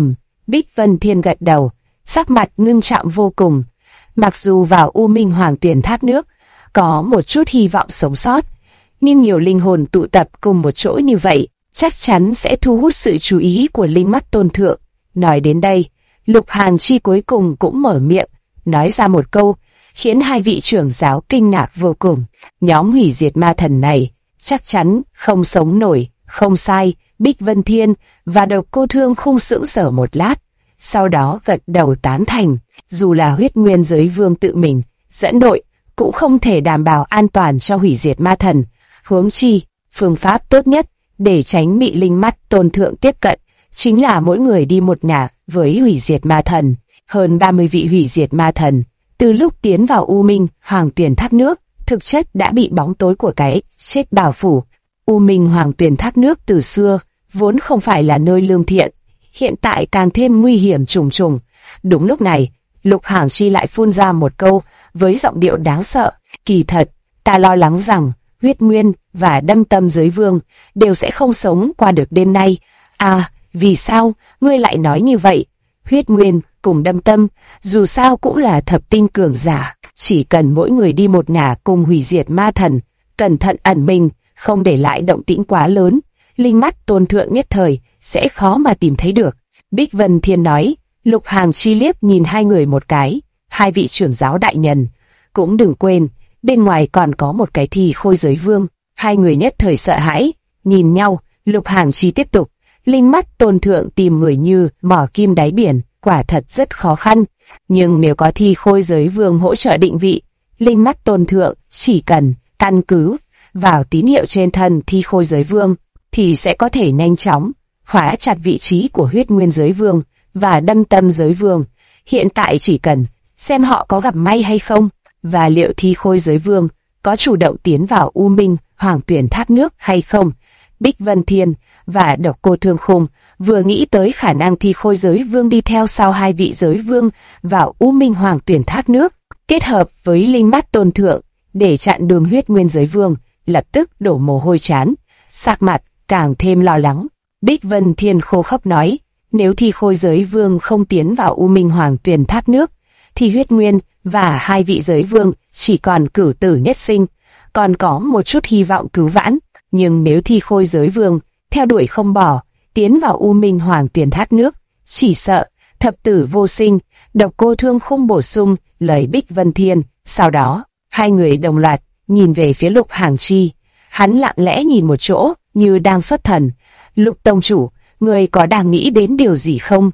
Bích Vân Thiên gật đầu, sắc mặt ngưng trọng vô cùng. Mặc dù vào U Minh Hoàng Tuyển Thác Nước có một chút hy vọng sống sót, nhưng nhiều linh hồn tụ tập cùng một chỗ như vậy chắc chắn sẽ thu hút sự chú ý của Linh Mắt Tôn Thượng. Nói đến đây, Lục Hàn Chi cuối cùng cũng mở miệng, nói ra một câu khiến hai vị trưởng giáo kinh ngạc vô cùng. Nhóm hủy diệt ma thần này chắc chắn không sống nổi. Không sai. Bích Vân Thiên và Độc Cô Thương Khung sững sờ một lát, sau đó gật đầu tán thành. Dù là Huyết Nguyên Giới Vương tự mình dẫn đội, cũng không thể đảm bảo an toàn cho hủy diệt ma thần. Huống chi, phương pháp tốt nhất để tránh bị Linh Mắt Tôn Thượng tiếp cận chính là mỗi người đi một ngả với hủy diệt ma thần. Hơn 30 vị hủy diệt ma thần, từ lúc tiến vào U Minh Hoàng Tuyển Thác Nước, thực chất đã bị bóng tối của cái chết bao phủ. U Minh Hoàng Tuyển Thác Nước từ xưa vốn không phải là nơi lương thiện, hiện tại càng thêm nguy hiểm trùng trùng. Đúng lúc này, Lục Hàn Chi lại phun ra một câu với giọng điệu đáng sợ, kỳ thật, ta lo lắng rằng Huyết Nguyên và Đâm Tâm Giới Vương đều sẽ không sống qua được đêm nay. Vì sao ngươi lại nói như vậy? Huyết Nguyên cùng Đâm Tâm dù sao cũng là thập tinh cường giả, chỉ cần mỗi người đi một ngả cùng hủy diệt ma thần, cẩn thận ẩn mình, không để lại động tĩnh quá lớn, linh mắt Tôn Thượng nhất thời sẽ khó mà tìm thấy được. Bích Vân Thiên nói. Lục Hàng Chi liếc nhìn hai người một cái. Hai vị trưởng giáo đại nhân, cũng đừng quên, bên ngoài còn có một cái thi khôi giới vương. Hai người nhất thời sợ hãi, nhìn nhau. Lục Hàng Chi tiếp tục. Linh mắt Tôn Thượng tìm người như mỏ kim đáy biển, quả thật rất khó khăn. Nhưng nếu có thi khôi giới vương hỗ trợ định vị, linh mắt Tôn Thượng chỉ cần căn cứ vào tín hiệu trên thân thi khôi giới vương, thì sẽ có thể nhanh chóng khóa chặt vị trí của huyết nguyên giới vương và Đâm Tâm giới vương. Hiện tại chỉ cần xem họ có gặp may hay không, và liệu thi khôi giới vương có chủ động tiến vào U Minh Hoàng Tuyển thác nước hay không. Bích Vân Thiên và Độc Cô Thương Khung vừa nghĩ tới khả năng thi khôi giới vương đi theo sau hai vị giới vương vào U Minh Hoàng Tuyển thác nước, kết hợp với linh mắt Tôn Thượng để chặn đường huyết nguyên giới vương, lập tức đổ mồ hôi trán, sắc mặt càng thêm lo lắng. Bích Vân Thiên khô khốc nói, nếu thi khôi giới vương không tiến vào U Minh Hoàng Tuyển thác nước, thì huyết nguyên và hai vị giới vương chỉ còn cửu tử nhất sinh, còn có một chút hy vọng cứu vãn. Nhưng nếu thi khôi giới vương theo đuổi không bỏ, tiến vào U Minh Hoàng Tuyển thác nước, chỉ sợ thập tử vô sinh. Độc Cô Thương Khung bổ sung lời Bích Vân Thiên. Sau đó, hai người đồng loạt nhìn về phía Lục Hàng Chi. Hắn lặng lẽ nhìn một chỗ, như đang xuất thần. Lục tông chủ, người có đang nghĩ đến điều gì không?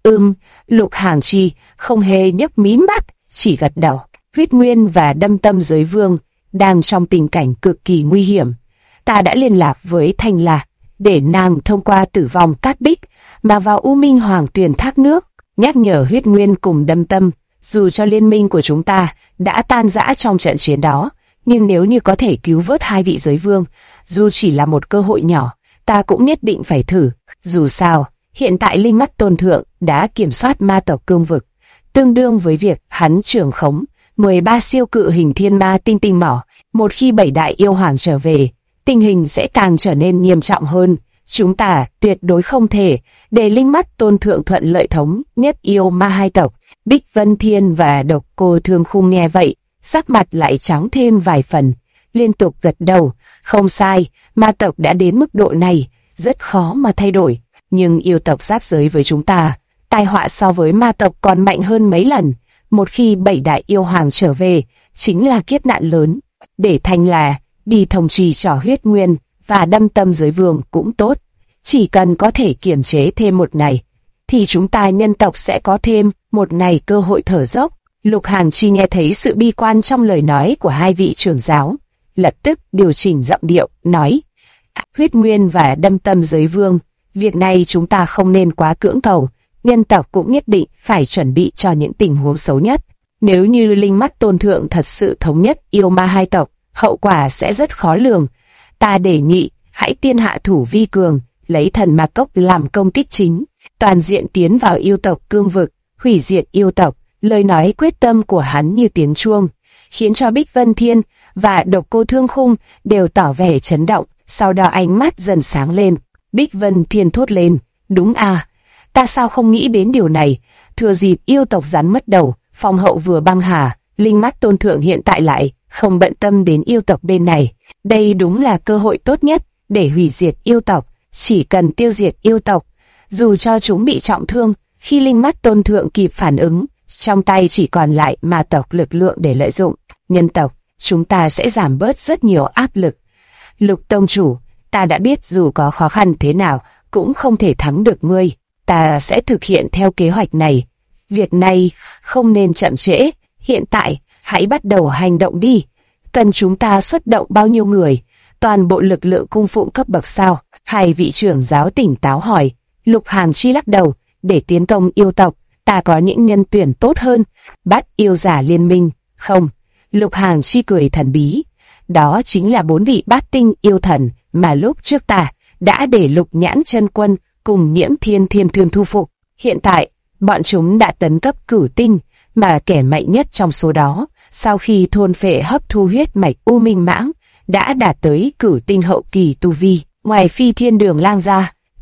Lục Hàng Chi không hề nhấc mí mắt, chỉ gật đầu. Huyết Nguyên và Đâm Tâm giới vương đang trong tình cảnh cực kỳ nguy hiểm. Ta đã liên lạc với Thanh La để nàng thông qua tử vong cát bích mà vào U Minh Hoàng Tuyển thác nước, nhắc nhở Huyết Nguyên cùng Đâm Tâm, dù cho liên minh của chúng ta đã tan rã trong trận chiến đó, nhưng nếu như có thể cứu vớt hai vị giới vương, dù chỉ là một cơ hội nhỏ, ta cũng nhất định phải thử. Dù sao, hiện tại linh mắt Tôn Thượng đã kiểm soát ma tộc cương vực, tương đương với việc hắn trưởng khống 13 siêu cự hình thiên ma tinh tinh mỏ. Một khi 7 đại yêu hoàng trở về, tình hình sẽ càng trở nên nghiêm trọng hơn. Chúng ta tuyệt đối không thể để linh mắt Tôn Thượng thuận lợi thống nhất yêu ma hai tộc. Bích Vân Thiên và Độc Cô Thương Khung nghe vậy, sắc mặt lại trắng thêm vài phần, liên tục gật đầu. Không sai, ma tộc đã đến mức độ này, rất khó mà thay đổi. Nhưng yêu tộc giáp giới với chúng ta, tai họa so với ma tộc còn mạnh hơn mấy lần. Một khi 7 đại yêu hoàng trở về, chính là kiếp nạn lớn. Để Thanh La đi thông trì trò Huyết Nguyên và Đâm Tâm giới vương cũng tốt. Chỉ cần có thể kiềm chế thêm một ngày, thì chúng ta nhân tộc sẽ có thêm một ngày cơ hội thở dốc. Lục Hàng Chi nghe thấy sự bi quan trong lời nói của hai vị trưởng giáo, lập tức điều chỉnh giọng điệu, nói: Huyết Nguyên và Đâm Tâm giới vương, việc này chúng ta không nên quá cưỡng cầu. Nhân tộc cũng nhất định phải chuẩn bị cho những tình huống xấu nhất. Nếu như linh mắt Tôn Thượng thật sự thống nhất yêu ma hai tộc, hậu quả sẽ rất khó lường. Ta đề nghị hãy tiên hạ thủ vi cường, lấy thần ma cốc làm công kích chính, toàn diện tiến vào yêu tộc cương vực, hủy diệt yêu tộc. Lời nói quyết tâm của hắn như tiếng chuông, khiến cho Bích Vân Thiên và Độc Cô Thương Khung đều tỏ vẻ chấn động. Sau đó ánh mắt dần sáng lên. Bích Vân Thiên thốt lên: đúng à, ta sao không nghĩ đến điều này. Thừa dịp yêu tộc rắn mất đầu, phong hậu vừa băng hà, linh mắt Tôn Thượng hiện tại lại không bận tâm đến yêu tộc bên này. Đây đúng là cơ hội tốt nhất để hủy diệt yêu tộc. Chỉ cần tiêu diệt yêu tộc, dù cho chúng bị trọng thương, khi linh mắt Tôn Thượng kịp phản ứng, trong tay chỉ còn lại ma tộc lực lượng để lợi dụng. Nhân tộc, chúng ta sẽ giảm bớt rất nhiều áp lực. Lục tông chủ, ta đã biết dù có khó khăn thế nào cũng không thể thắng được ngươi. Ta sẽ thực hiện theo kế hoạch này. Việc này không nên chậm trễ. Hiện tại, hãy bắt đầu hành động đi. Cần chúng ta xuất động bao nhiêu người? Toàn bộ lực lượng cung phụng cấp bậc sao? Hai vị trưởng giáo tỉnh táo hỏi. Lục Hàng Chi lắc đầu. Để tiến công yêu tộc, ta có những nhân tuyển tốt hơn. Bắt yêu giả liên minh. Không. Lục Hàng Chi cười thần bí. Đó chính là 4 vị bát tinh yêu thần mà lúc trước ta đã để Lục Nhãn Chân Quân cùng Nhiễm Thiên Thiên Thương thu phục. Hiện tại, bọn chúng đã tấn cấp cửu tinh, mà kẻ mạnh nhất trong số đó, sau khi thôn phệ hấp thu huyết mạch U Minh Mãng, đã đạt tới cửu tinh hậu kỳ tu vi. Ngoài Phi Thiên Đường Lang ra,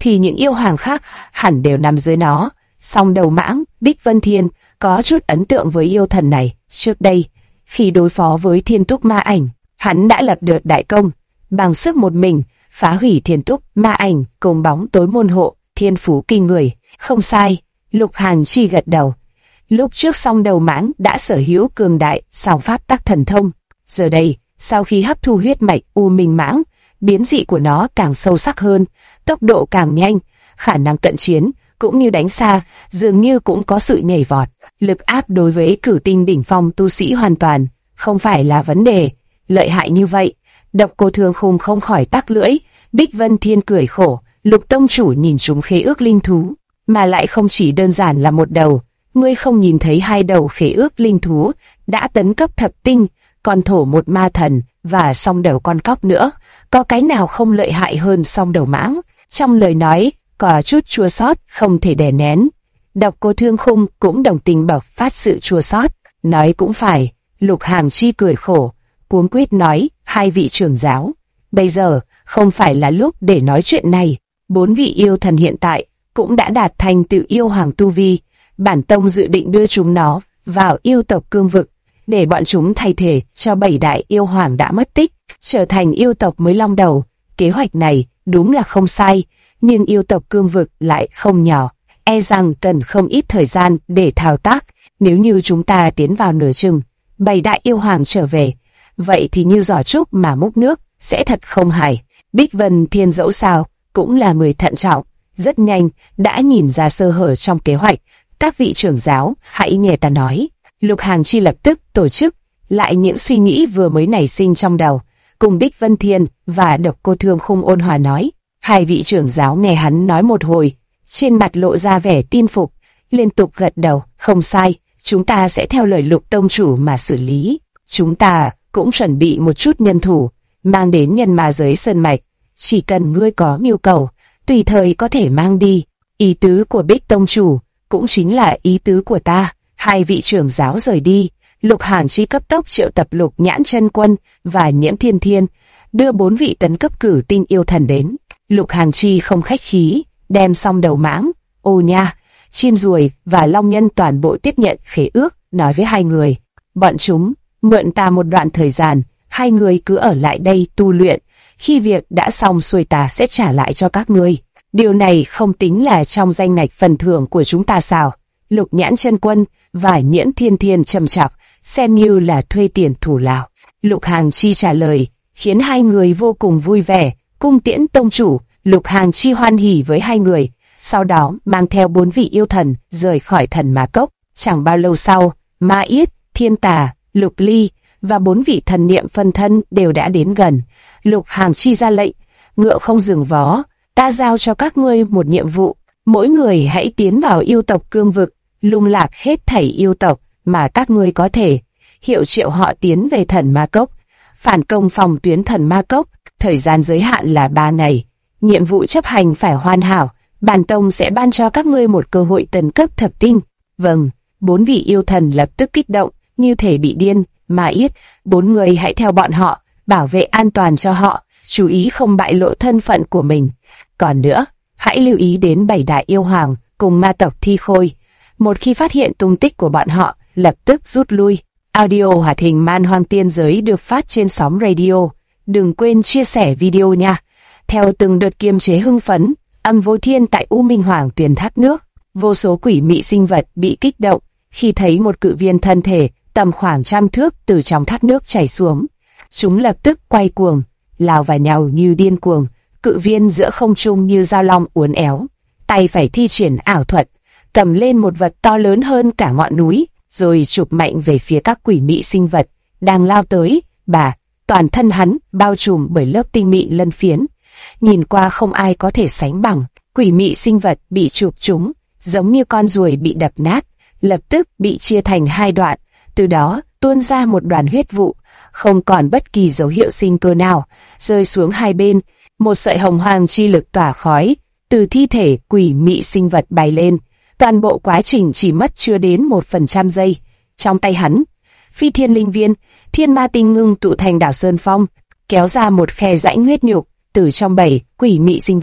thì những yêu hoàng khác hẳn đều nằm dưới nó. Song đầu mãng, Bích Vân Thiên có chút ấn tượng với yêu thần này. Trước đây, khi đối phó với Thiên Túc Ma Ảnh, hắn đã lập được đại công, bằng sức một mình phá hủy Thiên Túc Ma Ảnh cùng bóng tối môn hộ, thiên phú kinh người. Không sai, Lục Hàn Chi gật đầu. Lúc trước song đầu mãng đã sở hữu cường đại song pháp tắc thần thông. Giờ đây, sau khi hấp thu huyết mạch U Minh Mãng, biến dị của nó càng sâu sắc hơn, tốc độ càng nhanh, khả năng cận chiến cũng như đánh xa dường như cũng có sự nhảy vọt. Lực áp đối với cửu tinh đỉnh phong tu sĩ hoàn toàn không phải là vấn đề. Lợi hại như vậy, Độc Cô Thương Khung không khỏi tắc lưỡi. Bích Vân Thiên cười khổ. Lục tông chủ nhìn chúng khế ước linh thú, mà lại không chỉ đơn giản là một đầu. Ngươi không nhìn thấy hai đầu khế ước linh thú đã tấn cấp thập tinh, còn thổ một ma thần và song đầu con cóc nữa, có cái nào không lợi hại hơn song đầu mãng? Trong lời nói có chút chua xót không thể đè nén. Độc Cô Thương Khung cũng đồng tình bộc phát sự chua xót, nói cũng phải. Lục Hàn Chi cười khổ, cuống quýt nói, hai vị trưởng giáo, bây giờ không phải là lúc để nói chuyện này. 4 vị yêu thần hiện tại cũng đã đạt thành tựu yêu hoàng tu vi, bản tông dự định đưa chúng nó vào yêu tộc cương vực, để bọn chúng thay thế cho 7 đại yêu hoàng đã mất tích, trở thành yêu tộc mới long đầu. Kế hoạch này đúng là không sai, nhưng yêu tộc cương vực lại không nhỏ, e rằng cần không ít thời gian để thao tác. Nếu như chúng ta tiến vào nửa chừng, 7 đại yêu hoàng trở về, vậy thì như giỏ trúc mà múc nước, sẽ thật không hài. Bích Vân Thiên dẫu sao cũng là người thận trọng, rất nhanh đã nhìn ra sơ hở trong kế hoạch. Các vị trưởng giáo, hãy nghe ta nói. Lục Hàn Chi lập tức tổ chức lại những suy nghĩ vừa mới nảy sinh trong đầu, cùng Bích Vân Thiên và Độc Cô Thương Khung ôn hòa nói. Hai vị trưởng giáo nghe hắn nói một hồi, trên mặt lộ ra vẻ tin phục, liên tục gật đầu. Không sai, chúng ta sẽ theo lời Lục tông chủ mà xử lý. Chúng ta cũng chuẩn bị một chút nhân thủ, mang đến nhân ma giới sơn mạch, chỉ cần ngươi có nhu cầu, tùy thời có thể mang đi. Ý tứ của Bích tông chủ cũng chính là ý tứ của ta. Hai vị trưởng giáo rời đi, Lục Hàn Chi cấp tốc triệu tập Lục Nhãn Chân Quân và Nhiễm Thiên Thiên, đưa 4 vị tấn cấp cửu tinh yêu thần đến. Lục Hàn Chi không khách khí, đem xong đầu mãng, ô nha, chim ruồi và long nhân toàn bộ tiếp nhận khế ước, nói với hai người, bọn chúng mượn ta một đoạn thời gian, hai người cứ ở lại đây tu luyện, khi việc đã xong xuôi ta sẽ trả lại cho các ngươi. Điều này không tính là trong danh ngạch phần thưởng của chúng ta sao? Lục Nhãn Chân Quân và Nhiễm Thiên Thiên trầm trọng, xem như là thuê tiền thủ lao. Lục Hàn Chi trả lời, khiến hai người vô cùng vui vẻ. Cung tiễn tông chủ, Lục Hàn Chi hoan hỉ với hai người, sau đó mang theo 4 vị yêu thần rời khỏi thần ma cốc. Chẳng bao lâu sau, Ma Yết, Thiên Tà, Lục Ly và 4 vị thần niệm phân thân đều đã đến gần. Lục Hàn Chi ra lệnh, ngựa không dừng vó, ta giao cho các ngươi một nhiệm vụ, mỗi người hãy tiến vào yêu tộc cương vực, lung lạc hết thảy yêu tộc mà các ngươi có thể, hiệu triệu họ tiến về thần ma cốc, phản công phòng tuyến thần ma cốc, thời gian giới hạn là 3 ngày. Nhiệm vụ chấp hành phải hoàn hảo, bản tông sẽ ban cho các ngươi một cơ hội tấn cấp thập tinh. Vâng, 4 vị yêu thần lập tức kích động, như thể bị điên. Ma Yết, 4 người hãy theo bọn họ, bảo vệ an toàn cho họ, chú ý không bại lộ thân phận của mình. Còn nữa, hãy lưu ý đến 7 đại yêu hoàng cùng ma tộc Thi Khôi. Một khi phát hiện tung tích của bọn họ, lập tức rút lui. Audio hoạt hình Man Hoang Tiên Giới được phát trên sóng radio. Đừng quên chia sẻ video nha. Theo từng đợt kiềm chế hưng phấn, âm vô thiên tại U Minh Hoàng Tuyền thác nước, vô số quỷ mị sinh vật bị kích động khi thấy một cự viên thân thể tầm khoảng 100 thước từ trong thác nước chảy xuống. Chúng lập tức quay cuồng, lao vào nhau như điên cuồng. Cự viên giữa không trung như dao long uốn éo, tay phải thi triển ảo thuật, cầm lên một vật to lớn hơn cả ngọn núi, rồi chụp mạnh về phía các quỷ mị sinh vật đang lao tới. Toàn thân hắn bao trùm bởi lớp tinh mị lân phiến, nhìn qua không ai có thể sánh bằng. Quỷ mị sinh vật bị chụp trúng, giống như con ruồi bị đập nát, lập tức bị chia thành 2 đoạn, từ đó tuôn ra một đoàn huyết vụ, không còn bất kỳ dấu hiệu sinh cơ nào, rơi xuống hai bên. Một sợi hồng hoàng chi lực tỏa khói từ thi thể quỷ mị sinh vật bay lên. Toàn bộ quá trình chỉ mất chưa đến 1% giây. Trong tay hắn, Phi Thiên Linh Viên, Thiên Ma Tinh ngưng tụ thành đảo Sơn Phong, kéo ra một khe rãnh huyết nhục từ trong 7 quỷ mị sinh vật,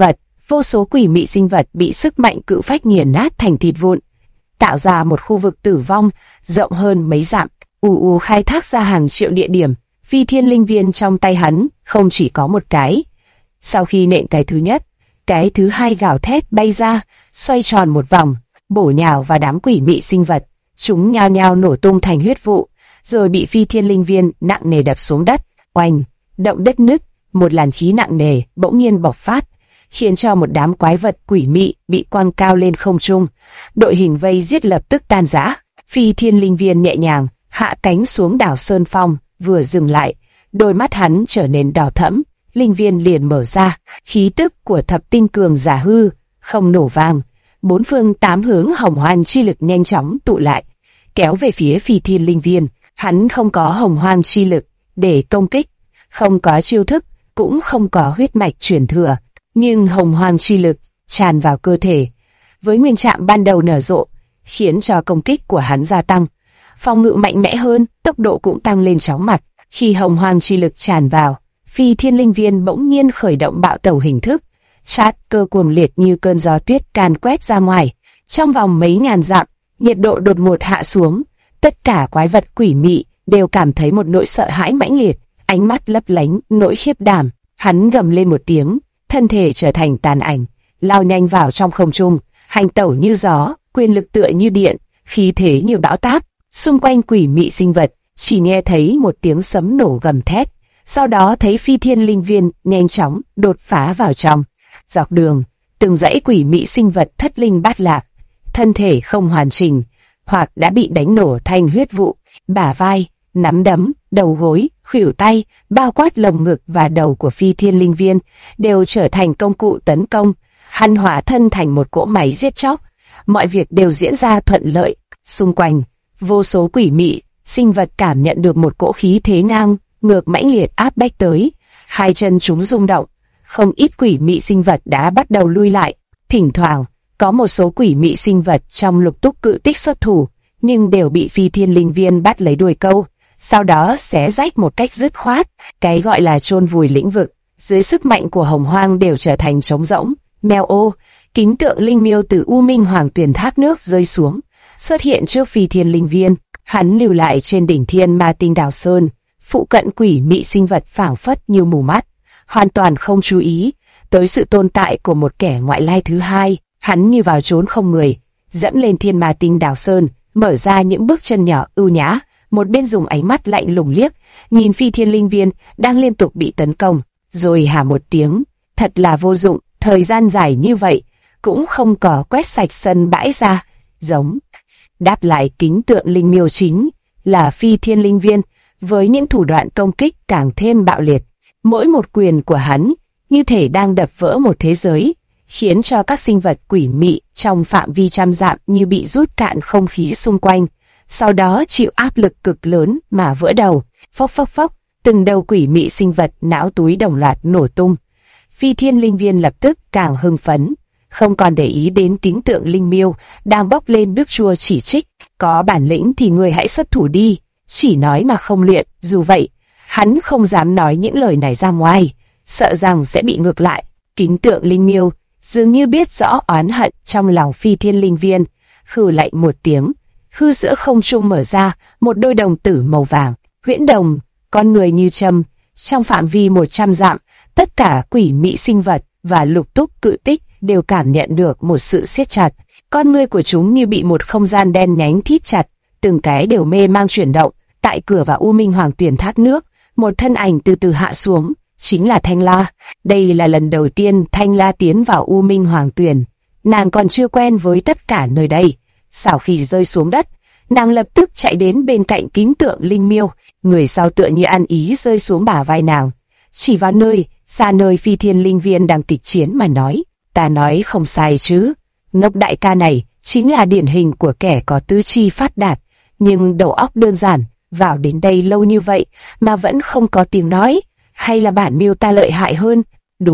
vô số quỷ mị sinh vật bị sức mạnh cự phách nghiền nát thành thịt vụn, tạo ra một khu vực tử vong rộng hơn mấy dặm. Khai thác ra hàng triệu địa điểm, Phi Thiên Linh Viên trong tay hắn không chỉ có một cái. Sau khi nện cái thứ nhất, cái thứ hai gào thét bay ra, xoay tròn một vòng, bổ nhào vào đám quỷ mị sinh vật. Chúng nhao nhao nổ tung thành huyết vụ, rồi bị Phi Thiên Linh Viên nặng nề đập xuống đất. Oanh, động đất nứt, một làn khí nặng nề bỗng nhiên bộc phát, khiến cho một đám quái vật quỷ mị bị quăng cao lên không trung. Đội hình vây giết lập tức tan rã. Phi Thiên Linh Viên nhẹ nhàng hạ cánh xuống đảo Sơn Phong, vừa dừng lại, đôi mắt hắn trở nên đỏ thẫm, linh viên liền mở ra, khí tức của thập tinh cường giả hư không nổ vang, bốn phương tám hướng hồng hoang chi lực nhanh chóng tụ lại, kéo về phía Phi Thiên Linh Viên. Hắn không có hồng hoang chi lực để công kích, không có chiêu thức, cũng không có huyết mạch truyền thừa, nhưng hồng hoang chi lực tràn vào cơ thể, với nguyên trạng ban đầu nở rộ, khiến cho công kích của hắn gia tăng, phòng ngự mạnh mẽ hơn, tốc độ cũng tăng lên chóng mặt. Khi hồng hoang chi lực tràn vào, Phi Thiên Linh Viên bỗng nhiên khởi động bạo tẩu hình thức, sát cơ cuồng liệt như cơn gió tuyết càn quét ra ngoài. Trong vòng mấy ngàn dặm, nhiệt độ đột ngột hạ xuống, tất cả quái vật quỷ mị đều cảm thấy một nỗi sợ hãi mãnh liệt, ánh mắt lấp lánh nỗi khiếp đảm. Hắn gầm lên một tiếng, thân thể trở thành tàn ảnh, lao nhanh vào trong không trung, hành tẩu như gió, quyền lực tựa như điện, khí thế như bão táp. Xung quanh quỷ mị sinh vật chỉ nghe thấy một tiếng sấm nổ gầm thét, sau đó thấy Phi Thiên Linh Viên nhanh chóng đột phá vào trong. Dọc đường, từng dãy quỷ mị sinh vật thất linh bát lạc, thân thể không hoàn chỉnh, hoặc đã bị đánh nổ thành huyết vụ, bả vai, nắm đấm, đầu gối, khuỷu tay, bao quát lồng ngực và đầu của Phi Thiên Linh Viên đều trở thành công cụ tấn công. Hắn hóa thân thành một cỗ máy giết chóc, mọi việc đều diễn ra thuận lợi. Xung quanh, vô số quỷ mị sinh vật cảm nhận được một cỗ khí thế ngang ngược mãnh liệt áp bách tới, hai chân chúng rung động, không ít quỷ mị sinh vật đã bắt đầu lui lại. Thỉnh thoảng có một số quỷ mị sinh vật trong lục túc cự tích xuất thủ, nhưng đều bị Phi Thiên Linh Viên bắt lấy đuôi câu, sau đó xé rách một cách dứt khoát. Cái gọi là chôn vùi lĩnh vực, dưới sức mạnh của hồng hoang đều trở thành trống rỗng. Mèo ô, kính tượng linh miêu từ U Minh Hoàng Tuyền thác nước rơi xuống, xuất hiện trước Phi Thiên Linh Viên. Hắn lưu lại trên đỉnh Thiên Ma Tinh Đào Sơn. Phụ cận quỷ mị sinh vật phảng phất như mù mắt, hoàn toàn không chú ý tới sự tồn tại của một kẻ ngoại lai thứ hai. Hắn như vào chốn không người, dẫm lên Thiên Ma Tinh Đào Sơn, mở ra những bước chân nhỏ ưu nhã, một bên dùng ánh mắt lạnh lùng liếc nhìn Phi Thiên Linh Viên đang liên tục bị tấn công, rồi hả một tiếng, thật là vô dụng, thời gian dài như vậy cũng không có quét sạch sân bãi ra. Giống đáp lại kính tượng linh miêu chính là Phi Thiên Linh Viên, với những thủ đoạn công kích càng thêm bạo liệt. Mỗi một quyền của hắn như thể đang đập vỡ một thế giới, khiến cho các sinh vật quỷ mị trong phạm vi trăm dặm như bị rút cạn không khí xung quanh, sau đó chịu áp lực cực lớn mà vỡ đầu. Phốc phốc phốc, từng đầu quỷ mị sinh vật não túi đồng loạt nổ tung. Phi Thiên Linh Viên lập tức càng hưng phấn, không còn để ý đến kính tượng linh miêu đang bốc lên nước chua chỉ trích. Có bản lĩnh thì người hãy xuất thủ đi, chỉ nói mà không luyện. Dù vậy, hắn không dám nói những lời này ra ngoài, sợ rằng sẽ bị ngược lại. Kính tượng linh miêu dường như biết rõ oán hận trong lòng Phi Thiên Linh Viên, khừ lạnh một tiếng, hư giữa không trung mở ra một đôi đồng tử màu vàng, huyễn đồng, con người như châm. Trong phạm vi 100 dặm, tất cả quỷ mị sinh vật và lục túc cự tích đều cảm nhận được một sự siết chặt. Con ngươi của chúng như bị một không gian đen nhánh thít chặt, từng cái đều mê mang chuyển động. Tại cửa vào U Minh Hoàng Tuyền thác nước, một thân ảnh từ từ hạ xuống, chính là Thanh La. Đây là lần đầu tiên Thanh La tiến vào U Minh Hoàng Tuyền, nàng còn chưa quen với tất cả nơi đây. Sau khi rơi xuống đất, nàng lập tức chạy đến bên cạnh kính tượng linh miêu, người sau tựa như ăn ý rơi xuống bả vai nàng, chỉ vào nơi xa nơi Phi Thiên Linh Viên đang kịch chiến mà nói, ta nói không sai chứ, ngốc đại ca này chính là điển hình của kẻ có tứ chi phát đạt, nhưng đầu óc đơn giản, vào đến đây lâu như vậy mà vẫn không có tiếng nói, hay là bản miêu ta lợi hại hơn?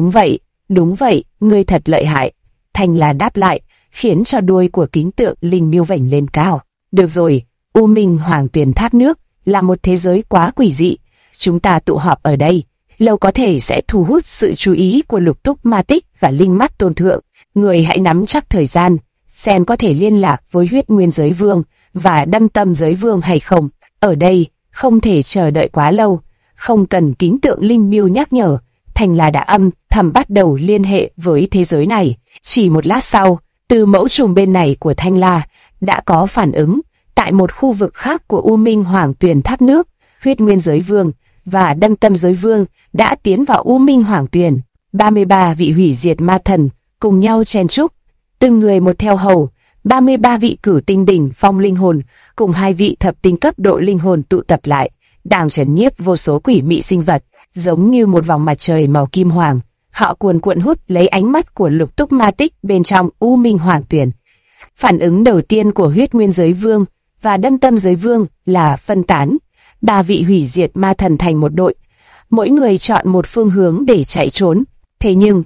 Đúng vậy, ngươi thật lợi hại. Thanh La đáp lại, khiến cho đuôi của kính tượng linh miêu vểnh lên cao. Được rồi, U Minh Hoàng Tuyền thác nước là một thế giới quá quỷ dị, chúng ta tụ họp ở đây, lâu có thể sẽ thu hút sự chú ý của lục túc ma tích, và linh mắt tôn thượng, người hãy nắm chắc thời gian, xem có thể liên lạc với huyết nguyên giới vương và đâm tâm giới vương hay không. Ở đây, không thể chờ đợi quá lâu, không cần kính tượng linh miêu nhắc nhở. Thành là đã âm thầm bắt đầu liên hệ với thế giới này. Chỉ một lát sau, từ mẫu trùng bên này của Thanh La đã có phản ứng. Tại một khu vực khác của U Minh Hoàng Tuyền thác nước, huyết nguyên giới vương và đâm tâm giới vương đã tiến vào U Minh Hoàng Tuyền. 33 vị hủy diệt ma thần cùng nhau chen chúc, từng người một theo hầu. 33 vị cử tinh đỉnh phong linh hồn cùng 2 vị thập tinh cấp độ linh hồn tụ tập lại, đang trấn nhiếp vô số quỷ mị sinh vật, giống như một vòng mặt trời màu kim hoàng. Họ cuồn cuộn hút lấy ánh mắt của lục túc ma tích bên trong U Minh Hoàng Tuyền. Phản ứng đầu tiên của huyết nguyên giới vương và đâm tâm giới vương là phân tán. 3 vị hủy diệt ma thần thành một đội, mỗi người chọn một phương hướng để chạy trốn. Thế nhưng,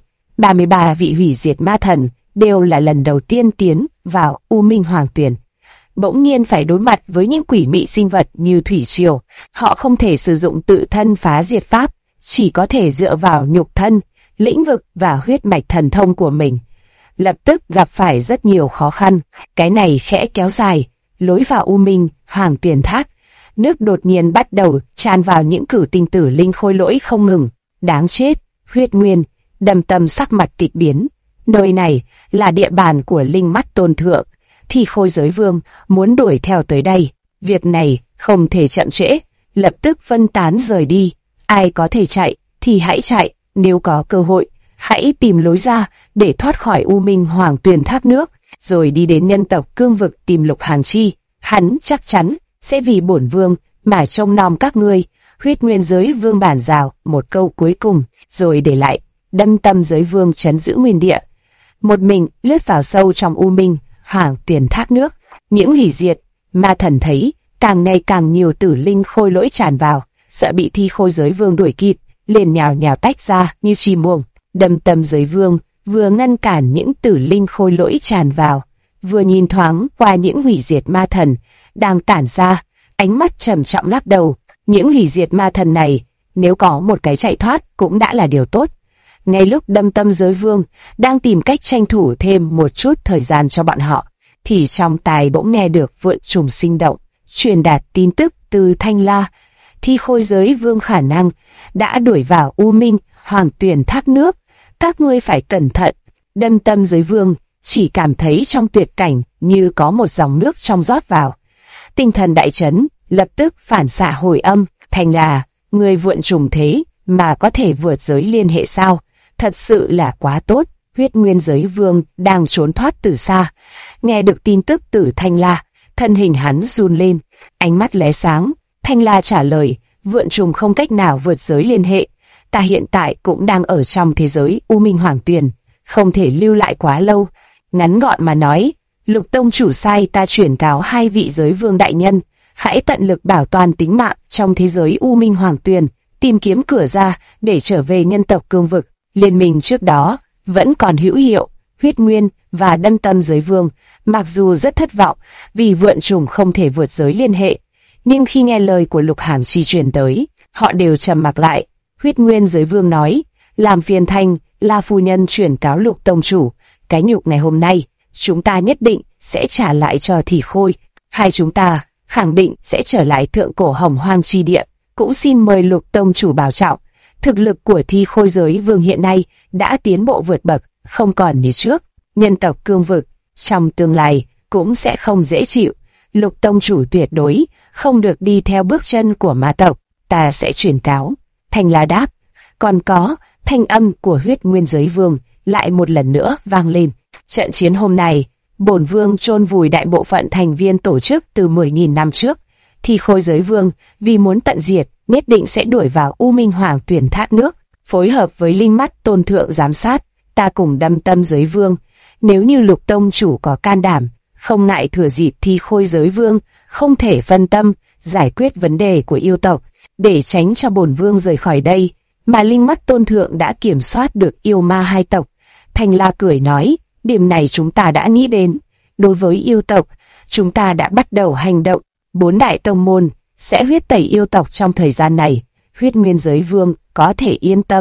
33 vị hủy diệt ma thần đều là lần đầu tiên tiến vào U Minh Hoàng Tuyền. Bỗng nhiên phải đối mặt với những quỷ mị sinh vật như thủy triều. Họ không thể sử dụng tự thân phá diệt pháp, chỉ có thể dựa vào nhục thân, lĩnh vực và huyết mạch thần thông của mình. Lập tức gặp phải rất nhiều khó khăn. Cái này khẽ kéo dài, lối vào U Minh Hoàng Tuyền thác, nước đột nhiên bắt đầu tràn vào những cử tinh tử linh khôi lỗi không ngừng. Đáng chết, huyết nguyên, đâm tâm sắc mặt kịch biến. Nơi này là địa bàn của linh mắt tôn thượng, thì khôi giới vương muốn đuổi theo tới đây. Việc này không thể chậm trễ, lập tức phân tán rời đi. Ai có thể chạy thì hãy chạy, nếu có cơ hội, hãy tìm lối ra để thoát khỏi U Minh Hoàng Tuyền thác nước, rồi đi đến nhân tộc cương vực tìm Lục Hàn Chi. Hắn chắc chắn sẽ vì bổn vương mà trông nom các ngươi. Huyết nguyên giới vương bản rào một câu cuối cùng, rồi để lại đâm tâm giới vương trấn giữ nguyên địa, một mình lướt vào sâu trong U Minh Hoàng Tuyền thác nước. Những hủy diệt ma thần thấy càng ngày càng nhiều tử linh khôi lỗi tràn vào, sợ bị thi khôi giới vương đuổi kịp, liền nhào nhào tách ra như chim muông. Đâm tâm giới vương vừa ngăn cản những tử linh khôi lỗi tràn vào, vừa nhìn thoáng qua những hủy diệt ma thần đang tản ra, ánh mắt trầm trọng lắc đầu. Những hủy diệt ma thần này, nếu có một cái chạy thoát cũng đã là điều tốt. Ngay lúc đâm tâm giới vương đang tìm cách tranh thủ thêm một chút thời gian cho bọn họ, thì trong tai bỗng nghe được vượn trùng sinh động, truyền đạt tin tức từ Thanh La. Thi khôi giới vương khả năng đã đuổi vào U Minh Hoàng Tuyền thác nước, các ngươi phải cẩn thận. Đâm tâm giới vương chỉ cảm thấy trong tuyệt cảnh như có một dòng nước trong rót vào. Tinh thần đại chấn, lập tức phản xạ hồi âm. Thanh La, người vượn trùng thế mà có thể vượt giới liên hệ sao? Thật sự là quá tốt. Huyết nguyên giới vương đang trốn thoát từ xa, nghe được tin tức từ Thanh La, thân hình hắn run lên, ánh mắt lóe sáng. Thanh La trả lời, vượn trùng không cách nào vượt giới liên hệ, ta hiện tại cũng đang ở trong thế giới U Minh Hoàng Tuyền, không thể lưu lại quá lâu. Ngắn gọn mà nói, Lục tông chủ sai ta chuyển cáo 2 vị giới vương đại nhân, hãy tận lực bảo toàn tính mạng trong thế giới U Minh Hoàng Tuyền, tìm kiếm cửa ra để trở về nhân tộc cương vực. Liên minh trước đó vẫn còn hữu hiệu. Huyết nguyên và đâm tâm giới vương mặc dù rất thất vọng vì vượn trùng không thể vượt giới liên hệ, nhưng khi nghe lời của Lục Hàn Chi truyền tới, họ đều trầm mặc lại. Huyết nguyên giới vương nói, làm phiền Thanh La phu nhân chuyển cáo Lục tông chủ, cái nhục này hôm nay chúng ta nhất định sẽ trả lại cho Thì Khôi. Hai chúng ta khẳng định sẽ trở lại thượng cổ Hồng Hoang chi địa. Cũng xin mời Lục tông chủ bảo trọng. Thực lực của Thi khôi giới vương hiện nay đã tiến bộ vượt bậc, không còn như trước. Nhân tộc cương vực trong tương lai cũng sẽ không dễ chịu. Lục tông chủ tuyệt đối không được đi theo bước chân của ma tộc. Ta sẽ chuyển cáo. Thanh La đáp. Còn có, thanh âm của huyết nguyên giới vương lại một lần nữa vang lên. Trận chiến hôm nay, bổn vương chôn vùi đại bộ phận thành viên tổ chức từ 10.000 năm trước. Thi khôi giới vương vì muốn tận diệt, nhất định sẽ đuổi vào U Minh Hoàng Tuyền thác nước, phối hợp với linh mắt tôn thượng giám sát. Ta cùng đâm tâm giới vương, nếu như Lục tông chủ có can đảm, không ngại thừa dịp Thi khôi giới vương không thể phân tâm giải quyết vấn đề của yêu tộc, để tránh cho bổn vương rời khỏi đây, mà linh mắt tôn thượng đã kiểm soát được yêu ma hai tộc. Thanh La cười nói, điểm này chúng ta đã nghĩ đến. Đối với yêu tộc, chúng ta đã bắt đầu hành động. 4 đại tông môn sẽ huyết tẩy yêu tộc trong thời gian này. Huyết nguyên giới vương có thể yên tâm,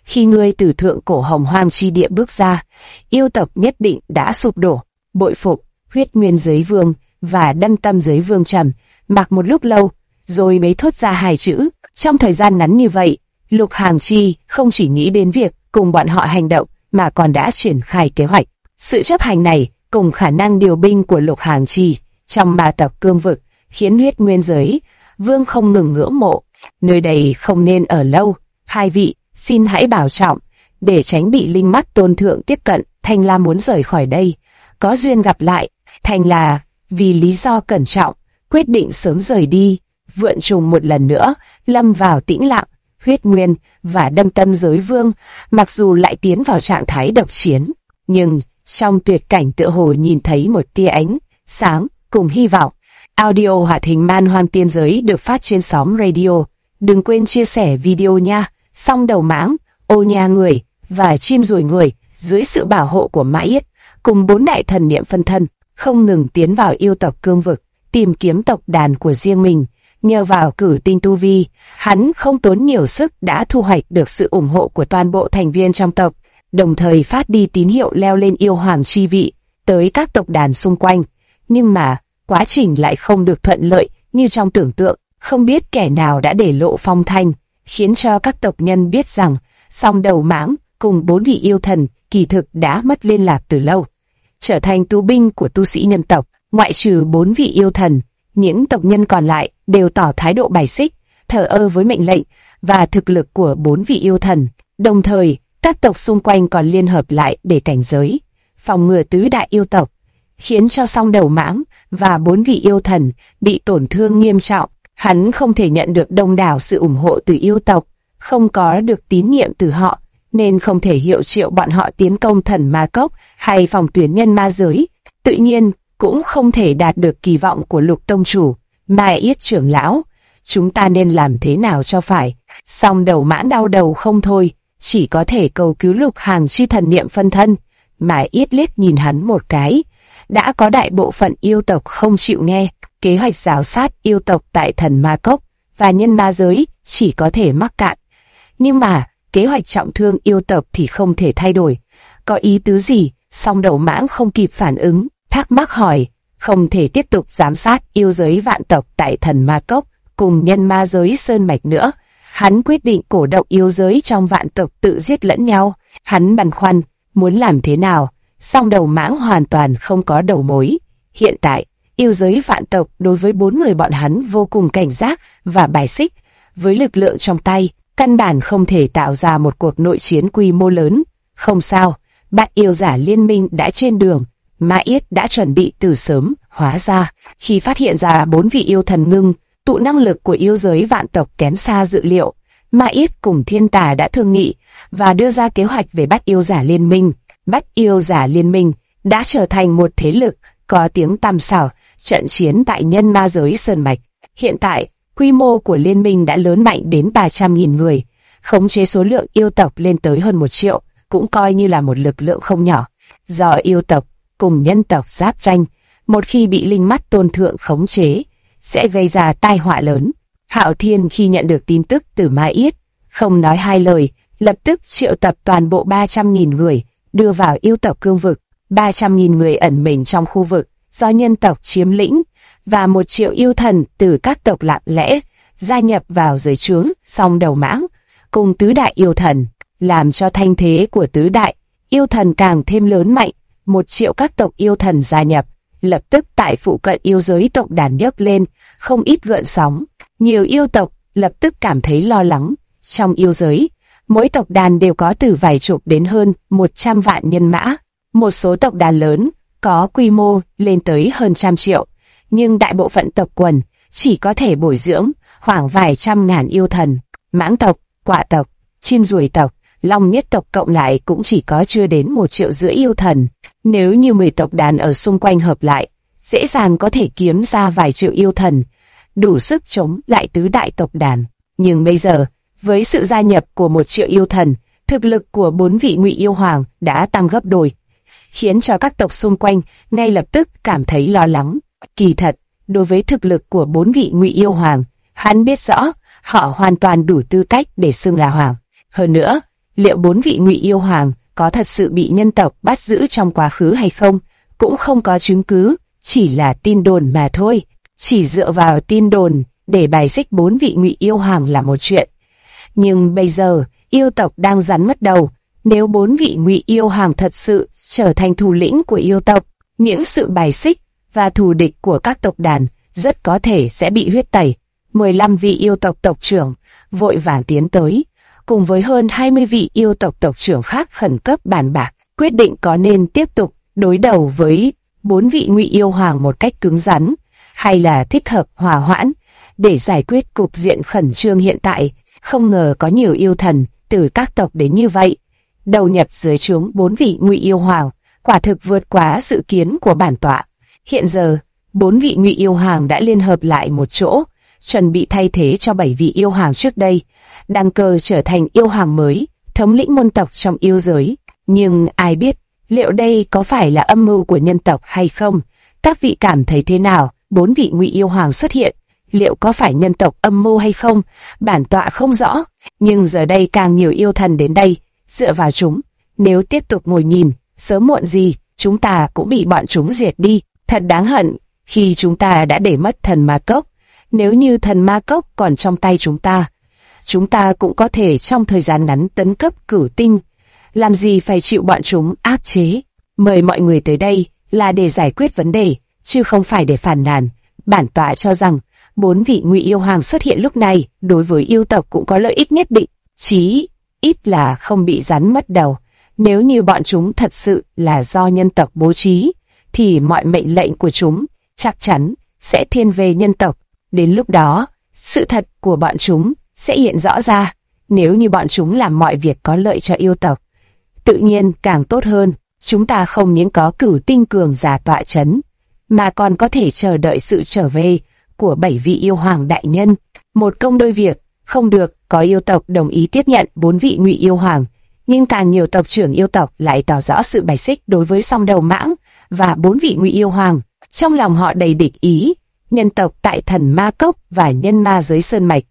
Khi ngươi từ thượng cổ hồng hoang chi địa bước ra, yêu tộc nhất định đã sụp đổ. Bội phục, Huyết Nguyên Giới Vương và Đâm Tâm Giới Vương trầm mặc một lúc lâu, rồi mới thốt ra hai chữ. Trong thời gian ngắn như vậy, Lục Hàng Chi không chỉ nghĩ đến việc cùng bọn họ hành động, mà còn đã triển khai kế hoạch. Sự chấp hành này cùng khả năng điều binh của Lục Hàng Chi trong ma tộc cương vực khiến Huyết Nguyên Giới Vương không ngừng ngưỡng mộ. Nơi đây không nên ở lâu, hai vị xin hãy bảo trọng, để tránh bị linh mắt tôn thượng tiếp cận. Thanh La muốn rời khỏi đây, có duyên gặp lại. Thanh La vì lý do cẩn trọng quyết định sớm rời đi. Vượn Trùng một lần nữa lâm vào tĩnh lặng. Huyết Nguyên và Đâm Tâm Giới Vương mặc dù lại tiến vào trạng thái độc chiến, nhưng trong tuyệt cảnh tựa hồ nhìn thấy một tia ánh sáng cùng hy vọng. Audio hoạt hình Man Hoang Tiên Giới được phát trên xóm radio. Đừng quên chia sẻ video nha. Song Đầu Mãng, Ô Nha Người và Chim Ruồi Người dưới sự bảo hộ của Mã Yết cùng 4 đại thần niệm phân thân không ngừng tiến vào yêu tộc cương vực, tìm kiếm tộc đàn của riêng mình. Nhờ vào cử tinh tu vi, hắn không tốn nhiều sức đã thu hoạch được sự ủng hộ của toàn bộ thành viên trong tộc, đồng thời phát đi tín hiệu leo lên yêu hoàng chi vị tới các tộc đàn xung quanh. Nhưng mà quá trình lại không được thuận lợi như trong tưởng tượng. Không biết kẻ nào đã để lộ phong thanh, khiến cho các tộc nhân biết rằng Song Đầu Mãng cùng 4 vị yêu thần kỳ thực đã mất liên lạc từ lâu, trở thành tù binh của tu sĩ nhân tộc. Ngoại trừ 4 vị yêu thần, những tộc nhân còn lại đều tỏ thái độ bài xích, thờ ơ với mệnh lệnh và thực lực của 4 vị yêu thần. Đồng thời, các tộc xung quanh còn liên hợp lại để cảnh giới, phòng ngừa tứ đại yêu tộc, khiến cho Song Đầu Mãng và 4 vị yêu thần bị tổn thương nghiêm trọng. Hắn không thể nhận được đông đảo sự ủng hộ từ yêu tộc, không có được tín nhiệm từ họ, nên không thể hiệu triệu bọn họ tiến công Thần Ma Cốc hay phòng tuyến nhân ma giới. Tự nhiên, cũng không thể đạt được kỳ vọng của Lục tông chủ. Mai Yết trưởng lão, chúng ta nên làm thế nào cho phải? Song Đầu Mãng đau đầu không thôi, chỉ có thể cầu cứu Lục Hàng Chi thần niệm phân thân. Mai Yết liếc nhìn hắn một cái. Đã có đại bộ phận yêu tộc không chịu nghe, kế hoạch giảo sát yêu tộc tại Thần Ma Cốc và nhân ma giới chỉ có thể mắc cạn. Nhưng mà, kế hoạch trọng thương yêu tộc thì không thể thay đổi. Có ý tứ gì? Song Đầu Mãng không kịp phản ứng, thắc mắc hỏi. Không thể tiếp tục giám sát yêu giới vạn tộc tại Thần Ma Cốc cùng nhân ma giới Sơn Mạch nữa. Hắn quyết định cổ động yêu giới trong vạn tộc tự giết lẫn nhau. Hắn băn khoăn, muốn làm thế nào? Song Đầu Mãng hoàn toàn không có đầu mối. Hiện tại, yêu giới vạn tộc đối với 4 người bọn hắn vô cùng cảnh giác và bài xích. Với lực lượng trong tay, căn bản không thể tạo ra một cuộc nội chiến quy mô lớn. Không sao, Bát Yêu Giả Liên Minh đã trên đường. Mã Yết đã chuẩn bị từ sớm. Hóa ra, khi phát hiện ra 4 vị yêu thần ngưng tụ năng lực của yêu giới vạn tộc kém xa dự liệu, Mã Yết cùng Thiên Tà đã thương nghị và đưa ra kế hoạch về Bát Yêu Giả Liên Minh. Bát Yêu Giả Liên Minh đã trở thành một thế lực có tiếng tăm xảo trận chiến tại nhân ma giới Sơn Mạch. Hiện tại, quy mô của liên minh đã lớn mạnh đến 300.000 người, khống chế số lượng yêu tộc lên tới hơn 1 triệu, cũng coi như là một lực lượng không nhỏ. Do yêu tộc cùng nhân tộc giáp ranh, một khi bị linh mắt tôn thượng khống chế, sẽ gây ra tai họa lớn. Hạo Thiên khi nhận được tin tức từ Mai Yết, không nói hai lời, lập tức triệu tập toàn bộ 300.000 người, đưa vào yêu tộc cương vực. 300.000 người ẩn mình trong khu vực do nhân tộc chiếm lĩnh, và 1 triệu yêu thần từ các tộc lặng lẽ gia nhập vào dưới trướng Song Đầu Mãng cùng tứ đại yêu thần, làm cho thanh thế của tứ đại yêu thần càng thêm lớn mạnh. 1 triệu các tộc yêu thần gia nhập, lập tức tại phụ cận yêu giới tộc đàn nhấc lên không ít gợn sóng. Nhiều yêu tộc lập tức cảm thấy lo lắng. Trong yêu giới, mỗi tộc đàn đều có từ vài chục đến hơn 100 vạn nhân mã. Một số tộc đàn lớn có quy mô lên tới hơn 100 triệu, nhưng đại bộ phận tộc quần chỉ có thể bồi dưỡng khoảng vài trăm ngàn yêu thần. Mãng tộc, Quạ tộc, Chim Ruồi tộc, Long Nhất tộc cộng lại cũng chỉ có chưa đến 1,5 triệu yêu thần. Nếu như 10 tộc đàn ở xung quanh hợp lại, dễ dàng có thể kiếm ra vài triệu yêu thần, đủ sức chống lại tứ đại tộc đàn. Nhưng bây giờ, với sự gia nhập của 1 triệu yêu thần, thực lực của 4 vị Ngụy Yêu Hoàng đã tăng gấp đôi, khiến cho các tộc xung quanh ngay lập tức cảm thấy lo lắng. Kỳ thật, đối với thực lực của 4 vị Ngụy Yêu Hoàng, hắn biết rõ họ hoàn toàn đủ tư cách để xưng là hoàng. Hơn nữa, liệu 4 vị Ngụy Yêu Hoàng có thật sự bị nhân tộc bắt giữ trong quá khứ hay không, cũng không có chứng cứ, chỉ là tin đồn mà thôi. Chỉ dựa vào tin đồn để bài xích 4 vị Ngụy Yêu Hoàng là một chuyện. Nhưng bây giờ, yêu tộc đang rắn mất đầu. Nếu 4 vị Ngụy Yêu Hoàng thật sự trở thành thủ lĩnh của yêu tộc, những sự bài xích và thù địch của các tộc đàn rất có thể sẽ bị huyết tẩy. 15 vị yêu tộc tộc trưởng vội vàng tiến tới, cùng với hơn 20 vị yêu tộc tộc trưởng khác khẩn cấp bàn bạc, quyết định có nên tiếp tục đối đầu với 4 vị Ngụy Yêu Hoàng một cách cứng rắn, hay là thích hợp hòa hoãn để giải quyết cục diện khẩn trương hiện tại. Không ngờ có nhiều yêu thần từ các tộc đến như vậy, đầu nhập dưới trướng 4 vị Ngụy Yêu Hoàng, quả thực vượt quá dự kiến của bản tọa. Hiện giờ, 4 vị Ngụy Yêu Hoàng đã liên hợp lại một chỗ, chuẩn bị thay thế cho 7 vị yêu hoàng trước đây, đăng cơ trở thành yêu hoàng mới, thống lĩnh môn tộc trong yêu giới. Nhưng ai biết, liệu đây có phải là âm mưu của nhân tộc hay không? Các vị cảm thấy thế nào? 4 vị Ngụy Yêu Hoàng xuất hiện, liệu có phải nhân tộc âm mưu hay không? Bản tọa không rõ, nhưng giờ đây càng nhiều yêu thần đến đây, dựa vào chúng, nếu tiếp tục ngồi nhìn, sớm muộn gì, chúng ta cũng bị bọn chúng diệt đi. Thật đáng hận, khi chúng ta đã để mất thần ma cốc. Nếu như thần ma cốc còn trong tay chúng ta cũng có thể trong thời gian ngắn tấn cấp cửu tinh. Làm gì phải chịu bọn chúng áp chế? Mời mọi người tới đây là để giải quyết vấn đề, chứ không phải để phàn nàn. Bản tọa cho rằng 4 vị Ngụy Yêu Hoàng xuất hiện lúc này đối với yêu tộc cũng có lợi ích nhất định, chí ít là không bị rắn mất đầu. Nếu như bọn chúng thật sự là do nhân tộc bố trí, thì mọi mệnh lệnh của chúng chắc chắn sẽ thiên về nhân tộc. Đến lúc đó, sự thật của bọn chúng sẽ hiện rõ ra. Nếu như bọn chúng làm mọi việc có lợi cho yêu tộc, tự nhiên càng tốt hơn. Chúng ta không những có cửu tinh cường giả tọa chấn, mà còn có thể chờ đợi sự trở về của 7 vị yêu hoàng đại nhân. Một công đôi việc. Không được, có yêu tộc đồng ý tiếp nhận 4 vị Ngụy Yêu Hoàng, nhưng càng nhiều tộc trưởng yêu tộc lại tỏ rõ sự bài xích đối với Song Đầu Mãng và 4 vị Ngụy Yêu Hoàng. Trong lòng họ đầy địch ý. Nhân tộc tại Thần Ma Cốc và nhân ma giới Sơn Mạch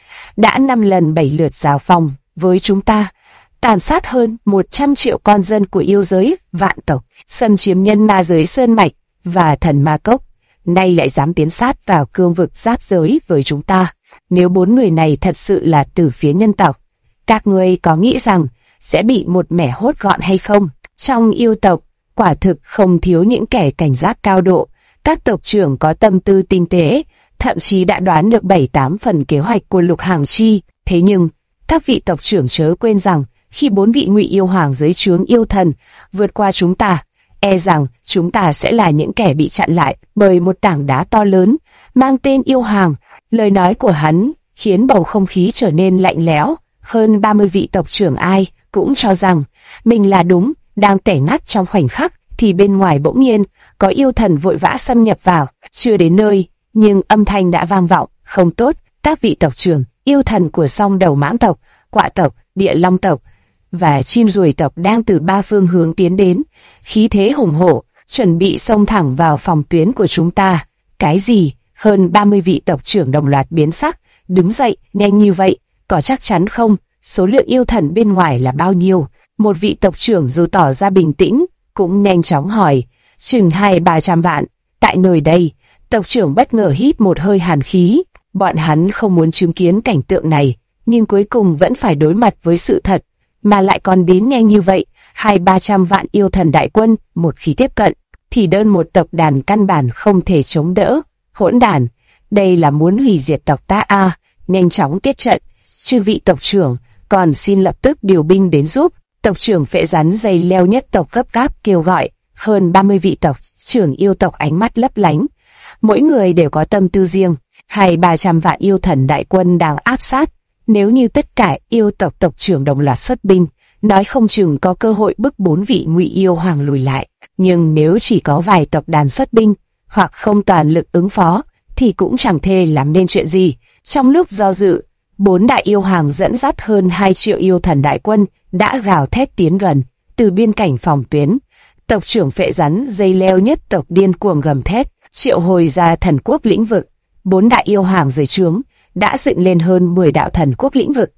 đã 5 lần 7 lượt giao phong với chúng ta, tàn sát hơn 100 triệu con dân của yêu giới vạn tộc, xâm chiếm nhân ma giới Sơn Mạch và Thần Ma Cốc, nay lại dám tiến sát vào cương vực giáp giới với chúng ta. Nếu 4 người này thật sự là từ phía nhân tộc, các ngươi có nghĩ rằng sẽ bị một mẻ hốt gọn hay không? Trong yêu tộc, quả thực không thiếu những kẻ cảnh giác cao độ. Các tộc trưởng có tâm tư tinh tế, thậm chí đã đoán được 7-8 phần kế hoạch của Lục Hàng Chi. Thế nhưng, các vị tộc trưởng chớ quên rằng, khi 4 vị Ngụy Yêu Hoàng dưới trướng yêu thần vượt qua chúng ta, e rằng chúng ta sẽ là những kẻ bị chặn lại bởi một tảng đá to lớn, mang tên Yêu Hoàng. Lời nói của hắn khiến bầu không khí trở nên lạnh lẽo. Hơn 30 vị tộc trưởng ai cũng cho rằng mình là đúng, đang tẻ ngắt trong khoảnh khắc, thì bên ngoài bỗng nhiên có yêu thần vội vã xâm nhập vào. Chưa đến nơi, nhưng âm thanh đã vang vọng. Không tốt, các vị tộc trưởng, yêu thần của Song Đầu Mãng tộc, Quạ tộc, Địa Long tộc và Chim Ruồi tộc đang từ 3 phương hướng tiến đến, khí thế hùng hổ, chuẩn bị xông thẳng vào phòng tuyến của chúng ta. Cái gì? Hơn 30 vị tộc trưởng đồng loạt biến sắc, đứng dậy. Nhanh như vậy, có chắc chắn không? Số lượng yêu thần bên ngoài là bao nhiêu? Một vị tộc trưởng dù tỏ ra bình tĩnh, cũng nhanh chóng hỏi. Chừng 200-300 vạn. Tại nơi đây, tộc trưởng bất ngờ hít một hơi hàn khí. Bọn hắn không muốn chứng kiến cảnh tượng này, nhưng cuối cùng vẫn phải đối mặt với sự thật, mà lại còn đến nhanh như vậy. 200-300 vạn yêu thần đại quân, một khi tiếp cận, thì đơn một tộc đàn căn bản không thể chống đỡ. Hỗn đản, đây là muốn hủy diệt tộc ta à? Nhanh chóng kết trận. Chư vị tộc trưởng, còn xin lập tức điều binh đến giúp. Tộc trưởng Phệ Rắn Dây Leo nhất tộc gấp gáp kêu gọi. Hơn 30 vị tộc trưởng yêu tộc ánh mắt lấp lánh, mỗi người đều có tâm tư riêng. 200-300 vạn yêu thần đại quân đang áp sát. Nếu như tất cả yêu tộc tộc trưởng đồng loạt xuất binh, nói không chừng có cơ hội bức 4 vị Ngụy Yêu Hoàng lùi lại. Nhưng nếu chỉ có vài tộc đàn xuất binh, hoặc không toàn lực ứng phó, thì cũng chẳng thể làm nên chuyện gì. Trong lúc do dự, 4 đại yêu hoàng dẫn dắt hơn 2 triệu yêu thần đại quân đã gào thét tiến gần. Từ biên cảnh phòng tuyến, tộc trưởng Phệ Rắn Dây Leo nhất tộc điên cuồng gầm thét, triệu hồi ra thần quốc lĩnh vực. 4 đại yêu hoàng dưới trướng đã dựng lên hơn 10 đạo thần quốc lĩnh vực,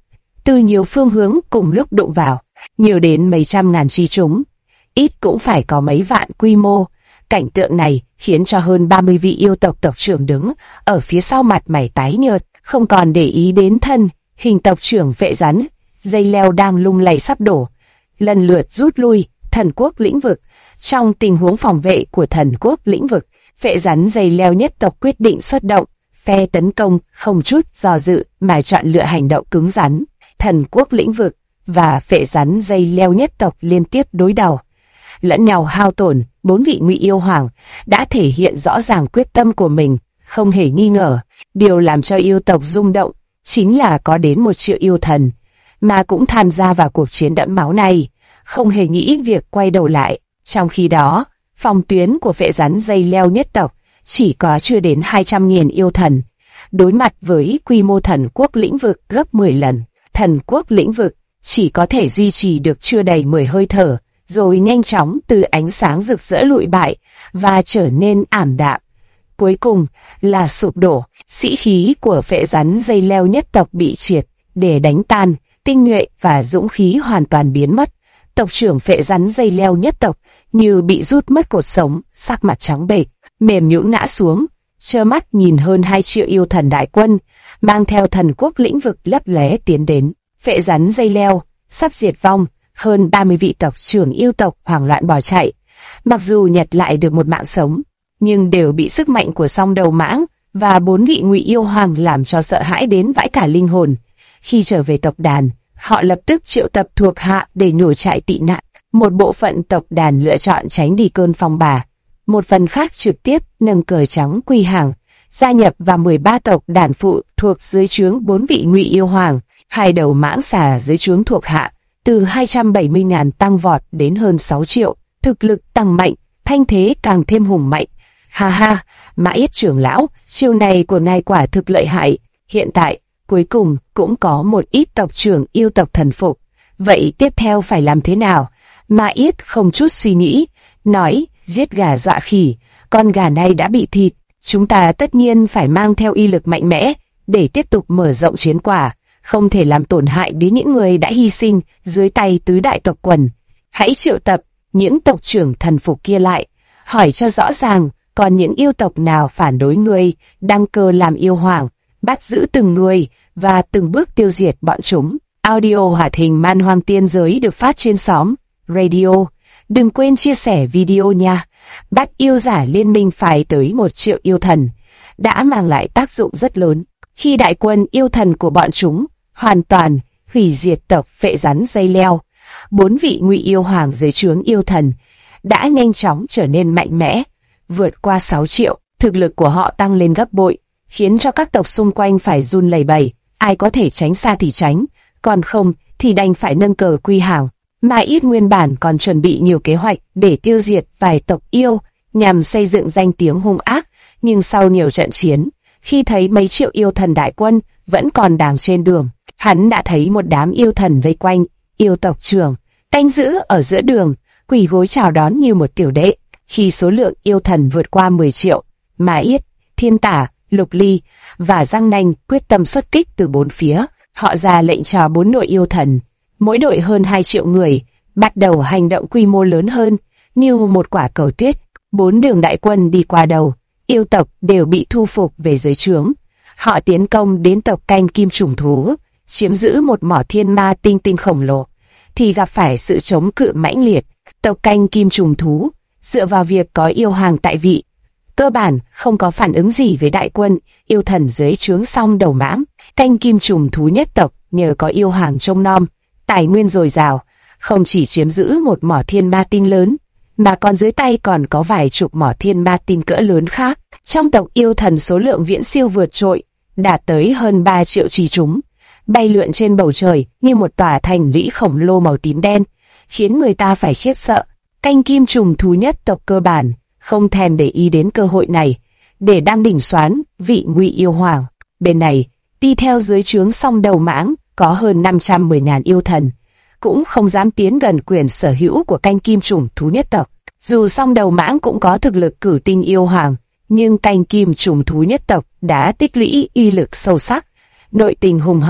từ nhiều phương hướng cùng lúc đụng vào, nhiều đến mấy trăm ngàn chi chúng, ít cũng phải có mấy vạn quy mô. Cảnh tượng này khiến cho hơn 30 vị yêu tộc tộc trưởng đứng ở phía sau mặt mày tái nhợt, không còn để ý đến thân hình tộc trưởng vệ rắn dây leo đang lung lay sắp đổ, lần lượt rút lui thần quốc lĩnh vực. Trong tình huống phòng vệ của thần quốc lĩnh vực, vệ rắn dây leo nhất tộc quyết định xuất động, phe tấn công không chút do dự mà chọn lựa hành động cứng rắn. Thần quốc lĩnh vực và vệ rắn dây leo nhất tộc liên tiếp đối đầu, lẫn nhau hao tổn. 4 vị ngụy yêu hoàng đã thể hiện rõ ràng quyết tâm của mình, không hề nghi ngờ. Điều làm cho yêu tộc rung động chính là có đến 1 triệu yêu thần mà cũng tham gia vào cuộc chiến đẫm máu này, không hề nghĩ việc quay đầu lại. Trong khi đó, phòng tuyến của vệ rắn dây leo nhất tộc chỉ có chưa đến 200.000 yêu thần, đối mặt với quy mô thần quốc lĩnh vực gấp 10 lần. Thần quốc lĩnh vực chỉ có thể duy trì được chưa đầy 10 hơi thở, rồi nhanh chóng từ ánh sáng rực rỡ lụi bại và trở nên ảm đạm. Cuối cùng là sụp đổ. Sĩ khí của vệ rắn dây leo nhất tộc bị triệt để đánh tan, tinh nhuệ và dũng khí hoàn toàn biến mất. Tộc trưởng vệ rắn dây leo nhất tộc như bị rút mất cột sống, sắc mặt trắng bệch, mềm nhũn ngã xuống, trơ mắt nhìn hơn 2 triệu yêu thần đại quân mang theo thần quốc lĩnh vực lấp lé tiến đến. Vệ rắn dây leo sắp diệt vong, hơn 30 vị tộc trưởng yêu tộc hoảng loạn bỏ chạy. Mặc dù nhặt lại được một mạng sống, nhưng đều bị sức mạnh của song đầu mãng và 4 vị ngụy yêu hoàng làm cho sợ hãi đến vãi cả linh hồn. Khi trở về tộc đàn, họ lập tức triệu tập thuộc hạ để nhổ trại tị nạn. Một bộ phận tộc đàn lựa chọn tránh đi cơn phong bà, một phần khác trực tiếp nâng cờ trắng quy hàng, gia nhập vào 13 tộc đàn phụ thuộc dưới trướng 4 vị ngụy yêu hoàng. 2 đầu mãng xà dưới trướng thuộc hạ từ 270.000 tăng vọt đến hơn 6 triệu, thực lực tăng mạnh, thanh thế càng thêm hùng mạnh. Ha ha, Mã Yết trưởng lão, chiêu này của ngài quả thực lợi hại. Hiện tại, cuối cùng cũng có một ít tộc trưởng yêu tộc thần phục. Vậy tiếp theo phải làm thế nào? Mã Yết không chút suy nghĩ, nói, giết gà dọa khỉ, con gà này đã bị thịt. Chúng ta tất nhiên phải mang theo y lực mạnh mẽ để tiếp tục mở rộng chiến quả, không thể làm tổn hại đến những người đã hy sinh dưới tay tứ đại tộc quần. Hãy triệu tập những tộc trưởng thần phục kia lại, hỏi cho rõ ràng còn những yêu tộc nào phản đối ngươi đăng cơ làm yêu hoàng, bắt giữ từng người và từng bước tiêu diệt bọn chúng. Audio hoạt hình Man Hoang Tiên Giới được phát trên xóm Radio. Đừng quên chia sẻ video nha. Bắt yêu giả liên minh phải tới 1 triệu yêu thần đã mang lại tác dụng rất lớn. Khi đại quân yêu thần của bọn chúng hoàn toàn hủy diệt tộc vệ rắn dây leo, 4 vị ngụy yêu hoàng dưới trướng yêu thần đã nhanh chóng trở nên mạnh mẽ, vượt qua 6 triệu. Thực lực của họ tăng lên gấp bội, khiến cho các tộc xung quanh phải run lẩy bẩy. Ai có thể tránh xa thì tránh, còn không thì đành phải nâng cờ quy hàng. Mã Yết nguyên bản còn chuẩn bị nhiều kế hoạch để tiêu diệt vài tộc yêu nhằm xây dựng danh tiếng hung ác, nhưng sau nhiều trận chiến, khi thấy mấy triệu yêu thần đại quân vẫn còn đang trên đường, hắn đã thấy một đám yêu thần vây quanh yêu tộc trưởng, canh giữ ở giữa đường, quỳ gối chào đón như một tiểu đệ. Khi số lượng yêu thần vượt qua 10 triệu, Mã Yết, Thiên Tả, Lục Ly và Giang Nanh quyết tâm xuất kích từ 4 phía. Họ ra lệnh cho 4 đội yêu thần, mỗi đội hơn 2 triệu người, bắt đầu hành động quy mô lớn hơn, như một quả cầu tuyết. 4 đường đại quân đi qua đầu, yêu tộc đều bị thu phục về dưới trướng. Họ tiến công đến tộc canh kim trùng thú, chiếm giữ một mỏ thiên ma tinh tinh khổng lồ, thì gặp phải sự chống cự mãnh liệt. Tộc canh kim trùng thú dựa vào việc có yêu hoàng tại vị, cơ bản không có phản ứng gì với đại quân yêu thần dưới trướng song đầu mãng. Canh kim trùng thú nhất tộc nhờ có yêu hoàng trông nom, tài nguyên dồi dào, không chỉ chiếm giữ một mỏ thiên ma tinh lớn, mà còn dưới tay còn có vài chục mỏ thiên ma tinh cỡ lớn khác. Trong tộc yêu thần số lượng viễn siêu vượt trội, đạt tới hơn 3 triệu chỉ chúng, bay lượn trên bầu trời như một tòa thành lũy khổng lồ màu tím đen, khiến người ta phải khiếp sợ. Canh kim trùng thú nhất tộc cơ bản không thèm để ý đến cơ hội này để đang đỉnh soán vị ngụy yêu hoàng. Bên này, đi theo dưới trướng song đầu mãng có hơn 510.000 yêu thần, cũng không dám tiến gần quyền sở hữu của canh kim trùng thú nhất tộc. Dù song đầu mãng cũng có thực lực cử tinh yêu hoàng, nhưng canh kim trùng thú nhất tộc đã tích lũy uy lực sâu sắc, nội tình hùng hậu,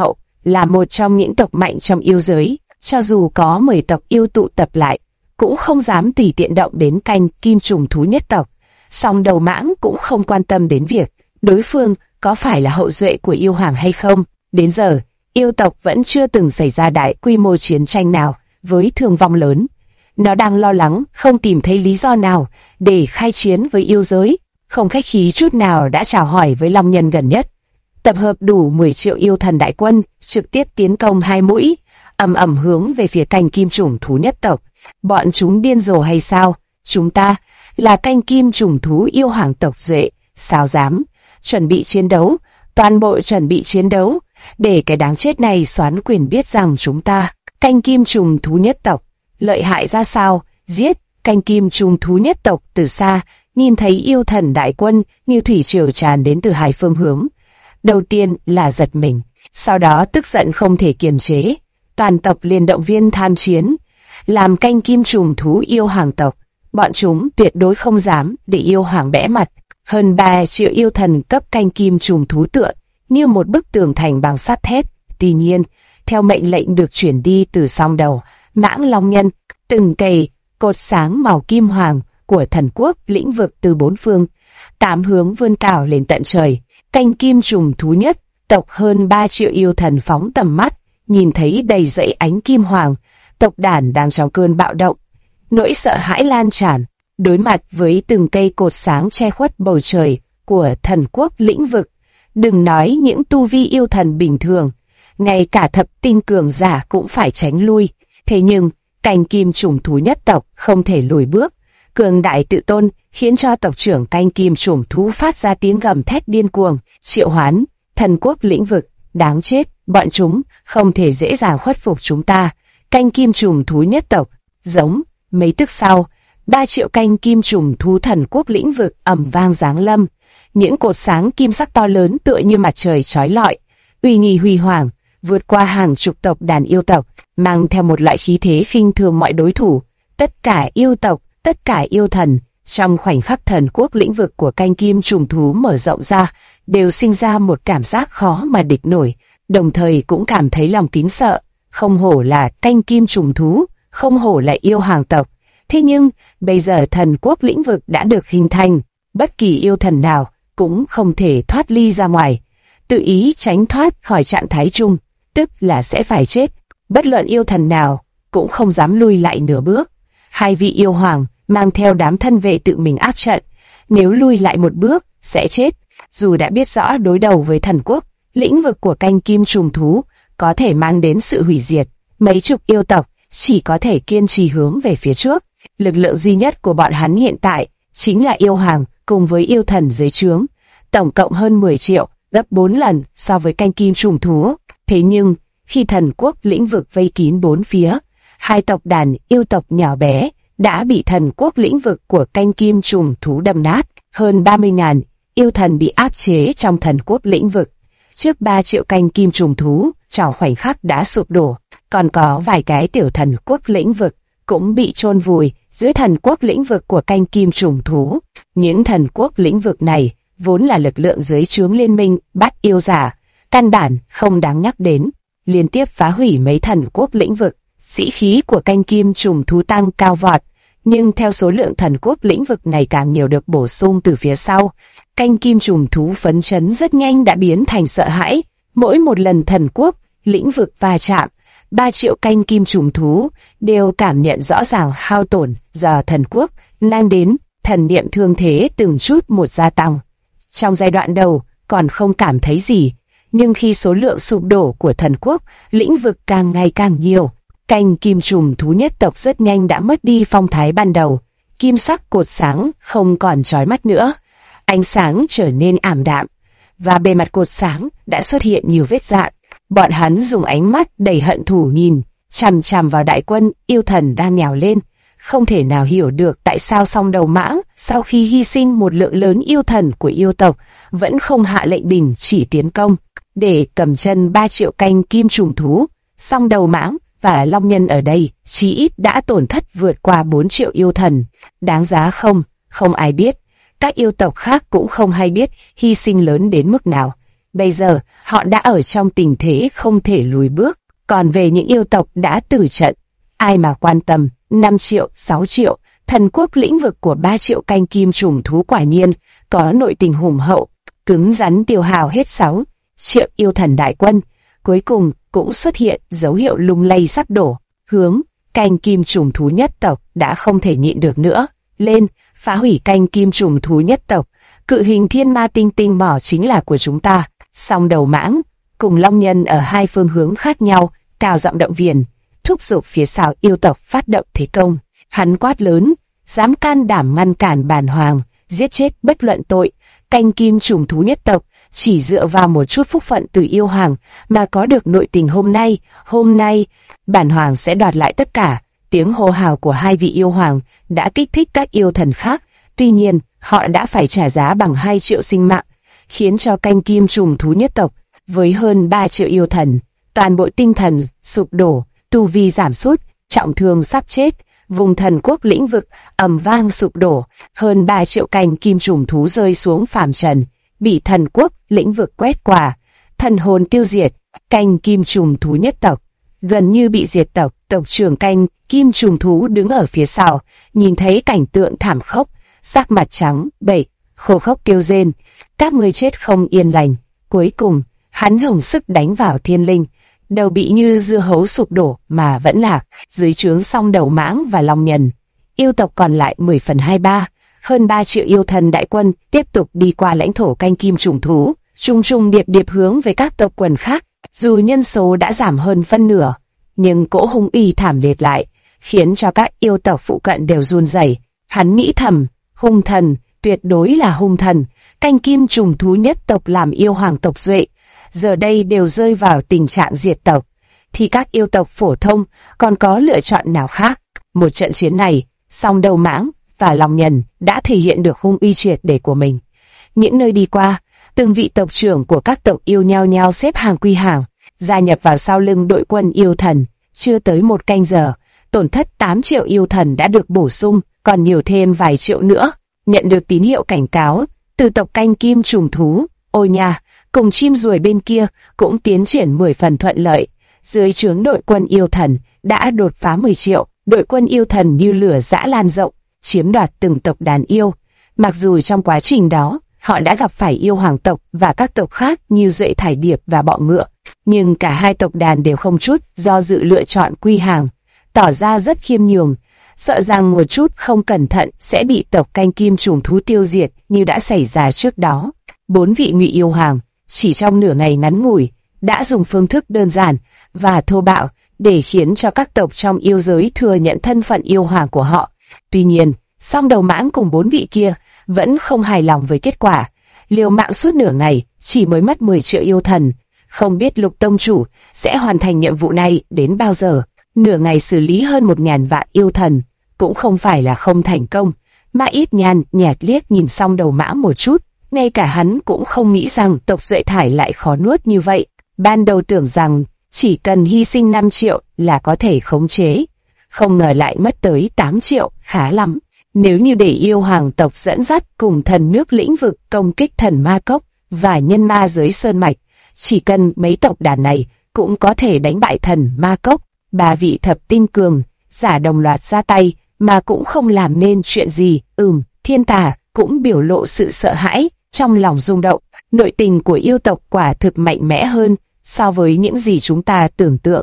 là một trong những tộc mạnh trong yêu giới, cho dù có 10 tộc yêu tụ tập lại, cũng không dám tùy tiện động đến canh kim trùng thú nhất tộc. Song Đầu Mãng cũng không quan tâm đến việc đối phương có phải là hậu duệ của yêu hoàng hay không. Đến giờ, yêu tộc vẫn chưa từng xảy ra đại quy mô chiến tranh nào với thương vong lớn. Nó đang lo lắng không tìm thấy lý do nào để khai chiến với yêu giới, không khách khí chút nào đã chào hỏi với Long Nhân gần nhất. Tập hợp đủ 10 triệu yêu thần đại quân, trực tiếp tiến công 2 mũi, ầm ầm hướng về phía canh kim trùng thú nhất tộc. Bọn chúng điên rồ hay sao? Chúng ta là canh kim trùng thú yêu hoàng tộc duệ, sao dám? Chuẩn bị chiến đấu, toàn bộ chuẩn bị chiến đấu, để cái đáng chết này xoán quyền biết rằng chúng ta, canh kim trùng thú nhất tộc, lợi hại ra sao? Giết! Canh kim trùng thú nhất tộc từ xa, nhìn thấy yêu thần đại quân như thủy triều tràn đến từ hai phương hướng. Đầu tiên là giật mình, sau đó tức giận không thể kiềm chế. Toàn tộc liền động viên tham chiến. Làm canh kim trùng thú yêu hoàng tộc, bọn chúng tuyệt đối không dám để yêu hoàng bẽ mặt. Hơn 3 triệu yêu thần cấp canh kim trùng thú tựa như một bức tường thành bằng sắt thép. Tuy nhiên, theo mệnh lệnh được chuyển đi từ Song Đầu Mãng Long Nhân, từng cây cột sáng màu kim hoàng của thần quốc lĩnh vực từ 4 phương, 8 hướng vươn cao lên tận trời. Canh kim trùng thú nhất tộc hơn 3 triệu yêu thần phóng tầm mắt, nhìn thấy đầy dãy ánh kim hoàng, tộc đàn đang trong cơn bạo động. Nỗi sợ hãi lan tràn, đối mặt với từng cây cột sáng che khuất bầu trời của thần quốc lĩnh vực. Đừng nói những tu vi yêu thần bình thường, ngay cả thập tinh cường giả cũng phải tránh lui. Thế nhưng, canh kim trùng thú nhất tộc không thể lùi bước. Cường đại tự tôn khiến cho tộc trưởng canh kim trùng thú phát ra tiếng gầm thét điên cuồng, triệu hoán thần quốc lĩnh vực. Đáng chết, bọn chúng không thể dễ dàng khuất phục chúng ta. Canh kim trùng thú nhất tộc giống. Mấy tức sau, 3 triệu canh kim trùng thú thần quốc lĩnh vực ầm vang giáng lâm. Những cột sáng kim sắc to lớn tựa như mặt trời chói lọi, uy nghi huy hoàng, vượt qua hàng chục tộc đàn yêu tộc, mang theo một loại khí thế khinh thường mọi đối thủ. Tất cả yêu tộc, tất cả yêu thần, trong khoảnh khắc thần quốc lĩnh vực của canh kim trùng thú mở rộng ra, đều sinh ra một cảm giác khó mà địch nổi, đồng thời cũng cảm thấy lòng kính sợ. Không hổ là canh kim trùng thú, không hổ là yêu hoàng tộc. Thế nhưng, bây giờ thần quốc lĩnh vực đã được hình thành, bất kỳ yêu thần nào cũng không thể thoát ly ra ngoài, tự ý tránh thoát khỏi trạng thái chung, tức là sẽ phải chết. Bất luận yêu thần nào cũng không dám lui lại nửa bước. 2 vị yêu hoàng mang theo đám thân vệ tự mình áp trận, nếu lui lại một bước sẽ chết. Dù đã biết rõ đối đầu với thần quốc, lĩnh vực của canh kim trùng thú có thể mang đến sự hủy diệt, mấy chục yêu tộc chỉ có thể kiên trì hướng về phía trước. Lực lượng duy nhất của bọn hắn hiện tại chính là yêu hoàng cùng với yêu thần dưới trướng, tổng cộng hơn 10 triệu, gấp 4 lần so với canh kim trùng thú. Thế nhưng, khi thần quốc lĩnh vực vây kín 4 phía, 2 tộc đàn yêu tộc nhỏ bé đã bị thần quốc lĩnh vực của canh kim trùng thú đâm nát. Hơn 30.000 yêu thần bị áp chế trong thần quốc lĩnh vực. Trước 3 triệu canh kim trùng thú, trong khoảnh khắc đã sụp đổ. Còn có vài cái tiểu thần quốc lĩnh vực cũng bị chôn vùi dưới thần quốc lĩnh vực của canh kim trùng thú. Những thần quốc lĩnh vực này vốn là lực lượng dưới trướng liên minh bắt yêu giả, căn bản không đáng nhắc đến. Liên tiếp phá hủy mấy thần quốc lĩnh vực, sĩ khí của canh kim trùng thú tăng cao vọt. Nhưng theo số lượng thần quốc lĩnh vực này càng nhiều được bổ sung từ phía sau, canh kim trùng thú phấn chấn rất nhanh đã biến thành sợ hãi. Mỗi một lần thần quốc lĩnh vực va chạm, 3 triệu canh kim trùng thú đều cảm nhận rõ ràng hao tổn do thần quốc mang đến. Thần niệm thương thế từng chút một gia tăng. Trong giai đoạn đầu còn không cảm thấy gì, nhưng khi số lượng sụp đổ của thần quốc lĩnh vực càng ngày càng nhiều, canh kim trùng thú nhất tộc rất nhanh đã mất đi phong thái ban đầu. Kim sắc cột sáng không còn chói mắt nữa, ánh sáng trở nên ảm đạm, và bề mặt cột sáng đã xuất hiện nhiều vết rạn. Bọn hắn dùng ánh mắt đầy hận thù nhìn chằm chằm vào đại quân yêu thần đang nhào lên, không thể nào hiểu được tại sao Song Đầu Mãng sau khi hy sinh một lượng lớn yêu thần của yêu tộc vẫn không hạ lệnh đình chỉ tiến công để cầm chân 3 triệu canh kim trùng thú. Song Đầu Mãng và Long Nhân ở đây chí ít đã tổn thất vượt qua 4 triệu yêu thần. Đáng giá không? Không ai biết. Các yêu tộc khác cũng không hay biết hy sinh lớn đến mức nào. Bây giờ, họ đã ở trong tình thế không thể lùi bước. Còn về những yêu tộc đã tử trận, ai mà quan tâm. 5 triệu, 6 triệu, thần quốc lĩnh vực của 3 triệu canh kim trùng thú quả nhiên có nội tình hùng hậu, cứng rắn tiêu hao hết 6 triệu yêu thần đại quân. Cuối cùng cũng xuất hiện dấu hiệu lung lay sắp đổ. Hướng canh kim trùng thú nhất tộc đã không thể nhịn được nữa, lên phá hủy canh kim trùng thú nhất tộc. Cự hình thiên ma tinh tinh mỏ chính là của chúng ta. Song đầu mãng cùng long nhân ở hai phương hướng khác nhau cao giọng động viên, thúc giục phía sau yêu tộc phát động thế công. Hắn quát lớn, dám can đảm ngăn cản bản hoàng, giết chết bất luận tội. Canh kim trùng thú nhất tộc chỉ dựa vào một chút phúc phận từ yêu hoàng mà có được nội tình hôm nay bản hoàng sẽ đoạt lại tất cả. Tiếng hô hào của hai vị yêu hoàng đã kích thích các yêu thần khác, tuy nhiên họ đã phải trả giá bằng 2 triệu sinh mạng, khiến cho canh kim trùng thú nhất tộc với hơn 3 triệu yêu thần, toàn bộ tinh thần sụp đổ, tu vi giảm sút, trọng thương sắp chết. Vùng thần quốc lĩnh vực ầm vang sụp đổ, hơn 3 triệu canh kim trùng thú rơi xuống phàm trần, bị thần quốc lĩnh vực quét qua, thần hồn tiêu diệt. Canh kim trùng thú nhất tộc gần như bị diệt tộc. Tộc trưởng canh kim trùng thú đứng ở phía sau, nhìn thấy cảnh tượng thảm khốc, sắc mặt trắng bệch, khô khốc kêu rên, các ngươi chết không yên lành. Cuối cùng hắn dùng sức đánh vào thiên linh, đầu bị như dưa hấu sụp đổ mà vẫn lạc. Dưới trướng song đầu mãng và long nhân, yêu tộc còn lại 10/23, hơn 3 triệu yêu thần đại quân tiếp tục đi qua lãnh thổ canh kim trùng thú, trùng điệp hướng về các tộc quần khác. Dù nhân số đã giảm hơn phân nửa, nhưng cỗ hung uy thảm liệt lại khiến cho các yêu tộc phụ cận đều run rẩy. Hắn nghĩ thầm, hung thần, tuyệt đối là hung thần. Canh kim trùng thú nhất tộc làm yêu hoàng tộc duệ, giờ đây đều rơi vào tình trạng diệt tộc, thì các yêu tộc phổ thông còn có lựa chọn nào khác? Một trận chiến này, song đầu mãng và long nhân đã thể hiện được hung uy triệt để của mình. Những nơi đi qua, từng vị tộc trưởng của các tộc yêu nhao nhao xếp hàng quy hàng, gia nhập vào sau lưng đội quân yêu thần. Chưa tới 1 canh giờ, tổn thất 8 triệu yêu thần đã được bổ sung, còn nhiều thêm vài triệu nữa. Nhận được tín hiệu cảnh cáo từ tộc canh kim trùng thú, Ôi Nha cùng chim ruồi bên kia cũng tiến triển 10 phần thuận lợi. Dưới trướng đội quân yêu thần đã đột phá 10 triệu, đội quân yêu thần như lửa dã lan rộng, chiếm đoạt từng tộc đàn yêu. Mặc dù trong quá trình đó, họ đã gặp phải yêu hoàng tộc và các tộc khác như duệ thải điệp và bọ ngựa, nhưng cả hai tộc đàn đều không chút do dự lựa chọn quy hàng, tỏ ra rất khiêm nhường, sợ rằng một chút không cẩn thận sẽ bị tộc canh kim trùng thú tiêu diệt như đã xảy ra trước đó. 4 vị ngụy yêu hoàng chỉ trong nửa ngày ngắn ngủi đã dùng phương thức đơn giản và thô bạo để khiến cho các tộc trong yêu giới thừa nhận thân phận yêu hoàng của họ. Tuy nhiên, song đầu mãng cùng 4 vị kia vẫn không hài lòng với kết quả. Liều mạng suốt nửa ngày chỉ mới mất 10 triệu yêu thần. Không biết Lục tông chủ sẽ hoàn thành nhiệm vụ này đến bao giờ. Nửa ngày xử lý hơn 1000 vạn yêu thần cũng không phải là không thành công. Ma Ít nhàn nhạt liếc nhìn song đầu mãng một chút, ngay cả hắn cũng không nghĩ rằng tộc duệ thải lại khó nuốt như vậy. Ban đầu tưởng rằng chỉ cần hy sinh 5 triệu là có thể khống chế, không ngờ lại mất tới 8 triệu, khá lắm. Nếu như để yêu hoàng tộc dẫn dắt cùng thần nước lĩnh vực công kích thần ma cốc và nhân ma giới sơn mạch, chỉ cần mấy tộc đàn này cũng có thể đánh bại thần ma cốc. 3 vị thập tinh cường giả đồng loạt ra tay mà cũng không làm nên chuyện gì. Thiên Tà cũng biểu lộ sự sợ hãi, trong lòng rung động. Nội tình của yêu tộc quả thực mạnh mẽ hơn so với những gì chúng ta tưởng tượng.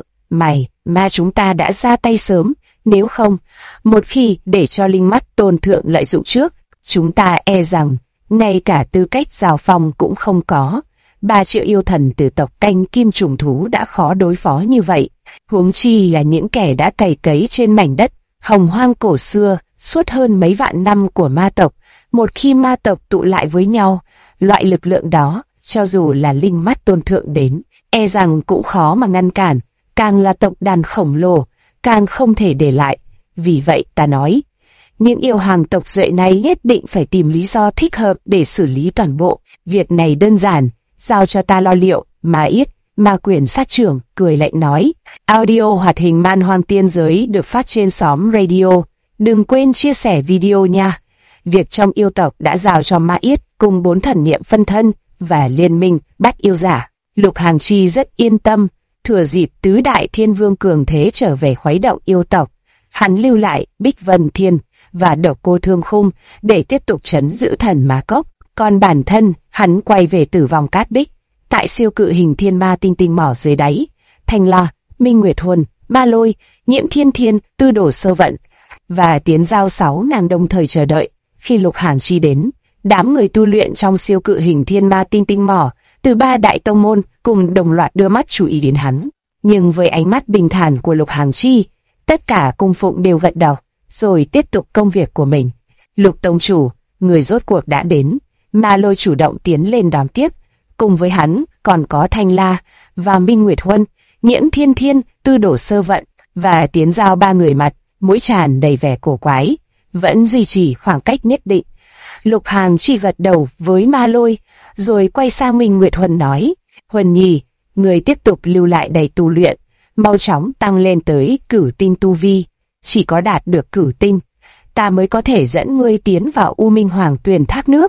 Mà chúng ta đã ra tay sớm, nếu không, một khi để cho linh mắt tôn thượng lợi dụng trước, chúng ta e rằng ngay cả tư cách giao phong cũng không có. 3 triệu yêu thần từ tộc canh kim trùng thú đã khó đối phó như vậy, huống chi là những kẻ đã cày cấy trên mảnh đất hồng hoang cổ xưa suốt hơn mấy vạn năm của ma tộc. Một khi ma tộc tụ lại với nhau, loại lực lượng đó, cho dù là linh mắt tôn thượng đến, e rằng cũng khó mà ngăn cản. Càng là tộc đàn khổng lồ, càng không thể để lại. Vì vậy ta nói, những yêu hoàng tộc duệ này nhất định phải tìm lý do thích hợp để xử lý toàn bộ. Việc này đơn giản, giao cho ta lo liệu. Ma Ít, ma quyền sát trưởng, cười lạnh nói. Audio hoạt hình Man Hoang Tiên Giới được phát trên xóm radio. Đừng quên chia sẻ video nha. Việc trong yêu tộc đã giao cho Ma Ít cùng 4 thần niệm phân thân và liên minh bắt yêu giả. Lục Hàng Chi rất yên tâm, thừa dịp tứ đại thiên vương cường thế trở về khuấy động yêu tộc, hắn lưu lại Bích Vân Thiên và Độc Cô Thương Khung để tiếp tục trấn giữ Thần Ma Cốc. Còn bản thân, hắn quay về Tử Vong Cát Bích, tại siêu cự hình thiên ma tinh tinh mỏ dưới đáy. Thanh La, Minh Nguyệt Huân, Ma Lôi, Nhiễm Thiên Thiên, Tư Đồ Sơ Vận và Tiến Giao 6 nàng đồng thời chờ đợi. Khi Lục Hàng Chi đến, đám người tu luyện trong siêu cự hình thiên ma tinh tinh mỏ từ 3 đại tông môn cùng đồng loạt đưa mắt chú ý đến hắn. Nhưng với ánh mắt bình thản của Lục Hàng Chi, tất cả cung phụng đều gật đầu, rồi tiếp tục công việc của mình. Lục tông chủ, người rốt cuộc đã đến. Ma Lôi chủ động tiến lên đón tiếp, cùng với hắn còn có Thanh La và Minh Nguyệt Huân, Nhiễm Thiên Thiên, Tư Đồ Sơ Vận và Tiến Giao, ba người mặt mũi tràn đầy vẻ cổ quái, vẫn duy trì khoảng cách nhất định. Lục Hàng Chi gật đầu với Ma Lôi, rồi quay sang Minh Nguyệt Huân nói: Huân Nhi, người tiếp tục lưu lại đầy tu luyện, mau chóng tăng lên tới cửu tinh tu vi. Chỉ có đạt được cửu tinh, ta mới có thể dẫn ngươi tiến vào U Minh Hoàng Tuyền thác nước.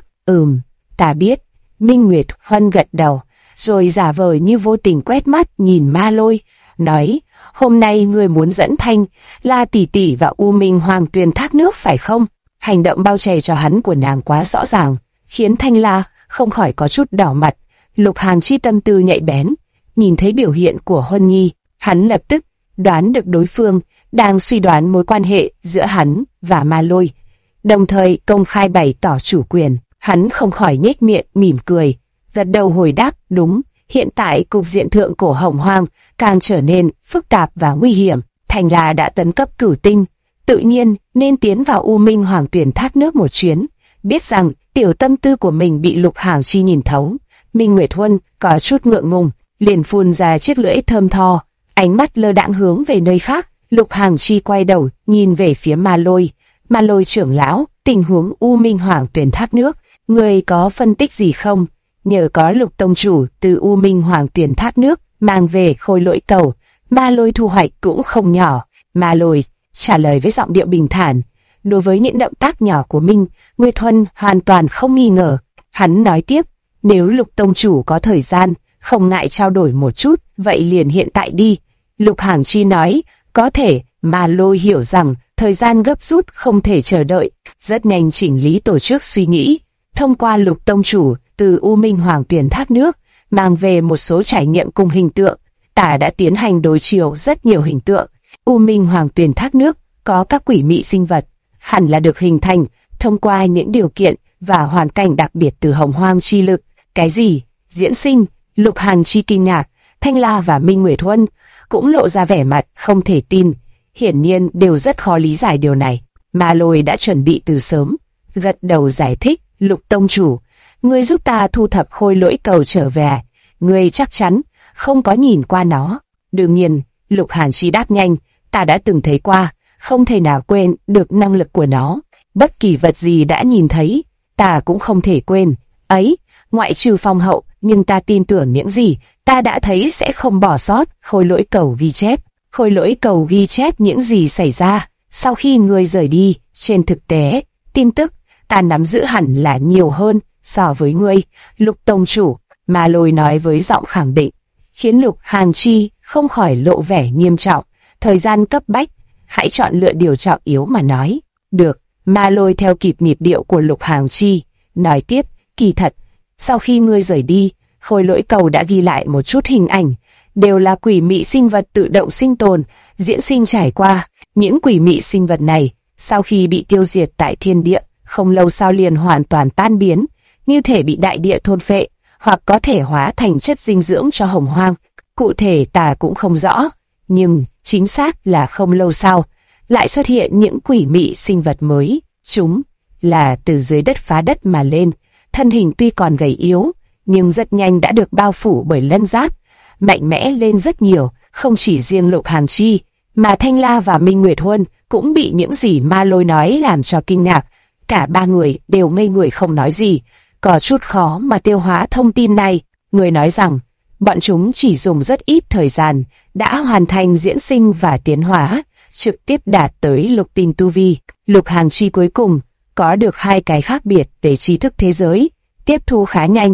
Ta biết. Minh Nguyệt Huân gật đầu, rồi giả vờ như vô tình quét mắt nhìn Ma Lôi, nói: Hôm nay ngươi muốn dẫn Thanh La tỷ tỷ vào U Minh Hoàng Tuyền thác nước phải không? Hành động bao che cho hắn của nàng quá rõ ràng, khiến Thanh La không khỏi có chút đỏ mặt. Lục Hàng Chi tâm tư nhạy bén, nhìn thấy biểu hiện của Huân Nhi, hắn lập tức đoán được đối phương đang suy đoán mối quan hệ giữa hắn và Ma Lôi, đồng thời công khai bày tỏ chủ quyền. Hắn không khỏi nhếch miệng mỉm cười, gật đầu hồi đáp: Đúng, hiện tại cục diện thượng cổ Hồng Hoang càng trở nên phức tạp và nguy hiểm. Thanh La đã tấn cấp cửu tinh, tự nhiên nên tiến vào U Minh Hoàng Tuyền thác nước một chuyến. Biết rằng tiểu tâm tư của mình bị Lục Hàng Chi nhìn thấu, Minh Nguyệt Huân có chút ngượng ngùng, liền phun ra chiếc lưỡi thơm tho, ánh mắt lơ đãng hướng về nơi khác. Lục Hàng Chi quay đầu nhìn về phía Ma Lôi. Ma Lôi trưởng lão, tình huống U Minh Hoàng Tuyền thác nước, người có phân tích gì không? Nhờ có Lục tông chủ từ U Minh Hoàng Tuyền thác nước mang về khôi lỗi cầu, Ma Lôi thu hoạch cũng không nhỏ. Ma Lôi trả lời với giọng điệu bình thản. Đối với những động tác nhỏ của Minh Nguyệt Huân hoàn toàn không nghi ngờ. Hắn nói tiếp: Nếu Lục tông chủ có thời gian, không ngại trao đổi một chút, vậy liền hiện tại đi. Lục Hàng Chi nói: Có thể. Ma Lôi hiểu rằng thời gian gấp rút không thể chờ đợi, rất nhanh chỉnh lý tổ chức suy nghĩ. Thông qua Lục tông chủ từ U Minh Hoàng Tuyền thác nước mang về một số trải nghiệm cùng hình tượng, ta đã tiến hành đối chiếu rất nhiều hình tượng. U Minh Hoàng Tuyền thác nước có các quỷ mị sinh vật, hẳn là được hình thành thông qua những điều kiện và hoàn cảnh đặc biệt từ Hồng Hoang chi lực. Cái gì? Diễn sinh? Lục Hàng Chi kinh ngạc, Thanh La và Minh Nguyệt Huân cũng lộ ra vẻ mặt không thể tin, hiển nhiên đều rất khó lý giải điều này. Ma Lôi đã chuẩn bị từ sớm, gật đầu giải thích: Lục tông chủ, ngươi giúp ta thu thập khôi lỗi cầu trở về, ngươi chắc chắn không có nhìn qua nó? Đương nhiên, Lục Hàng Chi đáp nhanh: Ta đã từng thấy qua, không thể nào quên được năng lực của nó. Bất kỳ vật gì đã nhìn thấy, ta cũng không thể quên. Ấy, ngoại trừ Phong hậu, nhưng ta tin tưởng những gì ta đã thấy sẽ không bỏ sót. Khôi lỗi cầu ghi chép. Khôi lỗi cầu ghi chép những gì xảy ra sau khi ngươi rời đi. Trên thực tế, tin tức ta nắm giữ hẳn là nhiều hơn so với ngươi, Lục tông chủ. Ma Lôi nói với giọng khẳng định, khiến Lục Hàng Chi không khỏi lộ vẻ nghiêm trọng. Thời gian cấp bách, hãy chọn lựa điều trọng yếu mà nói. Được. Ma Lôi theo kịp nhịp điệu của Lục Hàng Chi, nói tiếp: Kỳ thật, sau khi ngươi rời đi, khôi lỗi cầu đã ghi lại một chút hình ảnh, đều là quỷ mị sinh vật tự động sinh tồn, diễn sinh trải qua. Những quỷ mị sinh vật này, sau khi bị tiêu diệt tại thiên địa, không lâu sau liền hoàn toàn tan biến, như thể bị đại địa thôn phệ, hoặc có thể hóa thành chất dinh dưỡng cho Hồng Hoang. Cụ thể ta cũng không rõ, nhưng chính xác là không lâu sau, lại xuất hiện những quỷ mị sinh vật mới. Chúng là từ dưới đất phá đất mà lên, thân hình tuy còn gầy yếu, nhưng rất nhanh đã được bao phủ bởi lân giáp, mạnh mẽ lên rất nhiều. Không chỉ riêng Lục Hàng Chi, mà Thanh La và Minh Nguyệt Huân cũng bị những gì Ma Lôi nói làm cho kinh ngạc. Cả ba người đều ngây người không nói gì, có chút khó mà tiêu hóa thông tin này. Người nói rằng bọn chúng chỉ dùng rất ít thời gian đã hoàn thành diễn sinh và tiến hóa, trực tiếp đạt tới lục tinh tu vi. Lục Hàng Chi cuối cùng có được hai cái khác biệt về tri thức thế giới, tiếp thu khá nhanh,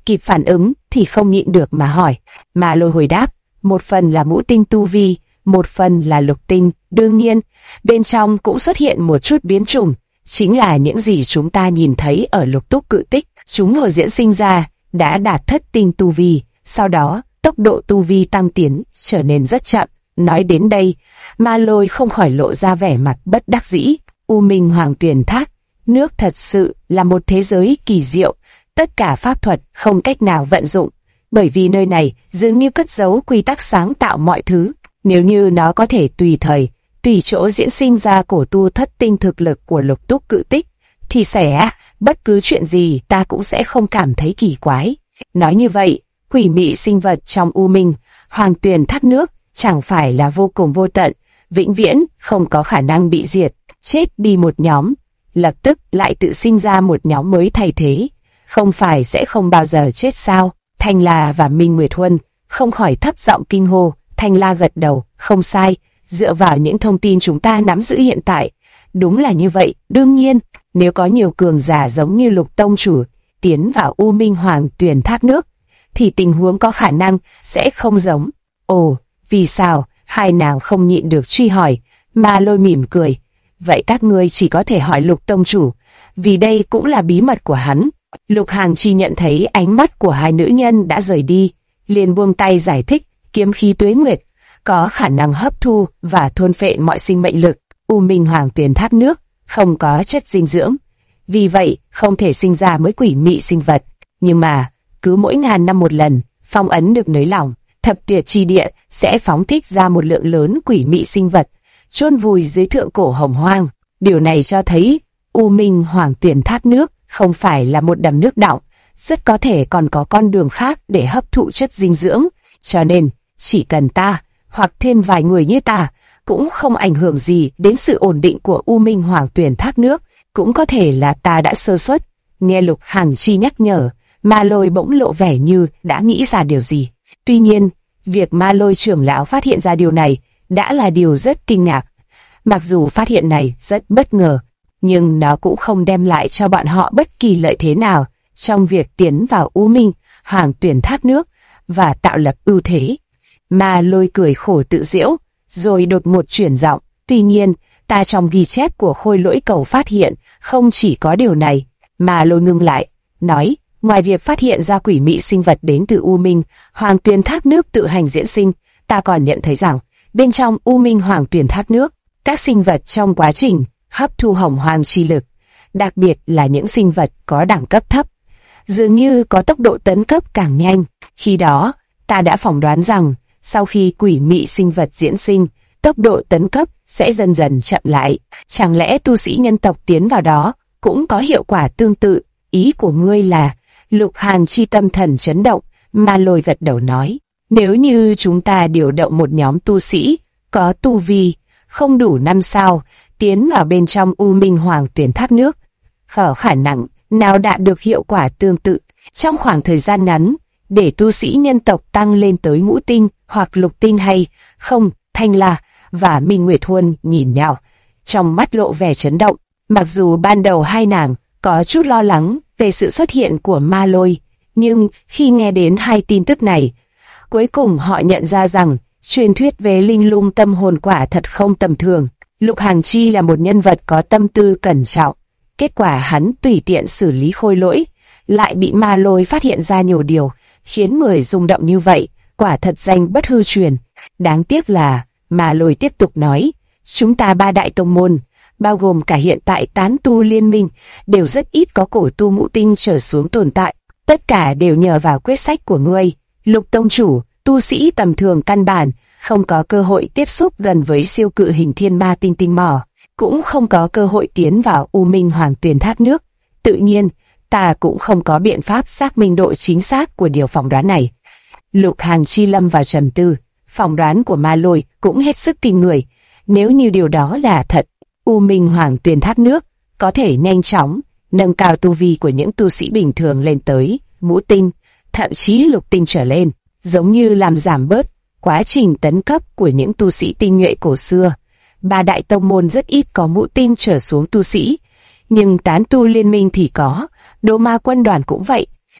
kịp phản ứng thì không nhịn được mà hỏi. Ma Lôi hồi đáp, một phần là ngũ tinh tu vi, một phần là lục tinh, đương nhiên, bên trong cũng xuất hiện một chút biến chủng, chính là những gì chúng ta nhìn thấy ở lục túc cự tích. Chúng vừa diễn sinh ra, đã đạt thất tinh tu vi, sau đó, tốc độ tu vi tăng tiến, trở nên rất chậm. Nói đến đây, Ma Lôi không khỏi lộ ra vẻ mặt bất đắc dĩ. U Minh Hoàng Tuyền Thác nước thật sự là một thế giới kỳ diệu, tất cả pháp thuật không cách nào vận dụng, bởi vì nơi này dường như cất giấu quy tắc sáng tạo mọi thứ. Nếu như nó có thể tùy thời, tùy chỗ diễn sinh ra cổ tu thất tinh thực lực của lục túc cự tích, thì bất cứ chuyện gì ta cũng sẽ không cảm thấy kỳ quái. Nói như vậy, quỷ mị sinh vật trong U Minh Hoàng Tuyền Thác nước chẳng phải là vô cùng vô tận, vĩnh viễn không có khả năng bị diệt, chết đi một nhóm, lập tức lại tự sinh ra một nhóm mới thay thế, không phải sẽ không bao giờ chết sao? Thanh La và Minh Nguyệt Huân không khỏi thấp giọng kinh hô. Thanh La gật đầu, không sai, dựa vào những thông tin chúng ta nắm giữ hiện tại, đúng là như vậy. Đương nhiên, nếu có nhiều cường giả giống như Lục Tông Chủ tiến vào U Minh Hoàng Tuyền Thác nước, thì tình huống có khả năng sẽ không giống. Ồ, vì sao? Hai nàng không nhịn được truy hỏi. Ma Lôi mỉm cười, vậy các ngươi chỉ có thể hỏi Lục Tông Chủ, vì đây cũng là bí mật của hắn. Lục Hàng Chi nhận thấy ánh mắt của hai nữ nhân đã rời đi, liền buông tay giải thích, kiếm khí tuế nguyệt có khả năng hấp thu và thôn phệ mọi sinh mệnh lực. U Minh Hoàng Tuyền Thác nước không có chất dinh dưỡng, vì vậy không thể sinh ra mới quỷ mị sinh vật. Nhưng mà cứ mỗi ngàn năm một lần, phong ấn được nới lỏng, thập tuyệt chi địa sẽ phóng thích ra một lượng lớn quỷ mị sinh vật, chôn vùi dưới thượng cổ hồng hoang. Điều này cho thấy U Minh Hoàng Tuyền Thác nước không phải là một đầm nước đọng, rất có thể còn có con đường khác để hấp thụ chất dinh dưỡng. Cho nên, chỉ cần ta, hoặc thêm vài người như ta, cũng không ảnh hưởng gì đến sự ổn định của U Minh Hoàng Tuyền Thác nước. Cũng có thể là ta đã sơ suất. Nghe Lục Hàng Chi nhắc nhở, Ma Lôi bỗng lộ vẻ như đã nghĩ ra điều gì. Tuy nhiên, việc Ma Lôi trưởng lão phát hiện ra điều này đã là điều rất kinh ngạc. Mặc dù phát hiện này rất bất ngờ, nhưng nó cũng không đem lại cho bọn họ bất kỳ lợi thế nào trong việc tiến vào U Minh Hoàng Tuyền Thác nước và tạo lập ưu thế. Ma Lôi cười khổ tự giễu, rồi đột ngột chuyển giọng, tuy nhiên, ta trong ghi chép của Khôi Lỗi Cầu phát hiện không chỉ có điều này. Ma Lôi ngưng lại, nói, ngoài việc phát hiện ra quỷ mị sinh vật đến từ U Minh Hoàng Tuyền Thác nước tự hành diễn sinh, ta còn nhận thấy rằng bên trong U Minh Hoàng Tuyền Thác nước, các sinh vật trong quá trình hấp thu hồng hoang chi lực, đặc biệt là những sinh vật có đẳng cấp thấp, dường như có tốc độ tấn cấp càng nhanh. Khi đó, ta đã phỏng đoán rằng sau khi quỷ mị sinh vật diễn sinh, tốc độ tấn cấp sẽ dần dần chậm lại. Chẳng lẽ tu sĩ nhân tộc tiến vào đó cũng có hiệu quả tương tự? Ý của ngươi là? Lục Hàn Chi tâm thần chấn động. Ma Lôi gật đầu nói, nếu như chúng ta điều động một nhóm tu sĩ có tu vi không đủ 5 sao tiến vào bên trong U Minh Hoàng Tuyền Thác nước, có khả năng nào đạt được hiệu quả tương tự trong khoảng thời gian ngắn để tu sĩ nhân tộc tăng lên tới ngũ tinh hoặc lục tinh hay không? Thanh La và Minh Nguyệt Huân nhìn nhau, trong mắt lộ vẻ chấn động. Mặc dù ban đầu hai nàng có chút lo lắng về sự xuất hiện của Ma Lôi, nhưng khi nghe đến hai tin tức này, cuối cùng họ nhận ra rằng truyền thuyết về linh lung tâm hồn quả thật không tầm thường. Lục Hàng Chi là một nhân vật có tâm tư cẩn trọng, kết quả hắn tùy tiện xử lý khôi lỗi, lại bị Ma Lôi phát hiện ra nhiều điều, khiến người rung động như vậy, quả thật danh bất hư truyền. Đáng tiếc là, Ma Lôi tiếp tục nói, chúng ta ba đại tông môn, bao gồm cả hiện tại tán tu liên minh, đều rất ít có cổ tu ngũ tinh trở xuống tồn tại. Tất cả đều nhờ vào quyết sách của ngươi, Lục Tông Chủ. Tu sĩ tầm thường căn bản không có cơ hội tiếp xúc gần với siêu cự hình thiên ma tinh tinh mỏ, cũng không có cơ hội tiến vào U Minh Hoàng Tuyền Thác nước. Tự nhiên, ta cũng không có biện pháp xác minh độ chính xác của điều phỏng đoán này. Lục Hàng Chi lâm vào trầm tư. Phỏng đoán của Ma Lôi cũng hết sức kinh người. Nếu như điều đó là thật, U Minh Hoàng Tuyền Thác nước có thể nhanh chóng nâng cao tu vi của những tu sĩ bình thường lên tới ngũ tinh, thậm chí lục tinh trở lên, giống như làm giảm bớt quá trình tấn cấp của những tu sĩ tinh nhuệ cổ xưa. Ba đại tông môn rất ít có ngũ tinh trở xuống tu sĩ, nhưng tán tu liên minh thì có, Đô Ma quân đoàn cũng vậy.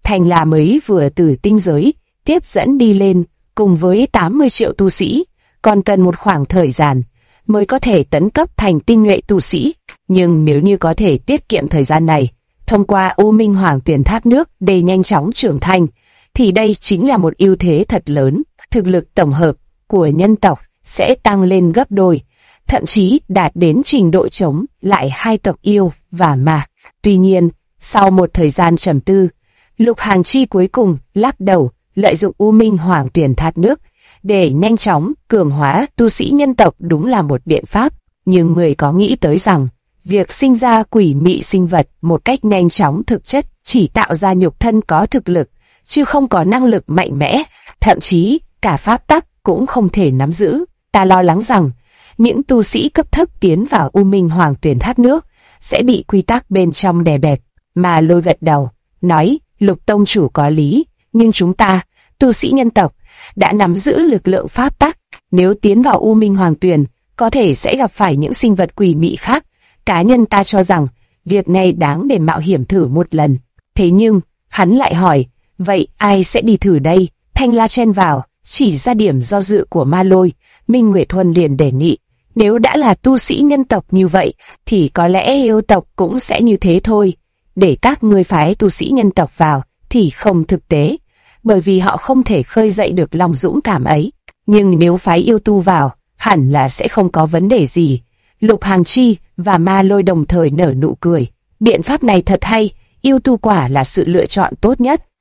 Thành là mới vừa từ tinh giới tiếp dẫn đi lên, cùng với 80 triệu tu sĩ, còn cần một khoảng thời gian mới có thể tấn cấp thành tinh nhuệ tu sĩ. Nhưng nếu như có thể tiết kiệm thời gian này, thông qua U Minh Hoàng Tuyền thác nước để nhanh chóng trưởng thành, thì đây chính là một ưu thế thật lớn. Thực lực tổng hợp của nhân tộc sẽ tăng lên gấp đôi, thậm chí đạt đến trình độ chống lại hai tộc yêu và ma. Tuy nhiên, sau một thời gian trầm tư, Lục Hàng Chi cuối cùng lắc đầu, lợi dụng U Minh Hoàng Tuyền thác nước để nhanh chóng cường hóa tu sĩ nhân tộc đúng là một biện pháp. Nhưng người có nghĩ tới rằng, việc sinh ra quỷ mị sinh vật một cách nhanh chóng thực chất chỉ tạo ra nhục thân có thực lực, chứ không có năng lực mạnh mẽ, thậm chí cả pháp tắc cũng không thể nắm giữ. Ta lo lắng rằng, những tu sĩ cấp thấp tiến vào U Minh Hoàng Tuyền thác nước sẽ bị quy tắc bên trong đè bẹp. Mà Lôi gật đầu, nói, Lục tông chủ có lý, nhưng chúng ta, tu sĩ nhân tộc, đã nắm giữ lực lượng pháp tắc. Nếu tiến vào U Minh Hoàng Tuyền, có thể sẽ gặp phải những sinh vật quỷ mị khác. Cá nhân ta cho rằng, việc này đáng để mạo hiểm thử một lần. Thế nhưng, hắn lại hỏi, vậy ai sẽ đi thử đây? Thanh La chen vào, chỉ ra điểm do dự của Ma Lôi. Minh Nguyệt Huân liền đề nghị, nếu đã là tu sĩ nhân tộc như vậy, thì có lẽ yêu tộc cũng sẽ như thế thôi. Để các ngươi phái tu sĩ nhân tộc vào, thì không thực tế, bởi vì họ không thể khơi dậy được lòng dũng cảm ấy. Nhưng nếu phái yêu tu vào, hẳn là sẽ không có vấn đề gì. Lục Hàng Chi và Ma Lôi đồng thời nở nụ cười. Biện pháp này thật hay, yêu tu quả là sự lựa chọn tốt nhất.